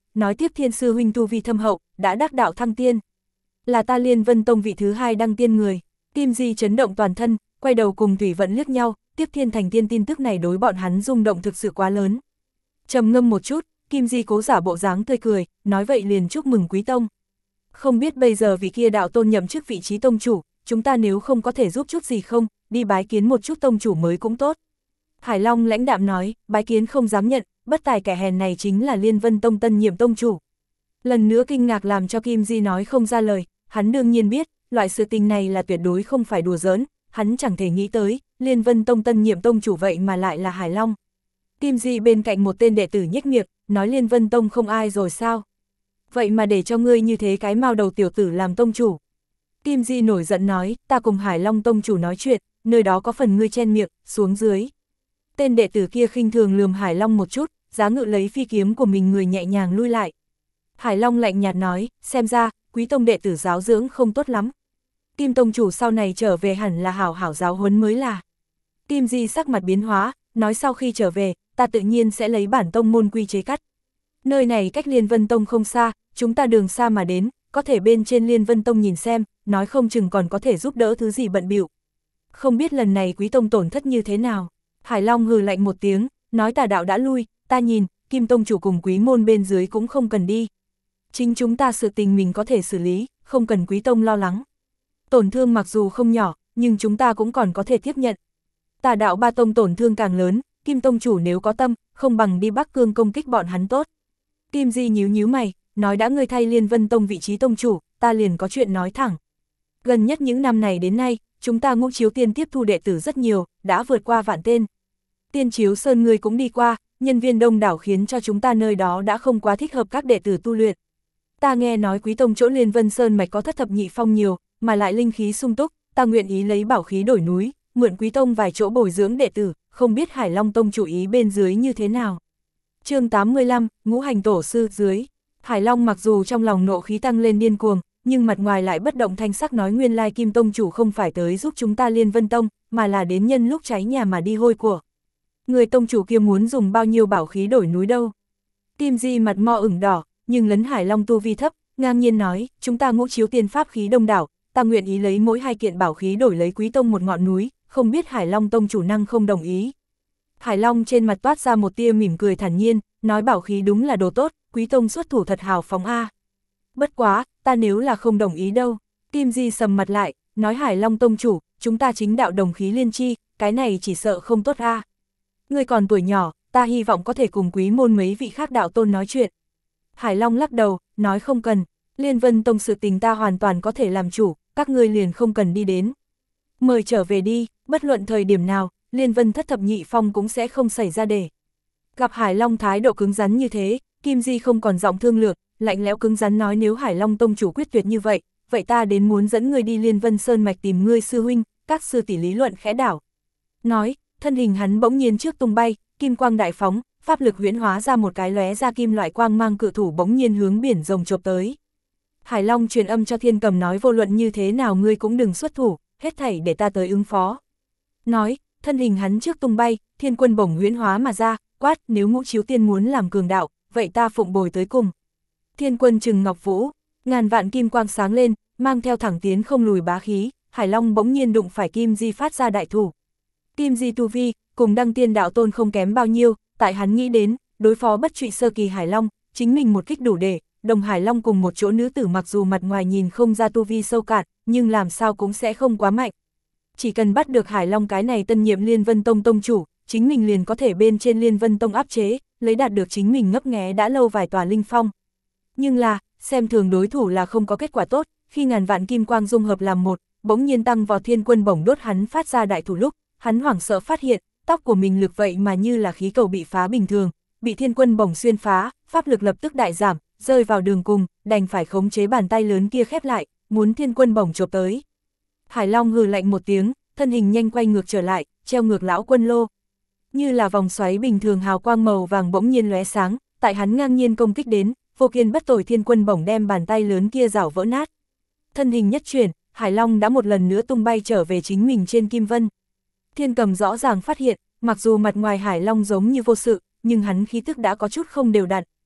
nói tiếp Thiên sư huynh tu vi thâm hậu, đã đắc đạo thăng tiên. Là ta Liên Vân Tông vị thứ 2 đăng tiên người. Kim Di chấn động toàn thân, quay đầu cùng Thủy Vận liếc nhau, tiếp thiên thành tiên tin tức này đối bọn hắn rung động thực sự quá lớn. Trầm ngâm một chút, Kim Di cố giả bộ dáng tươi cười, nói vậy liền chúc mừng quý tông. Không biết bây giờ vị kia đạo tôn nhậm chức vị trí tông chủ, chúng ta nếu không có thể giúp chút gì không, đi bái kiến một chút tông chủ mới cũng tốt. Hải Long lãnh đạm nói, bái kiến không dám nhận, bất tài kẻ hèn này chính là Liên Vân Tông tân nhiệm tông chủ. Lần nữa kinh ngạc làm cho Kim Di nói không ra lời, hắn đương nhiên biết, loại sự tình này là tuyệt đối không phải đùa giỡn, hắn chẳng thể nghĩ tới, Liên Vân Tông tân nhiệm tông chủ vậy mà lại là Hải Long. Kim Di bên cạnh một tên đệ tử nhếch miệng, nói Liên Vân Tông không ai rồi sao? Vậy mà để cho ngươi như thế cái mao đầu tiểu tử làm tông chủ. Kim Di nổi giận nói, ta cùng Hải Long tông chủ nói chuyện, nơi đó có phần ngươi chen miệng, xuống dưới. Tên đệ tử kia khinh thường lườm Hải Long một chút, giá ngự lấy phi kiếm của mình người nhẹ nhàng lui lại. Hải Long lạnh nhạt nói, xem ra, quý tông đệ tử giáo dưỡng không tốt lắm. Kim tông chủ sau này trở về hẳn là hảo hảo giáo huấn mới là. Kim Di sắc mặt biến hóa, nói sau khi trở về, ta tự nhiên sẽ lấy bản tông môn quy chế cắt. Nơi này cách Liên Vân Tông không xa, chúng ta đường xa mà đến, có thể bên trên Liên Vân Tông nhìn xem, nói không chừng còn có thể giúp đỡ thứ gì bận bịu. Không biết lần này quý tông tổn thất như thế nào. Hải Long hừ lạnh một tiếng, nói tà đạo đã lui, ta nhìn, Kim tông chủ cùng quý môn bên dưới cũng không cần đi. Chính chúng ta sự tình mình có thể xử lý, không cần quý tông lo lắng. Tổn thương mặc dù không nhỏ, nhưng chúng ta cũng còn có thể tiếp nhận. Tà đạo ba tông tổn thương càng lớn, Kim tông chủ nếu có tâm, không bằng đi Bắc Cương công kích bọn hắn tốt. Kim Di nhíu mày, nói đã ngươi thay Liên Vân Tông vị trí tông chủ, ta liền có chuyện nói thẳng. Gần nhất những năm này đến nay, chúng ta Ngũ Chiếu Tiên tiếp thu đệ tử rất nhiều, đã vượt qua vạn tên. Tiên Chiếu Sơn ngươi cũng đi qua, nhân viên đông đảo khiến cho chúng ta nơi đó đã không quá thích hợp các đệ tử tu luyện. Ta nghe nói quý tông chỗ Liên Vân Sơn mạch có thất thập nhị phong nhiều, mà lại linh khí sung túc, ta nguyện ý lấy bảo khí đổi núi, mượn quý tông vài chỗ bồi dưỡng đệ tử, không biết Hải Long Tông chủ ý bên dưới như thế nào. Chương 85, Ngũ hành tổ sư dưới. Hải Long mặc dù trong lòng nộ khí tăng lên điên cuồng, nhưng mặt ngoài lại bất động thanh sắc nói nguyên lai Kim tông chủ không phải tới giúp chúng ta Liên Vân Tông, mà là đến nhân lúc cháy nhà mà đi hôi của. Người tông chủ kia muốn dùng bao nhiêu bảo khí đổi núi đâu. Kim Di mặt mo ửng đỏ, nhưng lấn Hải Long tu vi thấp, ngang nhiên nói, chúng ta Ngũ Chiếu Tiên pháp khí đông đảo, ta nguyện ý lấy mỗi 2 kiện bảo khí đổi lấy quý tông một ngọn núi, không biết Hải Long tông chủ năng không đồng ý. Hải Long trên mặt toát ra một tia mỉm cười thản nhiên, nói bảo khí đúng là đồ tốt, quý tông xuất thủ thật hào phóng a. Bất quá, ta nếu là không đồng ý đâu. Kim Di sầm mặt lại, nói Hải Long tông chủ, chúng ta chính đạo đồng khí liên chi, cái này chỉ sợ không tốt a. Ngươi còn tuổi nhỏ, ta hy vọng có thể cùng quý môn mấy vị khác đạo tôn nói chuyện. Hải Long lắc đầu, nói không cần, Liên Vân Tông sự tình ta hoàn toàn có thể làm chủ, các ngươi liền không cần đi đến. Mời trở về đi, bất luận thời điểm nào, Liên Vân thất thập nhị phong cũng sẽ không xảy ra để. Gặp Hải Long thái độ cứng rắn như thế, Kim Di không còn giọng thương lượng, lạnh lẽo cứng rắn nói nếu Hải Long tông chủ quyết tuyệt như vậy, vậy ta đến muốn dẫn ngươi đi Liên Vân Sơn mạch tìm ngươi sư huynh, các sư tỷ lý luận khẽ đảo. Nói, thân hình hắn bỗng nhiên trước tung bay, kim quang đại phóng, pháp lực huyễn hóa ra một cái lóe ra kim loại quang mang cự thủ bỗng nhiên hướng biển rồng chộp tới. Hải Long truyền âm cho Thiên Cầm nói vô luận như thế nào ngươi cũng đừng xuất thủ, hết thảy để ta tới ứng phó. Nói, thân hình hắn trước tung bay, thiên quân bổng huyễn hóa mà ra, quát nếu Ngũ Chiếu Tiên muốn làm cường đạo, vậy ta phụng bồi tới cùng. Thiên quân trừng ngọc vũ, ngàn vạn kim quang sáng lên, mang theo thẳng tiến không lùi bá khí, Hải Long bỗng nhiên đụng phải Kim Di phát ra đại thủ. Kim Di tu vi, cùng Đăng Tiên đạo tôn không kém bao nhiêu, tại hắn nghĩ đến, đối phó bất trụy sơ kỳ Hải Long, chính mình một kích đủ để, đồng Hải Long cùng một chỗ nữ tử mặc dù mặt ngoài nhìn không ra tu vi sâu cạn, nhưng làm sao cũng sẽ không quá mạnh. Chỉ cần bắt được Hải Long cái này tân nhiệm Liên Vân Tông tông chủ, chính mình liền có thể bên trên Liên Vân Tông áp chế, lấy đạt được chính mình ngấp nghé đã lâu vài tòa linh phong. Nhưng là, xem thường đối thủ là không có kết quả tốt, khi ngàn vạn kim quang dung hợp làm một, bỗng nhiên tăng vào thiên quân bổng đốt hắn phát ra đại thủ lúc, hắn hoảng sợ phát hiện, tóc của mình lực vậy mà như là khí cầu bị phá bình thường, bị thiên quân bổng xuyên phá, pháp lực lập tức đại giảm, rơi vào đường cùng, đành phải khống chế bàn tay lớn kia khép lại, muốn thiên quân bổng chộp tới. Hải Long hừ lạnh một tiếng, thân hình nhanh quay ngược trở lại, treo ngược lão quân lô. Như là vòng xoáy bình thường hào quang màu vàng bỗng nhiên lóe sáng, tại hắn ngang nhiên công kích đến, vô kiên bất tồi thiên quân bổng đem bàn tay lớn kia rảo vỡ nát. Thân hình nhất chuyển, Hải Long đã một lần nữa tung bay trở về chính mình trên kim vân. Thiên Cầm rõ ràng phát hiện, mặc dù mặt ngoài Hải Long giống như vô sự, nhưng hắn khí tức đã có chút không đều đặn.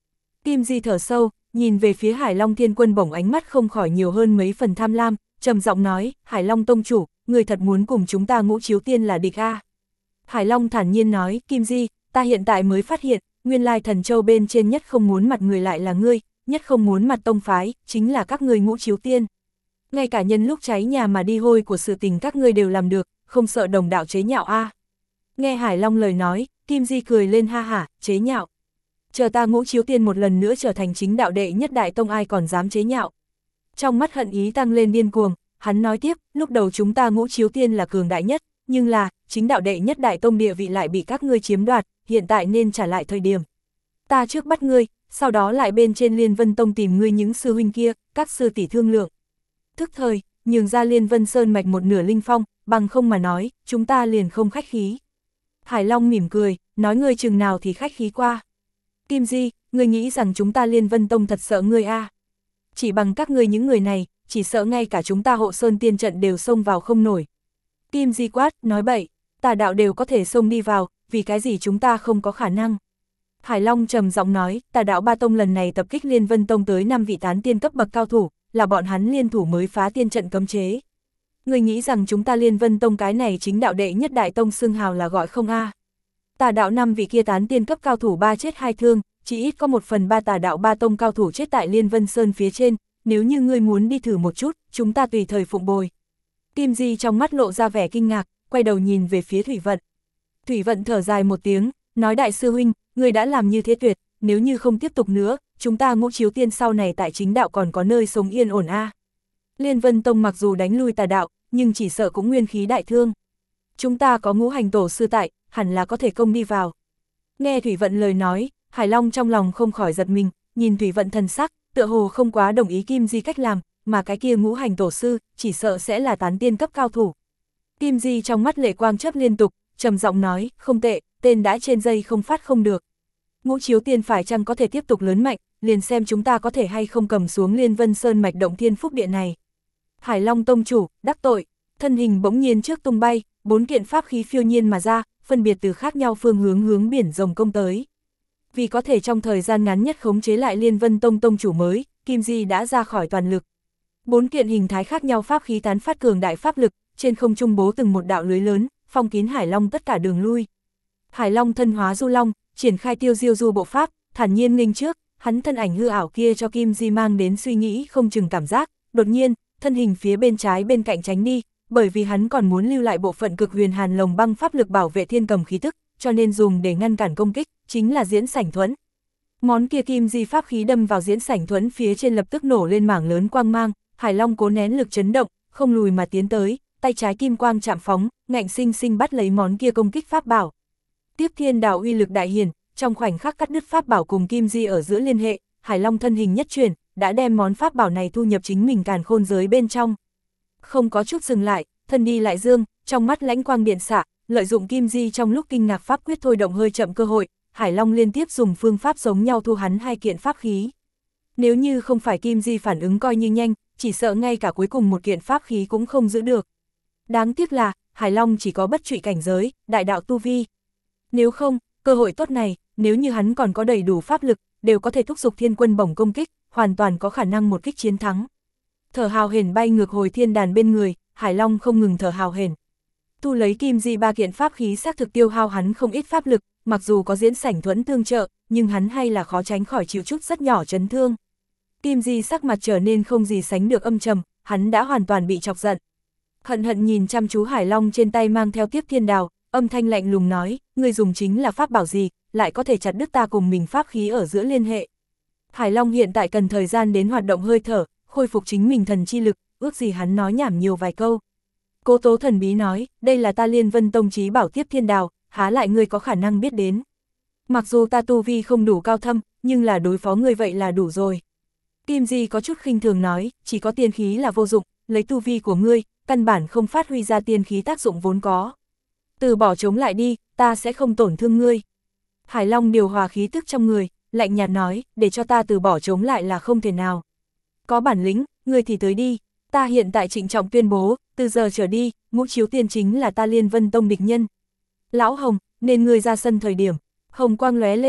Kim Di thở sâu, nhìn về phía Hải Long Thiên Quân bổng ánh mắt không khỏi nhiều hơn mấy phần tham lam, trầm giọng nói, Hải Long tông chủ, người thật muốn cùng chúng ta Ngũ Chiếu Tiên là địch a? Hải Long thản nhiên nói, Kim Di, ta hiện tại mới phát hiện, nguyên lai Thần Châu bên trên nhất không muốn mặt người lại là ngươi, nhất không muốn mặt tông phái, chính là các ngươi Ngũ Chiếu Tiên. Ngay cả nhân lúc cháy nhà mà đi hôi của sự tình các ngươi đều làm được, không sợ đồng đạo chế nhạo a? Nghe Hải Long lời nói, Kim Di cười lên ha hả, chế nhạo. Chờ ta Ngũ Chiếu Tiên một lần nữa trở thành chính đạo đệ nhất đại tông ai còn dám chế nhạo. Trong mắt hận ý tăng lên điên cuồng, hắn nói tiếp, lúc đầu chúng ta Ngũ Chiếu Tiên là cường đại nhất, nhưng là, chính đạo đệ nhất đại tông địa vị lại bị các ngươi chiếm đoạt, hiện tại nên trả lại thời điểm. Ta trước bắt ngươi, sau đó lại bên trên Liên Vân Tông tìm ngươi những sư huynh kia, các sư tỷ thương lượng. Thức thời, nhường ra Liên Vân Sơn mạch một nửa linh phong, bằng không mà nói, chúng ta liền không khách khí. Hải Long mỉm cười, nói ngươi chừng nào thì khách khí qua. Kim Di, ngươi nghĩ rằng chúng ta Liên Vân Tông thật sợ ngươi a? Chỉ bằng các ngươi những người này, chỉ sợ ngay cả chúng ta Hộ Sơn Tiên trận đều xông vào không nổi. Kim Di quát, nói bậy, tà đạo đều có thể xông đi vào, vì cái gì chúng ta không có khả năng. Hải Long trầm giọng nói, tà đạo ba tông lần này tập kích Liên Vân Tông tới 5 vị tán tiên cấp bậc cao thủ, là bọn hắn liên thủ mới phá tiên trận cấm chế. Ngươi nghĩ rằng chúng ta Liên Vân Tông cái này chính đạo đệ nhất đại tông xưng hào là gọi không a? Tà đạo 5 vị kia tán tiên cấp cao thủ 3 chết 2 thương, chỉ ít có 1/3 tà đạo ba tông cao thủ chết tại Liên Vân Sơn phía trên, nếu như ngươi muốn đi thử một chút, chúng ta tùy thời phụng bồi. Kim Di trong mắt lộ ra vẻ kinh ngạc, quay đầu nhìn về phía Thủy Vận. Thủy Vận thở dài một tiếng, nói đại sư huynh, ngươi đã làm như thế tuyệt, nếu như không tiếp tục nữa, chúng ta Ngũ Chiếu Tiên sau này tại chính đạo còn có nơi sống yên ổn a. Liên Vân Tông mặc dù đánh lui tà đạo, nhưng chỉ sợ cũng nguyên khí đại thương. Chúng ta có Ngũ Hành Tổ sư tại, hẳn là có thể công đi vào. Nghe Thủy Vận lời nói, Hải Long trong lòng không khỏi giật mình, nhìn Thủy Vận thần sắc, tựa hồ không quá đồng ý Kim Di cách làm, mà cái kia Ngũ Hành Tổ sư, chỉ sợ sẽ là tán tiên cấp cao thủ. Kim Di trong mắt lệ quang chớp liên tục, trầm giọng nói, không tệ, tên đã trên dây không phát không được. Ngũ Chiếu Tiên phải chăng có thể tiếp tục lớn mạnh, liền xem chúng ta có thể hay không cầm xuống Liên Vân Sơn mạch động thiên phúc địa này. Hải Long tông chủ, đắc tội, thân hình bỗng nhiên trước tung bay, 4 kiện pháp khí phiêu nhiên mà ra, phân biệt từ khác nhau phương hướng biển rồng công tới. Vì có thể trong thời gian ngắn nhất khống chế lại Liên Vân Tông tông chủ mới, Kim Di đã ra khỏi toàn lực. 4 kiện hình thái khác nhau pháp khí tán phát cường đại pháp lực, trên không trung bố từng một đạo lưới lớn, phong kín Hải Long tất cả đường lui. Hải Long thân hóa du long, triển khai tiêu diêu du bộ pháp, thản nhiên nghênh trước, hắn thân ảnh hư ảo kia cho Kim Di mang đến suy nghĩ không chừng cảm giác, đột nhiên, thân hình phía bên trái bên cạnh tránh đi, bởi vì hắn còn muốn lưu lại bộ phận cực huyền hàn lồng băng pháp lực bảo vệ thiên cầm khí tức, cho nên dùng để ngăn cản công kích, chính là diễn sảnh thuẫn. Món kia Kim Di pháp khí đâm vào diễn sảnh thuẫn phía trên lập tức nổ lên mảng lớn quang mang, Hải Long cố nén lực chấn động, không lùi mà tiến tới, tay trái kim quang chạm phóng, ngạnh sinh sinh bắt lấy món kia công kích pháp bảo. Tiếp thiên đạo uy lực đại hiển, trong khoảnh khắc cắt đứt pháp bảo cùng Kim Di ở giữa liên hệ, Hải Long thân hình nhất chuyển, đã đem món pháp bảo này thu nhập chính mình càn khôn giới bên trong. Không có chút dừng lại, thân đi lại dương, trong mắt lãnh quang điện xạ, lợi dụng Kim Di trong lúc kinh ngạc pháp quyết thôi động hơi chậm cơ hội, Hải Long liên tiếp dùng phương pháp giống nhau thu hắn 2 kiện pháp khí. Nếu như không phải Kim Di phản ứng coi như nhanh, chỉ sợ ngay cả cuối cùng một kiện pháp khí cũng không giữ được. Đáng tiếc là, Hải Long chỉ có bất trụy cảnh giới, đại đạo tu vi. Nếu không, cơ hội tốt này, nếu như hắn còn có đầy đủ pháp lực, đều có thể thúc giục thiên quân bổng công kích, hoàn toàn có khả năng một kích chiến thắng. Thở hào hển bay ngược hồi thiên đàn bên người, Hải Long không ngừng thở hào hển. Tu lấy Kim Di 3 kiện pháp khí xác thực tiêu hao hắn không ít pháp lực, mặc dù có diễn sảnh thuẫn tương trợ, nhưng hắn hay là khó tránh khỏi chịu chút rất nhỏ chấn thương. Kim Di sắc mặt trở nên không gì sánh được âm trầm, hắn đã hoàn toàn bị chọc giận. Hận hận nhìn chăm chú Hải Long trên tay mang theo tiếp thiên đào, âm thanh lạnh lùng nói, ngươi dùng chính là pháp bảo gì, lại có thể chặt đứt ta cùng mình pháp khí ở giữa liên hệ. Hải Long hiện tại cần thời gian đến hoạt động hơi thở, khôi phục chính mình thần chi lực, ước gì hắn nói nhảm nhiều vài câu. Cố Tố thần bí nói, đây là ta Liên Vân Tông chí bảo tiếp thiên đào, há lại ngươi có khả năng biết đến. Mặc dù ta tu vi không đủ cao thâm, nhưng là đối phó ngươi vậy là đủ rồi. Kim Di có chút khinh thường nói, chỉ có tiên khí là vô dụng, lấy tu vi của ngươi, căn bản không phát huy ra tiên khí tác dụng vốn có. Từ bỏ chống lại đi, ta sẽ không tổn thương ngươi. Hải Long điều hòa khí tức trong người, lạnh nhạt nói, để cho ta từ bỏ chống lại là không thể nào. Có bản lĩnh, ngươi thì tới đi, ta hiện tại trịnh trọng tuyên bố, từ giờ trở đi, Ngũ Chiếu Tiên chính là ta Liên Vân Tông địch nhân. Lão Hồng, nên ngươi ra sân thời điểm, hồng quang lóe lên,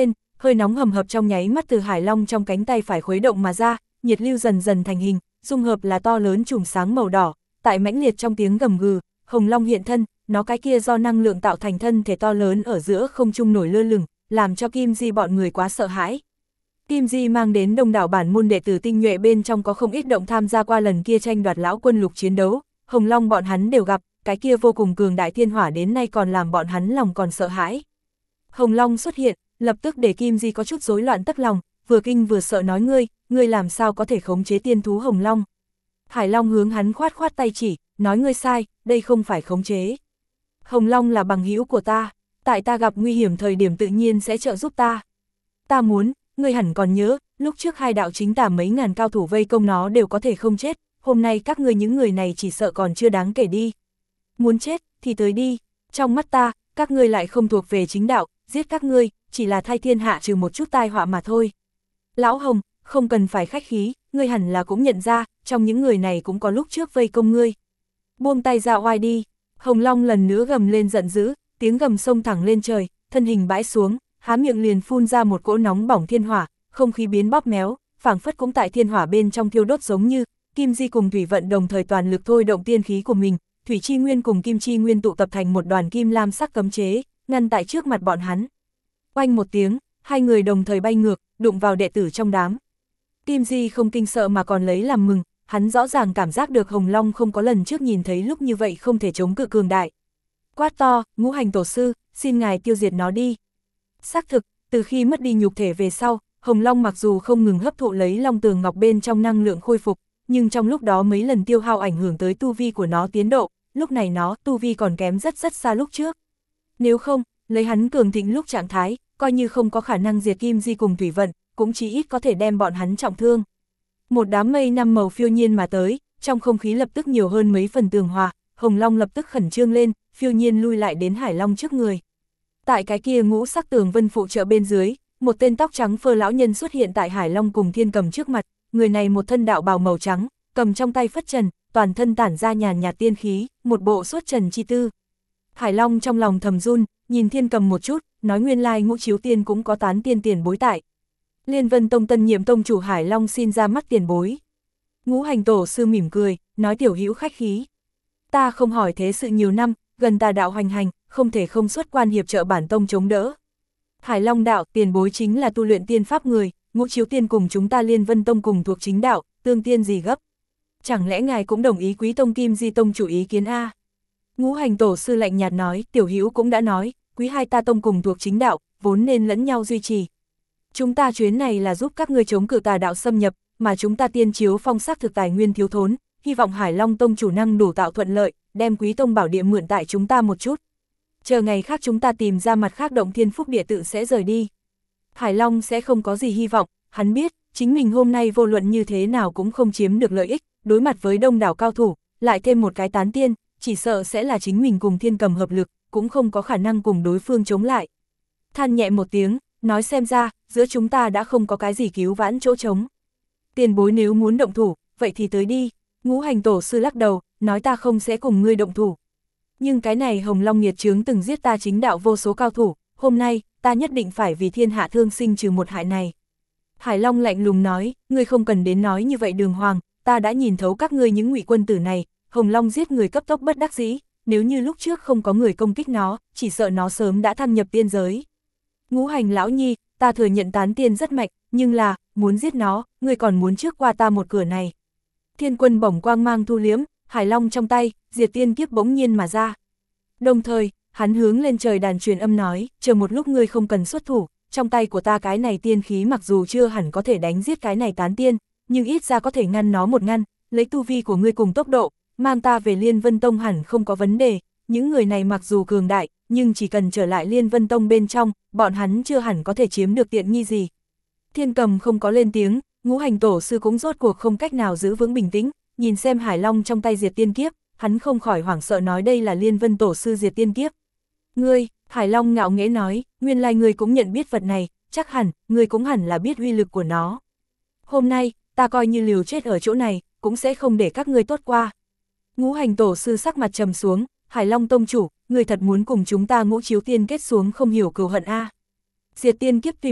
hơi nóng hầm hập trong nháy mắt từ Hải Long trong cánh tay phải khuấy động mà ra, nhiệt lưu dần dần thành hình, dung hợp là to lớn chùm sáng màu đỏ, tại mãnh liệt trong tiếng gầm gừ, Hồng Long hiện thân, nó cái kia do năng lượng tạo thành thân thể to lớn ở giữa không trung nổi lơ lửng, làm cho Kim Di bọn người quá sợ hãi. Kim Di mang đến đông đảo bản môn đệ tử tinh nhuệ, bên trong có không ít động tham gia qua lần kia tranh đoạt lão quân lục chiến đấu, Hồng Long bọn hắn đều gặp, cái kia vô cùng cường đại thiên hỏa đến nay còn làm bọn hắn lòng còn sợ hãi. Hồng Long xuất hiện, lập tức để Kim Di có chút rối loạn tất lòng, vừa kinh vừa sợ nói ngươi làm sao có thể khống chế tiên thú Hồng Long. Hải Long hướng hắn khoát khoát tay chỉ, nói ngươi sai, đây không phải khống chế. Hồng Long là bằng hữu của ta, tại ta gặp nguy hiểm thời điểm tự nhiên sẽ trợ giúp ta. Ta muốn, ngươi hẳn còn nhớ, lúc trước hai đạo chính tà mấy ngàn cao thủ vây công nó đều có thể không chết, hôm nay các ngươi những người này chỉ sợ còn chưa đáng kể đi. Muốn chết, thì tới đi, trong mắt ta, các ngươi lại không thuộc về chính đạo, giết các ngươi, chỉ là thay thiên hạ trừ một chút tai họa mà thôi. Lão Hồng, không cần phải khách khí, ngươi hẳn là cũng nhận ra, trong những người này cũng có lúc trước vây công ngươi. Buông tay ra oai đi, Hồng Long lần nữa gầm lên giận dữ, tiếng gầm sông thẳng lên trời, thân hình bãi xuống, há miệng liền phun ra một cỗ nóng bỏng thiên hỏa, không khí biến bóp méo, phảng phất cũng tại thiên hỏa bên trong thiêu đốt giống như, Kim Di cùng Thủy Vận đồng thời toàn lực thôi động tiên khí của mình, Thủy Chi Nguyên cùng Kim Chi Nguyên tụ tập thành một đoàn kim lam sắc cấm chế, ngăn tại trước mặt bọn hắn. Oanh một tiếng, hai người đồng thời bay ngược, đụng vào đệ tử trong đám. Kim Di không kinh sợ mà còn lấy làm mừng, hắn rõ ràng cảm giác được Hồng Long không có lần trước nhìn thấy lúc như vậy không thể chống cự cường đại. Quát to, Ngũ Hành Tổ sư, xin ngài tiêu diệt nó đi. Xác thực, từ khi mất đi nhục thể về sau, Hồng Long mặc dù không ngừng hấp thụ lấy Long Tường Ngọc bên trong năng lượng khôi phục, nhưng trong lúc đó mấy lần tiêu hao ảnh hưởng tới tu vi của nó tiến độ, lúc này nó tu vi còn kém rất xa lúc trước. Nếu không, lấy hắn cường thịnh lúc trạng thái, coi như không có khả năng diệt Kim Di cùng Thủy Vận, cũng chỉ ít có thể đem bọn hắn trọng thương. Một đám mây năm màu phiêu nhiên mà tới, trong không khí lập tức nhiều hơn mấy phần tường hòa, Hồng Long lập tức khẩn trương lên, phiêu nhiên lui lại đến Hải Long trước người. Tại cái kia ngũ sắc tường vân phụ trợ bên dưới, một tên tóc trắng phơ lão nhân xuất hiện tại Hải Long cùng Thiên Cầm trước mặt, người này một thân đạo bào màu trắng, cầm trong tay phất trần, toàn thân tản ra nhàn nhạt tiên khí, một bộ xuất trần chi tư. Hải Long trong lòng thầm run, nhìn Thiên Cầm một chút, nói nguyên lai Ngũ Chiếu Tiên cũng có tán tiên tiền bối tại. Liên Vân Tông tân nhiệm tông chủ Hải Long xin ra mắt tiền bối. Ngũ Hành Tổ sư mỉm cười, nói tiểu hữu khách khí. Ta không hỏi thế sự nhiều năm, gần tà đạo hoành hành, không thể không xuất quan hiệp trợ bản tông chống đỡ. Hải Long đạo, tiền bối chính là tu luyện tiên pháp người, Ngũ Chiếu Tiên cùng chúng ta Liên Vân Tông cùng thuộc chính đạo, tương tiên gì gấp. Chẳng lẽ ngài cũng đồng ý Quý Tông Kim Di Tông chủ ý kiến a? Ngũ Hành Tổ sư lạnh nhạt nói, tiểu hữu cũng đã nói, quý hai ta tông cùng thuộc chính đạo, vốn nên lẫn nhau duy trì. Chúng ta chuyến này là giúp các ngươi chống cự tà đạo xâm nhập, mà chúng ta tiên chiếu phong sắc thực tài nguyên thiếu thốn, hy vọng Hải Long Tông chủ năng đủ tạo thuận lợi, đem Quý Tông bảo địa mượn tại chúng ta một chút. Chờ ngày khác chúng ta tìm ra mặt khác động thiên phúc địa tự sẽ rời đi. Hải Long sẽ không có gì hy vọng, hắn biết, chính mình hôm nay vô luận như thế nào cũng không chiếm được lợi ích, đối mặt với đông đảo cao thủ, lại thêm một cái tán tiên, chỉ sợ sẽ là chính mình cùng Thiên Cầm hợp lực, cũng không có khả năng cùng đối phương chống lại. Than nhẹ một tiếng, nói xem ra, giữa chúng ta đã không có cái gì cứu vãn chỗ trống. Tiền bối nếu muốn động thủ, vậy thì tới đi. Ngũ Hành Tổ sư lắc đầu, nói ta không sẽ cùng ngươi động thủ. Nhưng cái này Hồng Long nghiệt chướng từng giết ta chính đạo vô số cao thủ, hôm nay, ta nhất định phải vì thiên hạ thương sinh trừ một hại này. Hải Long lạnh lùng nói, ngươi không cần đến nói như vậy đường hoàng, ta đã nhìn thấu các ngươi những ngụy quân tử này, Hồng Long giết người cấp tốc bất đắc dĩ, nếu như lúc trước không có người công kích nó, chỉ sợ nó sớm đã thăng nhập tiên giới. Ngũ Hành lão nhi, ta thừa nhận tán tiên rất mạnh, nhưng là, muốn giết nó, ngươi còn muốn trước qua ta một cửa này. Thiên quân bổng quang mang thu liếm, Hải Long trong tay, diệt tiên kiếp bỗng nhiên mà ra. Đồng thời, hắn hướng lên trời đàn truyền âm nói, chờ một lúc ngươi không cần xuất thủ, trong tay của ta cái này tiên khí mặc dù chưa hẳn có thể đánh giết cái này tán tiên, nhưng ít ra có thể ngăn nó một ngăn, lấy tu vi của ngươi cùng tốc độ, mang ta về Liên Vân Tông hẳn không có vấn đề. Những người này mặc dù cường đại, nhưng chỉ cần trở lại Liên Vân Tông bên trong, bọn hắn chưa hẳn có thể chiếm được tiện nghi gì. Thiên Cầm không có lên tiếng, Ngũ Hành Tổ sư cũng rốt cuộc không cách nào giữ vững bình tĩnh, nhìn xem Hải Long trong tay diệt tiên kiếp, hắn không khỏi hoảng sợ nói đây là Liên Vân Tổ sư diệt tiên kiếp. Ngươi, Hải Long ngạo nghễ nói, nguyên lai ngươi cũng nhận biết vật này, chắc hẳn, ngươi cũng hẳn là biết uy lực của nó. Hôm nay, ta coi như liều chết ở chỗ này, cũng sẽ không để các ngươi tốt qua. Ngũ Hành Tổ sư sắc mặt trầm xuống, Hải Long tông chủ, ngươi thật muốn cùng chúng ta Ngũ Chiếu Tiên kết xuống không hiểu cừu hận a. Diệt tiên kiếp tuy mạnh,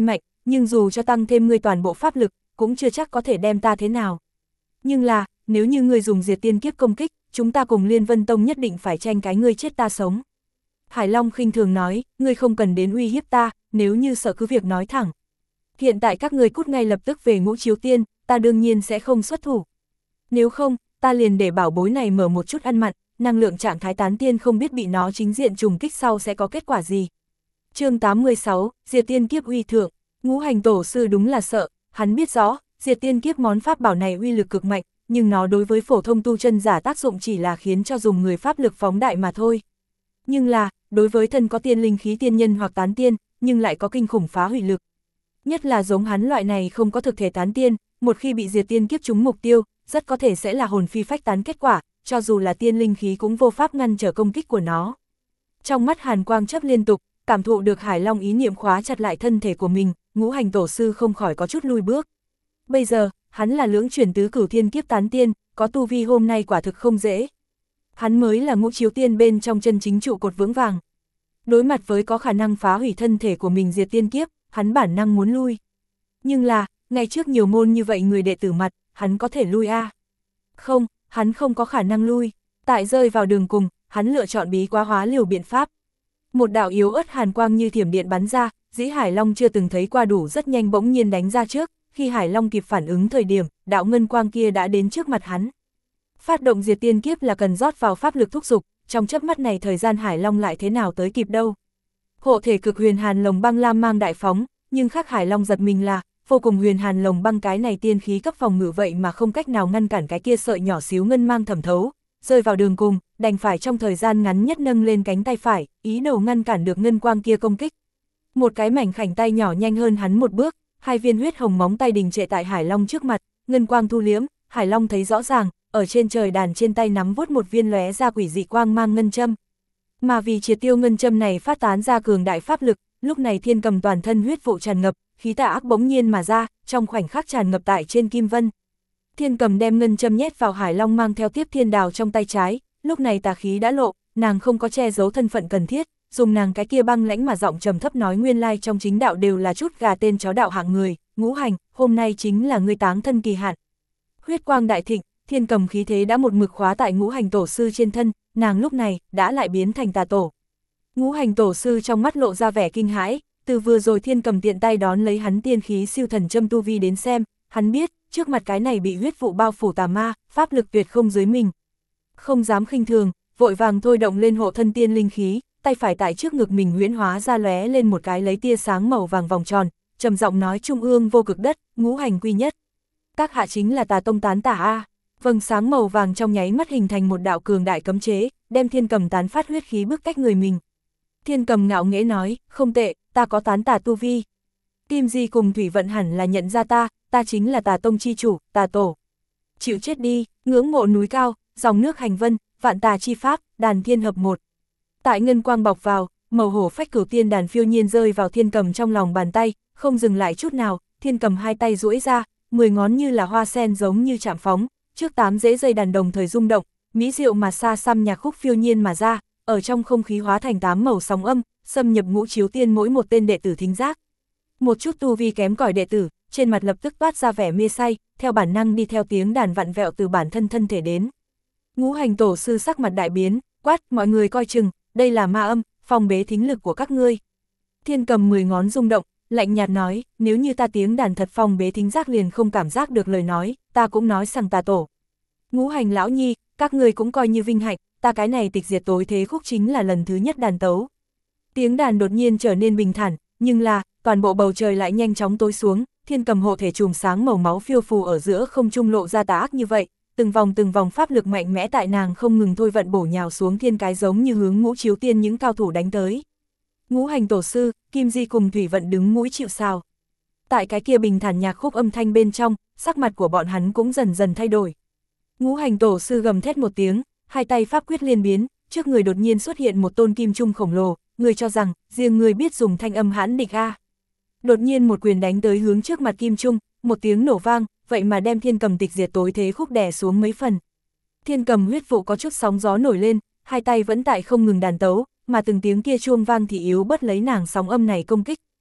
nhưng dù cho tăng thêm ngươi toàn bộ pháp lực, cũng chưa chắc có thể đem ta thế nào. Nhưng là, nếu như ngươi dùng diệt tiên kiếp công kích, chúng ta cùng Liên Vân Tông nhất định phải tranh cái ngươi chết ta sống. Hải Long khinh thường nói, ngươi không cần đến uy hiếp ta, nếu như sợ cứ việc nói thẳng. Hiện tại các ngươi cút ngay lập tức về Ngũ Chiếu Tiên, ta đương nhiên sẽ không xuất thủ. Nếu không, ta liền để bảo bối này mở một chút ăn mặn, năng lượng trạng thái tán tiên không biết bị nó chính diện trùng kích sau sẽ có kết quả gì. Chương 86, diệt tiên kiếp uy thượng. Ngũ Hành tổ sư đúng là sợ, hắn biết rõ, diệt tiên kiếp món pháp bảo này uy lực cực mạnh, nhưng nó đối với phổ thông tu chân giả tác dụng chỉ là khiến cho dùng người pháp lực phóng đại mà thôi. Nhưng là, đối với thân có tiên linh khí tiên nhân hoặc tán tiên, nhưng lại có kinh khủng phá hủy lực. Nhất là giống hắn loại này không có thực thể tán tiên, một khi bị diệt tiên kiếp trúng mục tiêu, rất có thể sẽ là hồn phi phách tán kết quả, cho dù là tiên linh khí cũng vô pháp ngăn trở công kích của nó. Trong mắt hàn quang chớp liên tục, cảm thụ được Hải Long ý niệm khóa chặt lại thân thể của mình, Ngũ Hành tổ sư không khỏi có chút lui bước. Bây giờ, hắn là lưỡng chuyển tứ cửu thiên kiếp tán tiên, có tu vi hôm nay quả thực không dễ. Hắn mới là Ngũ Chiếu Tiên bên trong chân chính trụ cột vững vàng. Đối mặt với có khả năng phá hủy thân thể của mình diệt tiên kiếp, hắn bản năng muốn lui. Nhưng là, ngay trước nhiều môn như vậy người đệ tử mặt, hắn có thể lui à? Không, hắn không có khả năng lui. Tại rơi vào đường cùng, hắn lựa chọn bí quá hóa liều biện pháp. Một đạo yếu ớt hàn quang như thiểm điện bắn ra, dĩ Hải Long chưa từng thấy qua đủ rất nhanh bỗng nhiên đánh ra trước, khi Hải Long kịp phản ứng thời điểm, đạo ngân quang kia đã đến trước mặt hắn. Phát động diệt tiên kiếp là cần rót vào pháp lực thúc dục, trong chớp mắt này thời gian Hải Long lại thế nào tới kịp đâu. Hộ thể cực huyền hàn lồng băng lam mang đại phóng, nhưng khác Hải Long giật mình là, vô cùng huyền hàn lồng băng cái này tiên khí cấp phòng ngự vậy mà không cách nào ngăn cản cái kia sợi nhỏ xíu ngân mang thẩm thấu, rơi vào đường cùng, đành phải trong thời gian ngắn nhất nâng lên cánh tay phải, ý đồ ngăn cản được ngân quang kia công kích. Một cái mảnh khảnh tay nhỏ nhanh hơn hắn một bước, hai viên huyết hồng móng tay đình trệ tại Hải Long trước mặt, ngân quang thu liễm, Hải Long thấy rõ ràng, ở trên trời đàn trên tay nắm vuốt một viên lóe ra quỷ dị quang mang ngân châm. Mà vì triệt tiêu ngân châm này phát tán ra cường đại pháp lực, lúc này Thiên Cầm toàn thân huyết vụ tràn ngập, khí tà ác bỗng nhiên mà ra, trong khoảnh khắc tràn ngập tại trên kim vân. Thiên Cầm đem ngân châm nhét vào Hải Long mang theo tiếp thiên đào trong tay trái, lúc này tà khí đã lộ, nàng không có che giấu thân phận cần thiết, dùng nàng cái kia băng lãnh mà giọng trầm thấp nói nguyên lai trong chính đạo đều là chút gà tên chó đạo hạng người, Ngũ Hành, hôm nay chính là ngươi táng thân kỳ hạn. Huyết quang đại thịnh, Thiên Cầm khí thế đã một mực khóa tại Ngũ Hành tổ sư trên thân, nàng lúc này đã lại biến thành tà tổ. Ngũ Hành tổ sư trong mắt lộ ra vẻ kinh hãi, từ vừa rồi Thiên Cầm tiện tay đón lấy hắn tiên khí siêu thần châm tu vi đến xem, hắn biết, trước mặt cái này bị huyết vụ bao phủ tà ma, pháp lực tuyệt không dưới mình. Không dám khinh thường, vội vàng thôi động lên hộ thân tiên linh khí, tay phải tại trước ngực mình huyễn hóa ra lóe lên một cái lấy tia sáng màu vàng vòng tròn, trầm giọng nói trung ương vô cực đất, ngũ hành quy nhất. Các hạ chính là Tà Tông tán tả a. Vầng sáng màu vàng trong nháy mắt hình thành một đạo cường đại cấm chế, đem Thiên Cầm tán phát huyết khí bức cách người mình. Thiên Cầm ngạo nghễ nói, không tệ, ta có tán tả tu vi. Kim Di cùng Thủy Vận hẳn là nhận ra ta chính là Tà Tông chi chủ, Tà Tổ. Chịu chết đi, ngưỡng mộ núi cao, dòng nước hành vân, vạn tà chi pháp, đàn thiên hợp một. Tại ngân quang bọc vào, màu hổ phách cửu tiên đàn phiêu nhiên rơi vào Thiên Cầm trong lòng bàn tay, không dừng lại chút nào, Thiên Cầm hai tay duỗi ra, 10 ngón như là hoa sen giống như chạm phóng, trước 8 rễ dây đàn đồng thời rung động, mỹ diệu mà xa xăm nhạc khúc phiêu nhiên mà ra, ở trong không khí hóa thành 8 màu sóng âm, xâm nhập Ngũ Chiếu Tiên mỗi một tên đệ tử thính giác. Một chút tu vi kém cỏi đệ tử, trên mặt lập tức toát ra vẻ mê say, theo bản năng đi theo tiếng đàn vặn vẹo từ bản thân thân thể đến. Ngũ Hành tổ sư sắc mặt đại biến, quát, mọi người coi chừng, đây là ma âm, phòng bế thính lực của các ngươi. Thiên Cầm 10 ngón rung động, lạnh nhạt nói, nếu như ta tiếng đàn thật phòng bế thính giác liền không cảm giác được lời nói, ta cũng nói rằng Tà Tổ. Ngũ Hành lão nhi, các ngươi cũng coi như vinh hạnh, ta cái này tịch diệt tối thế khúc chính là lần thứ nhất đàn tấu. Tiếng đàn đột nhiên trở nên bình thản, nhưng là, toàn bộ bầu trời lại nhanh chóng tối xuống, Thiên Cầm hộ thể chùm sáng màu máu phiêu phù ở giữa không trung lộ ra tà ác như vậy, từng vòng pháp lực mạnh mẽ tại nàng không ngừng thôi vận bổ nhào xuống thiên cái giống như hướng Ngũ Chiếu Tiên những cao thủ đánh tới. Ngũ Hành tổ sư, Kim Di cùng Thủy Vận đứng mũi chịu sào. Tại cái kia bình thản nhạc khúc âm thanh bên trong, sắc mặt của bọn hắn cũng dần dần thay đổi. Ngũ Hành tổ sư gầm thét một tiếng, hai tay pháp quyết liên biến, trước người đột nhiên xuất hiện một tôn kim trung khổng lồ, người cho rằng, riêng người biết dùng thanh âm hãn địch a. Đột nhiên một quyền đánh tới hướng trước mặt kim trung, một tiếng nổ vang, vậy mà đem Thiên Cầm tịch diệt tối thế khúc đè xuống mấy phần. Thiên Cầm huyết vụ có chút sóng gió nổi lên, hai tay vẫn tại không ngừng đàn tấu, mà từng tiếng kia chuông vang thì yếu bớt lấy nàng sóng âm này công kích.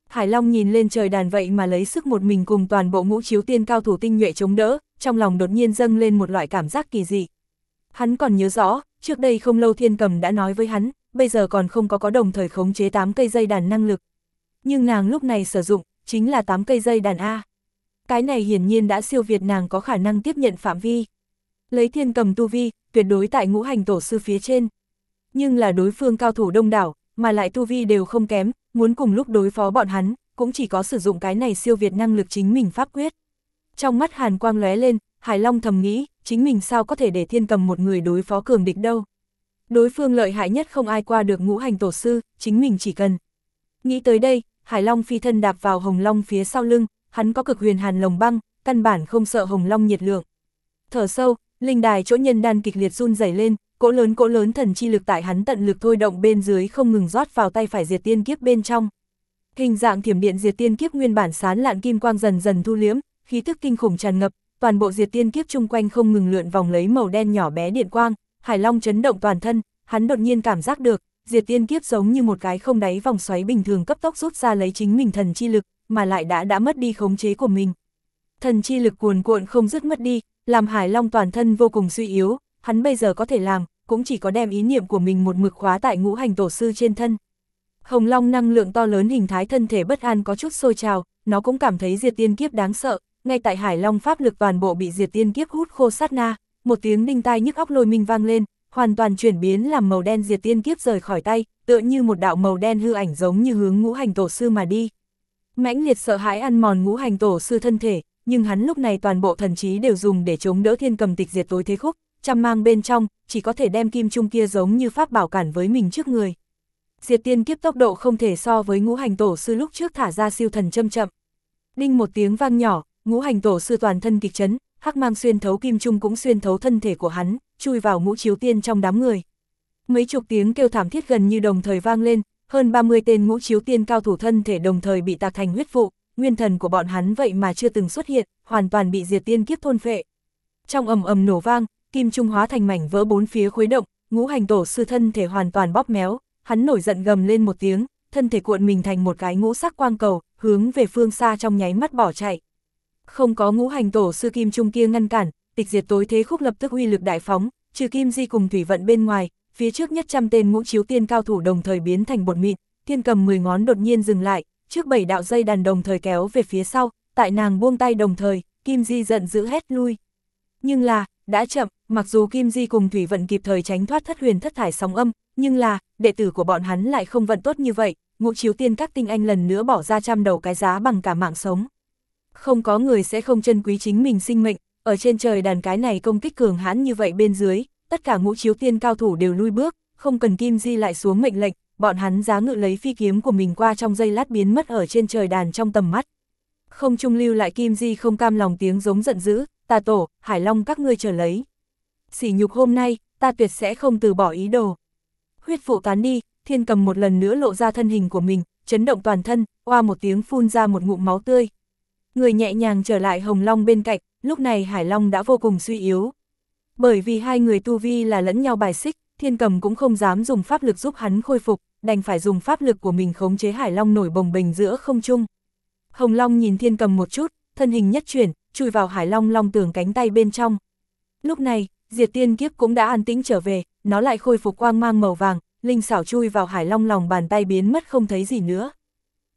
Hải Long nhìn lên trời đàn vậy mà lấy sức một mình cùng toàn bộ Ngũ Chiếu Tiên cao thủ tinh nhuệ chống đỡ, trong lòng đột nhiên dâng lên một loại cảm giác kỳ dị. Hắn còn nhớ rõ, trước đây không lâu Thiên Cầm đã nói với hắn, bây giờ còn không có đồng thời khống chế 8 cây dây đàn năng lực. Nhưng nàng lúc này sử dụng, chính là 8 cây dây đàn A. Cái này hiển nhiên đã siêu việt nàng có khả năng tiếp nhận phạm vi. Lấy Thiên Cầm tu vi, tuyệt đối tại Ngũ Hành Tổ sư phía trên. Nhưng là đối phương cao thủ đông đảo, mà lại tu vi đều không kém, muốn cùng lúc đối phó bọn hắn, cũng chỉ có sử dụng cái này siêu việt năng lực chính mình pháp quyết. Trong mắt hàn quang lóe lên, Hải Long thầm nghĩ, chính mình sao có thể để Thiên Cầm một người đối phó cường địch đâu. Đối phương lợi hại nhất không ai qua được Ngũ Hành Tổ sư, chính mình chỉ cần. Nghĩ tới đây, Hải Long phi thân đạp vào Hồng Long phía sau lưng, hắn có cực huyền hàn lồng băng, căn bản không sợ Hồng Long nhiệt lượng. Thở sâu, linh đài chỗ nhân đan kịch liệt run rẩy lên, cỗ lớn thần chi lực tại hắn tận lực thôi động bên dưới không ngừng rót vào tay phải diệt tiên kiếp bên trong. Hình dạng thiểm điện diệt tiên kiếp nguyên bản sán lạn kim quang dần dần thu liếm, khí tức kinh khủng tràn ngập, toàn bộ diệt tiên kiếp chung quanh không ngừng lượn vòng lấy màu đen nhỏ bé điện quang. Hải Long chấn động toàn thân, hắn đột nhiên cảm giác được, diệt tiên kiếp giống như một cái không đáy vòng xoáy bình thường cấp tốc rút ra lấy chính mình thần chi lực, mà lại đã mất đi khống chế của mình. Thần chi lực cuồn cuộn không dứt mất đi, làm Hải Long toàn thân vô cùng suy yếu, hắn bây giờ có thể làm, cũng chỉ có đem ý niệm của mình một mực khóa tại Ngũ Hành Tổ sư trên thân. Hồng Long năng lượng to lớn hình thái thân thể bất an có chút sôi trào, nó cũng cảm thấy diệt tiên kiếp đáng sợ, ngay tại Hải Long pháp lực toàn bộ bị diệt tiên kiếp hút khô sát na, một tiếng đinh tai nhức óc lôi minh vang lên, hoàn toàn chuyển biến làm màu đen diệt tiên kiếp rời khỏi tay, tựa như một đạo màu đen hư ảnh giống như hướng Ngũ Hành Tổ sư mà đi. Mãnh liệt sợ hãi ăn mòn Ngũ Hành Tổ sư thân thể, nhưng hắn lúc này toàn bộ thần trí đều dùng để chống đỡ Thiên Cầm tịch diệt tối thế khúc, trăm mang bên trong, chỉ có thể đem kim trung kia giống như pháp bảo cản với mình trước người. Diệt tiên kiếp tốc độ không thể so với Ngũ Hành Tổ sư lúc trước thả ra siêu thần châm chậm. Đinh một tiếng vang nhỏ, Ngũ Hành Tổ sư toàn thân kịch chấn, hắc mang xuyên thấu kim trung cũng xuyên thấu thân thể của hắn, chui vào Ngũ Chiếu Tiên trong đám người. Mấy chục tiếng kêu thảm thiết gần như đồng thời vang lên, hơn 30 tên Ngũ Chiếu Tiên cao thủ thân thể đồng thời bị tạc thành huyết vụ, nguyên thần của bọn hắn vậy mà chưa từng xuất hiện, hoàn toàn bị diệt tiên kiếp thôn phệ. Trong ầm ầm nổ vang, kim trung hóa thành mảnh vỡ bốn phía khuấy động, Ngũ Hành Tổ sư thân thể hoàn toàn bóp méo, hắn nổi giận gầm lên một tiếng, thân thể cuộn mình thành một cái ngũ sắc quang cầu, hướng về phương xa trong nháy mắt bỏ chạy. Không có Ngũ Hành Tổ sư kim trung kia ngăn cản, tịch diệt tối thế khúc lập tức uy lực đại phóng, trừ Kim Di cùng Thủy Vận bên ngoài, phía trước nhất trăm tên Ngũ Chiếu Tiên cao thủ đồng thời biến thành bột mịn, Thiên Cầm 10 ngón đột nhiên dừng lại, trước 7 đạo dây đàn đồng thời kéo về phía sau, tại nàng buông tay đồng thời, Kim Di giận dữ hét lui. Nhưng là, đã chậm, mặc dù Kim Di cùng Thủy Vận kịp thời tránh thoát thất huyền thất thải sóng âm, nhưng là, đệ tử của bọn hắn lại không vận tốt như vậy, Ngũ Chiếu Tiên các tinh anh lần nữa bỏ ra trăm đầu cái giá bằng cả mạng sống. Không có người sẽ không trân quý chính mình sinh mệnh, ở trên trời đàn cái này công kích cường hãn như vậy bên dưới, tất cả Ngũ Chiếu Tiên cao thủ đều lui bước, không cần Kim Di lại xuống mệnh lệnh, bọn hắn giá ngự lấy phi kiếm của mình qua trong giây lát biến mất ở trên trời đàn trong tầm mắt. Không trung lưu lại Kim Di không cam lòng tiếng giống giận dữ, Tà Tổ, Hải Long các ngươi chờ lấy. Sỉ nhục hôm nay, ta tuyệt sẽ không từ bỏ ý đồ. Huyết vụ tán đi, Thiên Cầm một lần nữa lộ ra thân hình của mình, chấn động toàn thân, oa một tiếng phun ra một ngụm máu tươi. Người nhẹ nhàng trở lại Hồng Long bên cạnh, lúc này Hải Long đã vô cùng suy yếu. Bởi vì hai người tu vi là lẫn nhau bài xích, Thiên Cầm cũng không dám dùng pháp lực giúp hắn khôi phục, đành phải dùng pháp lực của mình khống chế Hải Long nổi bồng bềnh giữa không trung. Hồng Long nhìn Thiên Cầm một chút, thân hình nhất chuyển, chui vào Hải Long long tường cánh tay bên trong. Lúc này, diệt tiên kiếp cũng đã an tĩnh trở về, nó lại khôi phục quang mang màu vàng, linh xảo chui vào Hải Long lòng bàn tay biến mất không thấy gì nữa.